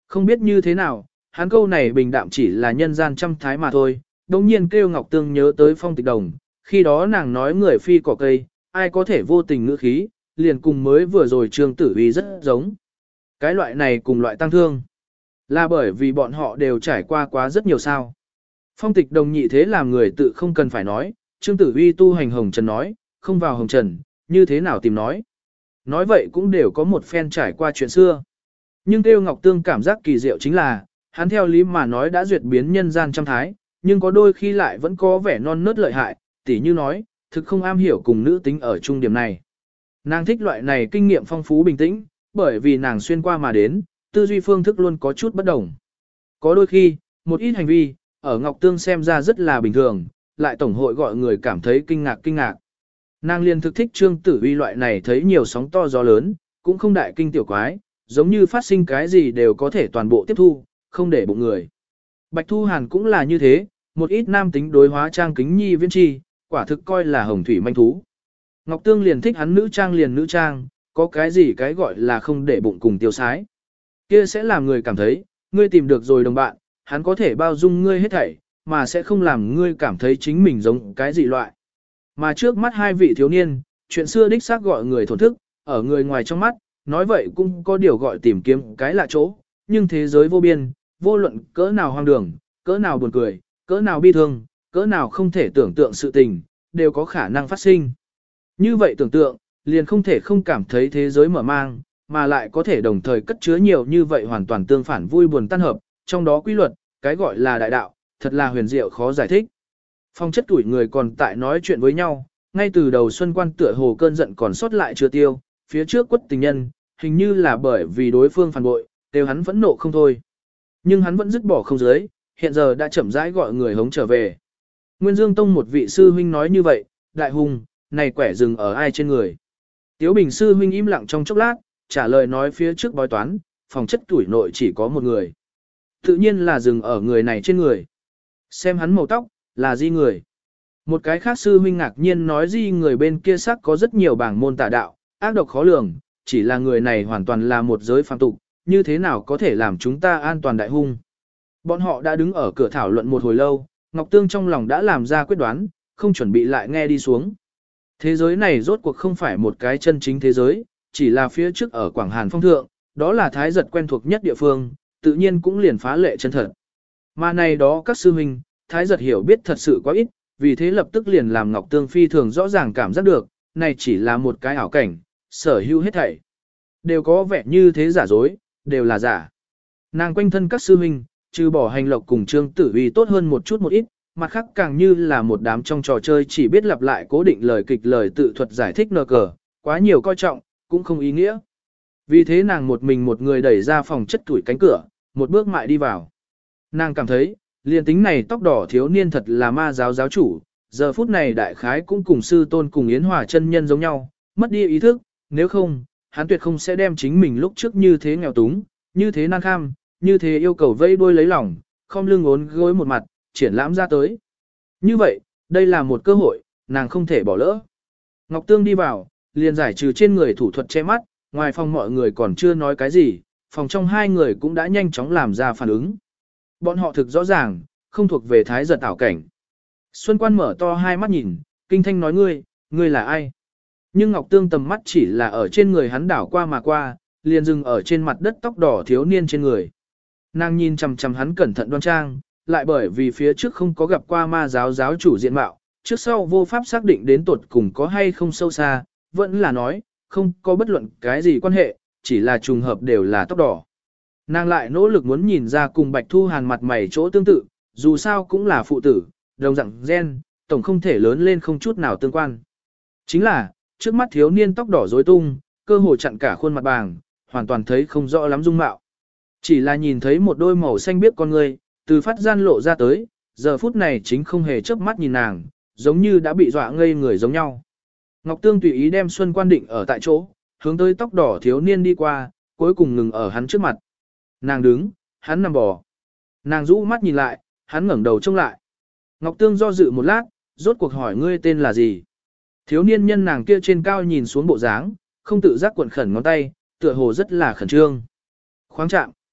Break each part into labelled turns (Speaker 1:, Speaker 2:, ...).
Speaker 1: Không biết như thế nào, hắn câu này bình đạm chỉ là nhân gian trăm thái mà thôi, đồng nhiên kêu Ngọc Tương nhớ tới Phong Tịch Đồng, khi đó nàng nói người phi cỏ cây, ai có thể vô tình ngữ khí, liền cùng mới vừa rồi Trương Tử Uy rất giống. Cái loại này cùng loại tăng thương, là bởi vì bọn họ đều trải qua quá rất nhiều sao. Phong Tịch Đồng nhị thế làm người tự không cần phải nói, Trương Tử Uy tu hành hồng trần nói, không vào hồng trần, như thế nào tìm nói. Nói vậy cũng đều có một phen trải qua chuyện xưa. Nhưng Tiêu Ngọc Tương cảm giác kỳ diệu chính là, hắn theo lý mà nói đã duyệt biến nhân gian trăm thái, nhưng có đôi khi lại vẫn có vẻ non nớt lợi hại, tỉ như nói, thực không am hiểu cùng nữ tính ở trung điểm này. Nàng thích loại này kinh nghiệm phong phú bình tĩnh, bởi vì nàng xuyên qua mà đến, tư duy phương thức luôn có chút bất đồng. Có đôi khi, một ít hành vi, ở Ngọc Tương xem ra rất là bình thường, lại tổng hội gọi người cảm thấy kinh ngạc. Nàng liền thực thích Trương Tử Uy loại này thấy nhiều sóng to gió lớn, cũng không đại kinh tiểu quái, giống như phát sinh cái gì đều có thể toàn bộ tiếp thu, không để bụng người. Bạch Thu Hàn cũng là như thế, một ít nam tính đối hóa trang kính nhi viên chi, quả thực coi là hồng thủy manh thú. Ngọc Tương liền thích hắn nữ trang, có cái gì cái gọi là không để bụng cùng tiêu sái. Kia sẽ làm người cảm thấy, ngươi tìm được rồi đồng bạn, hắn có thể bao dung ngươi hết thảy, mà sẽ không làm ngươi cảm thấy chính mình giống cái gì loại. Mà trước mắt hai vị thiếu niên, chuyện xưa đích xác gọi người thổn thức, ở người ngoài trong mắt, nói vậy cũng có điều gọi tìm kiếm cái lạ chỗ, nhưng thế giới vô biên, vô luận cỡ nào hoang đường, cỡ nào buồn cười, cỡ nào bi thương, cỡ nào không thể tưởng tượng sự tình, đều có khả năng phát sinh. Như vậy tưởng tượng, liền không thể không cảm thấy thế giới mở mang, mà lại có thể đồng thời cất chứa nhiều như vậy hoàn toàn tương phản vui buồn tan hợp, trong đó quy luật, cái gọi là đại đạo, thật là huyền diệu khó giải thích. Phong chất tuổi người còn tại nói chuyện với nhau, ngay từ đầu Xuân Quan tựa hồ cơn giận còn sót lại chưa tiêu, phía trước quất tình nhân, hình như là bởi vì đối phương phản bội, đều hắn vẫn nộ không thôi. Nhưng hắn vẫn dứt bỏ không dưới, hiện giờ đã chậm rãi gọi người hống trở về. Nguyên Dương Tông một vị sư huynh nói như vậy, đại hùng, này quẻ rừng ở ai trên người. Tiếu Bình sư huynh im lặng trong chốc lát, trả lời nói phía trước bói toán, phòng chất tuổi nội chỉ có một người. Tự nhiên là dừng ở người này trên người. Xem hắn màu tóc, là di người. Một cái khác sư huynh ngạc nhiên nói di người bên kia sắc có rất nhiều bảng môn tà đạo, ác độc khó lường, chỉ là người này hoàn toàn là một giới phàm tục, như thế nào có thể làm chúng ta an toàn đại hung. Bọn họ đã đứng ở cửa thảo luận một hồi lâu, Ngọc Tương trong lòng đã làm ra quyết đoán, không chuẩn bị lại nghe đi xuống. Thế giới này rốt cuộc không phải một cái chân chính thế giới, chỉ là phía trước ở Quảng Hàn Phong Thượng, đó là thái giật quen thuộc nhất địa phương, tự nhiên cũng liền phá lệ chân thật. Mà này đó các sư huynh, thái giật hiểu biết thật sự quá ít, vì thế lập tức liền làm Ngọc Tương phi thường rõ ràng cảm giác được, này chỉ là một cái ảo cảnh, sở hữu hết thảy. Đều có vẻ như thế giả dối, đều là giả. Nàng quanh thân các sư huynh, trừ bỏ hành lộc cùng Trương Tử Uy tốt hơn một chút một ít, mặt khác càng như là một đám trong trò chơi chỉ biết lặp lại cố định lời kịch lời tự thuật giải thích nờ cờ, quá nhiều coi trọng, cũng không ý nghĩa. Vì thế nàng một mình một người đẩy ra phòng chất tuổi cánh cửa, một bước mại đi vào. Nàng cảm thấy, liền tính này tóc đỏ thiếu niên thật là ma giáo giáo chủ, giờ phút này đại khái cũng cùng sư tôn cùng Yến Hòa chân nhân giống nhau, mất đi ý thức, nếu không, hắn tuyệt không sẽ đem chính mình lúc trước như thế nghèo túng, như thế nan kham, như thế yêu cầu vây đuôi lấy lòng, không lưng ốn gối một mặt, triển lãm ra tới. Như vậy, đây là một cơ hội, nàng không thể bỏ lỡ. Ngọc Tương đi vào, liền giải trừ trên người thủ thuật che mắt, ngoài phòng mọi người còn chưa nói cái gì, phòng trong hai người cũng đã nhanh chóng làm ra phản ứng. Bọn họ thực rõ ràng, không thuộc về thái giật ảo cảnh. Xuân Quan mở to hai mắt nhìn, kinh thanh nói ngươi là ai? Nhưng Ngọc Tương tầm mắt chỉ là ở trên người hắn đảo qua mà qua, liền dừng ở trên mặt đất tóc đỏ thiếu niên trên người. Nàng nhìn chằm chằm hắn cẩn thận đoan trang, lại bởi vì phía trước không có gặp qua ma giáo giáo chủ diện mạo, trước sau vô pháp xác định đến tuột cùng có hay không sâu xa, vẫn là nói, không có bất luận cái gì quan hệ, chỉ là trùng hợp đều là tóc đỏ. Nàng lại nỗ lực muốn nhìn ra cùng Bạch Thu Hàn mặt mày chỗ tương tự, dù sao cũng là phụ tử, đồng dạng gen, tổng không thể lớn lên không chút nào tương quan. Chính là, trước mắt thiếu niên tóc đỏ rối tung, cơ hồ chặn cả khuôn mặt bàng, hoàn toàn thấy không rõ lắm dung mạo. Chỉ là nhìn thấy một đôi màu xanh biếc con người, từ phát gian lộ ra tới, giờ phút này chính không hề chớp mắt nhìn nàng, giống như đã bị dọa ngây người giống nhau. Ngọc Tương tùy ý đem Xuân Quan định ở tại chỗ, hướng tới tóc đỏ thiếu niên đi qua, cuối cùng ngừng ở hắn trước mặt. Nàng đứng, hắn nằm bò. Nàng rũ mắt nhìn lại, hắn ngẩng đầu trông lại. Ngọc Tương do dự một lát, rốt cuộc hỏi ngươi tên là gì. Thiếu niên nhân nàng kia trên cao nhìn xuống bộ dáng, không tự giác cuộn khẩn ngón tay, tựa hồ rất là khẩn trương. Khoáng chạm.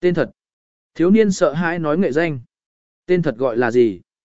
Speaker 1: Tên thật. Thiếu niên sợ hãi nói nghệ danh. Tên thật gọi là gì?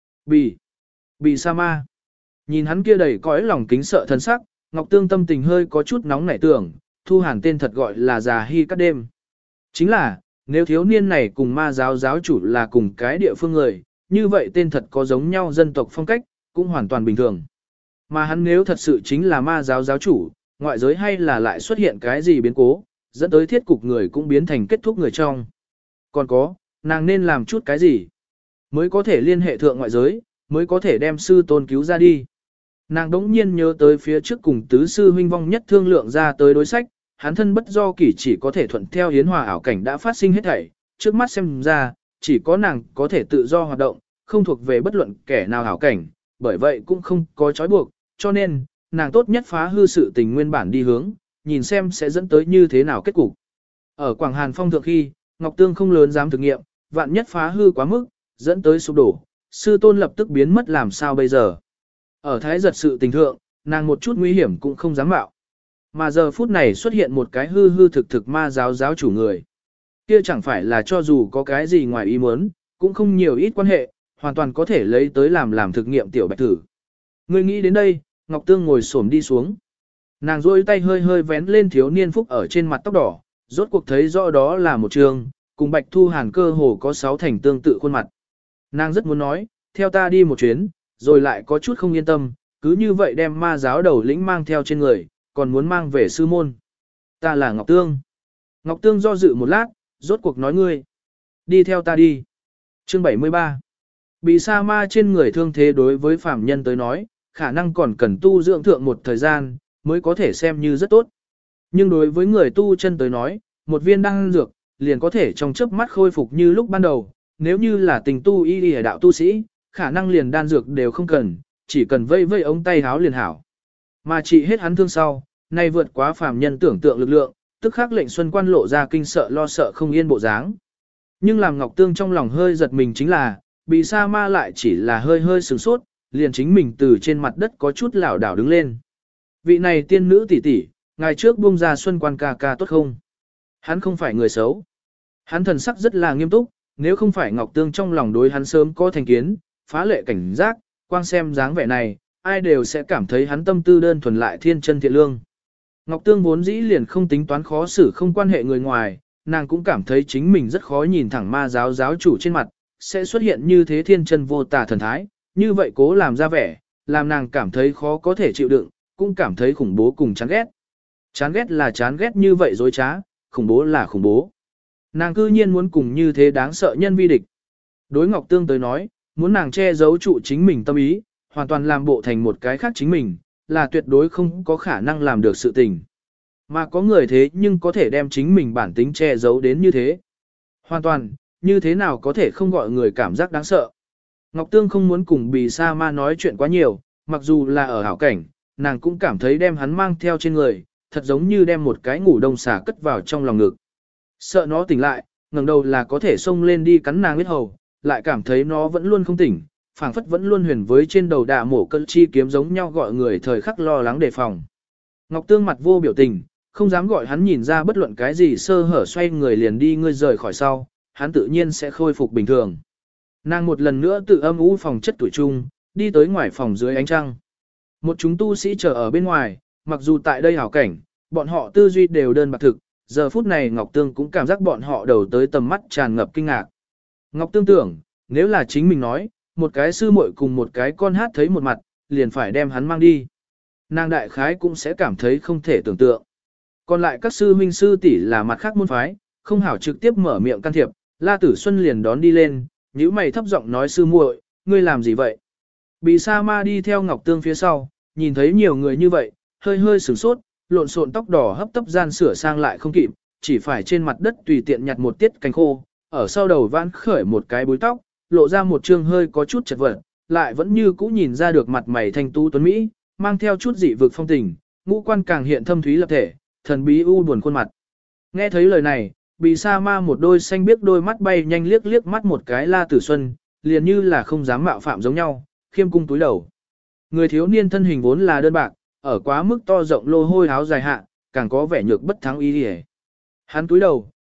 Speaker 1: Bì sa ma. Nhìn hắn kia đầy cõi lòng kính sợ thân sắc, Ngọc Tương tâm tình hơi có chút nóng nảy tưởng, Thu Hàn tên thật gọi là Già Hy Cát Đêm. Chính là, nếu thiếu niên này cùng ma giáo giáo chủ là cùng cái địa phương người, như vậy tên thật có giống nhau dân tộc phong cách, cũng hoàn toàn bình thường. Mà hắn nếu thật sự chính là ma giáo giáo chủ, ngoại giới hay là lại xuất hiện cái gì biến cố, dẫn tới thiết cục người cũng biến thành kết thúc người trong. Còn có, nàng nên làm chút cái gì? Mới có thể liên hệ thượng ngoại giới, mới có thể đem sư tôn cứu ra đi. Nàng đống nhiên nhớ tới phía trước cùng tứ sư huynh vong nhất thương lượng ra tới đối sách, hắn thân bất do kỷ chỉ có thể thuận theo hiến hòa ảo cảnh đã phát sinh hết thảy, trước mắt xem ra, chỉ có nàng có thể tự do hoạt động, không thuộc về bất luận kẻ nào ảo cảnh, bởi vậy cũng không có trói buộc, cho nên, nàng tốt nhất phá hư sự tình nguyên bản đi hướng, nhìn xem sẽ dẫn tới như thế nào kết cục. Ở Quảng Hàn Phong thượng khi, Ngọc Tương không lớn dám thực nghiệm, vạn nhất phá hư quá mức, dẫn tới sụp đổ, sư tôn lập tức biến mất làm sao bây giờ. Ở thái giật sự tình thượng, nàng một chút nguy hiểm cũng không dám mạo. Mà giờ phút này xuất hiện một cái hư hư thực thực ma giáo giáo chủ người. Kia chẳng phải là cho dù có cái gì ngoài ý muốn, cũng không nhiều ít quan hệ, hoàn toàn có thể lấy tới làm thực nghiệm tiểu bạch thử. Người nghĩ đến đây, Ngọc Tương ngồi xổm đi xuống. Nàng rôi tay hơi hơi vén lên thiếu niên phúc ở trên mặt tóc đỏ, rốt cuộc thấy rõ đó là một trường, cùng Bạch Thu Hàn cơ hồ có 6 thành tương tự khuôn mặt. Nàng rất muốn nói, theo ta đi một chuyến, rồi lại có chút không yên tâm, cứ như vậy đem ma giáo đầu lĩnh mang theo trên người, còn muốn mang về sư môn. Ta là Ngọc Tương. Ngọc Tương do dự một lát, rốt cuộc nói ngươi. Đi theo ta đi. Chương 73. Bị sa ma trên người thương thế đối với phàm nhân tới nói, khả năng còn cần tu dưỡng thượng một thời gian, mới có thể xem như rất tốt. Nhưng đối với người tu chân tới nói, một viên đan dược, liền có thể trong chớp mắt khôi phục như lúc ban đầu, nếu như là tình tu y y đạo tu sĩ, khả năng liền đan dược đều không cần, chỉ cần vây vây ống tay háo liền hảo. Mà trị hết hắn thương sau, nay vượt quá phàm nhân tưởng tượng lực lượng, tức khắc lệnh Xuân Quan lộ ra kinh sợ lo sợ không yên bộ dáng. Nhưng làm Ngọc Tương trong lòng hơi giật mình chính là, bị sa ma lại chỉ là hơi hơi sửng sốt, liền chính mình từ trên mặt đất có chút lảo đảo đứng lên. Vị này tiên nữ tỷ tỷ, ngày trước buông ra Xuân Quan ca ca tốt không? Hắn không phải người xấu. Hắn thần sắc rất là nghiêm túc, nếu không phải Ngọc Tương trong lòng đối hắn sớm có thành kiến, phá lệ cảnh giác, quang xem dáng vẻ này, ai đều sẽ cảm thấy hắn tâm tư đơn thuần lại thiên chân thiện lương. Ngọc Tương vốn dĩ liền không tính toán khó xử không quan hệ người ngoài, nàng cũng cảm thấy chính mình rất khó nhìn thẳng ma giáo giáo chủ trên mặt, sẽ xuất hiện như thế thiên chân vô tà thần thái, như vậy cố làm ra vẻ, làm nàng cảm thấy khó có thể chịu đựng, cũng cảm thấy khủng bố cùng chán ghét. Chán ghét là chán ghét như vậy dối trá, khủng bố là khủng bố. Nàng cư nhiên muốn cùng như thế đáng sợ nhân vi địch. Đối Ngọc Tương tới nói, muốn nàng che giấu trụ chính mình tâm ý, hoàn toàn làm bộ thành một cái khác chính mình, là tuyệt đối không có khả năng làm được sự tình. Mà có người thế nhưng có thể đem chính mình bản tính che giấu đến như thế. Hoàn toàn, như thế nào có thể không gọi người cảm giác đáng sợ. Ngọc Tương không muốn cùng Bì Sa Ma nói chuyện quá nhiều, mặc dù là ở hảo cảnh, nàng cũng cảm thấy đem hắn mang theo trên người, thật giống như đem một cái ngủ đông xà cất vào trong lòng ngực. Sợ nó tỉnh lại, ngẩng đầu là có thể xông lên đi cắn nàng huyết hầu, lại cảm thấy nó vẫn luôn không tỉnh, phảng phất vẫn luôn huyền với trên đầu đà mổ cân chi kiếm giống nhau gọi người thời khắc lo lắng đề phòng. Ngọc Tương mặt vô biểu tình, không dám gọi hắn nhìn ra bất luận cái gì sơ hở, xoay người liền đi ngươi rời khỏi sau, hắn tự nhiên sẽ khôi phục bình thường. Nàng một lần nữa tự âm u phòng chất tuổi trung, đi tới ngoài phòng dưới ánh trăng. Một chúng tu sĩ chờ ở bên ngoài, mặc dù tại đây hảo cảnh, bọn họ tư duy đều đơn bạc thực, giờ phút này Ngọc Tương cũng cảm giác bọn họ đầu tới tầm mắt tràn ngập kinh ngạc. Ngọc Tương tưởng, nếu là chính mình nói, một cái sư muội cùng một cái con hát thấy một mặt, liền phải đem hắn mang đi. Nàng đại khái cũng sẽ cảm thấy không thể tưởng tượng. Còn lại các sư huynh sư tỷ là mặt khác môn phái, không hảo trực tiếp mở miệng can thiệp, La Tử Xuân liền đón đi lên, nhíu mày thấp giọng nói sư muội, ngươi làm gì vậy? Bị sa ma đi theo Ngọc Tương phía sau, nhìn thấy nhiều người như vậy, hơi hơi sửng sốt, lộn xộn tóc đỏ hấp tấp gian sửa sang lại không kịp, chỉ phải trên mặt đất tùy tiện nhặt một tiết cánh khô, ở sau đầu vãn khởi một cái búi tóc, lộ ra một trương hơi có chút chật vật, lại vẫn như cũ nhìn ra được mặt mày thanh tú tuấn mỹ, mang theo chút dị vực phong tình, ngũ quan càng hiện thâm thúy lập thể, thần bí u buồn khuôn mặt. Nghe thấy lời này, Bị sa ma một đôi xanh biếc đôi mắt bay nhanh liếc liếc mắt một cái La Tử Xuân, liền như là không dám mạo phạm giống nhau, khiêm cung túi đầu. Người thiếu niên thân hình vốn là đơn bạc, ở quá mức to rộng lô hôi áo dài hạ, càng có vẻ nhược bất thắng ý hề. Hắn túi đầu,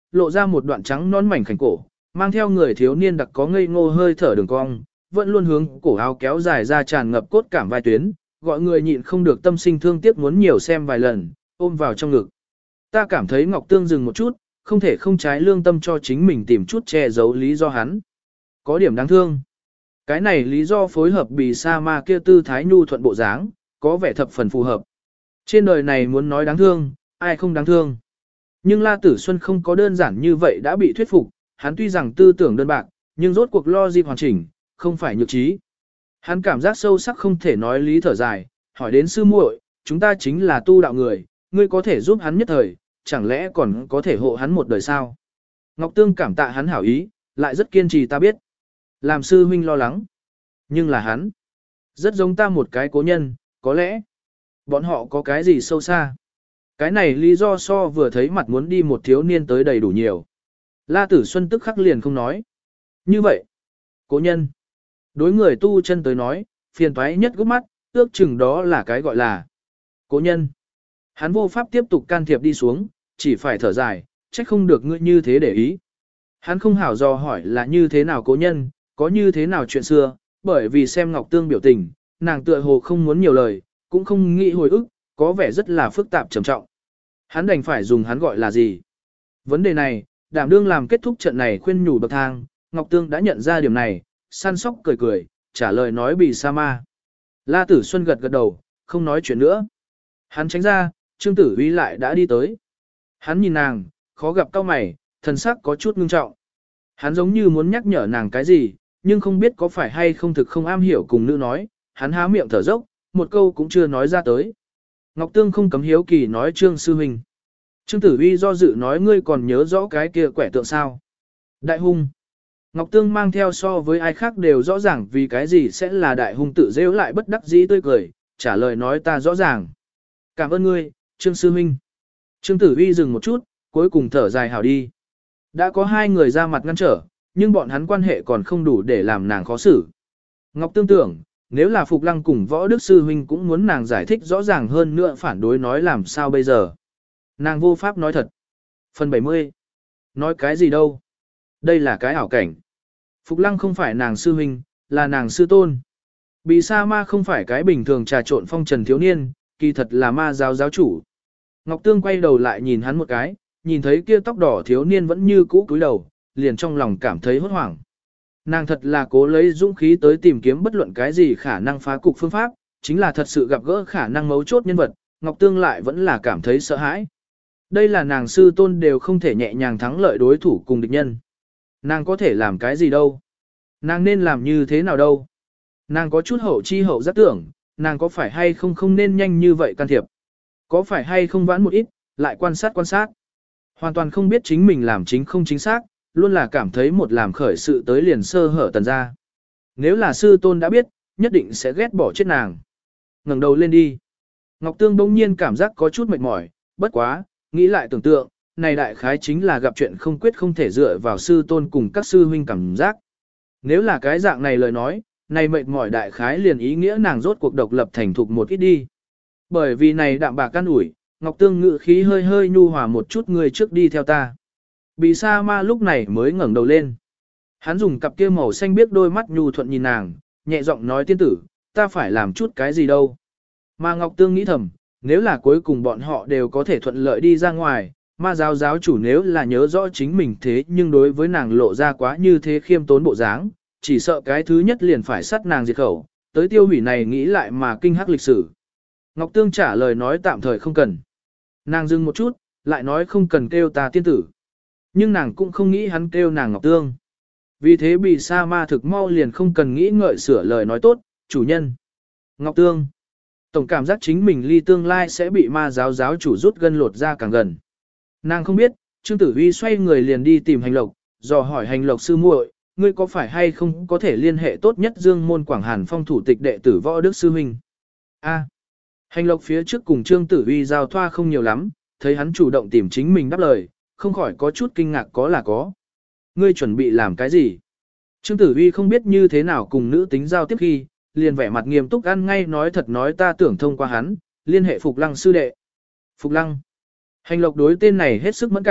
Speaker 1: lộ ra một đoạn trắng non mảnh khảnh cổ, mang theo người thiếu niên đặc có ngây ngô hơi thở đường cong, vẫn luôn hướng cổ áo kéo dài ra tràn ngập cốt cảm vai tuyến, gọi người nhịn không được tâm sinh thương tiếc muốn nhiều xem vài lần, ôm vào trong ngực. Ta cảm thấy Ngọc Tương dừng một chút, không thể không trái lương tâm cho chính mình tìm chút che giấu lý do hắn. Có điểm đáng thương. Cái này lý do phối hợp bì sa ma kia tư thái nhu thuận bộ dáng, có vẻ thập phần phù hợp. Trên đời này muốn nói đáng thương, ai không đáng thương. Nhưng La Tử Xuân không có đơn giản như vậy đã bị thuyết phục, hắn tuy rằng tư tưởng đơn bạc, nhưng rốt cuộc logic hoàn chỉnh, không phải nhược trí. Hắn cảm giác sâu sắc không thể nói lý thở dài, hỏi đến sư muội, chúng ta chính là tu đạo người, ngươi có thể giúp hắn nhất thời, chẳng lẽ còn có thể hộ hắn một đời sao? Ngọc Tương cảm tạ hắn hảo ý, lại rất kiên trì ta biết. Làm sư huynh lo lắng. Nhưng là hắn. Rất giống ta một cái cố nhân, có lẽ. Bọn họ có cái gì sâu xa. Cái này lý do so vừa thấy mặt muốn đi một thiếu niên tới đầy đủ nhiều. La Tử Xuân tức khắc liền không nói. Như vậy. Cố nhân. Đối người tu chân tới nói, phiền toái nhất gốc mắt, ước chừng đó là cái gọi là cố nhân. Hắn vô pháp tiếp tục can thiệp đi xuống, chỉ phải thở dài, trách không được ngươi như thế để ý. Hắn không hảo dò hỏi là như thế nào cố nhân, có như thế nào chuyện xưa, bởi vì xem Ngọc Tương biểu tình, nàng tựa hồ không muốn nhiều lời, cũng không nghĩ hồi ức, có vẻ rất là phức tạp trầm trọng. Hắn đành phải dùng hắn gọi là gì. Vấn đề này, đảm đương làm kết thúc trận này khuyên nhủ bậc thang, Ngọc Tương đã nhận ra điểm này, săn sóc cười cười, trả lời nói bì sa ma. La Tử Xuân gật gật đầu, không nói chuyện nữa. Hắn tránh ra, Trương Tử Uy lại đã đi tới. Hắn nhìn nàng, khó gặp cao mày, thần sắc có chút ngưng trọng. Hắn giống như muốn nhắc nhở nàng cái gì, nhưng không biết có phải hay không thực không am hiểu cùng nữ nói, hắn há miệng thở dốc, một câu cũng chưa nói ra tới. Ngọc Tương không cấm hiếu kỳ nói Trương sư huynh. Trương Tử Uy do dự nói ngươi còn nhớ rõ cái kia quẻ tượng sao. Đại hung. Ngọc Tương mang theo so với ai khác đều rõ ràng vì cái gì sẽ là đại hung tự rêu lại bất đắc dĩ tươi cười, trả lời nói ta rõ ràng. Cảm ơn ngươi, Trương sư huynh. Trương Tử Uy dừng một chút, cuối cùng thở dài hảo đi. Đã có hai người ra mặt ngăn trở, nhưng bọn hắn quan hệ còn không đủ để làm nàng khó xử. Ngọc Tương tưởng, nếu là Phục Lăng cùng Võ Đức sư huynh cũng muốn nàng giải thích rõ ràng hơn nữa phản đối nói làm sao bây giờ. Nàng vô pháp nói thật. Phần 70. Nói cái gì đâu? Đây là cái ảo cảnh. Phục Lăng không phải nàng sư huynh, là nàng sư tôn. Bì sa ma không phải cái bình thường trà trộn phong trần thiếu niên, kỳ thật là ma giáo giáo chủ. Ngọc Tương quay đầu lại nhìn hắn một cái, nhìn thấy kia tóc đỏ thiếu niên vẫn như cũ cúi đầu, liền trong lòng cảm thấy hốt hoảng. Nàng thật là cố lấy dũng khí tới tìm kiếm bất luận cái gì khả năng phá cục phương pháp, chính là thật sự gặp gỡ khả năng mấu chốt nhân vật, Ngọc Tương lại vẫn là cảm thấy sợ hãi. Đây là nàng sư tôn đều không thể nhẹ nhàng thắng lợi đối thủ cùng địch nhân. Nàng có thể làm cái gì đâu? Nàng nên làm như thế nào đâu? Nàng có chút hậu chi hậu giác tưởng, nàng có phải hay không nên nhanh như vậy can thiệp? Có phải hay không vãn một ít, lại quan sát? Hoàn toàn không biết chính mình làm chính không chính xác, luôn là cảm thấy một làm khởi sự tới liền sơ hở tần ra. Nếu là sư tôn đã biết, nhất định sẽ ghét bỏ chết nàng. Ngẩng đầu lên đi. Ngọc Tương bỗng nhiên cảm giác có chút mệt mỏi, bất quá, nghĩ lại tưởng tượng, này đại khái chính là gặp chuyện không quyết không thể dựa vào sư tôn cùng các sư huynh cảm giác. Nếu là cái dạng này lời nói, này mệt mỏi đại khái liền ý nghĩa nàng rốt cuộc độc lập thành thục một ít đi. Bởi vì này đạm bạc căn ủi, Ngọc Tương ngự khí hơi hơi nhu hòa một chút người trước đi theo ta. Bì sa ma lúc này mới ngẩng đầu lên. Hắn dùng cặp kia màu xanh biếc đôi mắt nhu thuận nhìn nàng, nhẹ giọng nói tiên tử, ta phải làm chút cái gì đâu. Mà Ngọc Tương nghĩ thầm, nếu là cuối cùng bọn họ đều có thể thuận lợi đi ra ngoài, ma giáo giáo chủ nếu là nhớ rõ chính mình thế nhưng đối với nàng lộ ra quá như thế khiêm tốn bộ dáng, chỉ sợ cái thứ nhất liền phải sát nàng diệt khẩu, tới tiêu hủy này nghĩ lại mà kinh hắc lịch sử. Ngọc Tương trả lời nói tạm thời không cần. Nàng dừng một chút, lại nói không cần kêu ta tiên tử. Nhưng nàng cũng không nghĩ hắn kêu nàng Ngọc Tương. Vì thế bị sa ma thực mau liền không cần nghĩ ngợi sửa lời nói tốt, chủ nhân. Ngọc Tương. Tổng cảm giác chính mình ly tương lai sẽ bị ma giáo giáo chủ rút gân lột ra càng gần. Nàng không biết, Trương Tử Uy xoay người liền đi tìm hành lộc, dò hỏi hành lộc sư muội, ngươi có phải hay không có thể liên hệ tốt nhất Dương môn Quảng Hàn Phong thủ tịch đệ tử Võ Đức sư huynh. A. Hành lộc phía trước cùng Trương Tử Uy giao thoa không nhiều lắm, thấy hắn chủ động tìm chính mình đáp lời, không khỏi có chút kinh ngạc có là có. Ngươi chuẩn bị làm cái gì? Trương Tử Uy không biết như thế nào cùng nữ tính giao tiếp khi, liền vẻ mặt nghiêm túc ăn ngay nói thật nói ta tưởng thông qua hắn, liên hệ Phục Lăng sư đệ. Phục Lăng. Hành lộc đối tên này hết sức mẫn cảm,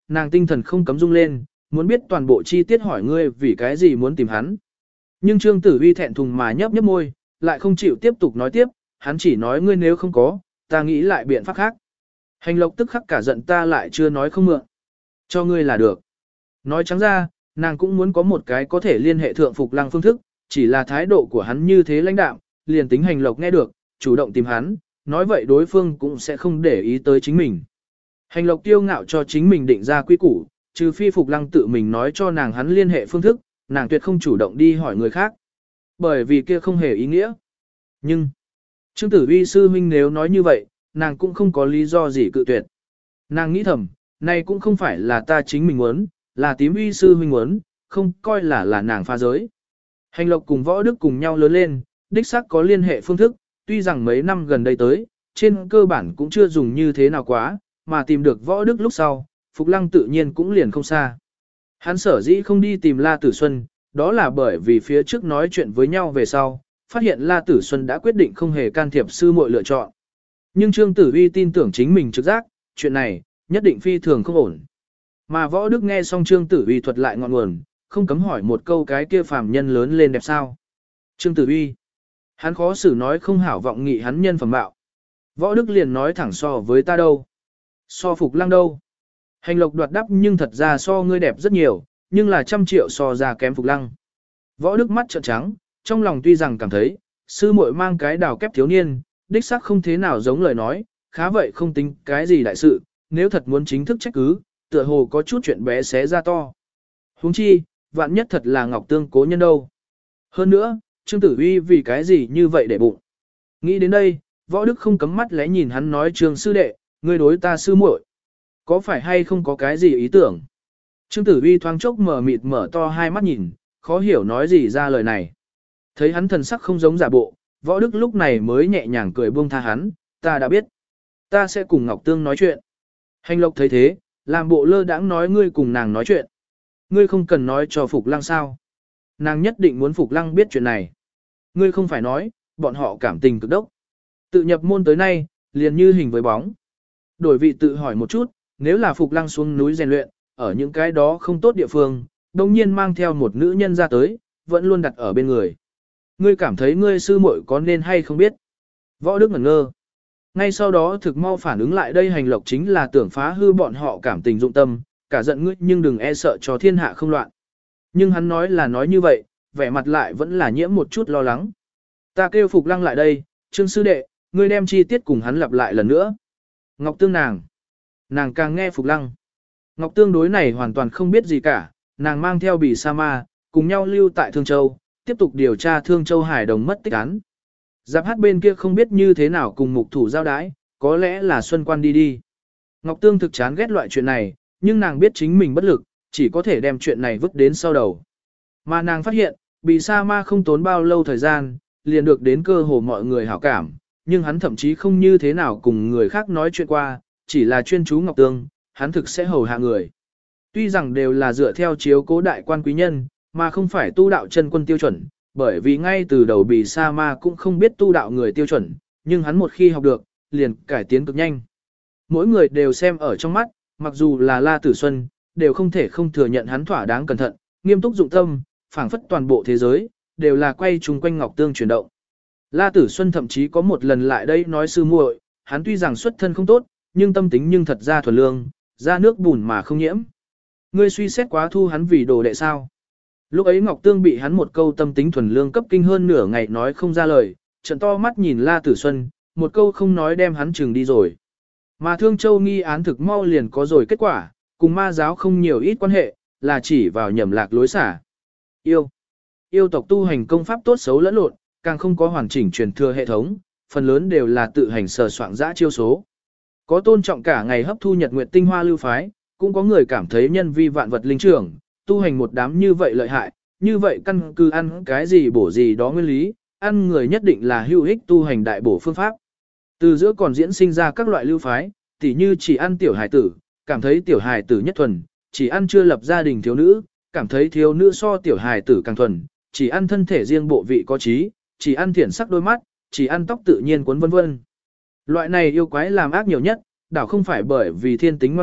Speaker 1: nàng tinh thần không cấm rung lên, muốn biết toàn bộ chi tiết hỏi ngươi vì cái gì muốn tìm hắn. Nhưng Trương Tử Uy thẹn thùng mà nhấp nhấp môi, lại không chịu tiếp tục nói tiếp, hắn chỉ nói ngươi nếu không có, ta nghĩ lại biện pháp khác. Hành Lộc tức khắc cả giận ta lại chưa nói không mượn. Cho ngươi là được. Nói trắng ra, nàng cũng muốn có một cái có thể liên hệ thượng Phục Lăng phương thức, chỉ là thái độ của hắn như thế lãnh đạm, liền tính Hành Lộc nghe được, chủ động tìm hắn, nói vậy đối phương cũng sẽ không để ý tới chính mình. Hành Lộc tiêu ngạo cho chính mình định ra quy củ, trừ phi Phục Lăng tự mình nói cho nàng hắn liên hệ phương thức, nàng tuyệt không chủ động đi hỏi người khác. Bởi vì kia không hề ý nghĩa. Nhưng, Trương Tử Uy sư huynh nếu nói như vậy, nàng cũng không có lý do gì cự tuyệt. Nàng nghĩ thầm, này cũng không phải là ta chính mình muốn, là tím Uy sư huynh muốn, không coi là nàng pha giới. Hành Lộc cùng Võ Đức cùng nhau lớn lên, đích xác có liên hệ phương thức, tuy rằng mấy năm gần đây tới, trên cơ bản cũng chưa dùng như thế nào quá, mà tìm được Võ Đức lúc sau, Phục Lăng tự nhiên cũng liền không xa. Hắn sở dĩ không đi tìm La Tử Xuân, đó là bởi vì phía trước nói chuyện với nhau về sau, phát hiện La Tử Xuân đã quyết định không hề can thiệp sư muội lựa chọn. Nhưng Trương Tử Uy tin tưởng chính mình trực giác, chuyện này, nhất định phi thường không ổn. Mà Võ Đức nghe xong Trương Tử Uy thuật lại ngọn nguồn, không cấm hỏi một câu cái kia phàm nhân lớn lên đẹp sao. Trương Tử Uy, hắn khó xử nói không hảo vọng nghị hắn nhân phẩm bạo. Võ Đức liền nói thẳng so với ta đâu. So Phục Lăng đâu. Hành Lộc đoạt đắp nhưng thật ra so ngươi đẹp rất nhiều, nhưng là 100 triệu so ra kém Phục Lăng. Võ Đức mắt trợn trắng, trong lòng tuy rằng cảm thấy, sư muội mang cái đào kép thiếu niên, đích xác không thế nào giống lời nói, khá vậy không tính cái gì đại sự, nếu thật muốn chính thức trách cứ, tựa hồ có chút chuyện bé xé ra to. Huống chi, vạn nhất thật là Ngọc Tương cố nhân đâu. Hơn nữa, Trương Tử Uy vì cái gì như vậy để bụng. Nghĩ đến đây, Võ Đức không cấm mắt lẽ nhìn hắn nói Trương sư đệ, ngươi đối ta sư muội, có phải hay không có cái gì ý tưởng. Trương Tử Uy thoáng chốc mở mịt mở to hai mắt nhìn, khó hiểu nói gì ra lời này. Thấy hắn thần sắc không giống giả bộ, Võ Đức lúc này mới nhẹ nhàng cười buông tha hắn, ta đã biết. Ta sẽ cùng Ngọc Tương nói chuyện. Hành Lộc thấy thế, làm bộ lơ đãng nói ngươi cùng nàng nói chuyện. Ngươi không cần nói cho Phục Lăng sao. Nàng nhất định muốn Phục Lăng biết chuyện này. Ngươi không phải nói, bọn họ cảm tình cực đốc. Tự nhập môn tới nay, liền như hình với bóng. Đổi vị tự hỏi một chút, nếu là Phục Lăng xuống núi rèn luyện, ở những cái đó không tốt địa phương, đồng nhiên mang theo một nữ nhân ra tới, vẫn luôn đặt ở bên người. Ngươi cảm thấy ngươi sư muội có nên hay không biết. Võ Đức ngẩn ngơ. Ngay sau đó thực mau phản ứng lại đây Hành Lộc chính là tưởng phá hư bọn họ cảm tình dụng tâm, cả giận ngươi nhưng đừng e sợ cho thiên hạ không loạn. Nhưng hắn nói là nói như vậy, vẻ mặt lại vẫn là nhiễm một chút lo lắng. Ta kêu Phục Lăng lại đây, Trương sư đệ, ngươi đem chi tiết cùng hắn lặp lại lần nữa. Ngọc Tương nàng càng nghe Phục Lăng. Ngọc Tương đối này hoàn toàn không biết gì cả, nàng mang theo Bỉ Sa Ma, cùng nhau lưu tại Thương Châu, tiếp tục điều tra Thương Châu Hải Đồng mất tích án. Giáp hát bên kia không biết như thế nào cùng mục thủ giao đái, có lẽ là Xuân Quan đi. Ngọc Tương thực chán ghét loại chuyện này, nhưng nàng biết chính mình bất lực, chỉ có thể đem chuyện này vứt đến sau đầu. Mà nàng phát hiện, Bỉ Sa Ma không tốn bao lâu thời gian, liền được đến cơ hồ mọi người hảo cảm, nhưng hắn thậm chí không như thế nào cùng người khác nói chuyện qua, chỉ là chuyên chú Ngọc Tương, hắn thực sẽ hầu hạ người. Tuy rằng đều là dựa theo chiếu cố đại quan quý nhân, mà không phải tu đạo chân quân tiêu chuẩn, bởi vì ngay từ đầu Bỉ Sa Ma cũng không biết tu đạo người tiêu chuẩn, nhưng hắn một khi học được, liền cải tiến cực nhanh. Mỗi người đều xem ở trong mắt, mặc dù là La Tử Xuân, đều không thể không thừa nhận hắn thỏa đáng cẩn thận, nghiêm túc dụng tâm, phảng phất toàn bộ thế giới, đều là quay chung quanh Ngọc Tương chuyển động. La Tử Xuân thậm chí có một lần lại đây nói sư muội, hắn tuy rằng xuất thân không tốt, nhưng tâm tính nhưng thật ra thuần lương, ra nước bùn mà không nhiễm. Ngươi suy xét quá thu hắn vì đồ đệ sao? Lúc ấy Ngọc Tương bị hắn một câu tâm tính thuần lương cấp kinh hơn nửa ngày nói không ra lời, trận to mắt nhìn La Tử Xuân, một câu không nói đem hắn chừng đi rồi. Mà Thương Châu nghi án thực mau liền có rồi kết quả, cùng ma giáo không nhiều ít quan hệ, là chỉ vào nhầm lạc lối xả. Yêu tộc tu hành công pháp tốt xấu lẫn lộn, càng không có hoàn chỉnh truyền thừa hệ thống, phần lớn đều là tự hành sờ soạn dã chiêu số. Có tôn trọng cả ngày hấp thu nhật nguyệt tinh hoa lưu phái, cũng có người cảm thấy nhân vi vạn vật linh trưởng, tu hành một đám như vậy lợi hại, như vậy căn cứ ăn cái gì bổ gì đó nguyên lý, ăn người nhất định là hữu ích tu hành đại bổ phương pháp. Từ giữa còn diễn sinh ra các loại lưu phái, tỉ như chỉ ăn tiểu hài tử, cảm thấy tiểu hài tử nhất thuần, chỉ ăn chưa lập gia đình thiếu nữ, cảm thấy thiếu nữ so tiểu hài tử càng thuần, chỉ ăn thân thể riêng bộ vị có trí, chỉ ăn thiển sắc đôi mắt, chỉ ăn tóc tự nhiên cuốn vân vân. Loại này yêu quái làm ác nhiều nhất, đảo không phải bởi vì thiên tính ngoan độc,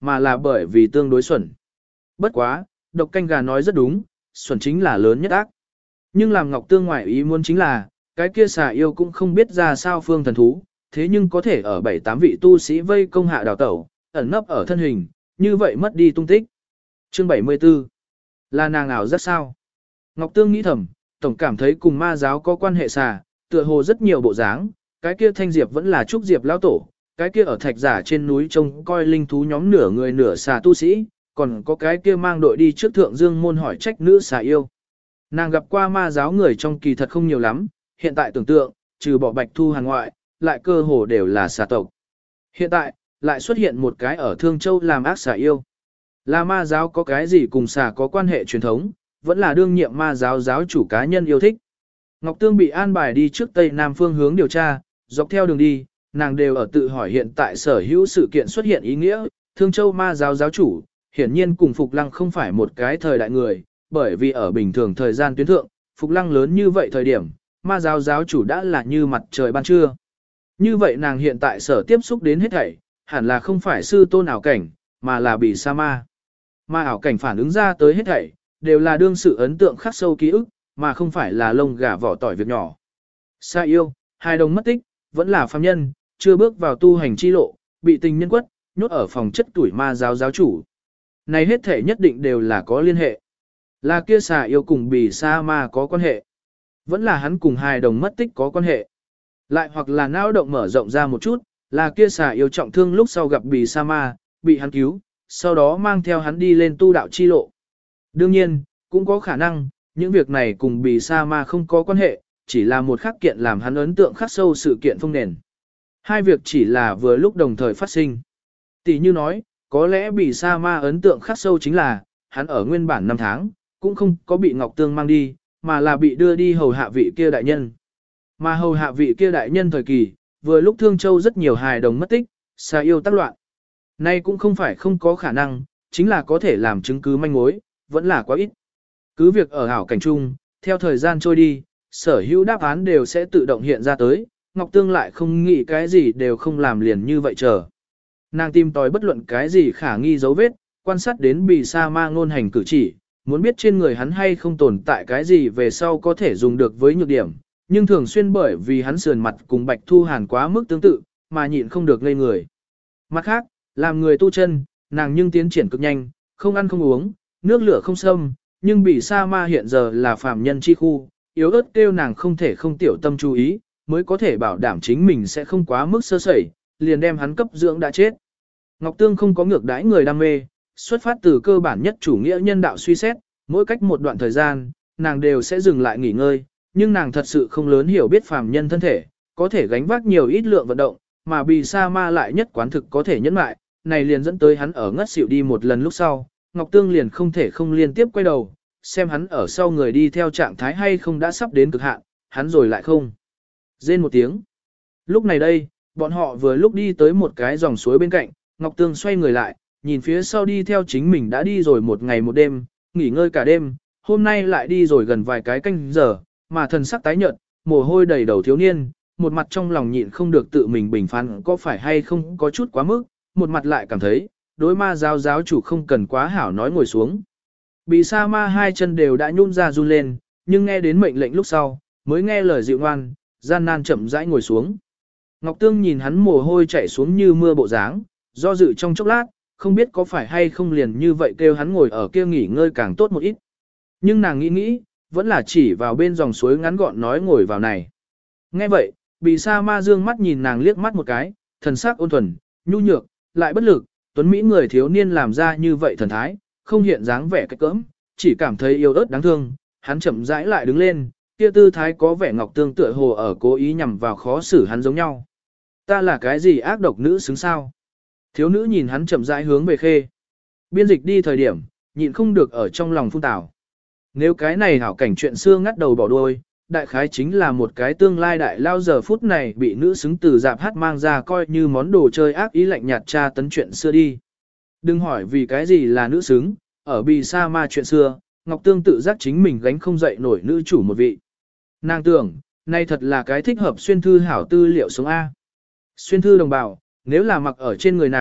Speaker 1: mà là bởi vì tương đối xuẩn. Bất quá, độc canh gà nói rất đúng, xuẩn chính là lớn nhất ác. Nhưng làm Ngọc Tương ngoại ý muốn chính là, cái kia xà yêu cũng không biết ra sao phương thần thú, thế nhưng có thể ở 7-8 vị tu sĩ vây công hạ đào tẩu, ẩn nấp ở thân hình, như vậy mất đi tung tích. Chương 74 là nàng ảo rất sao? Ngọc Tương nghĩ thầm, tổng cảm thấy cùng ma giáo có quan hệ xà, tựa hồ rất nhiều bộ dáng, cái kia thanh diệp vẫn là trúc diệp lão tổ, cái kia ở thạch giả trên núi trông coi linh thú nhóm nửa người nửa xà tu sĩ, còn có cái kia mang đội đi trước thượng dương môn hỏi trách nữ xà yêu. Nàng gặp qua ma giáo người trong kỳ thật không nhiều lắm, hiện tại tưởng tượng, trừ bỏ bạch thu hàng ngoại, lại cơ hồ đều là xà tộc. Hiện tại, lại xuất hiện một cái ở Thương Châu làm ác xà yêu. Là ma giáo có cái gì cùng xà có quan hệ truyền thống, vẫn là đương nhiệm ma giáo giáo chủ cá nhân yêu thích. Ngọc Tương bị an bài đi trước Tây Nam phương hướng điều tra, dọc theo đường đi, nàng đều ở tự hỏi hiện tại sở hữu sự kiện xuất hiện ý nghĩa, Thương Châu ma giáo giáo chủ, hiển nhiên cùng Phục Lăng không phải một cái thời đại người, bởi vì ở bình thường thời gian tuyến thượng, Phục Lăng lớn như vậy thời điểm, ma giáo giáo chủ đã là như mặt trời ban trưa. Như vậy nàng hiện tại sở tiếp xúc đến hết thảy, hẳn là không phải sư tôn ảo cảnh, mà là bị sa ma. Ma ảo cảnh phản ứng ra tới hết thảy, đều là đương sự ấn tượng khắc sâu ký ức, mà không phải là lông gà vỏ tỏi việc nhỏ. Sa yêu, hai đồng mất tích, vẫn là phàm nhân, chưa bước vào tu hành chi lộ, bị tình nhân quất, nhốt ở phòng chất tuổi ma giáo giáo chủ. Này hết thảy nhất định đều là có liên hệ. Là kia xà yêu cùng bì sa ma có quan hệ. Vẫn là hắn cùng hai đồng mất tích có quan hệ. Lại hoặc là não động mở rộng ra một chút, là kia xà yêu trọng thương lúc sau gặp bì sa ma, bị hắn cứu, sau đó mang theo hắn đi lên tu đạo chi lộ. Đương nhiên, cũng có khả năng, những việc này cùng bì sa ma không có quan hệ, chỉ là một khắc kiện làm hắn ấn tượng khắc sâu sự kiện phong nền. Hai việc chỉ là vừa lúc đồng thời phát sinh. Tỷ như nói, có lẽ bì sa ma ấn tượng khắc sâu chính là, hắn ở nguyên bản 5 tháng, cũng không có bị Ngọc Tương mang đi, mà là bị đưa đi hầu hạ vị kia đại nhân. Mà hầu hạ vị kia đại nhân thời kỳ, vừa lúc Thương Châu rất nhiều hài đồng mất tích, xà yêu tác loạn. Nay cũng không phải không có khả năng, chính là có thể làm chứng cứ manh mối, vẫn là quá ít. Cứ việc ở hảo cảnh chung, theo thời gian trôi đi, sở hữu đáp án đều sẽ tự động hiện ra tới, Ngọc Tương lại không nghĩ cái gì đều không làm liền như vậy chờ. Nàng tìm tòi bất luận cái gì khả nghi dấu vết, quan sát đến bì sa ma ngôn hành cử chỉ, muốn biết trên người hắn hay không tồn tại cái gì về sau có thể dùng được với nhược điểm, nhưng thường xuyên bởi vì hắn sườn mặt cùng Bạch Thu Hàn quá mức tương tự, mà nhịn không được ngây người. Mặt khác, làm người tu chân, nàng nhưng tiến triển cực nhanh, không ăn không uống, nước lửa không xâm, nhưng bị sa ma hiện giờ là phàm nhân chi khu, yếu ớt kêu nàng không thể không tiểu tâm chú ý, mới có thể bảo đảm chính mình sẽ không quá mức sơ sẩy, liền đem hắn cấp dưỡng đã chết. Ngọc Tương không có ngược đãi người đam mê, xuất phát từ cơ bản nhất chủ nghĩa nhân đạo suy xét, mỗi cách một đoạn thời gian, nàng đều sẽ dừng lại nghỉ ngơi, nhưng nàng thật sự không lớn hiểu biết phàm nhân thân thể, có thể gánh vác nhiều ít lượng vận động, mà bị sa ma lại nhất quán thực có thể nhẫn lại, này liền dẫn tới hắn ở ngất xỉu đi một lần lúc sau, Ngọc Tương liền không thể không liên tiếp quay đầu, xem hắn ở sau người đi theo trạng thái hay không đã sắp đến cực hạn, hắn rồi lại không. Rên một tiếng. Lúc này đây, bọn họ vừa lúc đi tới một cái dòng suối bên cạnh, Ngọc Tương xoay người lại, nhìn phía sau đi theo chính mình đã đi rồi một ngày một đêm, nghỉ ngơi cả đêm, hôm nay lại đi rồi gần vài cái canh giờ, mà thần sắc tái nhợt, mồ hôi đầy đầu thiếu niên, một mặt trong lòng nhịn không được tự mình bình phán có phải hay không có chút quá mức, một mặt lại cảm thấy, đối ma giáo giáo chủ không cần quá hảo nói ngồi xuống. Bị sa ma hai chân đều đã nhún ra run lên, nhưng nghe đến mệnh lệnh lúc sau, mới nghe lời dịu ngoan, gian nan chậm rãi ngồi xuống. Ngọc Tương nhìn hắn mồ hôi chảy xuống như mưa bộ dáng, do dự trong chốc lát, không biết có phải hay không liền như vậy kêu hắn ngồi ở kia nghỉ ngơi càng tốt một ít. Nhưng nàng nghĩ, vẫn là chỉ vào bên dòng suối ngắn gọn nói ngồi vào này. Nghe vậy, bị sa ma dương mắt nhìn nàng liếc mắt một cái, thần sắc ôn thuần, nhu nhược, lại bất lực, tuấn Mỹ người thiếu niên làm ra như vậy thần thái, không hiện dáng vẻ cách cỡm, chỉ cảm thấy yêu ớt đáng thương, hắn chậm rãi lại đứng lên, kia tư thái có vẻ Ngọc Tương tựa hồ ở cố ý nhằm vào khó xử hắn giống nhau. Ta là cái gì ác độc nữ xứng sao? Thiếu nữ nhìn hắn chậm rãi hướng về khê. Biên dịch đi thời điểm, nhịn không được ở trong lòng phun tảo. Nếu cái này hảo cảnh chuyện xưa ngắt đầu bỏ đuôi, đại khái chính là một cái tương lai đại lao giờ phút này bị nữ xứng từ dạp hát mang ra coi như món đồ chơi ác ý lạnh nhạt tra tấn chuyện xưa đi. Đừng hỏi vì cái gì là nữ xứng, ở bì sa ma chuyện xưa, Ngọc Tương tự giác chính mình gánh không dậy nổi nữ chủ một vị. Nàng tưởng, nay thật là cái thích hợp xuyên thư hảo tư liệu sống A. Xuyên thư đồng bào, nếu là mặc ở trên người nàng,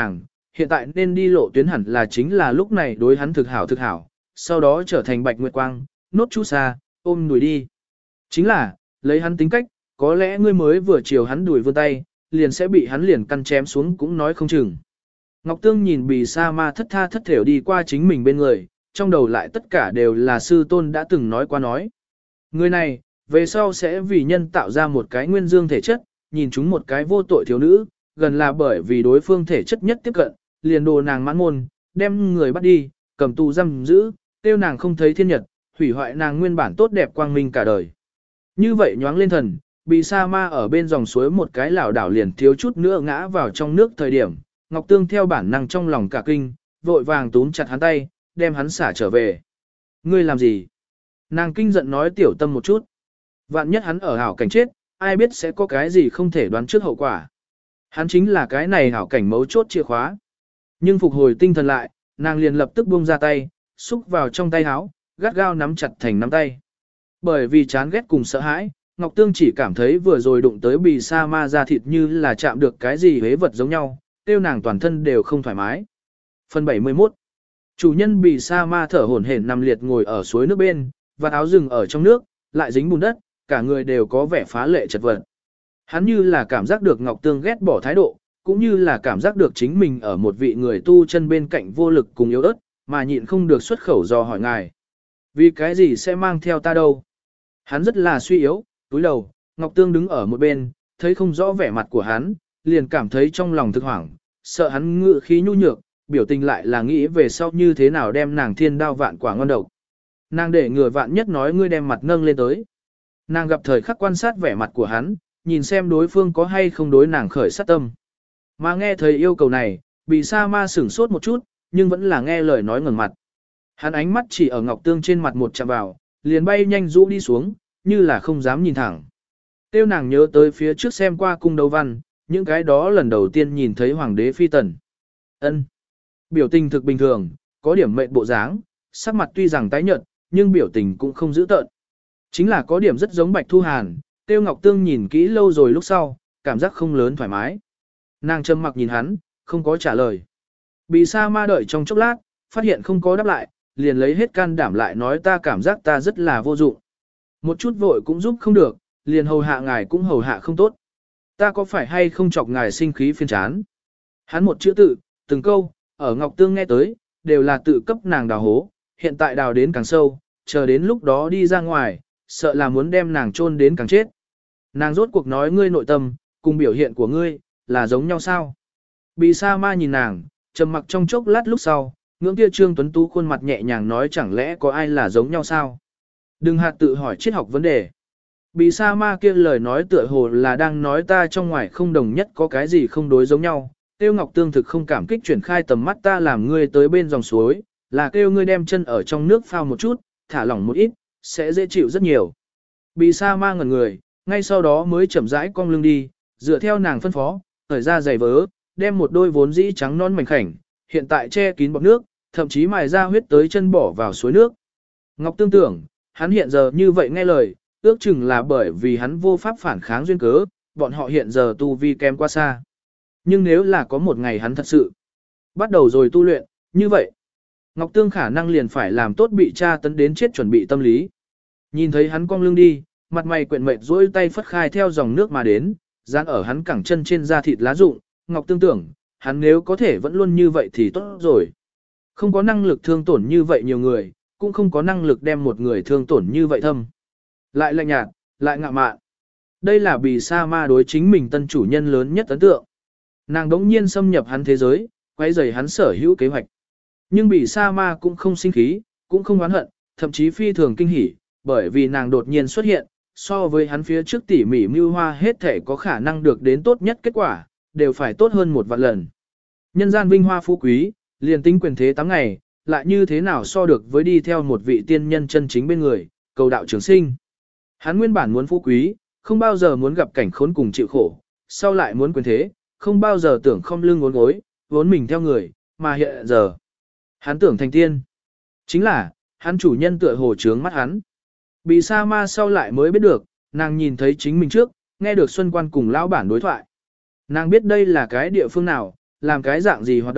Speaker 1: hiện tại nên đi lộ tuyến hẳn là chính là lúc này đối hắn thực hảo, sau đó trở thành Bạch Nguyệt Quang, nốt chu sa, ôm đuổi đi. Chính là, lấy hắn tính cách, có lẽ ngươi mới vừa chiều hắn đuổi vươn tay, liền sẽ bị hắn liền căn chém xuống cũng nói không chừng. Ngọc Tương nhìn Bì Sa Ma thất tha thất thểu đi qua chính mình bên người, trong đầu lại tất cả đều là sư tôn đã từng nói qua nói. Người này, về sau sẽ vì nhân tạo ra một cái nguyên dương thể chất, nhìn chúng một cái vô tội thiếu nữ, gần là bởi vì đối phương thể chất nhất tiếp cận, liền đồ nàng mãn môn, đem người bắt đi, cầm tù giam giữ, tiêu nàng không thấy thiên nhật, hủy hoại nàng nguyên bản tốt đẹp quang minh cả đời. Như vậy nhoáng lên thần, Bì Sa Ma ở bên dòng suối một cái lảo đảo liền thiếu chút nữa ngã vào trong nước thời điểm, Ngọc Tương theo bản năng trong lòng cả kinh, vội vàng túm chặt hắn tay, đem hắn xả trở về. Ngươi làm gì? Nàng kinh giận nói tiểu tâm một chút. Vạn nhất hắn ở hảo cảnh chết, ai biết sẽ có cái gì không thể đoán trước hậu quả. Hắn chính là cái này hảo cảnh mấu chốt chìa khóa. Nhưng phục hồi tinh thần lại, nàng liền lập tức buông ra tay, xúc vào trong tay áo, gắt gao nắm chặt thành nắm tay. Bởi vì chán ghét cùng sợ hãi, Ngọc Tương chỉ cảm thấy vừa rồi đụng tới Bì Sa Ma da thịt như là chạm được cái gì hế vật giống nhau, tiêu nàng toàn thân đều không thoải mái. Phần 71. Chủ nhân Bì Sa Ma thở hổn hển nằm liệt ngồi ở suối nước bên, và áo rừng ở trong nước, lại dính bùn đất, cả người đều có vẻ phá lệ chật vật. Hắn như là cảm giác được Ngọc Tương ghét bỏ thái độ, cũng như là cảm giác được chính mình ở một vị người tu chân bên cạnh vô lực cùng yếu ớt, mà nhịn không được xuất khẩu dò hỏi ngài. Vì cái gì sẽ mang theo ta đâu? Hắn rất là suy yếu, túi đầu, Ngọc Tương đứng ở một bên, thấy không rõ vẻ mặt của hắn, liền cảm thấy trong lòng thực hoảng, sợ hắn ngự khí nhu nhược, biểu tình lại là nghĩ về sau như thế nào đem nàng thiên đao vạn quả ngon độc. Nàng để người vạn nhất nói ngươi đem mặt nâng lên tới. Nàng gặp thời khắc quan sát vẻ mặt của hắn, nhìn xem đối phương có hay không đối nàng khởi sát tâm. Mà nghe thấy yêu cầu này, Bì Sa Ma sửng sốt một chút, nhưng vẫn là nghe lời nói ngẩng mặt. Hắn ánh mắt chỉ ở Ngọc Tương trên mặt một chạm vào, liền bay nhanh rũ đi xuống, như là không dám nhìn thẳng. Tiêu nàng nhớ tới phía trước xem qua cung đấu văn, những cái đó lần đầu tiên nhìn thấy hoàng đế phi tần. Ân, biểu tình thực bình thường, có điểm mệnh bộ dáng, sắc mặt tuy rằng tái nhợt, nhưng biểu tình cũng không dữ tợn. Chính là có điểm rất giống Bạch Thu Hàn, Tiêu Ngọc Tương nhìn kỹ lâu rồi lúc sau, cảm giác không lớn thoải mái. Nàng trầm mặc nhìn hắn, không có trả lời. Bì Sa Ma đợi trong chốc lát, phát hiện không có đáp lại, liền lấy hết can đảm lại nói ta cảm giác ta rất là vô dụng. Một chút vội cũng giúp không được, liền hầu hạ ngài cũng hầu hạ không tốt. Ta có phải hay không chọc ngài sinh khí phiền chán? Hắn một chữ tự, từng câu, ở Ngọc Tương nghe tới, đều là tự cấp nàng đào hố, hiện tại đào đến càng sâu, chờ đến lúc đó đi ra ngoài, sợ là muốn đem nàng chôn đến càng chết. Nàng rốt cuộc nói ngươi nội tâm, cùng biểu hiện của ngươi, là giống nhau sao? Bì Sa Ma nhìn nàng, trầm mặc trong chốc lát lúc sau, ngưỡng kia Trương Tuấn Tú khuôn mặt nhẹ nhàng nói chẳng lẽ có ai là giống nhau sao? Đừng hạt tự hỏi triết học vấn đề. Bì Sa Ma kia lời nói tựa hồ là đang nói ta trong ngoài không đồng nhất có cái gì không đối giống nhau. Tiêu Ngọc Tương thực không cảm kích chuyển khai tầm mắt ta làm ngươi tới bên dòng suối, là kêu ngươi đem chân ở trong nước phao một chút, thả lỏng một ít, sẽ dễ chịu rất nhiều. Bì Sa Ma ngẩn người, ngay sau đó mới chậm rãi cong lưng đi, dựa theo nàng phân phó, thời ra giày vớ, đem một đôi vốn dĩ trắng non mảnh khảnh, hiện tại che kín bọt nước, thậm chí mài ra huyết tới chân bỏ vào suối nước. Ngọc Tương tưởng, hắn hiện giờ như vậy nghe lời, ước chừng là bởi vì hắn vô pháp phản kháng duyên cớ, bọn họ hiện giờ tu vi kém quá xa. Nhưng nếu là có một ngày hắn thật sự bắt đầu rồi tu luyện, như vậy, Ngọc Tương khả năng liền phải làm tốt bị tra tấn đến chết chuẩn bị tâm lý. Nhìn thấy hắn cong lưng đi, mặt mày quyện mệt duỗi tay phất khai theo dòng nước mà đến, dán ở hắn cẳng chân trên da thịt lá rụng, Ngọc Tương tưởng, hắn nếu có thể vẫn luôn như vậy thì tốt rồi. Không có năng lực thương tổn như vậy nhiều người, cũng không có năng lực đem một người thương tổn như vậy thâm. Lại lạnh nhạt, lại ngạo mạn. Đây là Bì Sa Ma đối chính mình tân chủ nhân lớn nhất ấn tượng. Nàng đống nhiên xâm nhập hắn thế giới, quay rầy hắn sở hữu kế hoạch. Nhưng Bì Sa Ma cũng không sinh khí, cũng không oán hận, thậm chí phi thường kinh hỉ, bởi vì nàng đột nhiên xuất hiện, so với hắn phía trước tỉ mỉ mưu hoa hết thể có khả năng được đến tốt nhất kết quả, đều phải tốt hơn một vạn lần. Nhân gian vinh hoa phú quý, liền tính quyền thế 8 ngày, lại như thế nào so được với đi theo một vị tiên nhân chân chính bên người, cầu đạo trường sinh. Hắn nguyên bản muốn phú quý, không bao giờ muốn gặp cảnh khốn cùng chịu khổ, sau lại muốn quyền thế, không bao giờ tưởng không lưng ngốn gối, vốn mình theo người, mà hiện giờ, hắn tưởng thành tiên. Chính là, hắn chủ nhân tựa hồ trướng mắt hắn. Bì Sa Ma sau lại mới biết được, nàng nhìn thấy chính mình trước, nghe được Xuân Quan cùng lão bản đối thoại. Nàng biết đây là cái địa phương nào, làm cái dạng gì hoạt động,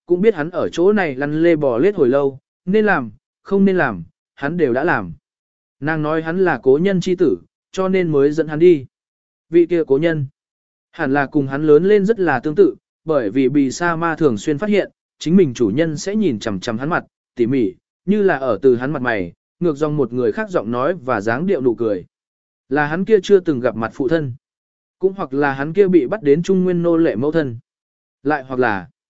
Speaker 1: cũng biết hắn ở chỗ này lăn lê bò lết hồi lâu, nên làm, không nên làm, hắn đều đã làm. Nàng nói hắn là cố nhân chi tử, cho nên mới dẫn hắn đi. Vị kia cố nhân, hẳn là cùng hắn lớn lên rất là tương tự, bởi vì Bì Sa Ma thường xuyên phát hiện, chính mình chủ nhân sẽ nhìn chằm chằm hắn mặt, tỉ mỉ, như là ở từ hắn mặt mày, ngược dòng một người khác giọng nói và dáng điệu nụ cười. Là hắn kia chưa từng gặp mặt phụ thân, cũng hoặc là hắn kia bị bắt đến trung nguyên nô lệ mẫu thân, lại hoặc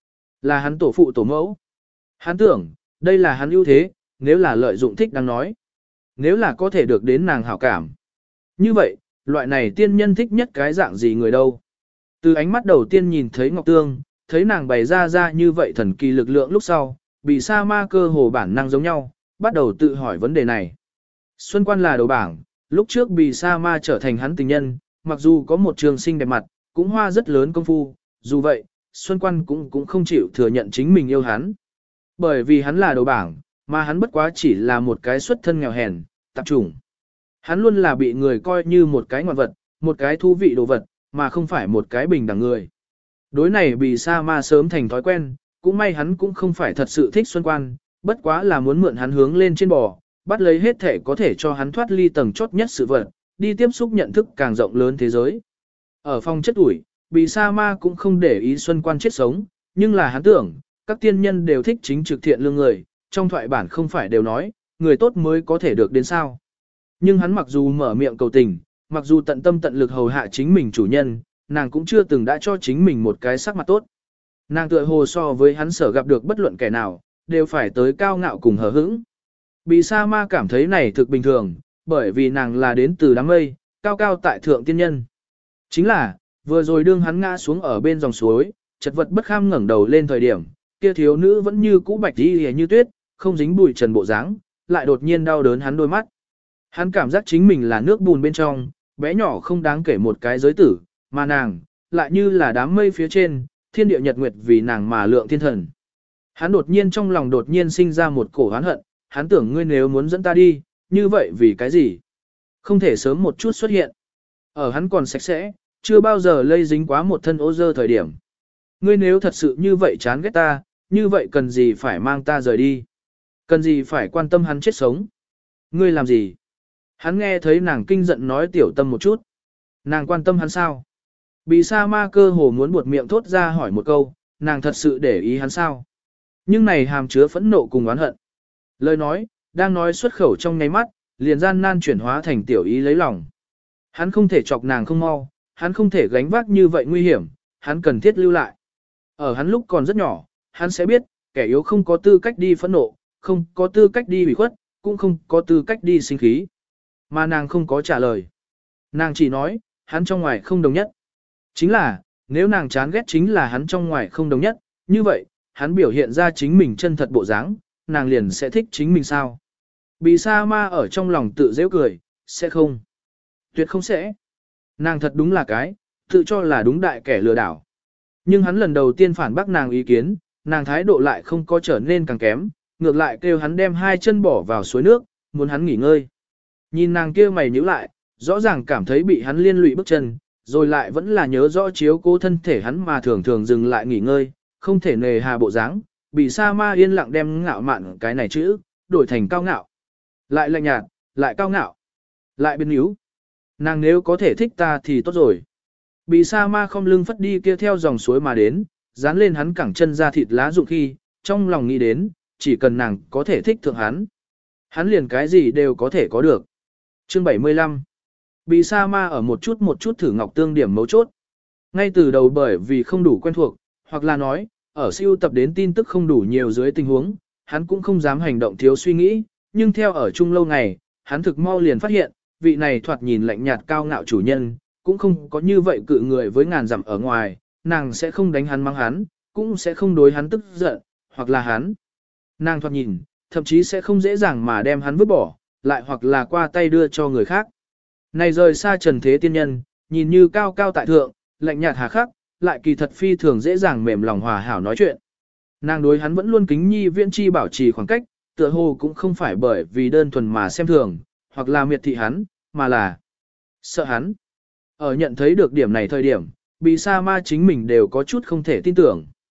Speaker 1: là hắn tổ phụ tổ mẫu. Hắn tưởng, đây là hắn ưu thế, nếu là lợi dụng thích đang nói. Nếu là có thể được đến nàng hảo cảm. Như vậy, loại này tiên nhân thích nhất cái dạng gì người đâu. Từ ánh mắt đầu tiên nhìn thấy Ngọc Tương, thấy nàng bày ra như vậy thần kỳ lực lượng lúc sau, bị sa ma cơ hồ bản năng giống nhau, bắt đầu tự hỏi vấn đề này. Xuân Quan là đầu bảng, lúc trước bị sa ma trở thành hắn tình nhân, mặc dù có một trường sinh đẹp mặt, cũng hoa rất lớn công phu, dù vậy, Xuân Quan cũng không chịu thừa nhận chính mình yêu hắn. Bởi vì hắn là đầu bảng, mà hắn bất quá chỉ là một cái xuất thân nghèo hèn, tạp chủng. Hắn luôn là bị người coi như một cái ngoạn vật, một cái thú vị đồ vật, mà không phải một cái bình đẳng người. Đối này bị sa ma sớm thành thói quen, cũng may hắn cũng không phải thật sự thích Xuân Quan, bất quá là muốn mượn hắn hướng lên trên bò, bắt lấy hết thể có thể cho hắn thoát ly tầng chốt nhất sự vật, đi tiếp xúc nhận thức càng rộng lớn thế giới. Ở phòng chất ủi, bị sa ma cũng không để ý Xuân Quan chết sống, nhưng là hắn tưởng, các tiên nhân đều thích chính trực thiện lương người, trong thoại bản không phải đều nói, người tốt mới có thể được đến sao. Nhưng hắn mặc dù mở miệng cầu tình, mặc dù tận tâm tận lực hầu hạ chính mình chủ nhân, nàng cũng chưa từng đã cho chính mình một cái sắc mặt tốt. Nàng tựa hồ so với hắn sở gặp được bất luận kẻ nào, đều phải tới cao ngạo cùng hờ hững. Bị sa ma cảm thấy này thực bình thường, bởi vì nàng là đến từ đám mây, cao cao tại thượng tiên nhân. Chính là, vừa rồi đương hắn ngã xuống ở bên dòng suối, chật vật bất kham ngẩng đầu lên thời điểm, kia thiếu nữ vẫn như cũ bạch y như tuyết, không dính bụi trần bộ dáng, lại đột nhiên đau đớn hắn đôi mắt. Hắn cảm giác chính mình là nước bùn bên trong, bé nhỏ không đáng kể một cái giới tử, mà nàng, lại như là đám mây phía trên, thiên địa nhật nguyệt vì nàng mà lượng thiên thần. Hắn đột nhiên trong lòng đột nhiên sinh ra một cổ oán hận, hắn tưởng ngươi nếu muốn dẫn ta đi, như vậy vì cái gì? Không thể sớm một chút xuất hiện. Ở hắn còn sạch sẽ, chưa bao giờ lây dính quá một thân ô dơ thời điểm. Ngươi nếu thật sự như vậy chán ghét ta, như vậy cần gì phải mang ta rời đi? Cần gì phải quan tâm hắn chết sống? Ngươi làm gì? Hắn nghe thấy nàng kinh giận nói tiểu tâm một chút. Nàng quan tâm hắn sao? Bị sa ma cơ hồ muốn buột miệng thốt ra hỏi một câu, nàng thật sự để ý hắn sao? Nhưng này hàm chứa phẫn nộ cùng oán hận. Lời nói, đang nói xuất khẩu trong nháy mắt, liền gian nan chuyển hóa thành tiểu ý lấy lòng. Hắn không thể chọc nàng không mau, hắn không thể gánh vác như vậy nguy hiểm, hắn cần thiết lưu lại. Ở hắn lúc còn rất nhỏ, hắn sẽ biết, kẻ yếu không có tư cách đi phẫn nộ, không có tư cách đi bị khuất, cũng không có tư cách đi sinh khí. Mà nàng không có trả lời. Nàng chỉ nói, hắn trong ngoài không đồng nhất. Chính là, nếu nàng chán ghét chính là hắn trong ngoài không đồng nhất, như vậy, hắn biểu hiện ra chính mình chân thật bộ dáng, nàng liền sẽ thích chính mình sao. Bị sa ma ở trong lòng tự dễ cười, sẽ không. Tuyệt không sẽ. Nàng thật đúng là cái, tự cho là đúng đại kẻ lừa đảo. Nhưng hắn lần đầu tiên phản bác nàng ý kiến, nàng thái độ lại không có trở nên càng kém, ngược lại kêu hắn đem hai chân bỏ vào suối nước, muốn hắn nghỉ ngơi. Nhìn nàng kia mày nhíu lại, rõ ràng cảm thấy bị hắn liên lụy bước chân, rồi lại vẫn là nhớ rõ chiếu cố thân thể hắn mà thường thường dừng lại nghỉ ngơi, không thể nề hà bộ dáng, bị sa ma yên lặng đem ngạo mạn cái này chữ, đổi thành cao ngạo. Lại lạnh nhạt, lại cao ngạo, lại biến yếu. Nàng nếu có thể thích ta thì tốt rồi. Bị sa ma không lưng phất đi kia theo dòng suối mà đến, dán lên hắn cẳng chân ra thịt lá rụng khi, trong lòng nghĩ đến, chỉ cần nàng có thể thích thượng hắn. Hắn liền cái gì đều có thể có được. Chương 75. Bị sa ma ở một chút thử Ngọc Tương điểm mấu chốt. Ngay từ đầu bởi vì không đủ quen thuộc, hoặc là nói, ở siêu tập đến tin tức không đủ nhiều dưới tình huống, hắn cũng không dám hành động thiếu suy nghĩ, nhưng theo ở chung lâu ngày, hắn thực mau liền phát hiện, vị này thoạt nhìn lạnh nhạt cao ngạo chủ nhân, cũng không có như vậy cự người với ngàn dặm ở ngoài, nàng sẽ không đánh hắn mắng hắn, cũng sẽ không đối hắn tức giận, hoặc là hắn. Nàng thoạt nhìn, thậm chí sẽ không dễ dàng mà đem hắn vứt bỏ, lại hoặc là qua tay đưa cho người khác. Này rời xa trần thế tiên nhân, nhìn như cao cao tại thượng, lạnh nhạt hà khắc, lại kỳ thật phi thường dễ dàng mềm lòng hòa hảo nói chuyện. Nàng đối hắn vẫn luôn kính nhi viễn chi bảo trì khoảng cách, tựa hồ cũng không phải bởi vì đơn thuần mà xem thường, hoặc là miệt thị hắn, mà là sợ hắn. Ở nhận thấy được điểm này thời điểm, bị sa ma chính mình đều có chút không thể tin tưởng.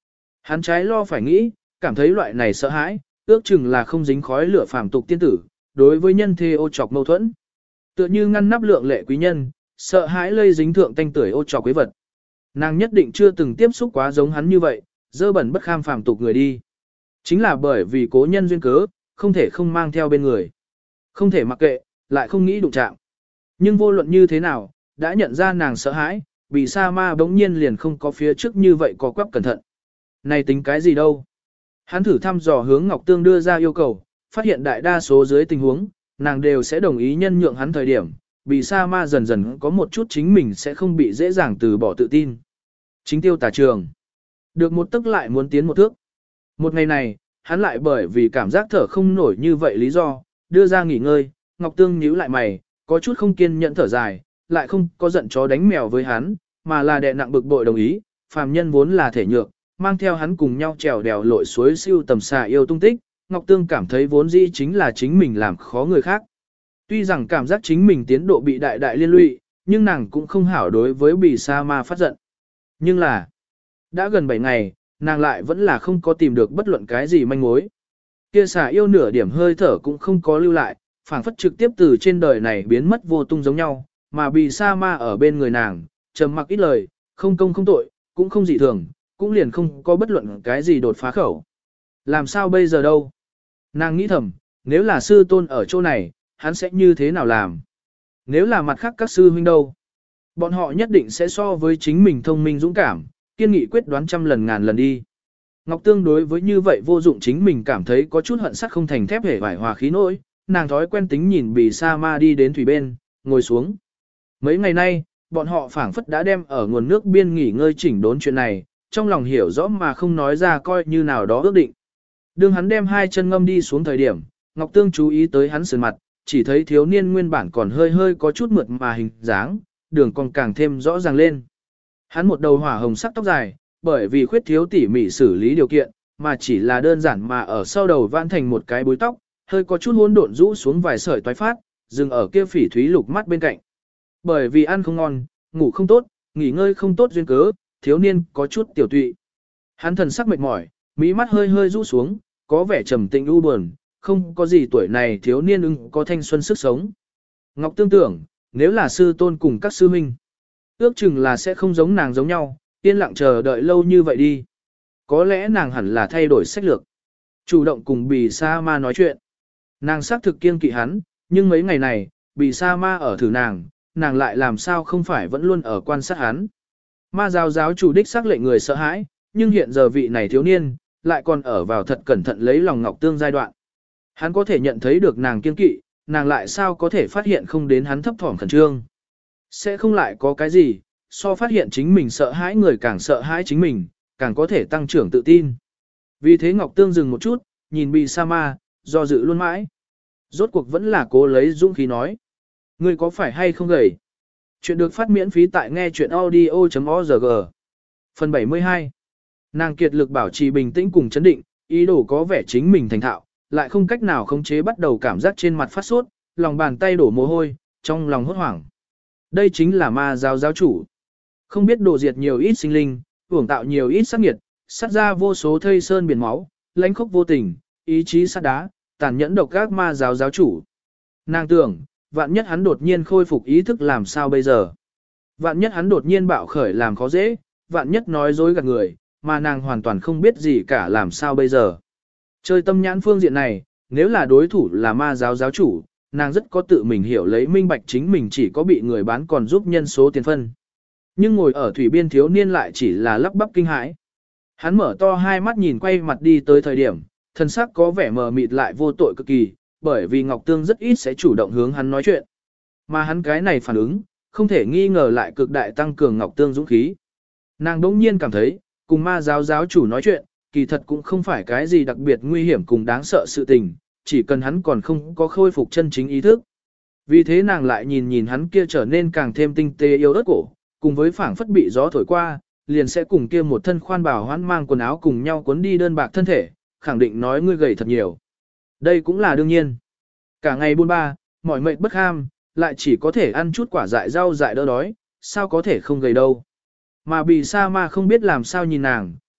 Speaker 1: Hắn trái lo phải nghĩ, cảm thấy loại này sợ hãi, ước chừng là không dính khói lửa phàm tục tiên tử, đối với nhân thế ô trọc mâu thuẫn. Tựa như ngăn nắp lượng lệ quý nhân, sợ hãi lây dính thượng tanh tưởi ô trọc quế vật. Nàng nhất định chưa từng tiếp xúc quá giống hắn như vậy, dơ bẩn bất kham phàm tục người đi. Chính là bởi vì cố nhân duyên cớ, không thể không mang theo bên người. Không thể mặc kệ, lại không nghĩ đụng chạm. Nhưng vô luận như thế nào, đã nhận ra nàng sợ hãi, vì sa ma bỗng nhiên liền không có phía trước như vậy có quắp cẩn thận. Này tính cái gì đâu? Hắn thử thăm dò hướng Ngọc Tương đưa ra yêu cầu, phát hiện đại đa số dưới tình huống, nàng đều sẽ đồng ý nhân nhượng hắn thời điểm, bị sa ma dần dần có một chút chính mình sẽ không bị dễ dàng từ bỏ tự tin. Chính tiêu tà trường. Được một tức lại muốn tiến một thước. Một ngày này, hắn lại bởi vì cảm giác thở không nổi như vậy lý do, đưa ra nghỉ ngơi, Ngọc Tương nhíu lại mày, có chút không kiên nhẫn thở dài, lại không có giận chó đánh mèo với hắn, mà là đè nặng bực bội đồng ý, phàm nhân vốn là thể nhược, mang theo hắn cùng nhau trèo đèo lội suối siêu tầm xà yêu tung tích, Ngọc Tương cảm thấy vốn dĩ chính là chính mình làm khó người khác. Tuy rằng cảm giác chính mình tiến độ bị đại đại liên lụy, nhưng nàng cũng không hảo đối với bì sa ma phát giận. Nhưng là, đã gần 7 ngày, nàng lại vẫn là không có tìm được bất luận cái gì manh mối. Kia xà yêu nửa điểm hơi thở cũng không có lưu lại, phảng phất trực tiếp từ trên đời này biến mất vô tung giống nhau, mà bì sa ma ở bên người nàng, trầm mặc ít lời, không công không tội, cũng không dị thường, cũng liền không có bất luận cái gì đột phá khẩu. Làm sao bây giờ đâu? Nàng nghĩ thầm, nếu là sư tôn ở chỗ này, hắn sẽ như thế nào làm? Nếu là mặt khác các sư huynh đâu? Bọn họ nhất định sẽ so với chính mình thông minh dũng cảm, kiên nghị quyết đoán trăm lần ngàn lần đi. Ngọc Tương đối với như vậy vô dụng chính mình cảm thấy có chút hận sắt không thành thép hề vải hòa khí nỗi, nàng thói quen tính nhìn bì sa ma đi đến thủy bên, ngồi xuống. Mấy ngày nay, bọn họ phảng phất đã đem ở nguồn nước biên nghỉ ngơi chỉnh đốn chuyện này, trong lòng hiểu rõ mà không nói ra coi như nào đó ước định. Đương hắn đem hai chân ngâm đi xuống thời điểm, Ngọc Tương chú ý tới hắn sườn mặt, chỉ thấy thiếu niên nguyên bản còn hơi hơi có chút mượt mà hình dáng, đường còn càng thêm rõ ràng lên. Hắn một đầu hỏa hồng sắc tóc dài, bởi vì khuyết thiếu tỉ mỉ xử lý điều kiện, mà chỉ là đơn giản mà ở sau đầu vãn thành một cái búi tóc, hơi có chút hỗn độn rũ xuống vài sợi toái phát, dừng ở kia phỉ thúy lục mắt bên cạnh. Bởi vì ăn không ngon, ngủ không tốt, nghỉ ngơi không tốt duyên cớ, thiếu niên có chút tiểu tụy. Hắn thần sắc mệt mỏi, mí mắt hơi hơi rũ xuống, có vẻ trầm tĩnh u buồn, không có gì tuổi này thiếu niên ưng có thanh xuân sức sống. Ngọc Tương tưởng, nếu là sư tôn cùng các sư huynh, ước chừng là sẽ không giống nàng giống nhau, yên lặng chờ đợi lâu như vậy đi. Có lẽ nàng hẳn là thay đổi sách lược, chủ động cùng bì sa ma nói chuyện. Nàng xác thực kiêng kỵ hắn, nhưng mấy ngày này, bì sa ma ở thử nàng lại làm sao không phải vẫn luôn ở quan sát hắn. Ma giáo chủ đích xác lệnh người sợ hãi, nhưng hiện giờ vị này thiếu niên, lại còn ở vào thật cẩn thận lấy lòng Ngọc Tương giai đoạn. Hắn có thể nhận thấy được nàng kiêng kỵ, nàng lại sao có thể phát hiện không đến hắn thấp thỏm khẩn trương. Sẽ không lại có cái gì, so phát hiện chính mình sợ hãi người càng sợ hãi chính mình, càng có thể tăng trưởng tự tin. Vì thế Ngọc Tương dừng một chút, nhìn Bì Sa Ma, do dự luôn mãi. Rốt cuộc vẫn là cố lấy dũng khí nói. Ngươi có phải hay không gầy? Chuyện được phát miễn phí tại nghe chuyện audio.org. Phần 72. Nàng kiệt lực bảo trì bình tĩnh cùng chấn định, ý đồ có vẻ chính mình thành thạo, lại không cách nào khống chế bắt đầu cảm giác trên mặt phát sốt, lòng bàn tay đổ mồ hôi, trong lòng hốt hoảng. Đây chính là ma giáo chủ. Không biết đổ diệt nhiều ít sinh linh, uổng tạo nhiều ít sát nghiệt, sát ra vô số thây sơn biển máu, lãnh khốc vô tình, ý chí sát đá, tàn nhẫn độc các ma giáo chủ. Nàng tưởng, vạn nhất hắn đột nhiên khôi phục ý thức làm sao bây giờ? Vạn nhất hắn đột nhiên bạo khởi làm khó dễ, vạn nhất nói dối gạt người, mà nàng hoàn toàn không biết gì cả làm sao bây giờ? Chơi tâm nhãn phương diện này, nếu là đối thủ là ma giáo chủ, nàng rất có tự mình hiểu lấy minh bạch chính mình chỉ có bị người bán còn giúp nhân số tiền phân. Nhưng ngồi ở thủy biên thiếu niên lại chỉ là lắp bắp kinh hãi. Hắn mở to hai mắt nhìn quay mặt đi tới thời điểm, thân sắc có vẻ mờ mịt lại vô tội cực kỳ, bởi vì Ngọc Tương rất ít sẽ chủ động hướng hắn nói chuyện. Mà hắn cái này phản ứng, không thể nghi ngờ lại cực đại tăng cường Ngọc Tương dũng khí. Nàng đỗng nhiên cảm thấy, cùng ma giáo chủ nói chuyện, kỳ thật cũng không phải cái gì đặc biệt nguy hiểm cùng đáng sợ sự tình, chỉ cần hắn còn không có khôi phục chân chính ý thức. Vì thế nàng lại nhìn hắn kia trở nên càng thêm tinh tế yêu ớt cổ, cùng với phảng phất bị gió thổi qua, liền sẽ cùng kia một thân khoan bảo hoãn mang quần áo cùng nhau cuốn đi đơn bạc thân thể, khẳng định nói ngươi gầy thật nhiều. Đây cũng là đương nhiên. Cả ngày buôn ba, mỏi mệt bất ham, lại chỉ có thể ăn chút quả dại rau dại đỡ đói, sao có thể không gầy đâu. Mà Bì Sa Ma không biết làm sao nhìn nàng,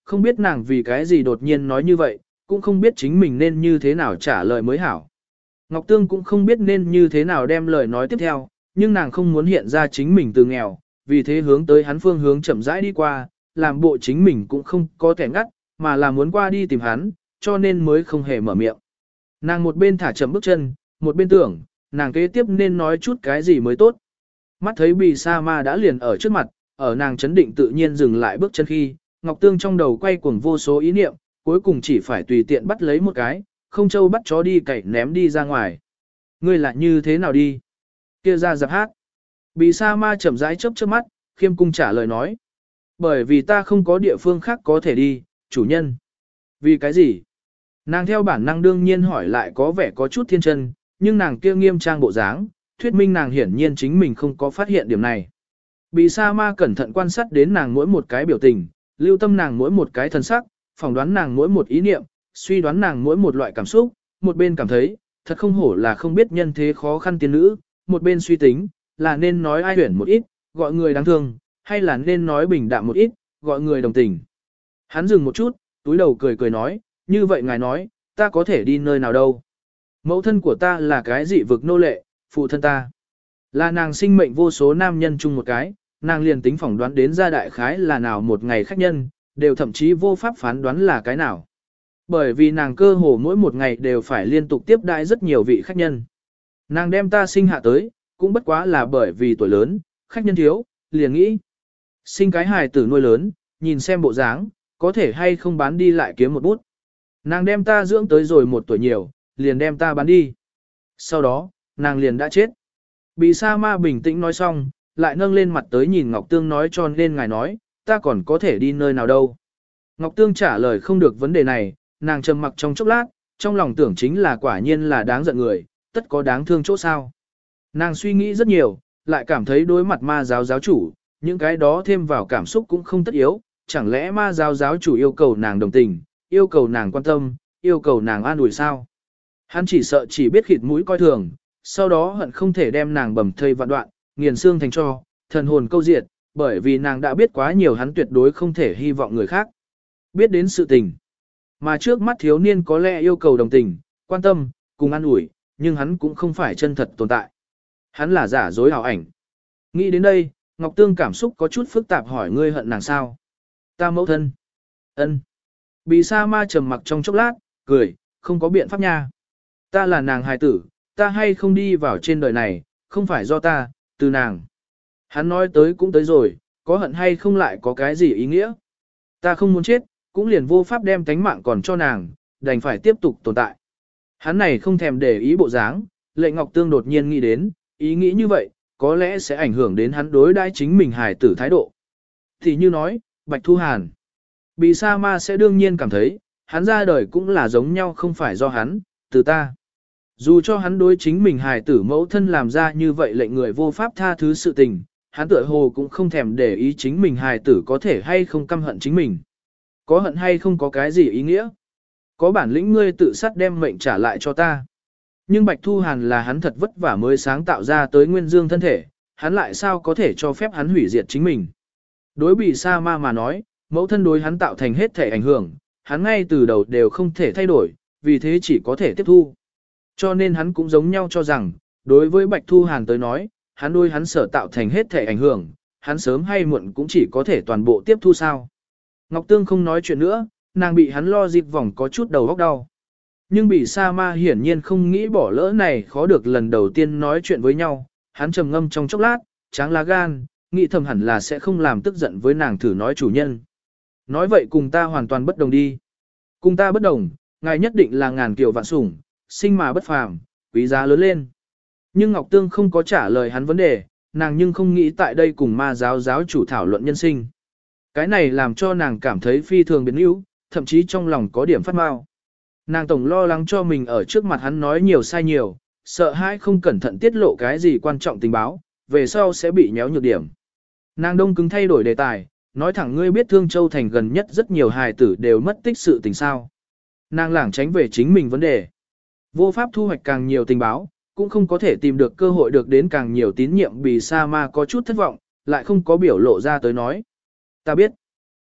Speaker 1: không biết nàng vì cái gì đột nhiên nói như vậy, cũng không biết chính mình nên như thế nào trả lời mới hảo. Ngọc Tương cũng không biết nên như thế nào đem lời nói tiếp theo, nhưng nàng không muốn hiện ra chính mình từ nghèo, vì thế hướng tới hắn phương hướng chậm rãi đi qua, làm bộ chính mình cũng không có kẻ ngắt, mà là muốn qua đi tìm hắn, cho nên mới không hề mở miệng. Nàng một bên thả chậm bước chân, một bên tưởng, nàng kế tiếp nên nói chút cái gì mới tốt. Mắt thấy Bì Sa Ma đã liền ở trước mặt, ở nàng chấn định tự nhiên dừng lại bước chân khi, Ngọc Tương trong đầu quay cuồng vô số ý niệm, cuối cùng chỉ phải tùy tiện bắt lấy một cái, không châu bắt chó đi cậy ném đi ra ngoài. Ngươi lại như thế nào đi? Kia ra dập hát. Bì Sa Ma chậm rãi chớp chớp mắt, khiêm cung trả lời nói. Bởi vì ta không có địa phương khác có thể đi, chủ nhân. Vì cái gì? Nàng theo bản năng đương nhiên hỏi lại có vẻ có chút thiên chân, nhưng nàng kia nghiêm trang bộ dáng, thuyết minh nàng hiển nhiên chính mình không có phát hiện điểm này. Bì Sa Ma cẩn thận quan sát đến nàng mỗi một cái biểu tình, lưu tâm nàng mỗi một cái thần sắc, phỏng đoán nàng mỗi một ý niệm, suy đoán nàng mỗi một loại cảm xúc, một bên cảm thấy, thật không hổ là không biết nhân thế khó khăn tiên nữ, một bên suy tính, là nên nói ai huyển một ít, gọi người đáng thương, hay là nên nói bình đạm một ít, gọi người đồng tình. Hắn dừng một chút, túi đầu cười cười nói, như vậy ngài nói, ta có thể đi nơi nào đâu. Mẫu thân của ta là cái dị vực nô lệ, phụ thân ta là nàng sinh mệnh vô số nam nhân chung một cái, nàng liền tính phỏng đoán đến gia đại khái là nào một ngày khách nhân, đều thậm chí vô pháp phán đoán là cái nào. Bởi vì nàng cơ hồ mỗi một ngày đều phải liên tục tiếp đãi rất nhiều vị khách nhân. Nàng đem ta sinh hạ tới, cũng bất quá là bởi vì tuổi lớn, khách nhân thiếu, liền nghĩ. Sinh cái hài tử nuôi lớn, nhìn xem bộ dáng, có thể hay không bán đi lại kiếm một bút. Nàng đem ta dưỡng tới rồi một tuổi nhiều, liền đem ta bán đi. Sau đó, nàng liền đã chết. Bì Sa Ma bình tĩnh nói xong, lại nâng lên mặt tới nhìn Ngọc Tương nói cho nên ngài nói, ta còn có thể đi nơi nào đâu. Ngọc Tương trả lời không được vấn đề này, nàng trầm mặc trong chốc lát, trong lòng tưởng chính là quả nhiên là đáng giận người, tất có đáng thương chỗ sao. Nàng suy nghĩ rất nhiều, lại cảm thấy đối mặt ma giáo giáo chủ, những cái đó thêm vào cảm xúc cũng không tất yếu, chẳng lẽ ma giáo giáo chủ yêu cầu nàng đồng tình, yêu cầu nàng quan tâm, yêu cầu nàng an ủi sao. Hắn chỉ sợ chỉ biết khịt mũi coi thường, sau đó hận không thể đem nàng bầm thây vạn đoạn, nghiền xương thành tro, thần hồn câu diệt, bởi vì nàng đã biết quá nhiều hắn tuyệt đối không thể hy vọng người khác biết đến sự tình. Mà trước mắt thiếu niên có lẽ yêu cầu đồng tình, quan tâm, cùng an ủi, nhưng hắn cũng không phải chân thật tồn tại. Hắn là giả dối ảo ảnh. Nghĩ đến đây, Ngọc Tương cảm xúc có chút phức tạp hỏi ngươi hận nàng sao? Ta mẫu thân. Ân. Bì Sa Ma trầm mặc trong chốc lát, cười, không có biện pháp nha. Ta là nàng hài tử, ta hay không đi vào trên đời này, không phải do ta, từ nàng. Hắn nói tới cũng tới rồi, có hận hay không lại có cái gì ý nghĩa? Ta không muốn chết, cũng liền vô pháp đem tánh mạng còn cho nàng, đành phải tiếp tục tồn tại. Hắn này không thèm để ý bộ dáng, Lệ Ngọc Tương đột nhiên nghĩ đến, ý nghĩ như vậy, có lẽ sẽ ảnh hưởng đến hắn đối đãi chính mình hài tử thái độ. Thì như nói, Bạch Thu Hàn, Bì Sa Ma sẽ đương nhiên cảm thấy, hắn ra đời cũng là giống nhau không phải do hắn, từ ta. Dù cho hắn đối chính mình hài tử mẫu thân làm ra như vậy lệnh người vô pháp tha thứ sự tình, hắn tựa hồ cũng không thèm để ý chính mình hài tử có thể hay không căm hận chính mình. Có hận hay không có cái gì ý nghĩa. Có bản lĩnh ngươi tự sát đem mệnh trả lại cho ta. Nhưng Bạch Thu Hàn là hắn thật vất vả mới sáng tạo ra tới nguyên dương thân thể, hắn lại sao có thể cho phép hắn hủy diệt chính mình. Đối Bì Sa Ma mà nói, mẫu thân đối hắn tạo thành hết thể ảnh hưởng, hắn ngay từ đầu đều không thể thay đổi, vì thế chỉ có thể tiếp thu. Cho nên hắn cũng giống nhau cho rằng, đối với Bạch Thu Hàn tới nói, hắn đối hắn sở tạo thành hết thể ảnh hưởng, hắn sớm hay muộn cũng chỉ có thể toàn bộ tiếp thu sao. Ngọc Tương không nói chuyện nữa, nàng bị hắn lo dịp vòng có chút đầu óc đau. Nhưng Bì Sa Ma hiển nhiên không nghĩ bỏ lỡ này khó được lần đầu tiên nói chuyện với nhau, hắn trầm ngâm trong chốc lát, tráng lá gan, nghĩ thầm hẳn là sẽ không làm tức giận với nàng thử nói chủ nhân. Nói vậy cùng ta hoàn toàn bất đồng đi. Cùng ta bất đồng, ngài nhất định là ngàn kiều vạn sủng, sinh mà bất phàm, quý giá lớn lên. Nhưng Ngọc Tương không có trả lời hắn vấn đề, nàng nhưng không nghĩ tại đây cùng ma giáo giáo chủ thảo luận nhân sinh. Cái này làm cho nàng cảm thấy phi thường biến yếu, thậm chí trong lòng có điểm phát mau. Nàng tổng lo lắng cho mình ở trước mặt hắn nói nhiều sai nhiều, sợ hãi không cẩn thận tiết lộ cái gì quan trọng tình báo, về sau sẽ bị nhéo nhược điểm. Nàng đông cứng thay đổi đề tài, nói thẳng ngươi biết Thương Châu Thành gần nhất rất nhiều hài tử đều mất tích sự tình sao. Nàng lảng tránh về chính mình vấn đề. Vô pháp thu hoạch càng nhiều tình báo, cũng không có thể tìm được cơ hội được đến càng nhiều tín nhiệm. Bì Sa Ma có chút thất vọng, lại không có biểu lộ ra tới nói. Ta biết.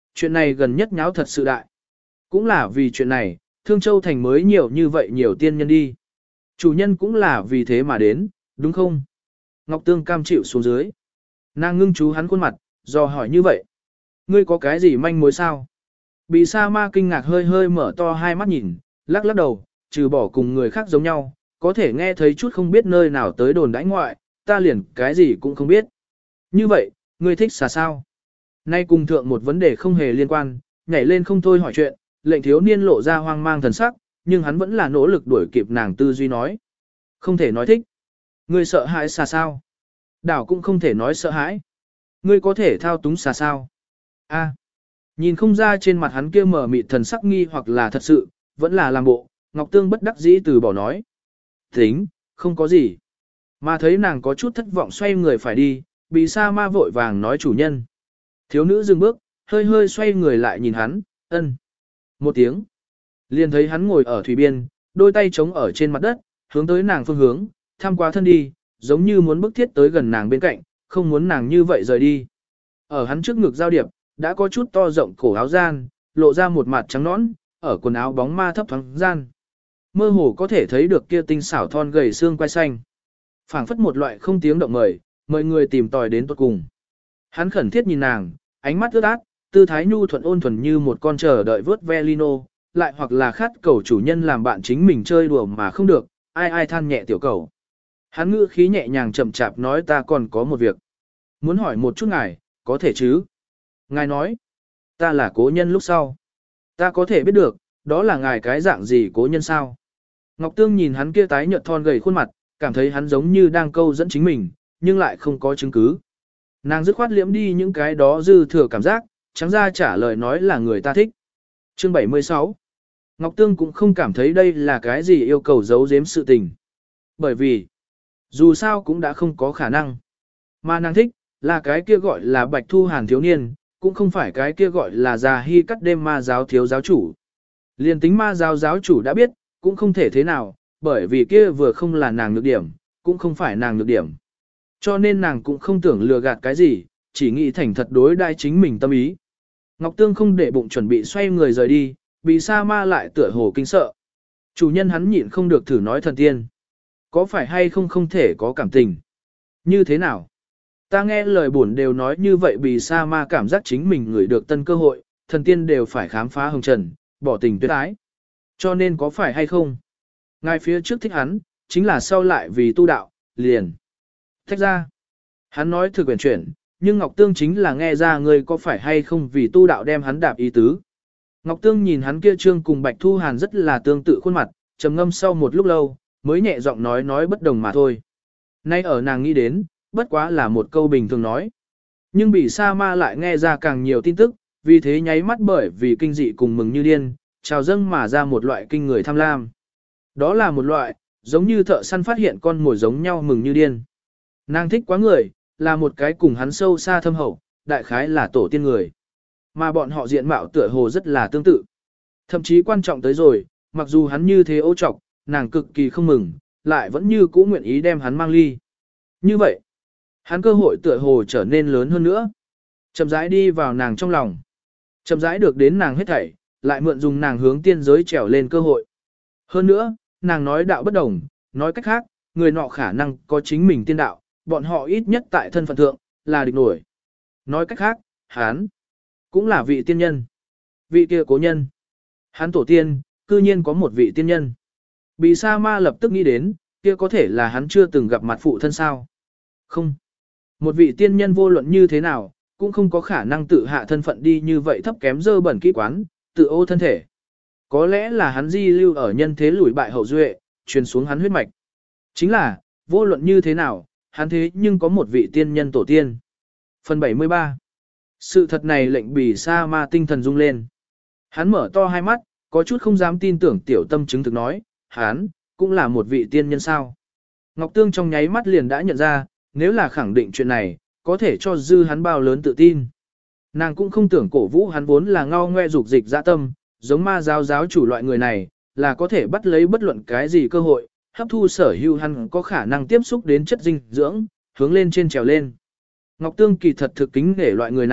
Speaker 1: Chuyện này gần nhất nháo thật sự đại. Cũng là vì chuyện này, Thương Châu Thành mới nhiều như vậy nhiều tiên nhân đi. Chủ nhân cũng là vì thế mà đến, đúng không? Ngọc Tương cam chịu xuống dưới. Nàng ngưng chú hắn khuôn mặt, do hỏi như vậy. Ngươi có cái gì manh mối sao? Bị sa ma kinh ngạc hơi hơi mở to hai mắt nhìn, lắc lắc đầu, trừ bỏ cùng người khác giống nhau, có thể nghe thấy chút không biết nơi nào tới đồn đãi ngoại, ta liền cái gì cũng không biết. Như vậy, ngươi thích xà sao? Nay cùng thượng một vấn đề không hề liên quan, nhảy lên không thôi hỏi chuyện, lệnh thiếu niên lộ ra hoang mang thần sắc, nhưng hắn vẫn là nỗ lực đuổi kịp nàng tư duy nói. Không thể nói thích. Ngươi sợ hãi xà sao? Đảo cũng không thể nói sợ hãi. Ngươi có thể thao túng xà sao? A. Nhìn không ra trên mặt hắn kia mở mịt thần sắc nghi hoặc là thật sự, vẫn là làm bộ, Ngọc Tương bất đắc dĩ từ bỏ nói. Tính, không có gì. Mà thấy nàng có chút thất vọng xoay người phải đi, bị sa ma vội vàng nói chủ nhân. Thiếu nữ dừng bước, hơi hơi xoay người lại nhìn hắn, ân. Một tiếng. Liền thấy hắn ngồi ở thủy biên, đôi tay chống ở trên mặt đất, hướng tới nàng phương hướng, tham qua thân đi, giống như muốn bức thiết tới gần nàng bên cạnh, không muốn nàng như vậy rời đi. Ở hắn trước ngực giao điệp, đã có chút to rộng cổ áo gian, lộ ra một mặt trắng nõn, ở quần áo bóng ma thấp thoáng gian. Mơ hồ có thể thấy được kia tinh xảo thon gầy xương quai xanh. Phảng phất một loại không tiếng động mời người tìm tòi đến tuột cùng. Hắn khẩn thiết nhìn nàng, ánh mắt ướt át, tư thái nhu thuận ôn thuần như một con chờ đợi vớt ve lino, lại hoặc là khát cầu chủ nhân làm bạn chính mình chơi đùa mà không được, ai ai than nhẹ tiểu cầu. Hắn ngữ khí nhẹ nhàng chậm chạp nói ta còn có một việc. Muốn hỏi một chút ngài, có thể chứ? Ngài nói, ta là cố nhân lúc sau. Ta có thể biết được, đó là ngài cái dạng gì cố nhân sao? Ngọc Tương nhìn hắn kia tái nhợt thon gầy khuôn mặt, cảm thấy hắn giống như đang câu dẫn chính mình, nhưng lại không có chứng cứ. Nàng dứt khoát liễm đi những cái đó dư thừa cảm giác, trắng ra trả lời nói là người ta thích. Chương 76 Ngọc Tương cũng không cảm thấy đây là cái gì yêu cầu giấu giếm sự tình. Bởi vì, dù sao cũng đã không có khả năng. Mà nàng thích, là cái kia gọi là Bạch Thu Hàn thiếu niên, cũng không phải cái kia gọi là già hy cắt đêm ma giáo thiếu giáo chủ. Liên tính ma giáo giáo chủ đã biết, cũng không thể thế nào, bởi vì kia vừa không là nàng nhược điểm, cũng không phải nàng nhược điểm. Cho nên nàng cũng không tưởng lừa gạt cái gì, chỉ nghĩ thành thật đối đai chính mình tâm ý. Ngọc Tương không để bụng chuẩn bị xoay người rời đi, bị sa ma lại tựa hồ kinh sợ. Chủ nhân hắn nhịn không được thử nói thần tiên. Có phải hay không không thể có cảm tình? Như thế nào? Ta nghe lời buồn đều nói như vậy bị sa ma cảm giác chính mình ngửi được tân cơ hội, thần tiên đều phải khám phá hồng trần, bỏ tình tuyệt ái. Cho nên có phải hay không? Ngài phía trước thích hắn, chính là sau lại vì tu đạo, liền. Thách ra. Hắn nói thực quyền chuyển, nhưng Ngọc Tương chính là nghe ra người có phải hay không vì tu đạo đem hắn đạp ý tứ. Ngọc Tương nhìn hắn kia trương cùng Bạch Thu Hàn rất là tương tự khuôn mặt, trầm ngâm sau một lúc lâu, mới nhẹ giọng nói bất đồng mà thôi. Nay ở nàng nghĩ đến, bất quá là một câu bình thường nói. Nhưng bị sa ma lại nghe ra càng nhiều tin tức, vì thế nháy mắt bởi vì kinh dị cùng mừng như điên, trào dâng mà ra một loại kinh người tham lam. Đó là một loại, giống như thợ săn phát hiện con mồi giống nhau mừng như điên. Nàng thích quá người, là một cái cùng hắn sâu xa thâm hậu, đại khái là tổ tiên người. Mà bọn họ diện mạo tựa hồ rất là tương tự. Thậm chí quan trọng tới rồi, mặc dù hắn như thế ô trọc, nàng cực kỳ không mừng, lại vẫn như cũ nguyện ý đem hắn mang ly. Như vậy, hắn cơ hội tựa hồ trở nên lớn hơn nữa. Chậm rãi đi vào nàng trong lòng. Chậm rãi được đến nàng hết thảy, lại mượn dùng nàng hướng tiên giới trèo lên cơ hội. Hơn nữa, nàng nói đạo bất đồng, nói cách khác, người nọ khả năng có chính mình tiên đạo, bọn họ ít nhất tại thân phận thượng, là địch nổi. Nói cách khác, hắn cũng là vị tiên nhân. Vị kia cố nhân. Hắn tổ tiên, cư nhiên có một vị tiên nhân. Bị sa ma lập tức nghĩ đến, kia có thể là hắn chưa từng gặp mặt phụ thân sao. Không. Một vị tiên nhân vô luận như thế nào, cũng không có khả năng tự hạ thân phận đi như vậy thấp kém dơ bẩn kỹ quán, tự ô thân thể. Có lẽ là hắn di lưu ở nhân thế lùi bại hậu duệ, truyền xuống hắn huyết mạch. Chính là, vô luận như thế nào, hắn thế nhưng có một vị tiên nhân tổ tiên. Phần 73 Sự thật này lệnh Bì Sa Ma tinh thần rung lên. Hắn mở to hai mắt, có chút không dám tin tưởng tiểu tâm chứng thực nói, hắn, cũng là một vị tiên nhân sao. Ngọc Tương trong nháy mắt liền đã nhận ra, nếu là khẳng định chuyện này, có thể cho dư hắn bao lớn tự tin. Nàng cũng không tưởng cổ vũ hắn vốn là ngao ngoe dục dịch dã tâm, giống ma giáo giáo chủ loại người này, là có thể bắt lấy bất luận cái gì cơ hội, hấp thu sở hữu hắn có khả năng tiếp xúc đến chất dinh dưỡng, hướng lên trên trèo lên. Ngọc Tương kỳ thật thực kính để loại người này,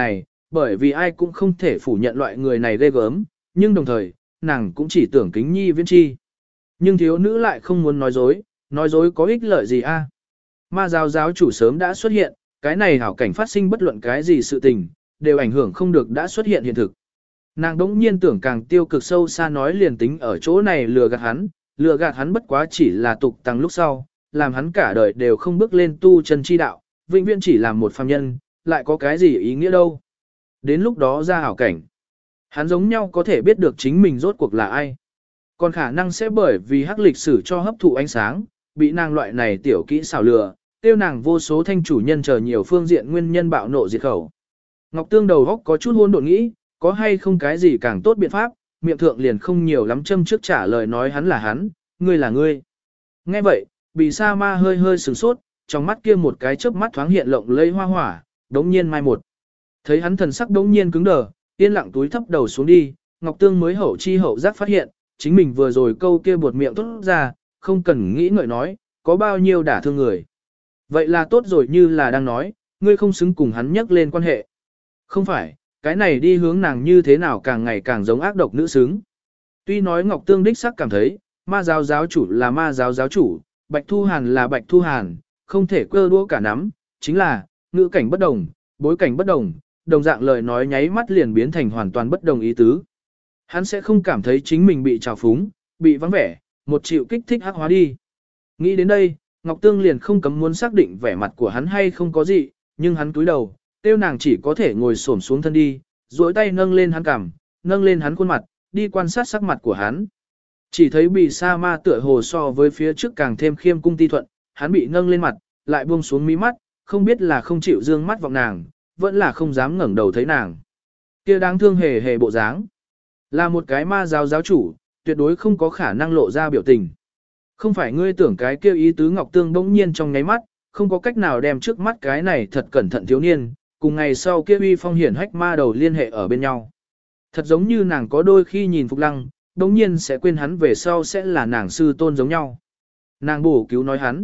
Speaker 1: bởi vì ai cũng không thể phủ nhận loại người này ghê gớm, nhưng đồng thời, nàng cũng chỉ tưởng kính nhi viễn chi. Nhưng thiếu nữ lại không muốn nói dối có ích lợi gì a? Ma giáo giáo chủ sớm đã xuất hiện, cái này hảo cảnh phát sinh bất luận cái gì sự tình, đều ảnh hưởng không được đã xuất hiện hiện thực. Nàng đống nhiên tưởng càng tiêu cực sâu xa nói liền tính ở chỗ này lừa gạt hắn bất quá chỉ là tục tăng lúc sau, làm hắn cả đời đều không bước lên tu chân chi đạo, vĩnh viễn chỉ làm một phàm nhân, lại có cái gì ý nghĩa đâu. Đến lúc đó ra hảo cảnh, hắn giống nhau có thể biết được chính mình rốt cuộc là ai. Còn khả năng sẽ bởi vì hắc lịch sử cho hấp thụ ánh sáng, bị nàng loại này tiểu kỹ xảo lừa, tiêu nàng vô số thanh chủ nhân chờ nhiều phương diện nguyên nhân bạo nộ diệt khẩu. Ngọc Tương đầu góc có chút hỗn độn nghĩ, có hay không cái gì càng tốt biện pháp, miệng thượng liền không nhiều lắm châm trước trả lời nói hắn là hắn, ngươi là ngươi. Nghe vậy, Bì Sa Ma hơi hơi sửng sốt, trong mắt kia một cái chớp mắt thoáng hiện lộng lây hoa hỏa, đống nhiên mai một. Thấy hắn thần sắc đống nhiên cứng đờ, yên lặng túi thấp đầu xuống đi, Ngọc Tương mới hậu chi hậu giác phát hiện, chính mình vừa rồi câu kia buột miệng tốt ra, không cần nghĩ ngợi nói, có bao nhiêu đả thương người. Vậy là tốt rồi như là đang nói, ngươi không xứng cùng hắn nhắc lên quan hệ. Không phải, cái này đi hướng nàng như thế nào càng ngày càng giống ác độc nữ xứng. Tuy nói Ngọc Tương đích sắc cảm thấy, ma giáo giáo chủ là ma giáo giáo chủ, Bạch Thu Hàn là Bạch Thu Hàn, không thể cơ đũa cả nắm, chính là, ngữ cảnh bất đồng, bối cảnh bất đồng, đồng dạng lời nói nháy mắt liền biến thành hoàn toàn bất đồng ý tứ. Hắn sẽ không cảm thấy chính mình bị trào phúng, bị vắng vẻ, một chịu kích thích hắc hóa đi. Nghĩ đến đây, Ngọc Tương liền không cấm muốn xác định vẻ mặt của hắn hay không có gì, nhưng hắn cúi đầu, tiêu nàng chỉ có thể ngồi xổm xuống thân đi, duỗi tay nâng lên hắn cằm, nâng lên hắn khuôn mặt, đi quan sát sắc mặt của hắn. Chỉ thấy Bì Sa Ma tựa hồ so với phía trước càng thêm khiêm cung ti thuận, hắn bị nâng lên mặt, lại buông xuống mí mắt, không biết là không chịu dương mắt vọng nàng, vẫn là không dám ngẩng đầu thấy nàng. Kia đáng thương hề hề bộ dáng. Là một cái ma giáo giáo chủ, tuyệt đối không có khả năng lộ ra biểu tình. Không phải ngươi tưởng cái kia ý tứ Ngọc Tương bỗng nhiên trong nháy mắt, không có cách nào đem trước mắt cái này thật cẩn thận thiếu niên, cùng ngày sau kia uy phong hiển hách ma đầu liên hệ ở bên nhau. Thật giống như nàng có đôi khi nhìn Phục Lăng, bỗng nhiên sẽ quên hắn về sau sẽ là nàng sư tôn giống nhau. Nàng bổ cứu nói hắn.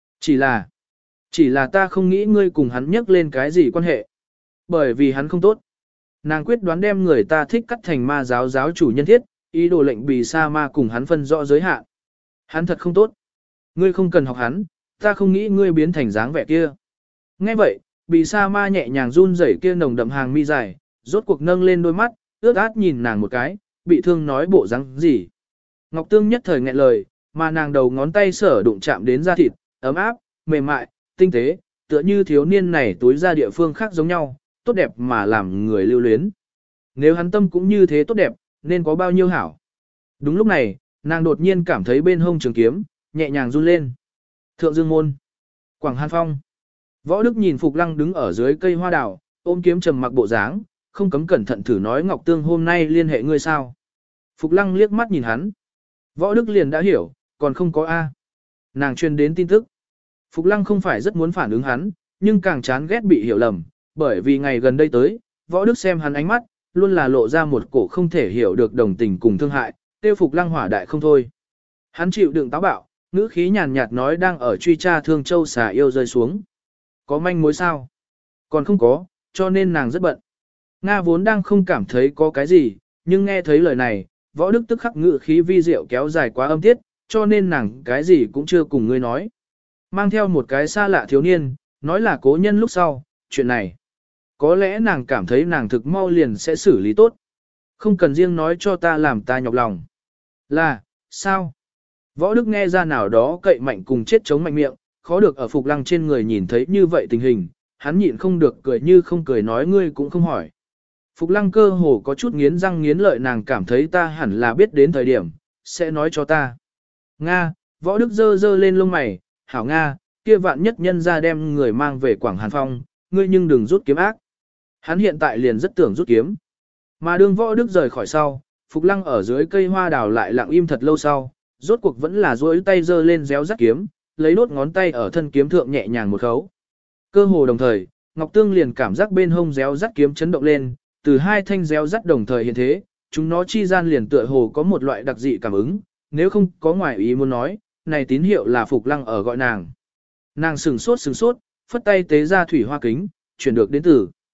Speaker 1: Chỉ là ta không nghĩ ngươi cùng hắn nhắc lên cái gì quan hệ. Bởi vì hắn không tốt. Nàng quyết đoán đem người ta thích cắt thành ma giáo giáo chủ nhân thiết, ý đồ lệnh Bì Sa Ma cùng hắn phân rõ giới hạn. Hắn thật không tốt. Ngươi không cần học hắn, ta không nghĩ ngươi biến thành dáng vẻ kia. Nghe vậy, Bì Sa Ma nhẹ nhàng run rẩy kia nồng đậm hàng mi dài, rốt cuộc nâng lên đôi mắt, ướt át nhìn nàng một cái, bị thương nói bộ dáng gì. Ngọc Tương nhất thời nghẹn lời, mà nàng đầu ngón tay sở đụng chạm đến da thịt, ấm áp, mềm mại, tinh tế, tựa như thiếu niên này túi ra địa phương khác giống nhau, tốt đẹp mà làm người lưu luyến. Nếu hắn tâm cũng như thế tốt đẹp, nên có bao nhiêu hảo. Đúng lúc này, nàng đột nhiên cảm thấy bên hông trường kiếm, nhẹ nhàng run lên. Thượng Dương Môn, Quảng Hàn Phong. Võ Đức nhìn Phục Lăng đứng ở dưới cây hoa đào, ôm kiếm trầm mặc bộ dáng, không cấm cẩn thận thử nói Ngọc Tương hôm nay liên hệ ngươi sao. Phục Lăng liếc mắt nhìn hắn. Võ Đức liền đã hiểu, còn không có A. Nàng truyền đến tin tức. Phục Lăng không phải rất muốn phản ứng hắn, nhưng càng chán ghét bị hiểu lầm, bởi vì ngày gần đây tới, Võ Đức xem hắn ánh mắt, luôn là lộ ra một cổ không thể hiểu được đồng tình cùng thương hại, tiêu Phục Lăng hỏa đại không thôi. Hắn chịu đựng táo bạo, ngữ khí nhàn nhạt nói đang ở truy tra Thương Châu xà yêu rơi xuống. Có manh mối sao? Còn không có, cho nên nàng rất bận. Nga vốn đang không cảm thấy có cái gì, nhưng nghe thấy lời này, Võ Đức tức khắc ngữ khí vi diệu kéo dài quá âm tiết, cho nên nàng cái gì cũng chưa cùng ngươi nói. Mang theo một cái xa lạ thiếu niên, nói là cố nhân lúc sau, chuyện này. Có lẽ nàng cảm thấy nàng thực mau liền sẽ xử lý tốt. Không cần riêng nói cho ta làm ta nhọc lòng. Là, sao? Võ Đức nghe ra nào đó cậy mạnh cùng chết chống mạnh miệng, khó được ở Phục Lăng trên người nhìn thấy như vậy tình hình, hắn nhịn không được cười như không cười nói ngươi cũng không hỏi. Phục Lăng cơ hồ có chút nghiến răng nghiến lợi nàng cảm thấy ta hẳn là biết đến thời điểm, sẽ nói cho ta. Nga, Võ Đức giơ giơ lên lông mày, hảo Nga, kia vạn nhất nhân ra đem người mang về Quảng Hàn Phong, ngươi nhưng đừng rút kiếm ác. Hắn hiện tại liền rất tưởng rút kiếm. Mà đương Võ Đức rời khỏi sau, Phục Lăng ở dưới cây hoa đào lại lặng im thật lâu sau, rốt cuộc vẫn là duỗi tay giơ lên réo rắt kiếm, lấy đốt ngón tay ở thân kiếm thượng nhẹ nhàng một khấu. Cơ hồ đồng thời, Ngọc Tương liền cảm giác bên hông réo rắt kiếm chấn động lên, từ hai thanh réo rắt đồng thời hiện thế, chúng nó chi gian liền tựa hồ có một loại đặc dị cảm ứng, nếu không có ngoài ý muốn nói, này tín hiệu là Phục Lăng ở gọi nàng. Nàng sừng sốt, phất tay tế ra thủy hoa kính, chuyển được đến từ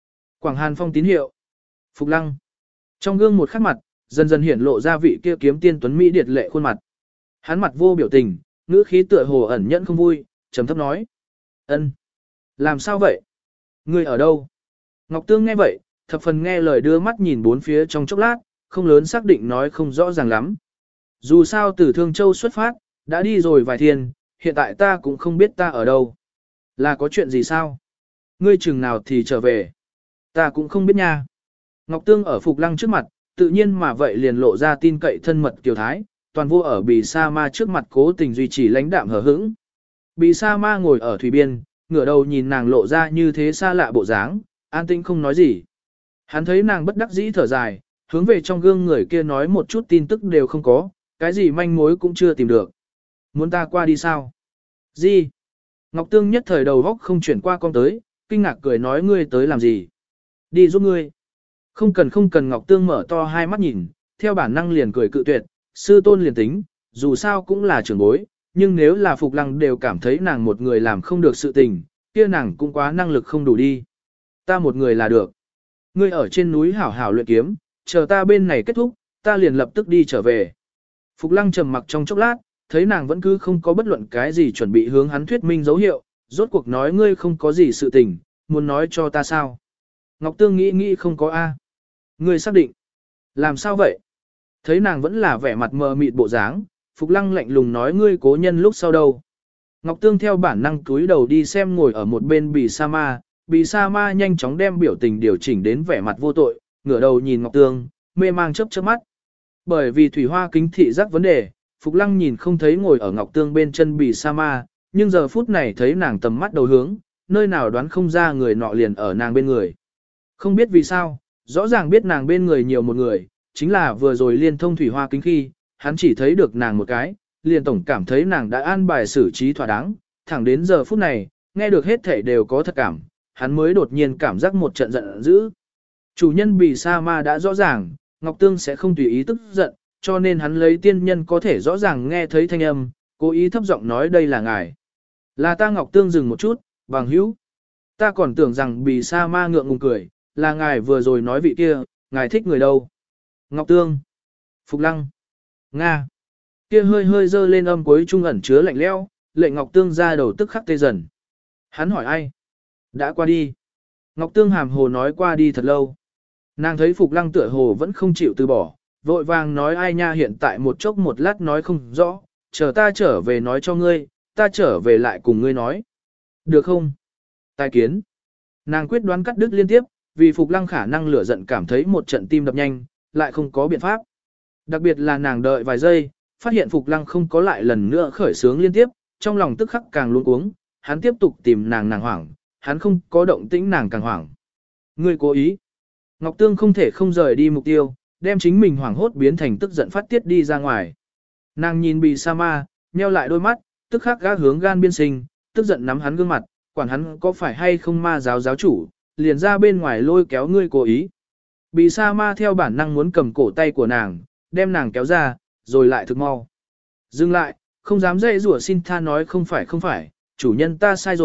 Speaker 1: Quảng Hàn Phong tín hiệu. Phục Lăng. Trong gương một khắc mặt, dần dần hiển lộ ra vị kia kiếm tiên tuấn mỹ điệt lệ khuôn mặt. Hắn mặt vô biểu tình, ngữ khí tựa hồ ẩn nhẫn không vui, trầm thấp nói: "Ân, làm sao vậy? Ngươi ở đâu?" Ngọc Tương nghe vậy, thập phần nghe lời đưa mắt nhìn bốn phía trong chốc lát, không lớn xác định nói không rõ ràng lắm. Dù sao từ Thương Châu xuất phát, đã đi rồi vài thiên, hiện tại ta cũng không biết ta ở đâu. Là có chuyện gì sao? Ngươi chừng nào thì trở về? Ta cũng không biết nha. Ngọc Tương ở Phục Lăng trước mặt, tự nhiên mà vậy liền lộ ra tin cậy thân mật kiều thái, toàn vô ở Bì Sa Ma trước mặt cố tình duy trì lãnh đạm hờ hững. Bì Sa Ma ngồi ở thủy biên, ngửa đầu nhìn nàng lộ ra như thế xa lạ bộ dáng, an tĩnh không nói gì. Hắn thấy nàng bất đắc dĩ thở dài, hướng về trong gương người kia nói một chút tin tức đều không có, cái gì manh mối cũng chưa tìm được. Muốn ta qua đi sao? Gì? Ngọc Tương nhất thời đầu góc không chuyển qua con tới, kinh ngạc cười nói ngươi tới làm gì? Đi giúp ngươi. Không cần Ngọc Tương mở to hai mắt nhìn, theo bản năng liền cười cự tuyệt, sư tôn liền tính, dù sao cũng là trưởng bối, nhưng nếu là Phục Lăng đều cảm thấy nàng một người làm không được sự tình, kia nàng cũng quá năng lực không đủ đi. Ta một người là được. Ngươi ở trên núi hảo hảo luyện kiếm, chờ ta bên này kết thúc, ta liền lập tức đi trở về. Phục Lăng trầm mặc trong chốc lát, thấy nàng vẫn cứ không có bất luận cái gì chuẩn bị hướng hắn thuyết minh dấu hiệu, rốt cuộc nói ngươi không có gì sự tình, muốn nói cho ta sao. Ngọc Tương nghĩ không có A. Ngươi xác định. Làm sao vậy? Thấy nàng vẫn là vẻ mặt mờ mịt bộ dáng, Phục Lăng lạnh lùng nói ngươi cố nhân lúc sau đâu. Ngọc Tương theo bản năng túi đầu đi xem ngồi ở một bên Bì Sa Ma, Bì Sa Ma nhanh chóng đem biểu tình điều chỉnh đến vẻ mặt vô tội, ngửa đầu nhìn Ngọc Tương, mê mang chớp chớp mắt. Bởi vì thủy hoa kính thị giác vấn đề, Phục Lăng nhìn không thấy ngồi ở Ngọc Tương bên chân Bì Sa Ma, nhưng giờ phút này thấy nàng tầm mắt đầu hướng, nơi nào đoán không ra người nọ liền ở nàng bên người. Không biết vì sao, rõ ràng biết nàng bên người nhiều một người, chính là vừa rồi liên thông thủy hoa kính khi, hắn chỉ thấy được nàng một cái, liền tổng cảm thấy nàng đã an bài xử trí thỏa đáng, thẳng đến giờ phút này, nghe được hết thể đều có thật cảm, hắn mới đột nhiên cảm giác một trận giận dữ. Chủ nhân Bì Sa Ma đã rõ ràng, Ngọc Tương sẽ không tùy ý tức giận, cho nên hắn lấy tiên nhân có thể rõ ràng nghe thấy thanh âm, cố ý thấp giọng nói đây là ngài. Là ta. Ngọc Tương dừng một chút, bằng hữu. Ta còn tưởng rằng Bì Sa Ma ngượng ngùng cười, là ngài vừa rồi nói vị kia, ngài thích người đâu. Ngọc Tương. Phục Lăng. Nga. Kia hơi hơi dơ lên âm cuối trung ẩn chứa lạnh lẽo, lệnh Ngọc Tương ra đầu tức khắc tê dần. Hắn hỏi ai? Đã qua đi. Ngọc Tương hàm hồ nói qua đi thật lâu. Nàng thấy Phục Lăng tựa hồ vẫn không chịu từ bỏ, vội vàng nói ai nha hiện tại một chốc một lát nói không rõ, chờ ta trở về nói cho ngươi, ta trở về lại cùng ngươi nói. Được không? Tài kiến. Nàng quyết đoán cắt đứt liên tiếp, vì Phục Lăng khả năng lửa giận cảm thấy một trận tim đập nhanh, lại không có biện pháp. Đặc biệt là nàng đợi vài giây, phát hiện Phục Lăng không có lại lần nữa khởi sướng liên tiếp, trong lòng tức khắc càng luống cuống, hắn tiếp tục tìm nàng hoảng, hắn không có động tĩnh nàng càng hoảng. Ngươi cố ý. Ngọc Tương không thể không rời đi mục tiêu, đem chính mình hoảng hốt biến thành tức giận phát tiết đi ra ngoài. Nàng nhìn Bì Sa Ma, nheo lại đôi mắt, tức khắc gác hướng gan biên sinh, tức giận nắm hắn gương mặt, quản hắn có phải hay không ma giáo giáo chủ, liền ra bên ngoài lôi kéo ngươi cố ý. Bì Sa Ma theo bản năng muốn cầm cổ tay của nàng, đem nàng kéo ra, rồi lại thực mau. Dừng lại, không dám dây rủa xin tha nói không phải, chủ nhân ta sai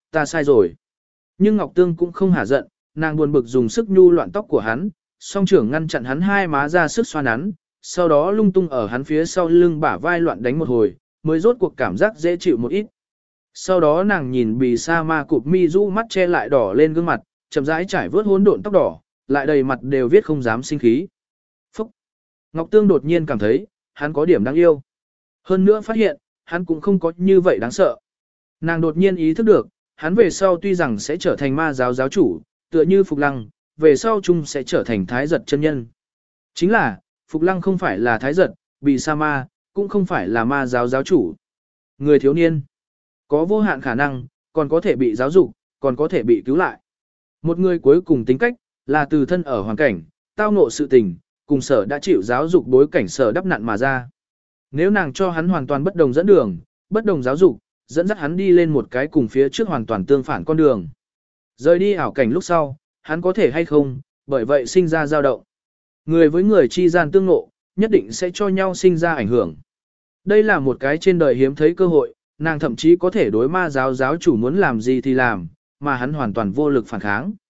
Speaker 1: rồi. Nhưng Ngọc Tương cũng không hả giận, nàng buồn bực dùng sức nhu loạn tóc của hắn, song trưởng ngăn chặn hắn hai má ra sức xoa nắn, sau đó lung tung ở hắn phía sau lưng bả vai loạn đánh một hồi, mới rốt cuộc cảm giác dễ chịu một ít. Sau đó nàng nhìn Bì Sa Ma cụp mi rũ mắt che lại đỏ lên gương mặt, chậm rãi trải vớt hỗn độn tóc đỏ, lại đầy mặt đều viết không dám sinh khí. Phúc! Ngọc Tương đột nhiên cảm thấy, hắn có điểm đáng yêu. Hơn nữa phát hiện, hắn cũng không có như vậy đáng sợ. Nàng đột nhiên ý thức được, hắn về sau tuy rằng sẽ trở thành ma giáo giáo chủ, tựa như Phục Lăng, về sau chung sẽ trở thành thái giật chân nhân. Chính là, Phục Lăng không phải là thái giật, Bì Sa Ma, cũng không phải là ma giáo giáo chủ. Người thiếu niên, có vô hạn khả năng, còn có thể bị giáo dục, còn có thể bị cứu lại. Một người cuối cùng tính cách, là từ thân ở hoàn cảnh, tao ngộ sự tình, cùng sở đã chịu giáo dục bối cảnh sở đắp nặn mà ra. Nếu nàng cho hắn hoàn toàn bất đồng dẫn đường, bất đồng giáo dục, dẫn dắt hắn đi lên một cái cùng phía trước hoàn toàn tương phản con đường. Rời đi ảo cảnh lúc sau, hắn có thể hay không, bởi vậy sinh ra dao động. Người với người chi gian tương ngộ, nhất định sẽ cho nhau sinh ra ảnh hưởng. Đây là một cái trên đời hiếm thấy cơ hội, nàng thậm chí có thể đối ma giáo giáo chủ muốn làm gì thì làm, mà hắn hoàn toàn vô lực phản kháng.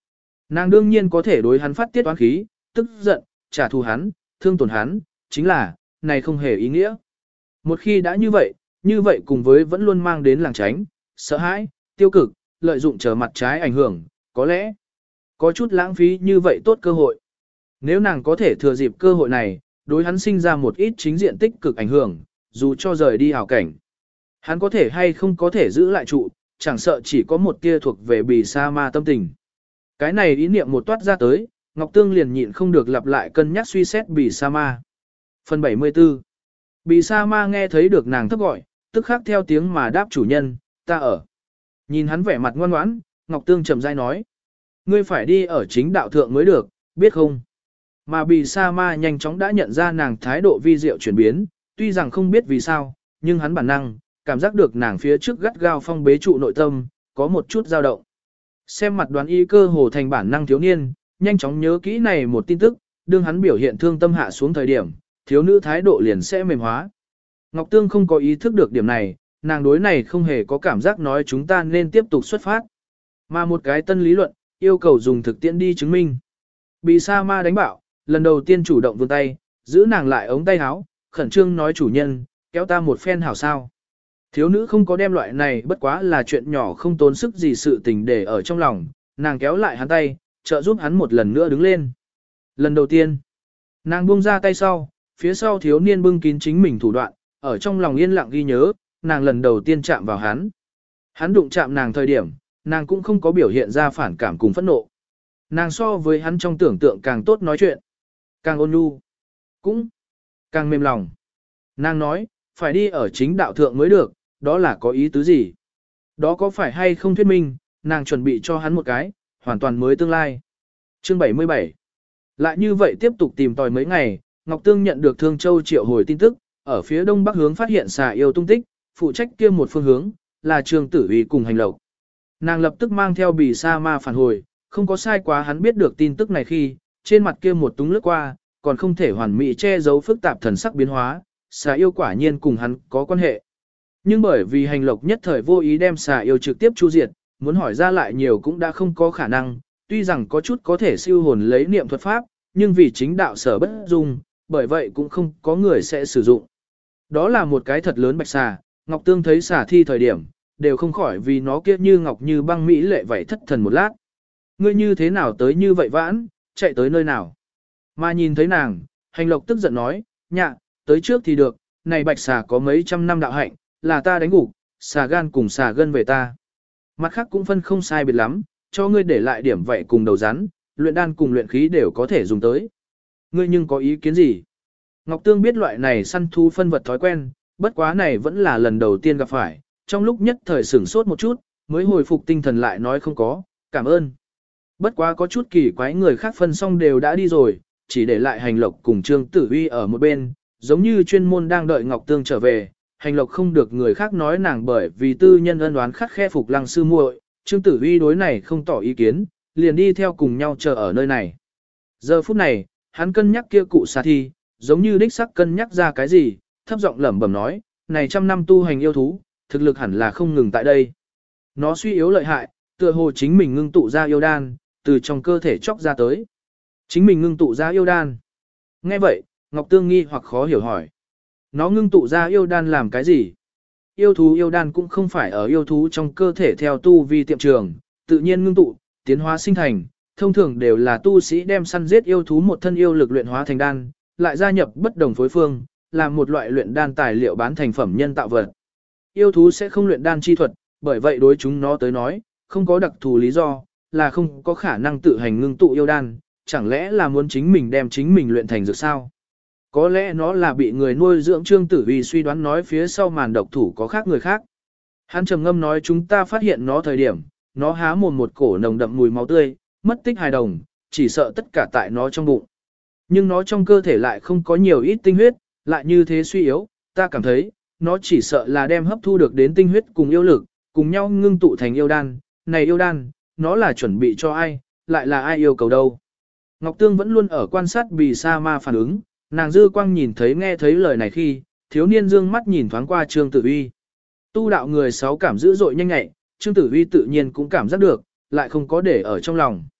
Speaker 1: Nàng đương nhiên có thể đối hắn phát tiết oán khí, tức giận, trả thù hắn, thương tổn hắn, chính là, này không hề ý nghĩa. Một khi đã như vậy cùng với vẫn luôn mang đến làng tránh, sợ hãi, tiêu cực, lợi dụng trở mặt trái ảnh hưởng, có lẽ có chút lãng phí như vậy tốt cơ hội. Nếu nàng có thể thừa dịp cơ hội này, đối hắn sinh ra một ít chính diện tích cực ảnh hưởng, dù cho rời đi hảo cảnh. Hắn có thể hay không có thể giữ lại trụ, chẳng sợ chỉ có một tia thuộc về bì sa ma tâm tình. Cái này ý niệm một toát ra tới, Ngọc Tương liền nhịn không được lặp lại cân nhắc suy xét bì sa ma. Phần 74. Bì sa ma nghe thấy được nàng thấp gọi, tức khắc theo tiếng mà đáp chủ nhân, ta ở. Nhìn hắn vẻ mặt ngoan ngoãn, Ngọc Tương trầm rãi nói. Ngươi phải đi ở chính đạo thượng mới được, biết không? Mà bì sa ma nhanh chóng đã nhận ra nàng thái độ vi diệu chuyển biến, tuy rằng không biết vì sao, nhưng hắn bản năng, cảm giác được nàng phía trước gắt gao phong bế trụ nội tâm, có một chút dao động. Xem mặt đoán ý cơ hồ thành bản năng thiếu niên, nhanh chóng nhớ kỹ này một tin tức, đương hắn biểu hiện thương tâm hạ xuống thời điểm, thiếu nữ thái độ liền sẽ mềm hóa. Ngọc Tương không có ý thức được điểm này, nàng đối này không hề có cảm giác nói chúng ta nên tiếp tục xuất phát. Mà một cái tân lý luận, yêu cầu dùng thực tiễn đi chứng minh. Bị sa ma đánh bạo, lần đầu tiên chủ động vươn tay, giữ nàng lại ống tay áo, khẩn trương nói chủ nhân, kéo ta một phen hảo sao. Thiếu nữ không có đem loại này bất quá là chuyện nhỏ không tốn sức gì sự tình để ở trong lòng, nàng kéo lại hắn tay, trợ giúp hắn một lần nữa đứng lên. Lần đầu tiên, nàng buông ra tay sau, phía sau thiếu niên bưng kín chính mình thủ đoạn, ở trong lòng yên lặng ghi nhớ, nàng lần đầu tiên chạm vào hắn. Hắn đụng chạm nàng thời điểm, nàng cũng không có biểu hiện ra phản cảm cùng phẫn nộ. Nàng so với hắn trong tưởng tượng càng tốt nói chuyện, càng ôn nhu, cũng càng mềm lòng. Nàng nói, phải đi ở chính đạo thượng mới được, đó là có ý tứ gì? Đó có phải hay không thuyết minh, nàng chuẩn bị cho hắn một cái, hoàn toàn mới tương lai. Chương 77. Lại như vậy tiếp tục tìm tòi mấy ngày, Ngọc Tương nhận được Thương Châu triệu hồi tin tức, ở phía đông bắc hướng phát hiện xà yêu tung tích, phụ trách kia một phương hướng, là Trường Tử Uy cùng hành lộc. Nàng lập tức mang theo bì sa ma phản hồi, không có sai quá hắn biết được tin tức này khi, trên mặt kia một túng lướt qua, còn không thể hoàn mỹ che giấu phức tạp thần sắc biến hóa, xà yêu quả nhiên cùng hắn có quan hệ. Nhưng bởi vì hành lộc nhất thời vô ý đem xà yêu trực tiếp chu diệt, muốn hỏi ra lại nhiều cũng đã không có khả năng, tuy rằng có chút có thể siêu hồn lấy niệm thuật pháp, nhưng vì chính đạo sở bất dung, bởi vậy cũng không có người sẽ sử dụng. Đó là một cái thật lớn bạch xà, Ngọc Tương thấy xà thi thời điểm, đều không khỏi vì nó kia như ngọc như băng mỹ lệ vậy thất thần một lát. Ngươi như thế nào tới như vậy vãn, chạy tới nơi nào? Mà nhìn thấy nàng, hành lộc tức giận nói, nhạ, tới trước thì được, này bạch xà có mấy trăm năm đạo hạnh, là ta đánh gục, xà gan cùng xà gân về ta. Mặt khác cũng phân không sai biệt lắm, cho ngươi để lại điểm vậy cùng đầu rắn, luyện đan cùng luyện khí đều có thể dùng tới. Ngươi nhưng có ý kiến gì? Ngọc Tương biết loại này săn thú phân vật thói quen, bất quá này vẫn là lần đầu tiên gặp phải, trong lúc nhất thời sửng sốt một chút, mới hồi phục tinh thần lại nói không có, cảm ơn. Bất quá có chút kỳ quái người khác phân xong đều đã đi rồi, chỉ để lại hành lộc cùng Trương Tử Uy ở một bên, giống như chuyên môn đang đợi Ngọc Tương trở về. Hành lộc không được người khác nói nàng bởi vì tư nhân ân đoán khắc khe phục lăng sư muội, Trương Tử Uy đối này không tỏ ý kiến, liền đi theo cùng nhau chờ ở nơi này. Giờ phút này, hắn cân nhắc kia cụ xà thi, giống như đích sắc cân nhắc ra cái gì, thấp giọng lẩm bẩm nói, này trăm năm tu hành yêu thú, thực lực hẳn là không ngừng tại đây. Nó suy yếu lợi hại, tựa hồ chính mình ngưng tụ ra yêu đan, từ trong cơ thể chóc ra tới. Chính mình ngưng tụ ra yêu đan. Nghe vậy, Ngọc Tương nghi hoặc khó hiểu hỏi. Nó ngưng tụ ra yêu đan làm cái gì? Yêu thú yêu đan cũng không phải ở yêu thú trong cơ thể theo tu vi tiệm trường, tự nhiên ngưng tụ, tiến hóa sinh thành, thông thường đều là tu sĩ đem săn giết yêu thú một thân yêu lực luyện hóa thành đan, lại gia nhập bất đồng phối phương, làm một loại luyện đan tài liệu bán thành phẩm nhân tạo vật. Yêu thú sẽ không luyện đan chi thuật, bởi vậy đối chúng nó tới nói, không có đặc thù lý do, là không có khả năng tự hành ngưng tụ yêu đan, chẳng lẽ là muốn chính mình đem chính mình luyện thành dược sao? Có lẽ nó là bị người nuôi dưỡng Trương Tử Uy suy đoán nói phía sau màn độc thủ có khác người khác. Hắn trầm ngâm nói chúng ta phát hiện nó thời điểm, nó há mồm một cổ nồng đậm mùi máu tươi, mất tích hài đồng, chỉ sợ tất cả tại nó trong bụng. Nhưng nó trong cơ thể lại không có nhiều ít tinh huyết, lại như thế suy yếu, ta cảm thấy, nó chỉ sợ là đem hấp thu được đến tinh huyết cùng yêu lực, cùng nhau ngưng tụ thành yêu đan. Này yêu đan, nó là chuẩn bị cho ai, lại là ai yêu cầu đâu. Ngọc Tương vẫn luôn ở quan sát bì sa ma phản ứng, nàng dư quang nhìn thấy nghe thấy lời này khi, thiếu niên dương mắt nhìn thoáng qua Trương Tử Uy. Tu đạo người sáu cảm dữ dội nhanh nhạy, Trương Tử Uy tự nhiên cũng cảm giác được, lại không có để ở trong lòng.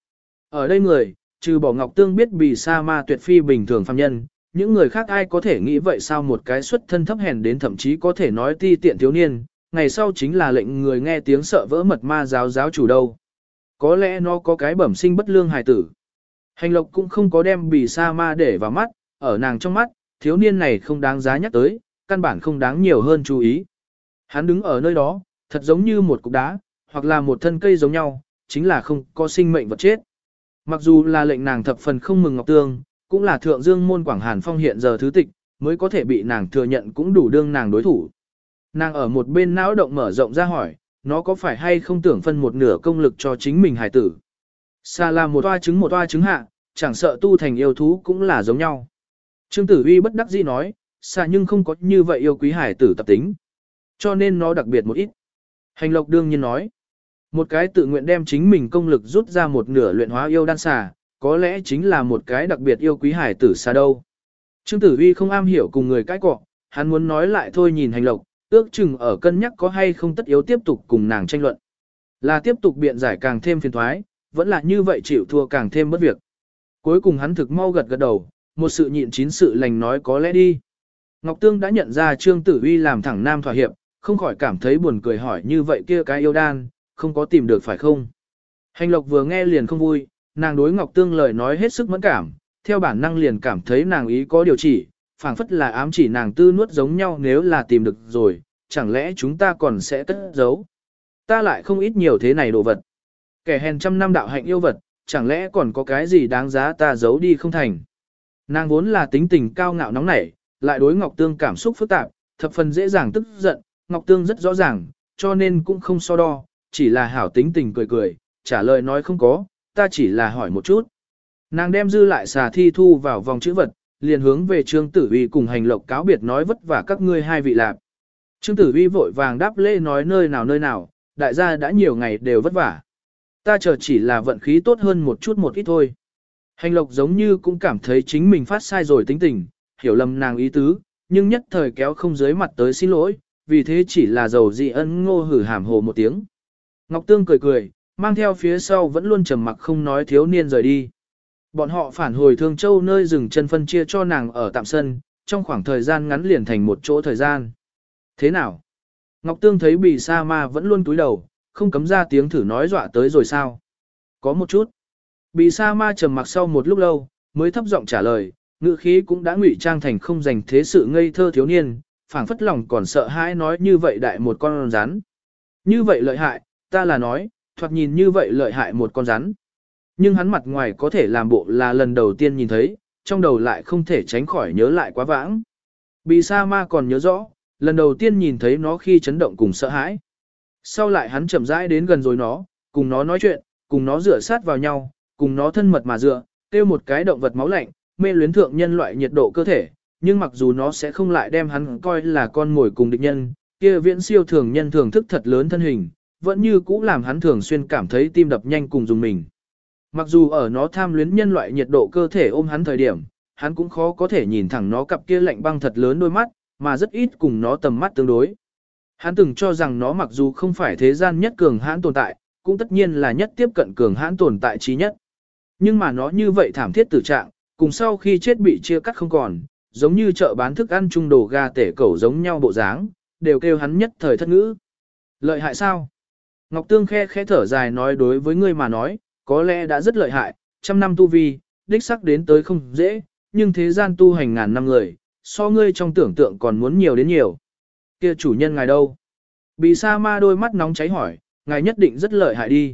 Speaker 1: Ở đây người, trừ bỏ Ngọc Tương biết Bì Sa Ma tuyệt phi bình thường phàm nhân, những người khác ai có thể nghĩ vậy sao một cái xuất thân thấp hèn đến thậm chí có thể nói ti tiện thiếu niên, ngày sau chính là lệnh người nghe tiếng sợ vỡ mật ma giáo chủ đâu. Có lẽ nó có cái bẩm sinh bất lương hài tử. Hành Lộc cũng không có đem Bì Sa Ma để vào mắt, ở nàng trong mắt, thiếu niên này không đáng giá nhắc tới, căn bản không đáng nhiều hơn chú ý. Hắn đứng ở nơi đó, thật giống như một cục đá, hoặc là một thân cây giống nhau, chính là không có sinh mệnh vật chết. Mặc dù là lệnh nàng thập phần không mừng Ngọc Tương, cũng là thượng dương môn Quảng Hàn Phong hiện giờ thứ tịch, mới có thể bị nàng thừa nhận cũng đủ đương nàng đối thủ. Nàng ở một bên não động mở rộng ra hỏi, nó có phải hay không tưởng phân một nửa công lực cho chính mình hài tử. Xa là một toa trứng hạ, chẳng sợ tu thành yêu thú cũng là giống nhau. Trương Tử Uy bất đắc dĩ nói, xa nhưng không có như vậy yêu quý hài tử tập tính. Cho nên nó đặc biệt một ít. Hành Lộc đương nhiên nói, một cái tự nguyện đem chính mình công lực rút ra một nửa luyện hóa yêu đan xà, có lẽ chính là một cái đặc biệt yêu quý hải tử xà đâu. Trương Tử Uy không am hiểu cùng người cãi cọ, hắn muốn nói lại thôi nhìn Hành Lộc, ước chừng ở cân nhắc có hay không tất yếu tiếp tục cùng nàng tranh luận. Là tiếp tục biện giải càng thêm phiền thoái, vẫn là như vậy chịu thua càng thêm bất việc. Cuối cùng hắn thực mau gật gật đầu, một sự nhịn chín sự lành nói có lẽ đi. Ngọc Tương đã nhận ra Trương Tử Uy làm thẳng nam thỏa hiệp, không khỏi cảm thấy buồn cười hỏi như vậy kia cái yêu đan, không có tìm được phải không? Hành Lộc vừa nghe liền không vui, nàng đối Ngọc Tương lời nói hết sức mẫn cảm, theo bản năng liền cảm thấy nàng ý có điều chỉ, phảng phất là ám chỉ nàng tư nuốt giống nhau nếu là tìm được rồi, chẳng lẽ chúng ta còn sẽ cất giấu? Ta lại không ít nhiều thế này đồ vật. Kẻ hèn trăm năm đạo hạnh yêu vật, chẳng lẽ còn có cái gì đáng giá ta giấu đi không thành? Nàng vốn là tính tình cao ngạo nóng nảy, lại đối Ngọc Tương cảm xúc phức tạp, thập phần dễ dàng tức giận, Ngọc Tương rất rõ ràng, cho nên cũng không so đo, chỉ là hảo tính tình cười cười, trả lời nói không có, ta chỉ là hỏi một chút. Nàng đem dư lại xà thi thu vào vòng chữ vật, liền hướng về Trương Tử Uy cùng Hành Lộc cáo biệt nói vất vả các ngươi hai vị lạp. Trương Tử Uy vội vàng đáp lễ nói nơi nào, đại gia đã nhiều ngày đều vất vả. Ta chờ chỉ là vận khí tốt hơn một ít thôi. Hành Lộc giống như cũng cảm thấy chính mình phát sai rồi tính tình, hiểu lầm nàng ý tứ, nhưng nhất thời kéo không dưới mặt tới xin lỗi, vì thế chỉ là dầu dị ân ngô hử hàm hồ một tiếng. Ngọc Tương cười cười, mang theo phía sau vẫn luôn trầm mặc không nói thiếu niên rời đi. Bọn họ phản hồi Thương Châu nơi dừng chân phân chia cho nàng ở tạm sân, trong khoảng thời gian ngắn liền thành một chỗ thời gian. Thế nào? Ngọc Tương thấy Bì Sa Ma vẫn luôn túi đầu, không cấm ra tiếng thử nói dọa tới rồi sao? Có một chút. Bì Sa Ma trầm mặc sau một lúc lâu, mới thấp giọng trả lời, ngữ khí cũng đã ngụy trang thành không dành thế sự ngây thơ thiếu niên, phảng phất lòng còn sợ hãi nói như vậy đại một con rắn. Như vậy lợi hại, ta là nói, thoạt nhìn như vậy lợi hại một con rắn. Nhưng hắn mặt ngoài có thể làm bộ là lần đầu tiên nhìn thấy, trong đầu lại không thể tránh khỏi nhớ lại quá vãng. Bì Sa Ma còn nhớ rõ, lần đầu tiên nhìn thấy nó khi chấn động cùng sợ hãi. Sau lại hắn chậm rãi đến gần rồi nó, cùng nó nói chuyện, cùng nó dựa sát vào nhau, cùng nó thân mật mà dựa, kêu một cái động vật máu lạnh, mê luyến thượng nhân loại nhiệt độ cơ thể, nhưng mặc dù nó sẽ không lại đem hắn coi là con mồi cùng địch nhân, kia viễn siêu thường nhân thưởng thức thật lớn thân hình, vẫn như cũ làm hắn thường xuyên cảm thấy tim đập nhanh cùng dùng mình. Mặc dù ở nó tham luyến nhân loại nhiệt độ cơ thể ôm hắn thời điểm, hắn cũng khó có thể nhìn thẳng nó cặp kia lạnh băng thật lớn đôi mắt, mà rất ít cùng nó tầm mắt tương đối. Hắn từng cho rằng nó mặc dù không phải thế gian nhất cường hãn tồn tại, cũng tất nhiên là nhất tiếp cận cường hãn tồn tại trí nhất. Nhưng mà nó như vậy thảm thiết tử trạng, cùng sau khi chết bị chia cắt không còn, giống như chợ bán thức ăn chung đồ gà tể cẩu giống nhau bộ dáng, đều kêu hắn nhất thời thất ngữ. Lợi hại sao? Ngọc Tương khẽ thở dài nói đối với ngươi mà nói, có lẽ đã rất lợi hại, trăm năm tu vi, đích sắc đến tới không dễ, nhưng thế gian tu hành ngàn năm người, so ngươi trong tưởng tượng còn muốn nhiều đến nhiều. Kia chủ nhân ngài đâu? Bì Sa Ma đôi mắt nóng cháy hỏi, ngài nhất định rất lợi hại đi.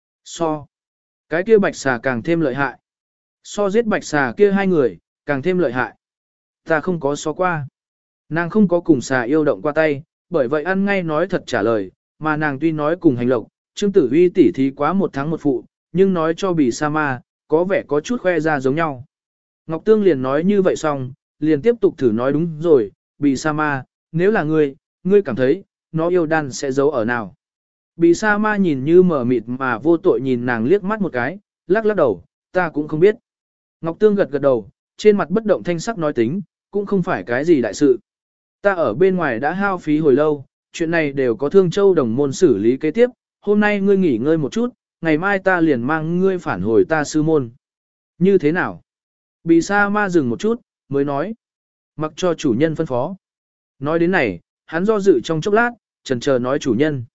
Speaker 1: So. Cái kia bạch xà càng thêm lợi hại. So giết bạch xà kia hai người, càng thêm lợi hại. Ta không có so qua. Nàng không có cùng xà yêu động qua tay, bởi vậy ăn ngay nói thật trả lời, mà nàng tuy nói cùng Hành Lộc, Trương Tử Uy tỉ thí quá một tháng một phụ, nhưng nói cho Bì Sa Ma, có vẻ có chút khoe ra giống nhau. Ngọc Tương liền nói như vậy xong, liền tiếp tục thử nói đúng rồi, Bì Sa Ma, nếu là ngươi cảm thấy, nó yêu đan sẽ giấu ở nào. Bì Sa Ma nhìn như mờ mịt mà vô tội nhìn nàng liếc mắt một cái, lắc lắc đầu, ta cũng không biết. Ngọc Tương gật gật đầu, trên mặt bất động thanh sắc nói tính, cũng không phải cái gì đại sự. Ta ở bên ngoài đã hao phí hồi lâu, chuyện này đều có Thương Châu đồng môn xử lý kế tiếp, hôm nay ngươi nghỉ ngơi một chút, ngày mai ta liền mang ngươi phản hồi ta sư môn. Như thế nào? Bì sa ma dừng một chút, mới nói. Mặc cho chủ nhân phân phó. Nói đến này, hắn do dự trong chốc lát, chần chờ nói chủ nhân.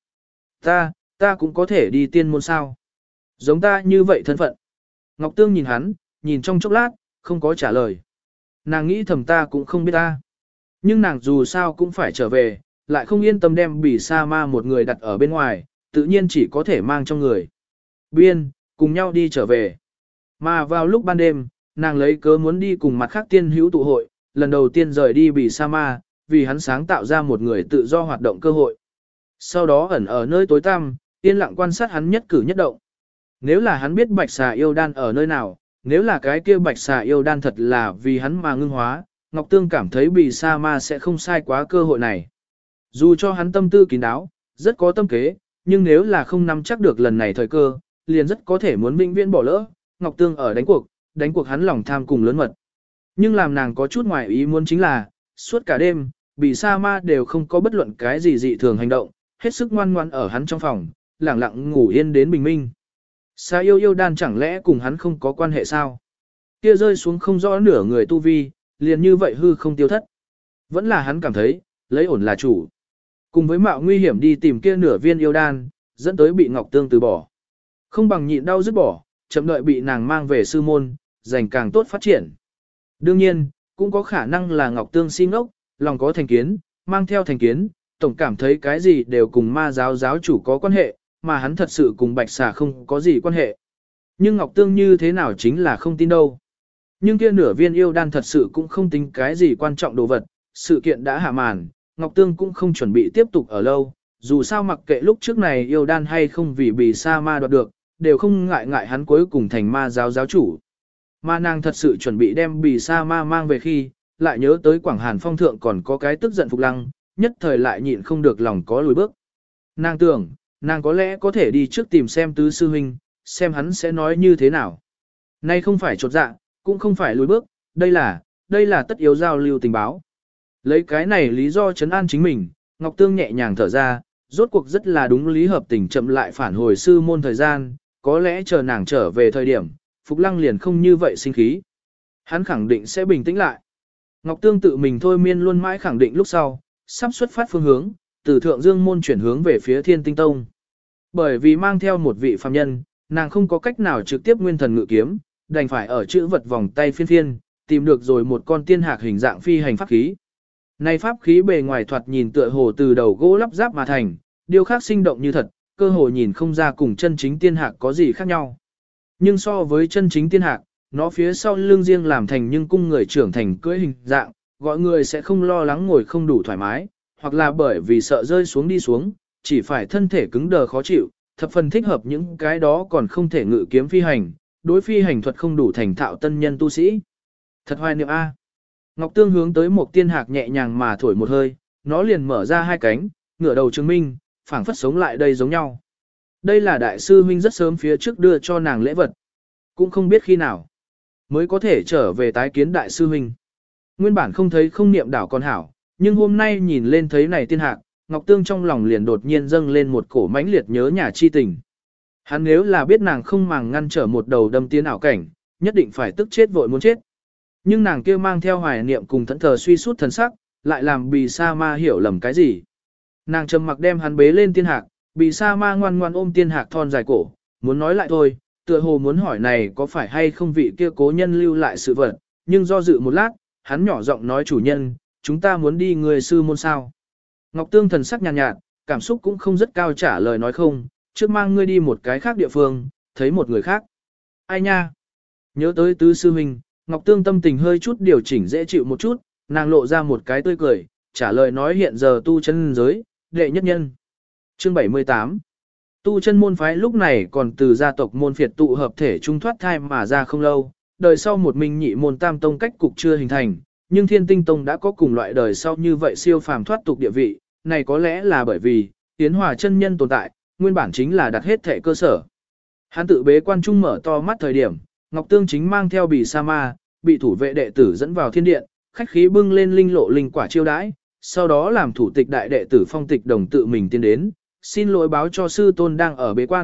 Speaker 1: Ta cũng có thể đi tiên môn sao? Giống ta như vậy thân phận. Ngọc Tương nhìn hắn, nhìn trong chốc lát, không có trả lời. Nàng nghĩ thầm ta cũng không biết ta. Nhưng nàng dù sao cũng phải trở về, lại không yên tâm đem bỉ sa ma một người đặt ở bên ngoài, tự nhiên chỉ có thể mang trong người. Biên, cùng nhau đi trở về. Mà vào lúc ban đêm, nàng lấy cớ muốn đi cùng mặt khác tiên hữu tụ hội, lần đầu tiên rời đi bỉ sa ma, vì hắn sáng tạo ra một người tự do hoạt động cơ hội. Sau đó ẩn ở nơi tối tăm, yên lặng quan sát hắn nhất cử nhất động. Nếu là hắn biết bạch xà yêu đan ở nơi nào, nếu là cái kia bạch xà yêu đan thật là vì hắn mà ngưng hóa, Ngọc Tương cảm thấy bì sa ma sẽ không sai quá cơ hội này. Dù cho hắn tâm tư kín đáo, rất có tâm kế, nhưng nếu là không nắm chắc được lần này thời cơ, liền rất có thể muốn vĩnh viễn bỏ lỡ. Ngọc Tương ở đánh cuộc hắn lòng tham cùng lớn mật. Nhưng làm nàng có chút ngoài ý muốn chính là, suốt cả đêm, bì sa ma đều không có bất luận cái gì dị thường hành động, hết sức ngoan ngoãn ở hắn trong phòng, lẳng lặng ngủ yên đến bình minh. Sa yêu đan chẳng lẽ cùng hắn không có quan hệ sao? Kia rơi xuống không rõ nửa người tu vi, liền như vậy hư không tiêu thất. Vẫn là hắn cảm thấy, lấy ổn là chủ. Cùng với mạo nguy hiểm đi tìm kia nửa viên yêu đan, dẫn tới bị Ngọc Tương từ bỏ. Không bằng nhịn đau dứt bỏ, chậm đợi bị nàng mang về sư môn, giành càng tốt phát triển. Đương nhiên, cũng có khả năng là Ngọc Tương si ngốc, lòng có thành kiến, mang theo thành kiến, tổng cảm thấy cái gì đều cùng ma giáo giáo chủ có quan hệ, mà hắn thật sự cùng bạch xà không có gì quan hệ. Nhưng Ngọc Tương như thế nào chính là không tin đâu. Nhưng kia nửa viên yêu đan thật sự cũng không tính cái gì quan trọng đồ vật, sự kiện đã hạ màn, Ngọc Tương cũng không chuẩn bị tiếp tục ở lâu, dù sao mặc kệ lúc trước này yêu đan hay không vì bì sa ma đoạt được, đều không ngại hắn cuối cùng thành ma giáo giáo chủ. Mà nàng thật sự chuẩn bị đem bì sa ma mang về khi, lại nhớ tới Quảng Hàn Phong thượng còn có cái tức giận Phục Lăng, nhất thời lại nhịn không được lòng có lùi bước. Nàng tưởng, nàng có lẽ có thể đi trước tìm xem tứ sư huynh, xem hắn sẽ nói như thế nào. Nay không phải chột dạ, cũng không phải lùi bước, đây là tất yếu giao lưu tình báo. Lấy cái này lý do trấn an chính mình, Ngọc Tương nhẹ nhàng thở ra, rốt cuộc rất là đúng lý hợp tình chậm lại phản hồi sư môn thời gian, có lẽ chờ nàng trở về thời điểm, Phục Lăng liền không như vậy sinh khí. Hắn khẳng định sẽ bình tĩnh lại. Ngọc Tương tự mình thôi miên luôn mãi khẳng định lúc sau, sắp xuất phát phương hướng, từ Thượng Dương môn chuyển hướng về phía Thiên Tinh Tông. Bởi vì mang theo một vị phàm nhân, nàng không có cách nào trực tiếp nguyên thần ngự kiếm, đành phải ở chữ vật vòng tay phiên, tìm được rồi một con tiên hạc hình dạng phi hành pháp khí. Này pháp khí bề ngoài thoạt nhìn tựa hồ từ đầu gỗ lắp ráp mà thành, điều khác sinh động như thật, cơ hồ nhìn không ra cùng chân chính tiên hạc có gì khác nhau. Nhưng so với chân chính tiên hạc, nó phía sau lưng riêng làm thành nhưng cung người trưởng thành cưỡi hình dạng, gọi người sẽ không lo lắng ngồi không đủ thoải mái, hoặc là bởi vì sợ rơi xuống đi xuống, chỉ phải thân thể cứng đờ khó chịu, thập phần thích hợp những cái đó còn không thể ngự kiếm phi hành, đối phi hành thuật không đủ thành thạo tân nhân tu sĩ. Thật hoài niệm A. Ngọc Tương hướng tới một tiên hạc nhẹ nhàng mà thổi một hơi, nó liền mở ra hai cánh, ngửa đầu chứng minh, phảng phất sống lại đây giống nhau. Đây là đại sư huynh rất sớm phía trước đưa cho nàng lễ vật. Cũng không biết khi nào mới có thể trở về tái kiến đại sư huynh. Nguyên bản không thấy không niệm đảo con hảo, nhưng hôm nay nhìn lên thấy này tiên hạc, Ngọc Tương trong lòng liền đột nhiên dâng lên một cổ mãnh liệt nhớ nhà chi tình. Hắn nếu là biết nàng không màng ngăn trở một đầu đâm tiến ảo cảnh, nhất định phải tức chết vội muốn chết. Nhưng nàng kia mang theo hoài niệm cùng thẫn thờ suy sút thần sắc, lại làm bì sa ma hiểu lầm cái gì. Nàng trầm mặc đem hắn bế lên tiên hạc, bì sa ma ngoan ngoan ôm tiên hạc thon dài cổ, muốn nói lại thôi, tựa hồ muốn hỏi này có phải hay không vị kia cố nhân lưu lại sự vật, nhưng do dự một lát, hắn nhỏ giọng nói chủ nhân, chúng ta muốn đi người sư môn sao. Ngọc Tương thần sắc nhàn nhạt, cảm xúc cũng không rất cao trả lời nói không, trước mang ngươi đi một cái khác địa phương, thấy một người khác. Ai nha? Nhớ tới tứ sư huynh, Ngọc Tương tâm tình hơi chút điều chỉnh dễ chịu một chút, nàng lộ ra một cái tươi cười, trả lời nói hiện giờ tu chân giới, đệ nhất nhân. Chương 78 Tu chân môn phái lúc này còn từ gia tộc môn phiệt tụ hợp thể trung thoát thai mà ra không lâu, đời sau một minh nhị môn tam tông cách cục chưa hình thành, nhưng Thiên Tinh Tông đã có cùng loại đời sau như vậy siêu phàm thoát tục địa vị, này có lẽ là bởi vì, Yến Hòa chân nhân tồn tại, nguyên bản chính là đặt hết thể cơ sở. Hắn tự bế quan trung mở to mắt thời điểm, Ngọc Tương chính mang theo bì sa ma, bị thủ vệ đệ tử dẫn vào thiên điện, khách khí bưng lên linh lộ linh quả chiêu đãi, sau đó làm thủ tịch đại đệ tử Phong Tịch Đồng tự mình tiến đến, xin lỗi báo cho sư tôn đang ở bế quan,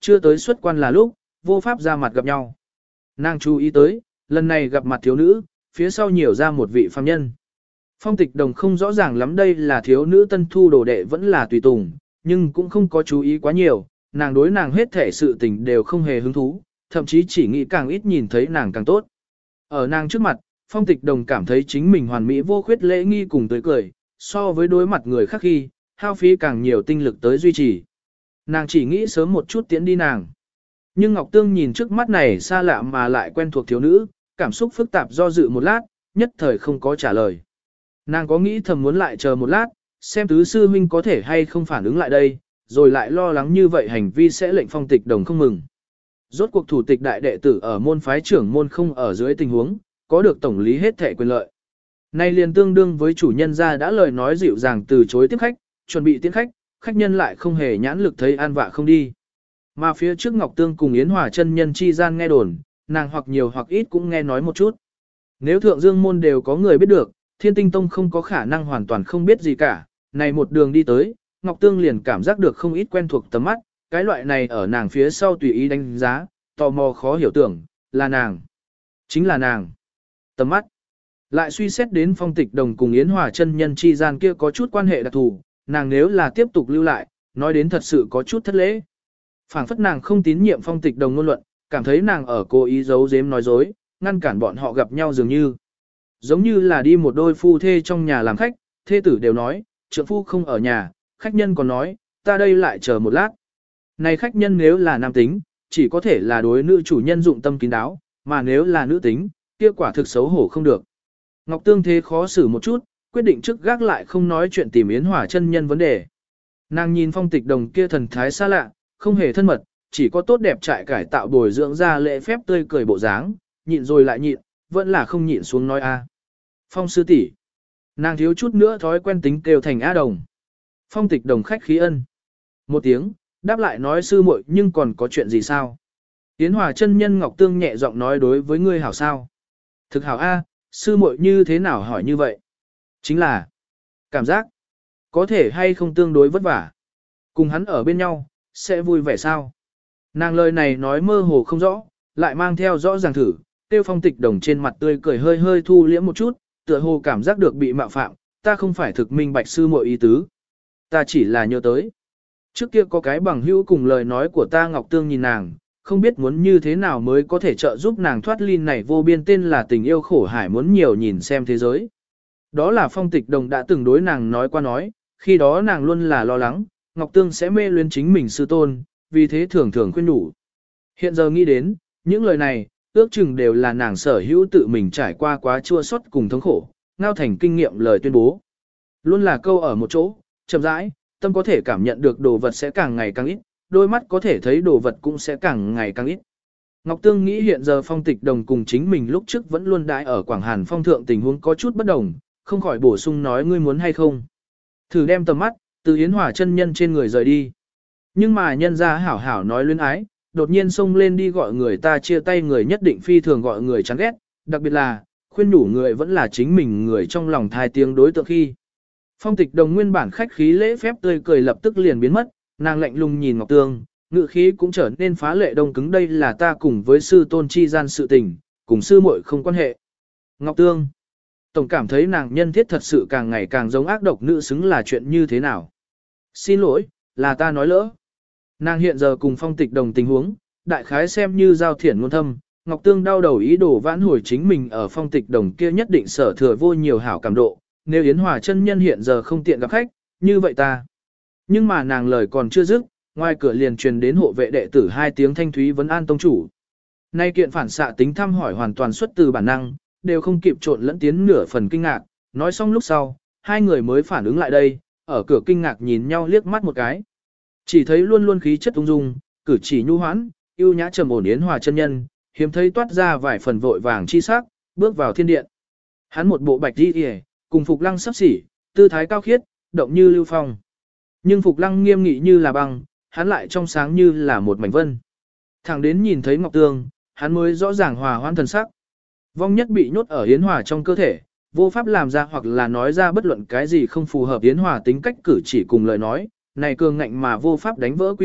Speaker 1: chưa tới xuất quan là lúc, vô pháp ra mặt gặp nhau. Nàng chú ý tới, lần này gặp mặt thiếu nữ, phía sau nhiều ra một vị phàm nhân. Phong Tịch Đồng không rõ ràng lắm đây là thiếu nữ tân thu đồ đệ vẫn là tùy tùng, nhưng cũng không có chú ý quá nhiều, nàng đối nàng hết thể sự tình đều không hề hứng thú, thậm chí chỉ nghĩ càng ít nhìn thấy nàng càng tốt. Ở nàng trước mặt, Phong Tịch Đồng cảm thấy chính mình hoàn mỹ vô khuyết lễ nghi cùng tươi cười, so với đối mặt người khác khi, hao phí càng nhiều tinh lực tới duy trì. Nàng chỉ nghĩ sớm một chút tiễn đi nàng. Nhưng Ngọc Tương nhìn trước mắt này xa lạ mà lại quen thuộc thiếu nữ, cảm xúc phức tạp do dự một lát, nhất thời không có trả lời. Nàng có nghĩ thầm muốn lại chờ một lát, xem tứ sư huynh có thể hay không phản ứng lại đây, rồi lại lo lắng như vậy hành vi sẽ lệnh Phong Tịch Đồng không mừng. Rốt cuộc thủ tịch đại đệ tử ở môn phái trưởng môn không ở dưới tình huống, có được tổng lý hết thể quyền lợi. Nay liền tương đương với chủ nhân ra đã lời nói dịu dàng từ chối tiếp khách, chuẩn bị tiễn khách, khách nhân lại không hề nhãn lực thấy an vạ không đi. Mà phía trước Ngọc Tương cùng Yến Hòa chân nhân chi gian nghe đồn, nàng hoặc nhiều hoặc ít cũng nghe nói một chút. Nếu thượng dương môn đều có người biết được, Thiên Tinh Tông không có khả năng hoàn toàn không biết gì cả, này một đường đi tới, Ngọc Tương liền cảm giác được không ít quen thuộc tầm mắt, cái loại này ở nàng phía sau tùy ý đánh giá, tò mò khó hiểu tưởng, là nàng. Chính là nàng. Tầm mắt. Lại suy xét đến Phong Tịch Đồng cùng Yến Hòa chân nhân chi gian kia có chút quan hệ đặc thù, nàng nếu là tiếp tục lưu lại, nói đến thật sự có chút thất lễ. Phảng phất nàng không tín nhiệm Phong Tịch Đồng ngôn luận, cảm thấy nàng ở cố ý giấu giếm nói dối, ngăn cản bọn họ gặp nhau dường như. Giống như là đi một đôi phu thê trong nhà làm khách, thê tử đều nói, trượng phu không ở nhà, khách nhân còn nói, ta đây lại chờ một lát. Này khách nhân nếu là nam tính, chỉ có thể là đối nữ chủ nhân dụng tâm kín đáo, mà nếu là nữ tính, kia quả thực xấu hổ không được. Ngọc Tương thế khó xử một chút, quyết định trước gác lại không nói chuyện tìm Yến Hòa chân nhân vấn đề. Nàng nhìn Phong Tịch Đồng kia thần thái xa lạ, không hề thân mật, chỉ có tốt đẹp trại cải tạo bồi dưỡng ra lễ phép tươi cười bộ dáng, nhịn rồi lại nhịn, vẫn là không nhịn xuống nói a. Phong sư tỷ, nàng thiếu chút nữa thói quen tính kêu thành A Đồng. Phong Tịch Đồng khách khí ân. Một tiếng, đáp lại nói sư muội nhưng còn có chuyện gì sao? Yến Hòa chân nhân Ngọc Tương nhẹ giọng nói đối với ngươi hảo sao? Thực hảo A, sư muội như thế nào hỏi như vậy? Chính là, cảm giác, có thể hay không tương đối vất vả. Cùng hắn ở bên nhau, sẽ vui vẻ sao? Nàng lời này nói mơ hồ không rõ, lại mang theo rõ ràng thử, tiêu Phong Tịch Đồng trên mặt tươi cười hơi hơi thu liễm một chút, tựa hồ cảm giác được bị mạo phạm, ta không phải thực minh bạch sư muội ý tứ. Ta chỉ là nhớ tới. Trước kia có cái bằng hữu cùng lời nói của ta Ngọc Tương nhìn nàng, không biết muốn như thế nào mới có thể trợ giúp nàng thoát ly này vô biên tên là tình yêu khổ hải muốn nhiều nhìn xem thế giới. Đó là Phong Tịch Đồng đã từng đối nàng nói qua nói, khi đó nàng luôn là lo lắng, Ngọc Tương sẽ mê luyến chính mình sư tôn, vì thế thường thường khuyên nhủ. Hiện giờ nghĩ đến, những lời này, ước chừng đều là nàng sở hữu tự mình trải qua quá chua xót cùng thống khổ, ngao thành kinh nghiệm lời tuyên bố. Luôn là câu ở một chỗ, chậm rãi, tâm có thể cảm nhận được đồ vật sẽ càng ngày càng ít, đôi mắt có thể thấy đồ vật cũng sẽ càng ngày càng ít. Ngọc Tương nghĩ hiện giờ Phong Tịch Đồng cùng chính mình lúc trước vẫn luôn đãi ở Quảng Hàn Phong thượng tình huống có chút bất đồng, không khỏi bổ sung nói ngươi muốn hay không. Thử đem tầm mắt, từ Yến Hòa chân nhân trên người rời đi. Nhưng mà nhân ra hảo hảo nói luyến ái, đột nhiên xông lên đi gọi người ta chia tay người nhất định phi thường gọi người chán ghét, đặc biệt là, khuyên nhủ người vẫn là chính mình người trong lòng thai tiếng đối tượng khi. Phong Tịch Đồng nguyên bản khách khí lễ phép tươi cười lập tức liền biến mất, nàng lạnh lùng nhìn Ngọc Tương, ngữ khí cũng trở nên phá lệ đông cứng đây là ta cùng với sư tôn chi gian sự tình, cùng sư muội không quan hệ. Ngọc Tương, tổng cảm thấy nàng nhân thiết thật sự càng ngày càng giống ác độc nữ xứng là chuyện như thế nào. Xin lỗi, là ta nói lỡ. Nàng hiện giờ cùng Phong Tịch Đồng tình huống, đại khái xem như giao thiển ngôn thâm, Ngọc Tương đau đầu ý đồ vãn hồi chính mình ở Phong Tịch Đồng kia nhất định sở thừa vô nhiều hảo cảm độ, nếu Yến Hòa chân nhân hiện giờ không tiện gặp khách, như vậy ta. Nhưng mà nàng lời còn chưa dứt, ngoài cửa liền truyền đến hộ vệ đệ tử 2 tiếng thanh thúy vấn an tông chủ. Nay kiện phản xạ tính thăm hỏi hoàn toàn xuất từ bản năng, đều không kịp trộn lẫn tiến nửa phần kinh ngạc, nói xong lúc sau, hai người mới phản ứng lại đây, ở cửa kinh ngạc nhìn nhau liếc mắt một cái. Chỉ thấy luôn luôn khí chất ung dung, cử chỉ nhu hoãn, yêu nhã trầm ổn Yến Hòa chân nhân, hiếm thấy toát ra vài phần vội vàng chi sắc, bước vào thiên điện. Hắn một bộ bạch y, cùng Phục Lăng sắp xỉ, tư thái cao khiết, động như lưu phong. Nhưng Phục Lăng nghiêm nghị như là băng, hắn lại trong sáng như là một mảnh vân. Thẳng đến nhìn thấy Ngọc Tương, hắn mới rõ ràng hòa hoãn thần sắc. Vong nhất bị nhốt ở Yến Hòa trong cơ thể, vô pháp làm ra hoặc là nói ra bất luận cái gì không phù hợp Yến Hòa tính cách cử chỉ cùng lời nói, này cường ngạnh mà vô pháp đánh vỡ quy tắc,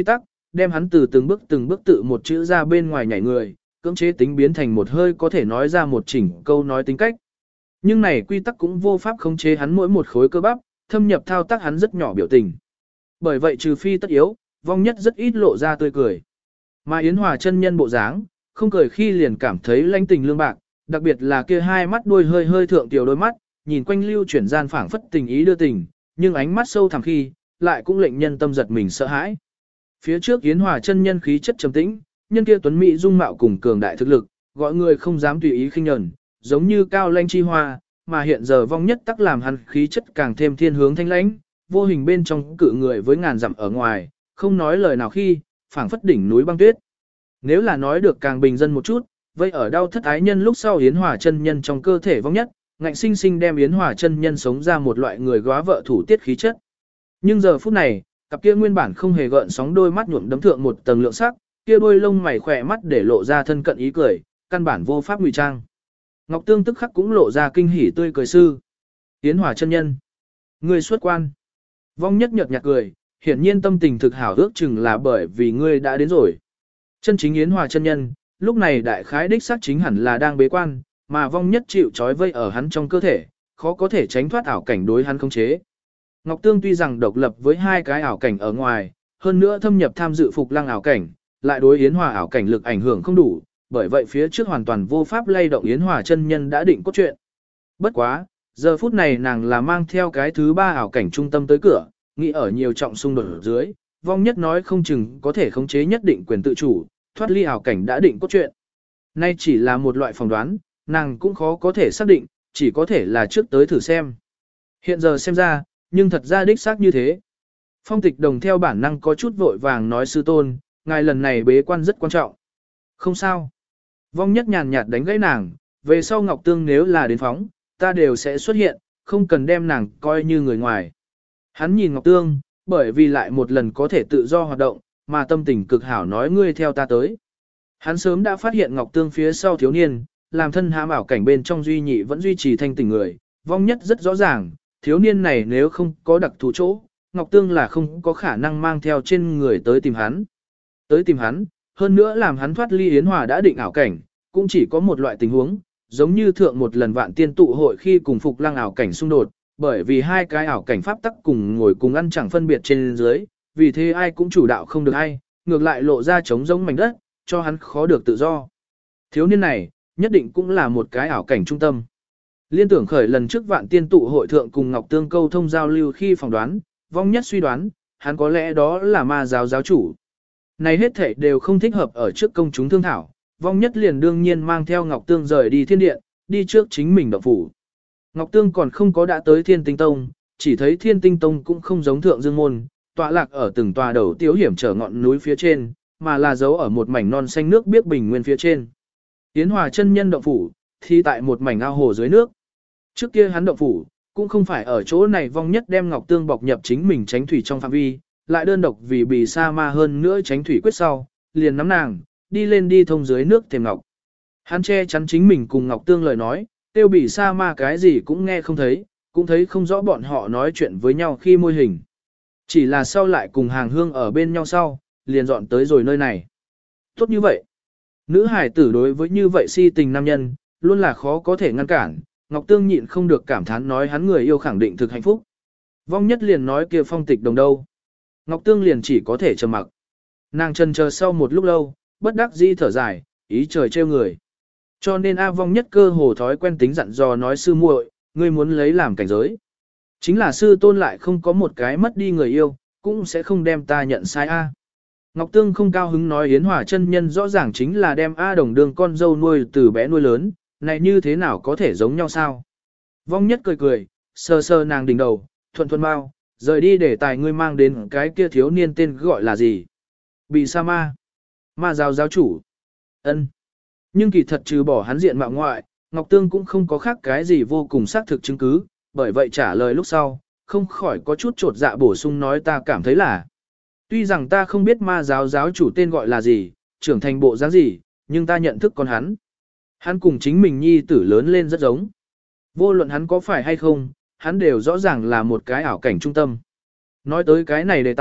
Speaker 1: đem hắn từ từng bước tự một chữ ra bên ngoài nhảy người, cưỡng chế tính biến thành một hơi có thể nói ra một chỉnh câu nói tính cách. Nhưng này quy tắc cũng vô pháp khống chế hắn mỗi một khối cơ bắp, thâm nhập thao tác hắn rất nhỏ biểu tình. Bởi vậy trừ phi tất yếu, vong nhất rất ít lộ ra tươi cười. Mà Yến Hòa chân nhân bộ dáng, không cười khi liền cảm thấy lãnh tình lương bạc, đặc biệt là kia hai mắt đuôi hơi hơi thượng tiểu đôi mắt, nhìn quanh lưu chuyển gian phảng phất tình ý đưa tình, nhưng ánh mắt sâu thẳm khi, lại cũng lệnh nhân tâm giật mình sợ hãi. Phía trước Yến Hòa chân nhân khí chất trầm tĩnh, nhân kia tuấn mỹ dung mạo cùng cường đại thực lực, gọi người không dám tùy ý khinh nhẫn, giống như cao lanh chi hoa, mà hiện giờ vong nhất tắc làm hắn khí chất càng thêm thiên hướng thanh lãnh, vô hình bên trong cự người với ngàn dặm ở ngoài, không nói lời nào khi, phảng phất đỉnh núi băng tuyết. Nếu là nói được càng bình dân một chút, vậy ở đau thất ái nhân lúc sau Yến Hòa chân nhân trong cơ thể vong nhất, ngạnh sinh sinh đem Yến Hòa chân nhân sống ra một loại người góa vợ thủ tiết khí chất. Nhưng giờ phút này, cặp kia nguyên bản không hề gợn sóng đôi mắt nhuộm đấm thượng một tầng lượng sắc, kia đôi lông mày khỏe mắt để lộ ra thân cận ý cười, căn bản vô pháp ngụy trang. Ngọc Tương tức khắc cũng lộ ra kinh hỉ tươi cười sư. Yến Hòa chân nhân, ngươi xuất quan. Vong nhất nhợt nhạt cười, hiển nhiên tâm tình thực hảo ước chừng là bởi vì ngươi đã đến rồi. Chân chính Yến Hòa chân nhân, lúc này đại khái đích xác chính hẳn là đang bế quan, mà vong nhất chịu trói vây ở hắn trong cơ thể, khó có thể tránh thoát ảo cảnh đối hắn khống chế. Ngọc Tương tuy rằng độc lập với hai cái ảo cảnh ở ngoài, hơn nữa thâm nhập tham dự Phục Lăng ảo cảnh, lại đối Yến Hòa ảo cảnh lực ảnh hưởng không đủ, bởi vậy phía trước hoàn toàn vô pháp lay động Yến Hòa chân nhân đã định cốt truyện. Bất quá, giờ phút này nàng là mang theo cái thứ ba ảo cảnh trung tâm tới cửa, nghĩ ở nhiều trọng xung đột ở dưới, vong nhất nói không chừng có thể khống chế nhất định quyền tự chủ, thoát ly ảo cảnh đã định cốt truyện. Nay chỉ là một loại phỏng đoán, nàng cũng khó có thể xác định, chỉ có thể là trước tới thử xem. Hiện giờ xem ra, nhưng thật ra đích xác như thế. Phong Tịch Đồng theo bản năng có chút vội vàng nói sư tôn, ngài lần này bế quan rất quan trọng. Không sao. Vong nhất nhàn nhạt đánh gãy nàng, về sau Ngọc Tương nếu là đến phóng, ta đều sẽ xuất hiện, không cần đem nàng coi như người ngoài. Hắn nhìn Ngọc Tương, bởi vì lại một lần có thể tự do hoạt động, mà tâm tình cực hảo nói ngươi theo ta tới. Hắn sớm đã phát hiện Ngọc Tương phía sau thiếu niên, làm thân hãm ảo cảnh bên trong duy nhị vẫn duy trì thanh tỉnh người, vong nhất rất rõ ràng, thiếu niên này nếu không có đặc thù chỗ, Ngọc Tương là không có khả năng mang theo trên người tới tìm hắn. Tới tìm hắn, hơn nữa làm hắn thoát ly Yến Hòa đã định ảo cảnh, cũng chỉ có một loại tình huống, giống như thượng một lần vạn tiên tụ hội khi cùng Phục Lăng ảo cảnh xung đột, bởi vì hai cái ảo cảnh pháp tắc cùng ngồi cùng ăn chẳng phân biệt trên dưới, vì thế ai cũng chủ đạo không được ai, ngược lại lộ ra trống rỗng mảnh đất, cho hắn khó được tự do. Thiếu niên này, nhất định cũng là một cái ảo cảnh trung tâm. Liên tưởng khởi lần trước vạn tiên tụ hội thượng cùng Ngọc Tương câu thông giao lưu khi phỏng đoán, vong nhất suy đoán, hắn có lẽ đó là ma giáo giáo chủ. Này hết thảy đều không thích hợp ở trước công chúng thương thảo, vong nhất liền đương nhiên mang theo Ngọc Tương rời đi thiên điện, đi trước chính mình động phủ. Ngọc Tương còn không có đã tới Thiên Tinh Tông, chỉ thấy Thiên Tinh Tông cũng không giống Thượng Dương Môn, tọa lạc ở từng tòa đầu tiếu hiểm trở ngọn núi phía trên, mà là giấu ở một mảnh non xanh nước biếc bình nguyên phía trên. Yến Hòa chân nhân động phủ, thì tại một mảnh ao hồ dưới nước. Trước kia hắn động phủ, cũng không phải ở chỗ này vong nhất đem Ngọc Tương bọc nhập chính mình tránh thủy trong phạm vi, lại đơn độc vì bì sa ma hơn nữa tránh thủy quyết sau, liền nắm nàng, đi lên đi thông dưới nước thềm ngọc. Hắn che chắn chính mình cùng Ngọc Tương lời nói, tiêu bì sa ma cái gì cũng nghe không thấy, cũng thấy không rõ bọn họ nói chuyện với nhau khi môi hình. Chỉ là sau lại cùng hàng hương ở bên nhau sau, liền dọn tới rồi nơi này. Tốt như vậy. Nữ hải tử đối với như vậy si tình nam nhân, luôn là khó có thể ngăn cản, Ngọc Tương nhịn không được cảm thán nói hắn người yêu khẳng định thực hạnh phúc. Vong nhất liền nói kia Phong Tịch Đồng đâu. Ngọc Tương liền chỉ có thể trầm mặc. Nàng chần chờ sau một lúc lâu, bất đắc dĩ thở dài, ý trời trêu người. Cho nên A Vong nhất cơ hồ thói quen tính dặn dò nói sư muội, ngươi muốn lấy làm cảnh giới. Chính là sư tôn lại không có một cái mất đi người yêu, cũng sẽ không đem ta nhận sai A. Ngọc Tương không cao hứng nói Yến Hòa chân nhân rõ ràng chính là đem A Đồng đương con dâu nuôi từ bé nuôi lớn, này như thế nào có thể giống nhau sao? Vong nhất cười cười, sờ sờ nàng đỉnh đầu, thuận thuận bao, rời đi để tài ngươi mang đến cái kia thiếu niên tên gọi là gì? Bị sa ma. Ma giáo giáo chủ. Ân. Nhưng kỳ thật trừ bỏ hắn diện mạo ngoại, Ngọc Tương cũng không có khác cái gì vô cùng xác thực chứng cứ, bởi vậy trả lời lúc sau, không khỏi có chút trột dạ bổ sung nói ta cảm thấy là. Tuy rằng ta không biết ma giáo giáo chủ tên gọi là gì, trưởng thành bộ dáng gì, nhưng ta nhận thức con hắn. Hắn cùng chính mình nhi tử lớn lên rất giống. Vô luận hắn có phải hay không, hắn đều rõ ràng là một cái ảo cảnh trung tâm. Nói tới cái này đề tài,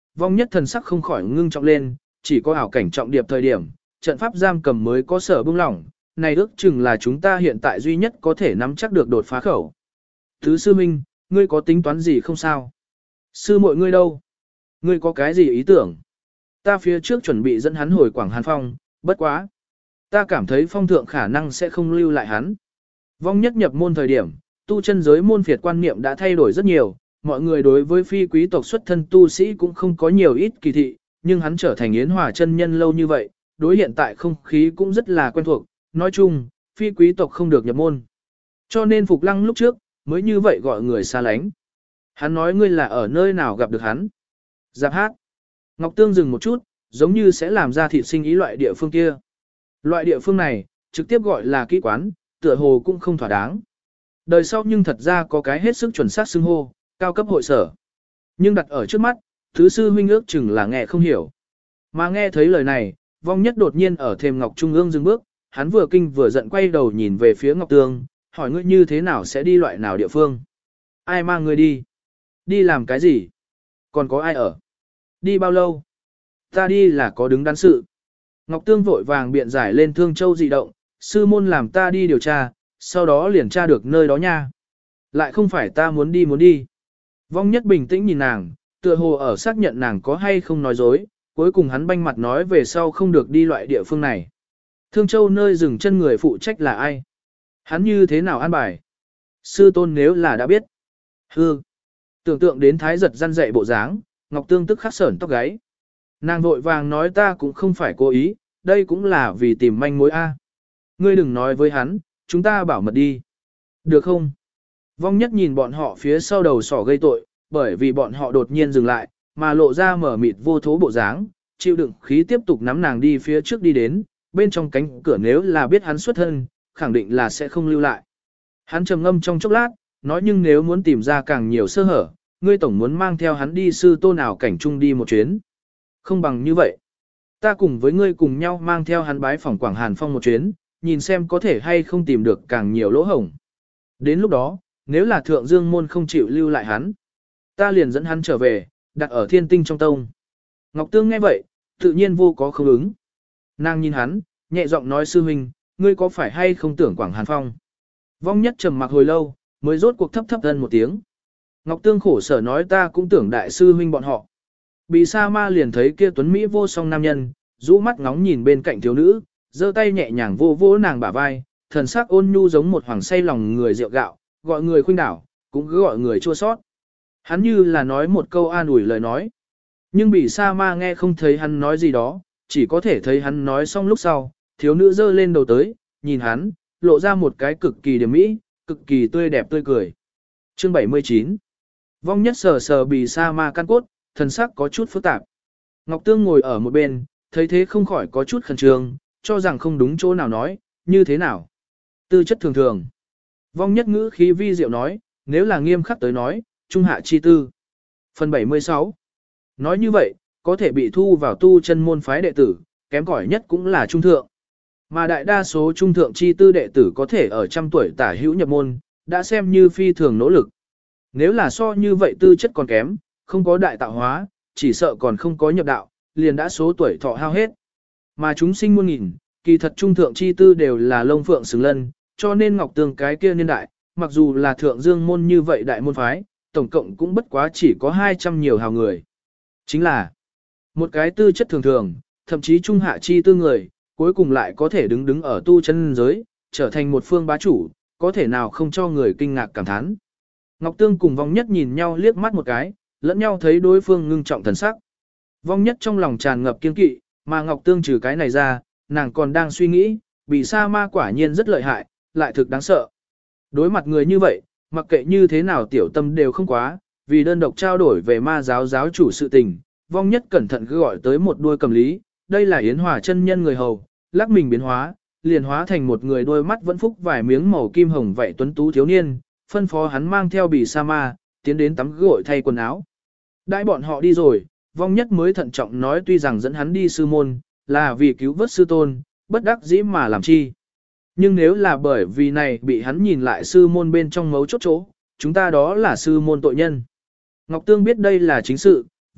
Speaker 1: vong nhất thần sắc không khỏi ngưng trọng lên, chỉ có ảo cảnh trọng điệp thời điểm, trận pháp giam cầm mới có sở bưng lỏng, này ước chừng là chúng ta hiện tại duy nhất có thể nắm chắc được đột phá khẩu. Thứ sư minh, ngươi có tính toán gì không sao? Sư muội ngươi đâu? Ngươi có cái gì ý tưởng? Ta phía trước chuẩn bị dẫn hắn hồi Quảng Hàn Phong, bất quá. Ta cảm thấy phong thượng khả năng sẽ không lưu lại hắn. Vong nhất nhập môn thời điểm, tu chân giới môn phiệt quan niệm đã thay đổi rất nhiều, mọi người đối với phi quý tộc xuất thân tu sĩ cũng không có nhiều ít kỳ thị, nhưng hắn trở thành Yến Hòa chân nhân lâu như vậy, đối hiện tại không khí cũng rất là quen thuộc, nói chung, phi quý tộc không được nhập môn. Cho nên Phục Lăng lúc trước, mới như vậy gọi người xa lánh. Hắn nói ngươi là ở nơi nào gặp được hắn. Giáp hát. Ngọc Tương dừng một chút, giống như sẽ làm ra thị sinh ý loại địa phương kia. Loại địa phương này, trực tiếp gọi là kỹ quán, tựa hồ cũng không thỏa đáng. Đời sau nhưng thật ra có cái hết sức chuẩn xác xưng hô, cao cấp hội sở. Nhưng đặt ở trước mắt, thứ sư huynh ước chừng là nghe không hiểu. Mà nghe thấy lời này, vong nhất đột nhiên ở thềm Ngọc Trung ương dừng bước, hắn vừa kinh vừa giận quay đầu nhìn về phía Ngọc Tương, hỏi ngươi như thế nào sẽ đi loại nào địa phương? Ai mang ngươi đi? Đi làm cái gì? Còn có ai ở? Đi bao lâu? Ta đi là có đứng đắn sự. Ngọc Tương vội vàng biện giải lên Thương Châu dị động, sư môn làm ta đi điều tra, sau đó liền tra được nơi đó nha. Lại không phải ta muốn đi. Vong nhất bình tĩnh nhìn nàng, tựa hồ ở xác nhận nàng có hay không nói dối, cuối cùng hắn banh mặt nói về sau không được đi loại địa phương này. Thương Châu nơi dừng chân người phụ trách là ai? Hắn như thế nào an bài? Sư tôn nếu là đã biết. Hư. Tưởng tượng đến thái giật răn dạy bộ dáng, Ngọc Tương tức khắc sởn tóc gáy. Nàng vội vàng nói ta cũng không phải cố ý, đây cũng là vì tìm manh mối A. Ngươi đừng nói với hắn, chúng ta bảo mật đi. Được không? Vong nhất nhìn bọn họ phía sau đầu sỏ gây tội, bởi vì bọn họ đột nhiên dừng lại, mà lộ ra mở mịt vô thố bộ dáng, chịu đựng khí tiếp tục nắm nàng đi phía trước đi đến, bên trong cánh cửa nếu là biết hắn xuất thân, khẳng định là sẽ không lưu lại. Hắn trầm ngâm trong chốc lát, nói nhưng nếu muốn tìm ra càng nhiều sơ hở, ngươi tổng muốn mang theo hắn đi sư tôn ảo cảnh chung đi một chuyến. Không bằng như vậy. Ta cùng với ngươi cùng nhau mang theo hắn bái phỏng Quảng Hàn Phong một chuyến, nhìn xem có thể hay không tìm được càng nhiều lỗ hổng. Đến lúc đó, nếu là Thượng Dương môn không chịu lưu lại hắn, ta liền dẫn hắn trở về, đặt ở Thiên Tinh trong tông. Ngọc Tương nghe vậy, tự nhiên vô có không ứng. Nàng nhìn hắn, nhẹ giọng nói sư huynh, ngươi có phải hay không tưởng Quảng Hàn Phong? Vong nhất trầm mặc hồi lâu, mới rốt cuộc thấp thấp thân một tiếng. Ngọc Tương khổ sở nói ta cũng tưởng đại sư huynh bọn họ. Bị sa ma liền thấy kia tuấn Mỹ vô song nam nhân, rũ mắt ngóng nhìn bên cạnh thiếu nữ, giơ tay nhẹ nhàng vô vỗ nàng bả vai, thần sắc ôn nhu giống một hoàng say lòng người rượu gạo, gọi người khuynh đảo, cũng cứ gọi người chua sót. Hắn như là nói một câu an ủi lời nói. Nhưng bị sa ma nghe không thấy hắn nói gì đó, chỉ có thể thấy hắn nói xong lúc sau, thiếu nữ giơ lên đầu tới, nhìn hắn, lộ ra một cái cực kỳ điểm mỹ, cực kỳ tươi đẹp tươi cười. Chương 79. Vong nhất sờ sờ bị sa ma căn cốt, thần sắc có chút phức tạp. Ngọc Tương ngồi ở một bên, thấy thế không khỏi có chút khẩn trương, cho rằng không đúng chỗ nào nói, như thế nào. Tư chất thường thường. Vong nhất ngữ khí vi diệu nói, nếu là nghiêm khắc tới nói, trung hạ chi tư. Phần 76. Nói như vậy, có thể bị thu vào tu chân môn phái đệ tử, kém cỏi nhất cũng là trung thượng. Mà đại đa số trung thượng chi tư đệ tử có thể ở trăm tuổi tả hữu nhập môn, đã xem như phi thường nỗ lực. Nếu là so như vậy tư chất còn kém, không có đại tạo hóa, chỉ sợ còn không có nhập đạo, liền đã số tuổi thọ hao hết. Mà chúng sinh muôn nghìn, kỳ thật trung thượng chi tư đều là lông phượng xứng lân, cho nên Ngọc Tương cái kia niên đại, mặc dù là thượng dương môn như vậy đại môn phái, tổng cộng cũng bất quá chỉ có 200 nhiều hào người. Chính là một cái tư chất thường thường, thậm chí trung hạ chi tư người, cuối cùng lại có thể đứng ở tu chân giới, trở thành một phương bá chủ, có thể nào không cho người kinh ngạc cảm thán. Ngọc Tương cùng Vong Nhất nhìn nhau liếc mắt một cái, lẫn nhau thấy đối phương ngưng trọng thần sắc. Vong Nhất trong lòng tràn ngập kiên kỵ, mà Ngọc Tương trừ cái này ra, nàng còn đang suy nghĩ, bị sa ma quả nhiên rất lợi hại, lại thực đáng sợ. Đối mặt người như vậy, mặc kệ như thế nào tiểu tâm đều không quá, vì đơn độc trao đổi về ma giáo giáo chủ sự tình, Vong Nhất cẩn thận cứ gọi tới một đuôi cầm lý, đây là Yến Hòa chân nhân người hầu, lắc mình biến hóa, liền hóa thành một người đôi mắt vẫn phúc vài miếng màu kim hồng vậy tuấn tú thiếu niên, phân phó hắn mang theo bì sa ma, tiến đến tắm gội thay quần áo. Đãi bọn họ đi rồi, Vong Nhất mới thận trọng nói tuy rằng dẫn hắn đi sư môn, là vì cứu vớt sư tôn, bất đắc dĩ mà làm chi. Nhưng nếu là bởi vì này bị hắn nhìn lại sư môn bên trong mấu chốt chỗ, chúng ta đó là sư môn tội nhân. Ngọc Tương biết đây là chính sự,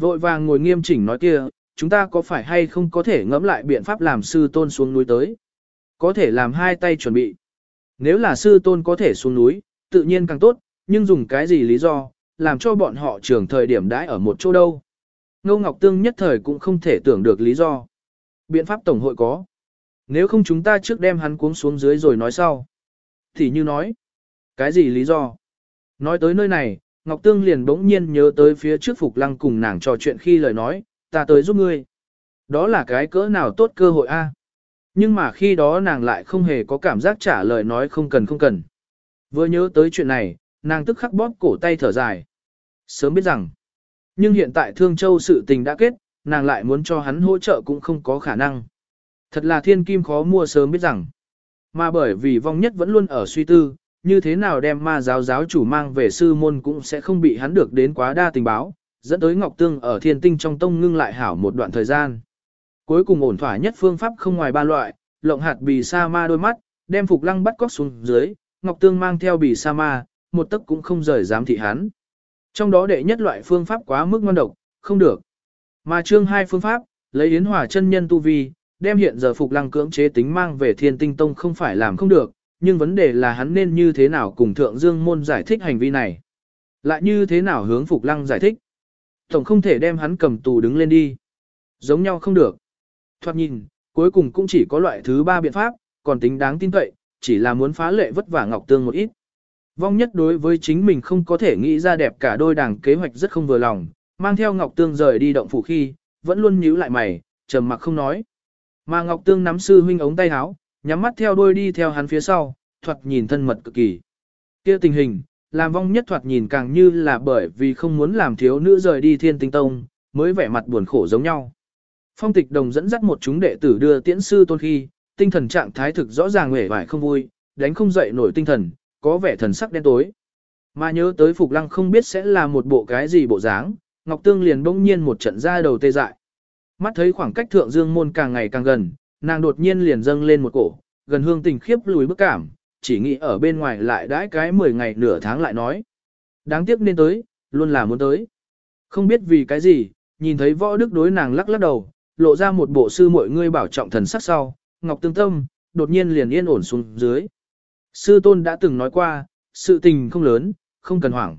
Speaker 1: Vội vàng ngồi nghiêm chỉnh nói kia, chúng ta có phải hay không có thể ngẫm lại biện pháp làm sư tôn xuống núi tới. Có thể làm hai tay chuẩn bị. Nếu là sư tôn có thể xuống núi, tự nhiên càng tốt, nhưng dùng cái gì lý do, làm cho bọn họ trường thời điểm đãi ở một chỗ đâu. Ngô Ngọc Tương nhất thời cũng không thể tưởng được lý do. Biện pháp tổng hội có. Nếu không chúng ta trước đem hắn cuống xuống dưới rồi nói sau. Thì như nói, cái gì lý do? Nói tới nơi này, Ngọc Tương liền bỗng nhiên nhớ tới phía trước Phục Lăng cùng nàng trò chuyện khi lời nói, ta tới giúp ngươi. Đó là cái cỡ nào tốt cơ hội a? Nhưng mà khi đó nàng lại không hề có cảm giác trả lời nói không cần không cần. Vừa nhớ tới chuyện này, nàng tức khắc bóp cổ tay thở dài. Sớm biết rằng, nhưng hiện tại Thương Châu sự tình đã kết, nàng lại muốn cho hắn hỗ trợ cũng không có khả năng. Thật là thiên kim khó mua sớm biết rằng. Mà bởi vì vong nhất vẫn luôn ở suy tư, như thế nào đem ma giáo giáo chủ mang về sư môn cũng sẽ không bị hắn được đến quá đa tình báo, dẫn tới Ngọc Tương ở thiên tinh trong tông ngưng lại hảo một đoạn thời gian. Cuối cùng ổn thỏa nhất phương pháp không ngoài ba loại, lộng hạt bì sa ma đôi mắt, đem Phục Lăng bắt cóc xuống dưới, Ngọc Tương mang theo bì sa ma, một tấc cũng không rời dám thị hắn. Trong đó đệ nhất loại phương pháp quá mức ngoan độc, không được. Mà chương hai phương pháp, lấy Yến Hòa chân nhân tu vi, đem hiện giờ Phục Lăng cưỡng chế tính mang về Thiên Tinh Tông không phải làm không được, nhưng vấn đề là hắn nên như thế nào cùng Thượng Dương môn giải thích hành vi này. Lại như thế nào hướng Phục Lăng giải thích. Tổng không thể đem hắn cầm tù đứng lên đi. Giống nhau không được. Thoạt nhìn, cuối cùng cũng chỉ có loại thứ ba biện pháp, còn tính đáng tin cậy, chỉ là muốn phá lệ vất vả Ngọc Tương một ít. Vong nhất đối với chính mình không có thể nghĩ ra đẹp cả đôi đảng kế hoạch rất không vừa lòng, mang theo Ngọc Tương rời đi động phủ khi, vẫn luôn nhíu lại mày, trầm mặc không nói. Mà Ngọc Tương nắm sư huynh ống tay áo, nhắm mắt theo đuôi đi theo hắn phía sau, thoạt nhìn thân mật cực kỳ. Kia tình hình, làm vong nhất thoạt nhìn càng như là bởi vì không muốn làm thiếu nữ rời đi Thiên Tinh Tông, mới vẻ mặt buồn khổ giống nhau. Phong Tịch Đồng dẫn dắt một chúng đệ tử đưa tiễn sư tôn khi, tinh thần trạng thái thực rõ ràng uể oải không vui, đánh không dậy nổi tinh thần, có vẻ thần sắc đen tối. Mà nhớ tới Phục Lăng không biết sẽ là một bộ cái gì bộ dáng, Ngọc Tương liền bỗng nhiên một trận ra đầu tê dại. Mắt thấy khoảng cách Thượng Dương môn càng ngày càng gần, nàng đột nhiên liền dâng lên một cổ, gần hương tình khiếp lùi bức cảm, chỉ nghĩ ở bên ngoài lại đãi cái 10 ngày nửa tháng lại nói. Đáng tiếc nên tới, luôn là muốn tới. Không biết vì cái gì, nhìn thấy Võ Đức đối nàng lắc lắc đầu, lộ ra một bộ sư muội ngươi bảo trọng thần sắc sau, Ngọc Tương tâm, đột nhiên liền yên ổn xuống dưới. Sư tôn đã từng nói qua, sự tình không lớn, không cần hoảng.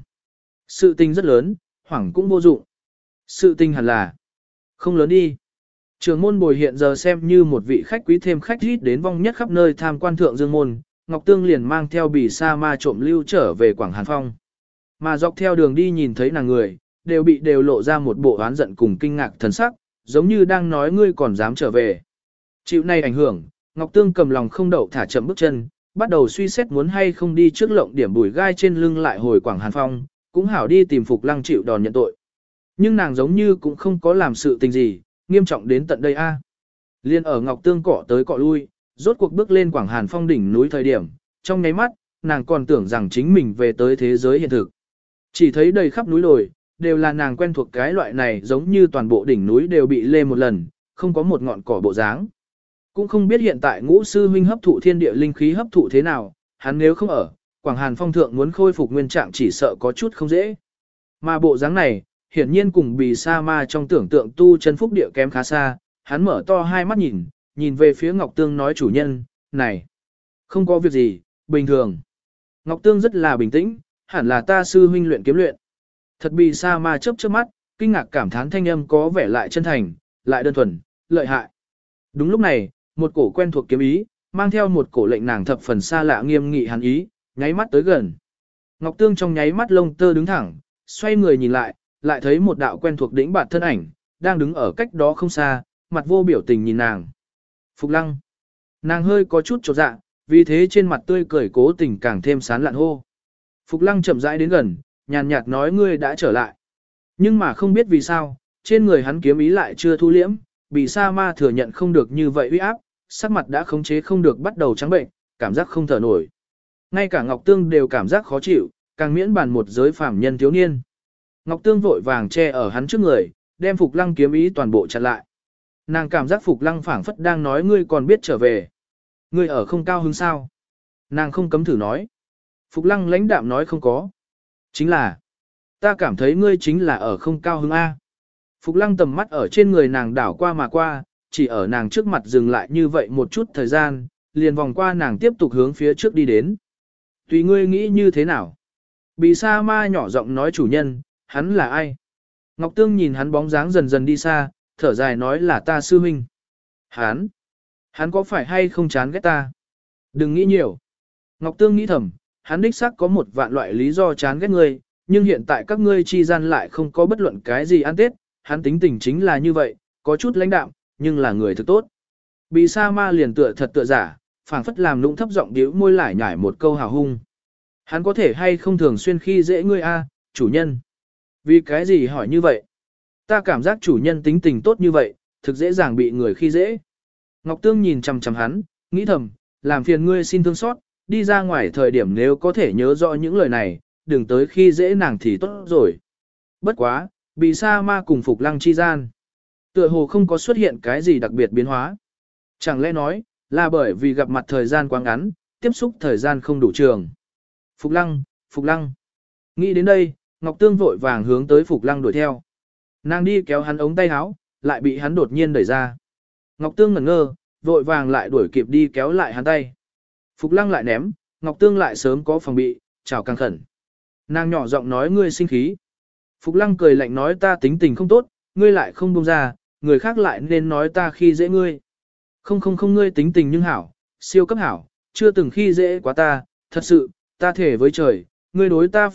Speaker 1: Sự tình rất lớn, hoảng cũng vô dụng. Sự tình hẳn là không lớn đi. Trường môn bồi hiện giờ xem như một vị khách quý thêm khách rít đến vong nhất khắp nơi tham quan Thượng Dương môn, Ngọc Tương liền mang theo bì sa ma trộm lưu trở về Quảng Hàn Phong. Mà dọc theo đường đi nhìn thấy nàng người, đều lộ ra một bộ oán giận cùng kinh ngạc thần sắc, giống như đang nói ngươi còn dám trở về. Chịu này ảnh hưởng, Ngọc Tương cầm lòng không đậu thả chậm bước chân, bắt đầu suy xét muốn hay không đi trước lộng điểm bùi gai trên lưng lại hồi Quảng Hàn Phong, cũng hảo đi tìm Phục Lăng chịu đòn nhận tội. Nhưng nàng giống như cũng không có làm sự tình gì, nghiêm trọng đến tận đây a. Liên ở Ngọc Tương cọ tới cọ lui, rốt cuộc bước lên Quảng Hàn Phong đỉnh núi thời điểm, trong nháy mắt, nàng còn tưởng rằng chính mình về tới thế giới hiện thực. Chỉ thấy đầy khắp núi đồi, đều là nàng quen thuộc cái loại này giống như toàn bộ đỉnh núi đều bị lê một lần, không có một ngọn cỏ bộ dáng. Cũng không biết hiện tại Ngũ sư huynh hấp thụ thiên địa linh khí hấp thụ thế nào, hắn nếu không ở, Quảng Hàn Phong thượng muốn khôi phục nguyên trạng chỉ sợ có chút không dễ. Mà bộ dáng này, hiển nhiên cùng bì sa ma trong tưởng tượng tu chân phúc địa kém khá xa, hắn mở to hai mắt nhìn về phía Ngọc Tương nói chủ nhân, này, không có việc gì, bình thường. Ngọc Tương rất là bình tĩnh, hẳn là ta sư huynh luyện kiếm luyện. Thật bì sa ma chớp chớp mắt, kinh ngạc cảm thán thanh âm có vẻ lại chân thành, lại đơn thuần, lợi hại. Đúng lúc này, một cổ quen thuộc kiếm ý, mang theo một cổ lệnh nàng thập phần xa lạ nghiêm nghị hắn ý, nháy mắt tới gần. Ngọc Tương trong nháy mắt lông tơ đứng thẳng, xoay người nhìn lại thấy một đạo quen thuộc đỉnh bạt thân ảnh, đang đứng ở cách đó không xa, mặt vô biểu tình nhìn nàng. Phục Lăng. Nàng hơi có chút chột dạ, vì thế trên mặt tươi cười cố tình càng thêm sán lạn hô. Phục Lăng chậm rãi đến gần, nhàn nhạt nói ngươi đã trở lại. Nhưng mà không biết vì sao, trên người hắn kiếm ý lại chưa thu liễm, bị sa ma thừa nhận không được như vậy uy áp, sắc mặt đã khống chế không được bắt đầu trắng bệnh, cảm giác không thở nổi. Ngay cả Ngọc Tương đều cảm giác khó chịu, càng miễn bàn một giới phàm nhân thiếu niên. Ngọc Tương vội vàng che ở hắn trước người, đem Phục Lăng kiếm ý toàn bộ chặn lại. Nàng cảm giác Phục Lăng phảng phất đang nói ngươi còn biết trở về. Ngươi ở không cao hứng sao? Nàng không cấm thử nói. Phục Lăng lãnh đạm nói không có. Chính là, ta cảm thấy ngươi chính là ở không cao hứng A. Phục Lăng tầm mắt ở trên người nàng đảo qua mà qua, chỉ ở nàng trước mặt dừng lại như vậy một chút thời gian, liền vòng qua nàng tiếp tục hướng phía trước đi đến. Tùy ngươi nghĩ như thế nào? Bì Sa Ma nhỏ giọng nói chủ nhân, hắn là ai? Ngọc Tương nhìn hắn bóng dáng dần dần đi xa, thở dài nói là ta sư huynh. Hắn có phải hay không chán ghét ta? Đừng nghĩ nhiều. Ngọc Tương nghĩ thầm, hắn đích xác có một vạn loại lý do chán ghét ngươi, nhưng hiện tại các ngươi chi gian lại không có bất luận cái gì ăn tết, hắn tính tình chính là như vậy, có chút lãnh đạm, nhưng là người thực tốt. Bì Sa Ma liền tựa thật tựa giả, phảng phất làm lũng thấp giọng điếu môi lải nhải một câu hào hung. Hắn có thể hay không thường xuyên khi dễ ngươi a, chủ nhân? Vì cái gì hỏi như vậy? Ta cảm giác chủ nhân tính tình tốt như vậy, thực dễ dàng bị người khi dễ. Ngọc Tương nhìn chằm chằm hắn, nghĩ thầm, làm phiền ngươi xin thương xót, đi ra ngoài thời điểm nếu có thể nhớ rõ những lời này, đừng tới khi dễ nàng thì tốt rồi. Bất quá, Bì Sa Ma cùng Phục Lăng chi gian. Tựa hồ không có xuất hiện cái gì đặc biệt biến hóa. Chẳng lẽ nói, là bởi vì gặp mặt thời gian quá ngắn, tiếp xúc thời gian không đủ trường. Phục Lăng, Phục Lăng. Nghĩ đến đây, Ngọc Tương vội vàng hướng tới Phục Lăng đuổi theo. Nàng đi kéo hắn ống tay áo, lại bị hắn đột nhiên đẩy ra. Ngọc Tương ngẩn ngơ, vội vàng lại đuổi kịp đi kéo lại hắn tay. Phục Lăng lại ném, Ngọc Tương lại sớm có phòng bị, chào càng khẩn. Nàng nhỏ giọng nói ngươi sinh khí. Phục Lăng cười lạnh nói ta tính tình không tốt, ngươi lại không buông ra, người khác lại nên nói ta khi dễ ngươi. Không ngươi tính tình nhưng hảo, siêu cấp hảo, chưa từng khi dễ quá ta, thật sự, ta thể với trời, ngươi đối ta